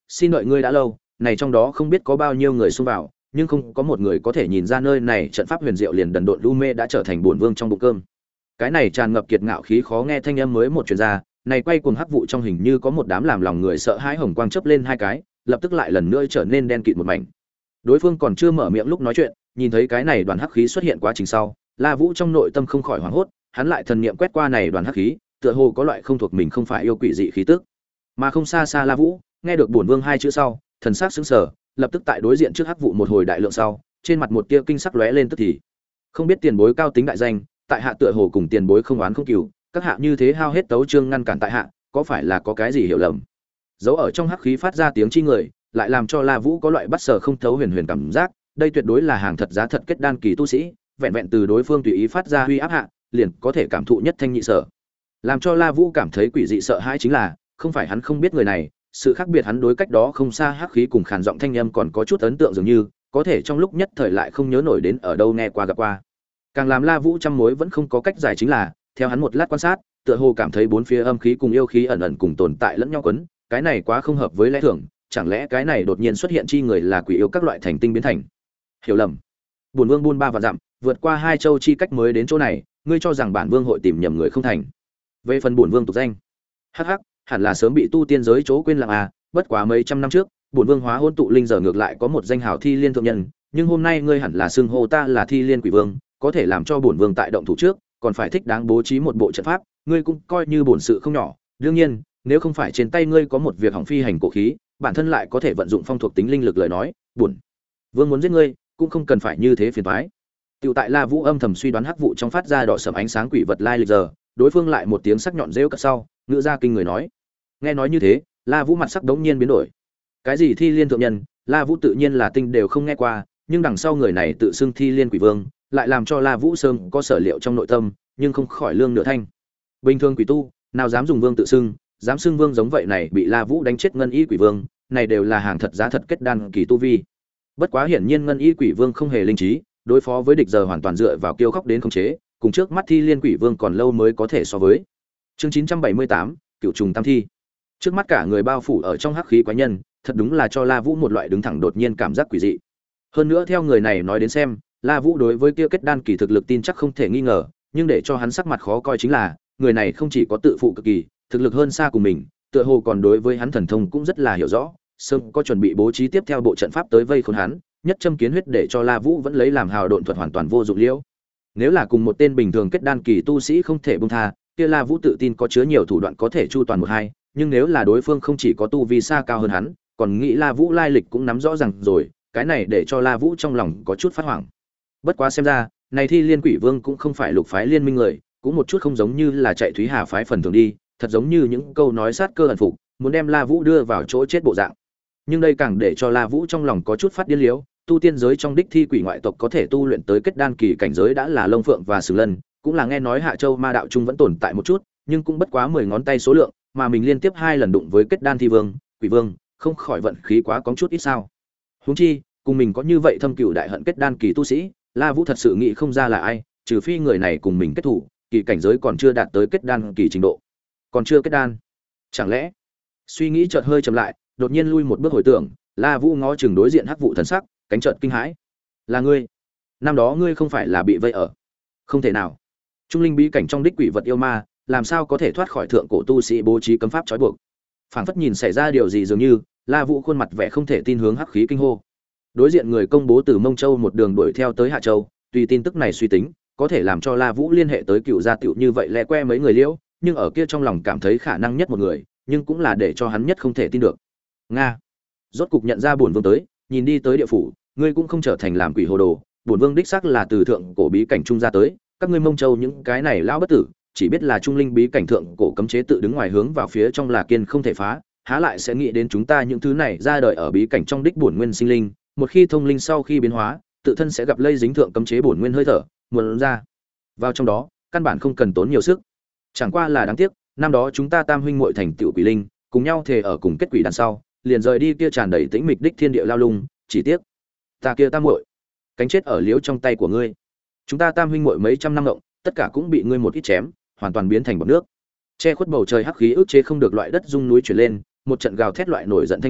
xin đợi ngươi đã lâu, này trong đó không biết có bao nhiêu người xông vào, nhưng không có một người có thể nhìn ra nơi này trận pháp huyền diệu liền đần độn lu mê đã trở thành bổn vương trong bụng cơm. Cái này tràn ngập kiệt ngạo khí khó nghe thanh âm mới một truyền ra, này quay cuồng hắc vụ trong hình như có một đám làm lòng người sợ hãi hồng quang chớp lên hai cái, lập tức lại lần nữa trở nên đen kịt một mảnh. Đối phương còn chưa mở miệng lúc nói chuyện, nhìn thấy cái này đoàn hắc khí xuất hiện quá trình sau, La Vũ trong nội tâm không khỏi hoảng hốt, hắn lại thần niệm quét qua này đoàn hắc khí, tựa hồ có loại không thuộc mình không phải yêu quỷ dị khí tức. Mà không xa xa La Vũ, nghe được bổn vương hai chữ sau, thần sắc sững sờ, lập tức tại đối diện trước hắc vụ một hồi đại lượng sau, trên mặt một tia kinh sắc lóe lên tức thì. Không biết tiền bối cao tính đại danh, tại hạ tựa hồ cùng tiền bối không oán không cừu, các hạ như thế hao hết tấu chương ngăn cản tại hạ, có phải là có cái gì hiểu lầm? Dấu ở trong hắc khí phát ra tiếng chi người, lại làm cho La Vũ có loại bắt sở không thấu huyền huyền cảm giác, đây tuyệt đối là hàng thật giá thật kết đan kỳ tu sĩ, vẹn vẹn từ đối phương tùy ý phát ra huy áp hạ, liền có thể cảm thụ nhất thanh nhị sở. Làm cho La Vũ cảm thấy quỷ dị sợ hãi chính là, không phải hắn không biết người này, sự khác biệt hắn đối cách đó không xa hắc khí cùng khàn giọng thanh âm còn có chút ấn tượng dường như, có thể trong lúc nhất thời lại không nhớ nổi đến ở đâu nghe qua gặp qua. Càng làm La Vũ trăm mối vẫn không có cách giải chính là, theo hắn một lát quan sát, tựa hồ cảm thấy bốn phía âm khí cùng yêu khí ẩn ẩn cùng tồn tại lẫn nhau quấn, cái này quá không hợp với lẽ thường, chẳng lẽ cái này đột nhiên xuất hiện chi người là quỷ yêu các loại thành tinh biến thành? Hiểu lầm. Bổn vương buôn ba vạn dặm, vượt qua hai châu chi cách mới đến chỗ này, ngươi cho rằng bản vương hội tìm nhầm người không thành? Về phần bổn vương tục danh, hắc hắc, hẳn là sớm bị tu tiên giới chỗ quên lãng à, bất quá mấy trăm năm trước, bổn vương hóa hôn tụ linh giờ ngược lại có một danh hào thi liên thượng nhân, nhưng hôm nay ngươi hẳn là xưng hô ta là thi liên quỷ vương, có thể làm cho bổn vương tại động thủ trước, còn phải thích đáng bố trí một bộ trận pháp, ngươi cũng coi như bổn sự không nhỏ. Đương nhiên, nếu không phải trên tay ngươi có một việc hỏng phi hành cổ khí, bản thân lại có thể vận dụng phong thuộc tính linh lực lời nói, bổn vương muốn giết ngươi, cũng không cần phải như thế phiền toái. Tiểu tại La Vũ âm thầm suy đoán hắc vụ trong phát ra đỏ sẫm ánh sáng quỷ vật lai lịch giờ, đối phương lại một tiếng sắc nhọn rêu cất sau, ngữ ra kinh người nói. Nghe nói như thế, La Vũ mặt sắc đống nhiên biến đổi. Cái gì thi liên thượng nhân, La Vũ tự nhiên là tinh đều không nghe qua, nhưng đằng sau người này tự xưng thi liên quỷ vương, lại làm cho La Vũ sớm có sở liệu trong nội tâm, nhưng không khỏi lương nửa thanh. Bình thường quỷ tu, nào dám dùng vương tự xưng, dám xưng vương giống vậy này bị La Vũ đánh chết ngân y quỷ vương, này đều là hàng thật giá thật kết đan kỳ tu vi. Bất quá hiển nhiên ngân y quỷ vương không hề linh trí, đối phó với địch giờ hoàn toàn dựa vào kiêu khóc đến khống chế, cùng trước mắt thi liên quỷ vương còn lâu mới có thể so với. Chương chín trăm bảy mươi tám, Cựu trùng tam thi. Trước mắt cả người bao phủ ở trong hắc khí quái nhân, thật đúng là cho La Vũ một loại đứng thẳng đột nhiên cảm giác quỷ dị. Hơn nữa theo người này nói đến xem, La Vũ đối với kia kết đan kỳ thực lực tin chắc không thể nghi ngờ, nhưng để cho hắn sắc mặt khó coi chính là, người này không chỉ có tự phụ cực kỳ, thực lực hơn xa cùng mình, tựa hồ còn đối với hắn thần thông cũng rất là hiểu rõ, sớm có chuẩn bị bố trí tiếp theo bộ trận pháp tới vây khốn hắn, nhất châm kiến huyết để cho La Vũ vẫn lấy làm hào độn thuật hoàn toàn vô dụng liễu. Nếu là cùng một tên bình thường kết đan kỳ tu sĩ không thể buông tha, kia La Vũ tự tin có chứa nhiều thủ đoạn có thể chu toàn một hai, nhưng nếu là đối phương không chỉ có tu vi xa cao hơn hắn, còn nghĩ La Vũ lai lịch cũng nắm rõ ràng rồi, cái này để cho La Vũ trong lòng có chút phát hoảng. Bất quá xem ra, này Thi Liên Quỷ Vương cũng không phải lục phái liên minh người, cũng một chút không giống như là chạy Thúy Hà phái phần thường đi, thật giống như những câu nói sát cơ ẩn phục, muốn đem La Vũ đưa vào chỗ chết bộ dạng. Nhưng đây càng để cho La Vũ trong lòng có chút phát điên liếu, tu tiên giới trong đích thi quỷ ngoại tộc có thể tu luyện tới kết đan kỳ cảnh giới đã là Long Phượng và Sừng Lân, cũng là nghe nói Hạ Châu Ma đạo trung vẫn tồn tại một chút, nhưng cũng bất quá mười ngón tay số lượng, mà mình liên tiếp hai lần đụng với kết đan thi vương, quỷ vương, không khỏi vận khí quá có chút ít sao? Huống chi, cùng mình có như vậy thâm cửu đại hận kết đan kỳ tu sĩ, La Vũ thật sự nghĩ không ra là ai, trừ phi người này cùng mình kết thủ, kỳ cảnh giới còn chưa đạt tới kết đan kỳ trình độ. Còn chưa kết đan. Chẳng lẽ? Suy nghĩ chợt hơi chậm lại, đột nhiên lui một bước hồi tưởng, La Vũ ngó chừng đối diện Hắc Vụ thần sắc, cánh chợt kinh hãi. Là ngươi? Năm đó ngươi không phải là bị vây ở? Không thể nào. Trung linh bí cảnh trong đích quỷ vật yêu ma, làm sao có thể thoát khỏi thượng cổ tu sĩ bố trí cấm pháp trói buộc? Phảng phất nhìn xảy ra điều gì dường như, La Vũ khuôn mặt vẻ không thể tin hướng hắc khí kinh hô. Đối diện người công bố từ Mông Châu một đường đuổi theo tới Hạ Châu, tùy tin tức này suy tính, có thể làm cho La Vũ liên hệ tới cựu gia tiểu như vậy lẹ que mấy người liễu, nhưng ở kia trong lòng cảm thấy khả năng nhất một người, nhưng cũng là để cho hắn nhất không thể tin được. Nga. Rốt cục nhận ra bổn vương tới, nhìn đi tới địa phủ, ngươi cũng không trở thành làm quỷ hồ đồ, bổn vương đích xác là từ thượng cổ bí cảnh trung ra tới, các ngươi Mông Châu những cái này lão bất tử, chỉ biết là trung linh bí cảnh thượng cổ cấm chế tự đứng ngoài hướng vào phía trong là kiên không thể phá, há lại sẽ nghĩ đến chúng ta những thứ này ra đời ở bí cảnh trong đích bổn nguyên sinh linh, một khi thông linh sau khi biến hóa, tự thân sẽ gặp lây dính thượng cấm chế bổn nguyên hơi thở, muốn ra vào trong đó, căn bản không cần tốn nhiều sức. Chẳng qua là đáng tiếc, năm đó chúng ta tam huynh muội thành tựu quỷ linh, cùng nhau thề ở cùng kết quỷ đằng sau, liền rời đi kia tràn đầy tĩnh mịch đích thiên địa lao lung, chỉ tiếc, ta kia tam muội, cánh chết ở liếu trong tay của ngươi. Chúng ta tam huynh muội mấy trăm năm động, tất cả cũng bị ngươi một ít chém, hoàn toàn biến thành bọt nước. Che khuất bầu trời hắc khí ức chế không được loại đất rung núi chuyển lên, một trận gào thét loại nổi giận thanh âm,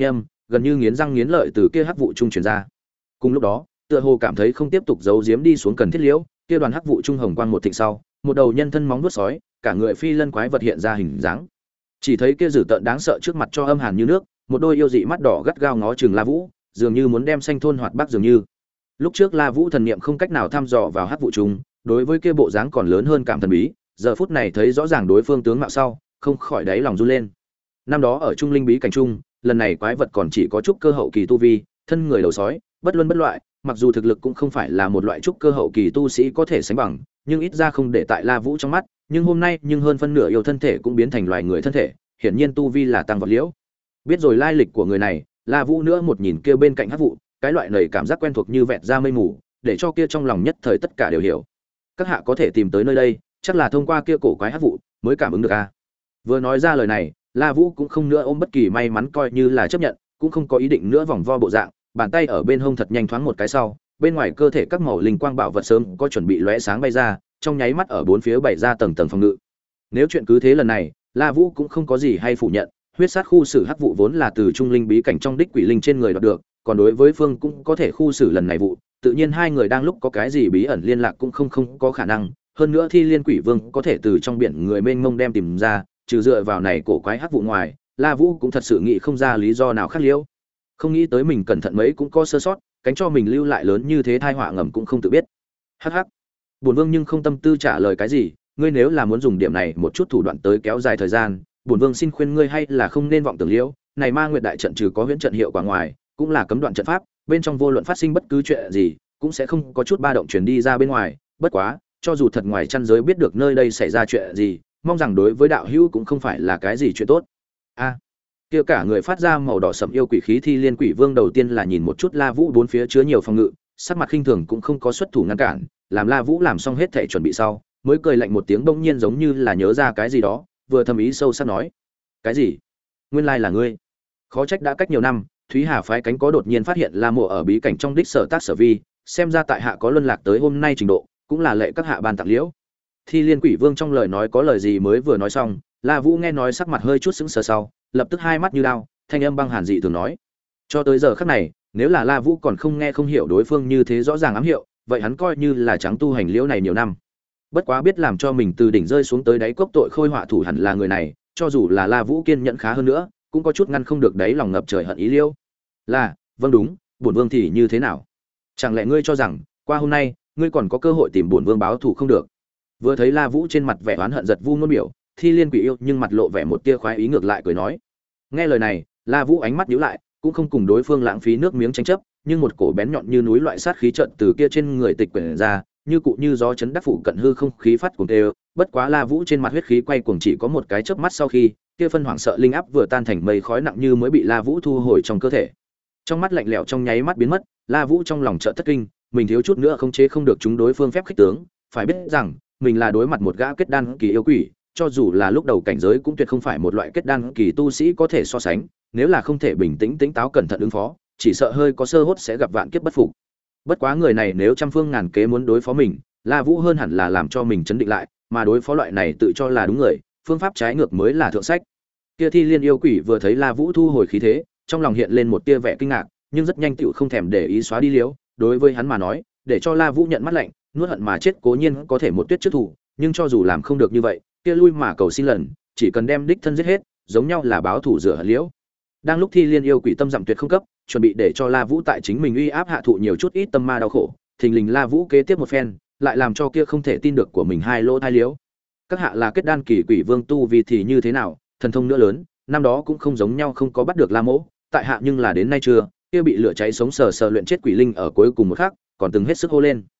gần như nghiến răng nghiến lợi từ kia hắc vụ trung truyền ra. Cùng lúc đó, tựa hồ cảm thấy không tiếp tục giấu giếm đi xuống cần thiết liễu, kia đoàn hắc vụ trung hồng quang một thịnh sau, một đầu nhân thân móng vuốt sói, cả người phi lân quái vật hiện ra hình dáng. Chỉ thấy kia dữ tợn đáng sợ trước mặt cho âm hàn như nước, một đôi yêu dị mắt đỏ gắt gao ngó chừng La Vũ, dường như muốn đem xanh thôn hoạt bác dường như. Lúc trước La Vũ thần niệm không cách nào thăm dò vào hắc vụ trung, đối với kia bộ dáng còn lớn hơn cảm thần bí, giờ phút này thấy rõ ràng đối phương tướng mạo sau, không khỏi đáy lòng run lên. Năm đó ở trung linh bí cảnh trung, lần này quái vật còn chỉ có chút cơ hậu kỳ tu vi, thân người đầu sói, bất luân bất loại, mặc dù thực lực cũng không phải là một loại trúc cơ hậu kỳ tu sĩ có thể sánh bằng, nhưng ít ra không để tại La Vũ trong mắt, nhưng hôm nay nhưng hơn phân nửa yêu thân thể cũng biến thành loài người thân thể, hiển nhiên tu vi là tăng vọt liễu. Biết rồi lai lịch của người này, La Vũ nữa một nhìn kia bên cạnh hắc vụ, cái loại nảy cảm giác quen thuộc như vẹt ra mây mù, để cho kia trong lòng nhất thời tất cả đều hiểu. Các hạ có thể tìm tới nơi đây, chắc là thông qua kia cổ quái hắc vụ mới cảm ứng được a. Vừa nói ra lời này, La Vũ cũng không nữa ôm bất kỳ may mắn coi như là chấp nhận, cũng không có ý định nữa vòng vo bộ dạng, bàn tay ở bên hông thật nhanh thoáng một cái sau, bên ngoài cơ thể các màu linh quang bảo vật sớm có chuẩn bị lóe sáng bay ra, trong nháy mắt ở bốn phía bày ra tầng tầng phòng ngự. Nếu chuyện cứ thế lần này, La Vũ cũng không có gì hay phủ nhận, huyết sát khu xử hắc vụ vốn là từ trung linh bí cảnh trong đích quỷ linh trên người đoạt được, còn đối với phương cũng có thể khu xử lần này vụ, tự nhiên hai người đang lúc có cái gì bí ẩn liên lạc cũng không không có khả năng, hơn nữa Thi Liên Quỷ Vương có thể từ trong biển người mênh mông đem tìm ra, trừ dựa vào này cổ quái hắc vụ ngoài, La Vũ cũng thật sự nghĩ không ra lý do nào khác liễu. Không nghĩ tới mình cẩn thận mấy cũng có sơ sót, cánh cho mình lưu lại lớn như thế tai họa ngầm cũng không tự biết. Hắc hắc. Bổn Vương nhưng không tâm tư trả lời cái gì, ngươi nếu là muốn dùng điểm này một chút thủ đoạn tới kéo dài thời gian, bổn Vương xin khuyên ngươi hay là không nên vọng tưởng liễu, này Ma Nguyệt đại trận trừ có huyễn trận hiệu quả ngoài, cũng là cấm đoạn trận pháp, bên trong vô luận phát sinh bất cứ chuyện gì, cũng sẽ không có chút ba động truyền đi ra bên ngoài, bất quá, cho dù thật ngoài chăn giới biết được nơi đây xảy ra chuyện gì, mong rằng đối với đạo hữu cũng không phải là cái gì chuyện tốt. A. Kia cả người phát ra màu đỏ sẫm yêu quỷ khí Thi Liên Quỷ Vương đầu tiên là nhìn một chút La Vũ bốn phía chứa nhiều phòng ngự, sắc mặt khinh thường cũng không có xuất thủ ngăn cản, làm La Vũ làm xong hết thảy chuẩn bị sau, mới cười lạnh một tiếng bỗng nhiên giống như là nhớ ra cái gì đó, vừa thầm ý sâu sắc nói: "Cái gì? Nguyên lai là ngươi." Khó trách đã cách nhiều năm, Thúy Hà phái cánh có đột nhiên phát hiện La Mộ ở bí cảnh trong đích sở tác sở vi, xem ra tại hạ có luân lạc tới hôm nay trình độ, cũng là lệ các hạ ban tặng liễu. Thi Liên Quỷ Vương trong lời nói có lời gì mới vừa nói xong, La Vũ nghe nói sắc mặt hơi chút sững sờ sau, lập tức hai mắt như đao, thanh âm băng hàn dị thường nói: "Cho tới giờ khắc này, nếu là La Vũ còn không nghe không hiểu đối phương như thế rõ ràng ám hiệu, vậy hắn coi như là trắng tu hành liễu này nhiều năm. Bất quá biết làm cho mình từ đỉnh rơi xuống tới đáy cốc tội khôi họa thủ hẳn là người này, cho dù là La Vũ kiên nhẫn khá hơn nữa, cũng có chút ngăn không được đáy lòng ngập trời hận ý liễu. Là, vâng đúng, bổn vương thì như thế nào? Chẳng lẽ ngươi cho rằng, qua hôm nay, ngươi còn có cơ hội tìm bổn vương báo thù không được?" Vừa thấy La Vũ trên mặt vẻ oán hận giật vu ngôn biểu, Thi Liên Quỷ yêu nhưng mặt lộ vẻ một tia khoái ý ngược lại cười nói. Nghe lời này, La Vũ ánh mắt nhíu lại, cũng không cùng đối phương lãng phí nước miếng tranh chấp, nhưng một cổ bén nhọn như núi loại sát khí trận từ kia trên người tịch quyển ra, như cụ như gió chấn đắc phủ cận hư không khí phát cuồng đều, bất quá La Vũ trên mặt huyết khí quay cuồng chỉ có một cái chớp mắt sau khi, kia phân hoảng sợ linh áp vừa tan thành mây khói nặng như mới bị La Vũ thu hồi trong cơ thể. Trong mắt lạnh lẽo trong nháy mắt biến mất, La Vũ trong lòng chợt thất kinh, mình thiếu chút nữa không chế không được chúng đối phương phép khích tướng, phải biết rằng, mình là đối mặt một gã kết đan kỳ yêu quỷ, cho dù là lúc đầu cảnh giới cũng tuyệt không phải một loại kết đan kỳ tu sĩ có thể so sánh, nếu là không thể bình tĩnh tỉnh táo cẩn thận ứng phó, chỉ sợ hơi có sơ hốt sẽ gặp vạn kiếp bất phục. Bất quá người này nếu trăm phương ngàn kế muốn đối phó mình, La Vũ hơn hẳn là làm cho mình chấn định lại, mà đối phó loại này tự cho là đúng người, phương pháp trái ngược mới là thượng sách. Kia Thi Liên yêu quỷ vừa thấy La Vũ thu hồi khí thế, trong lòng hiện lên một tia vẻ kinh ngạc, nhưng rất nhanh tựu không thèm để ý xóa đi liếu, đối với hắn mà nói, để cho La Vũ nhận mắt lạnh, nuốt hận mà chết cố nhiên có thể một tuyết trước thủ, nhưng cho dù làm không được như vậy, kia lui mà cầu xin lần, chỉ cần đem đích thân giết hết, giống nhau là báo thủ rửa hận liễu. Đang lúc Thi Liên yêu quỷ tâm dặm tuyệt không cấp, chuẩn bị để cho La Vũ tại chính mình uy áp hạ thụ nhiều chút ít tâm ma đau khổ, thình lình La Vũ kế tiếp một phen, lại làm cho kia không thể tin được của mình hai lỗ thai liễu. Các hạ là kết đan kỳ quỷ vương tu vì thì như thế nào, thần thông nữa lớn, năm đó cũng không giống nhau không có bắt được La Mỗ, tại hạ nhưng là đến nay chưa, kia bị lửa cháy sống sờ sờ luyện chết quỷ linh ở cuối cùng một khắc, còn từng hết sức hô lên.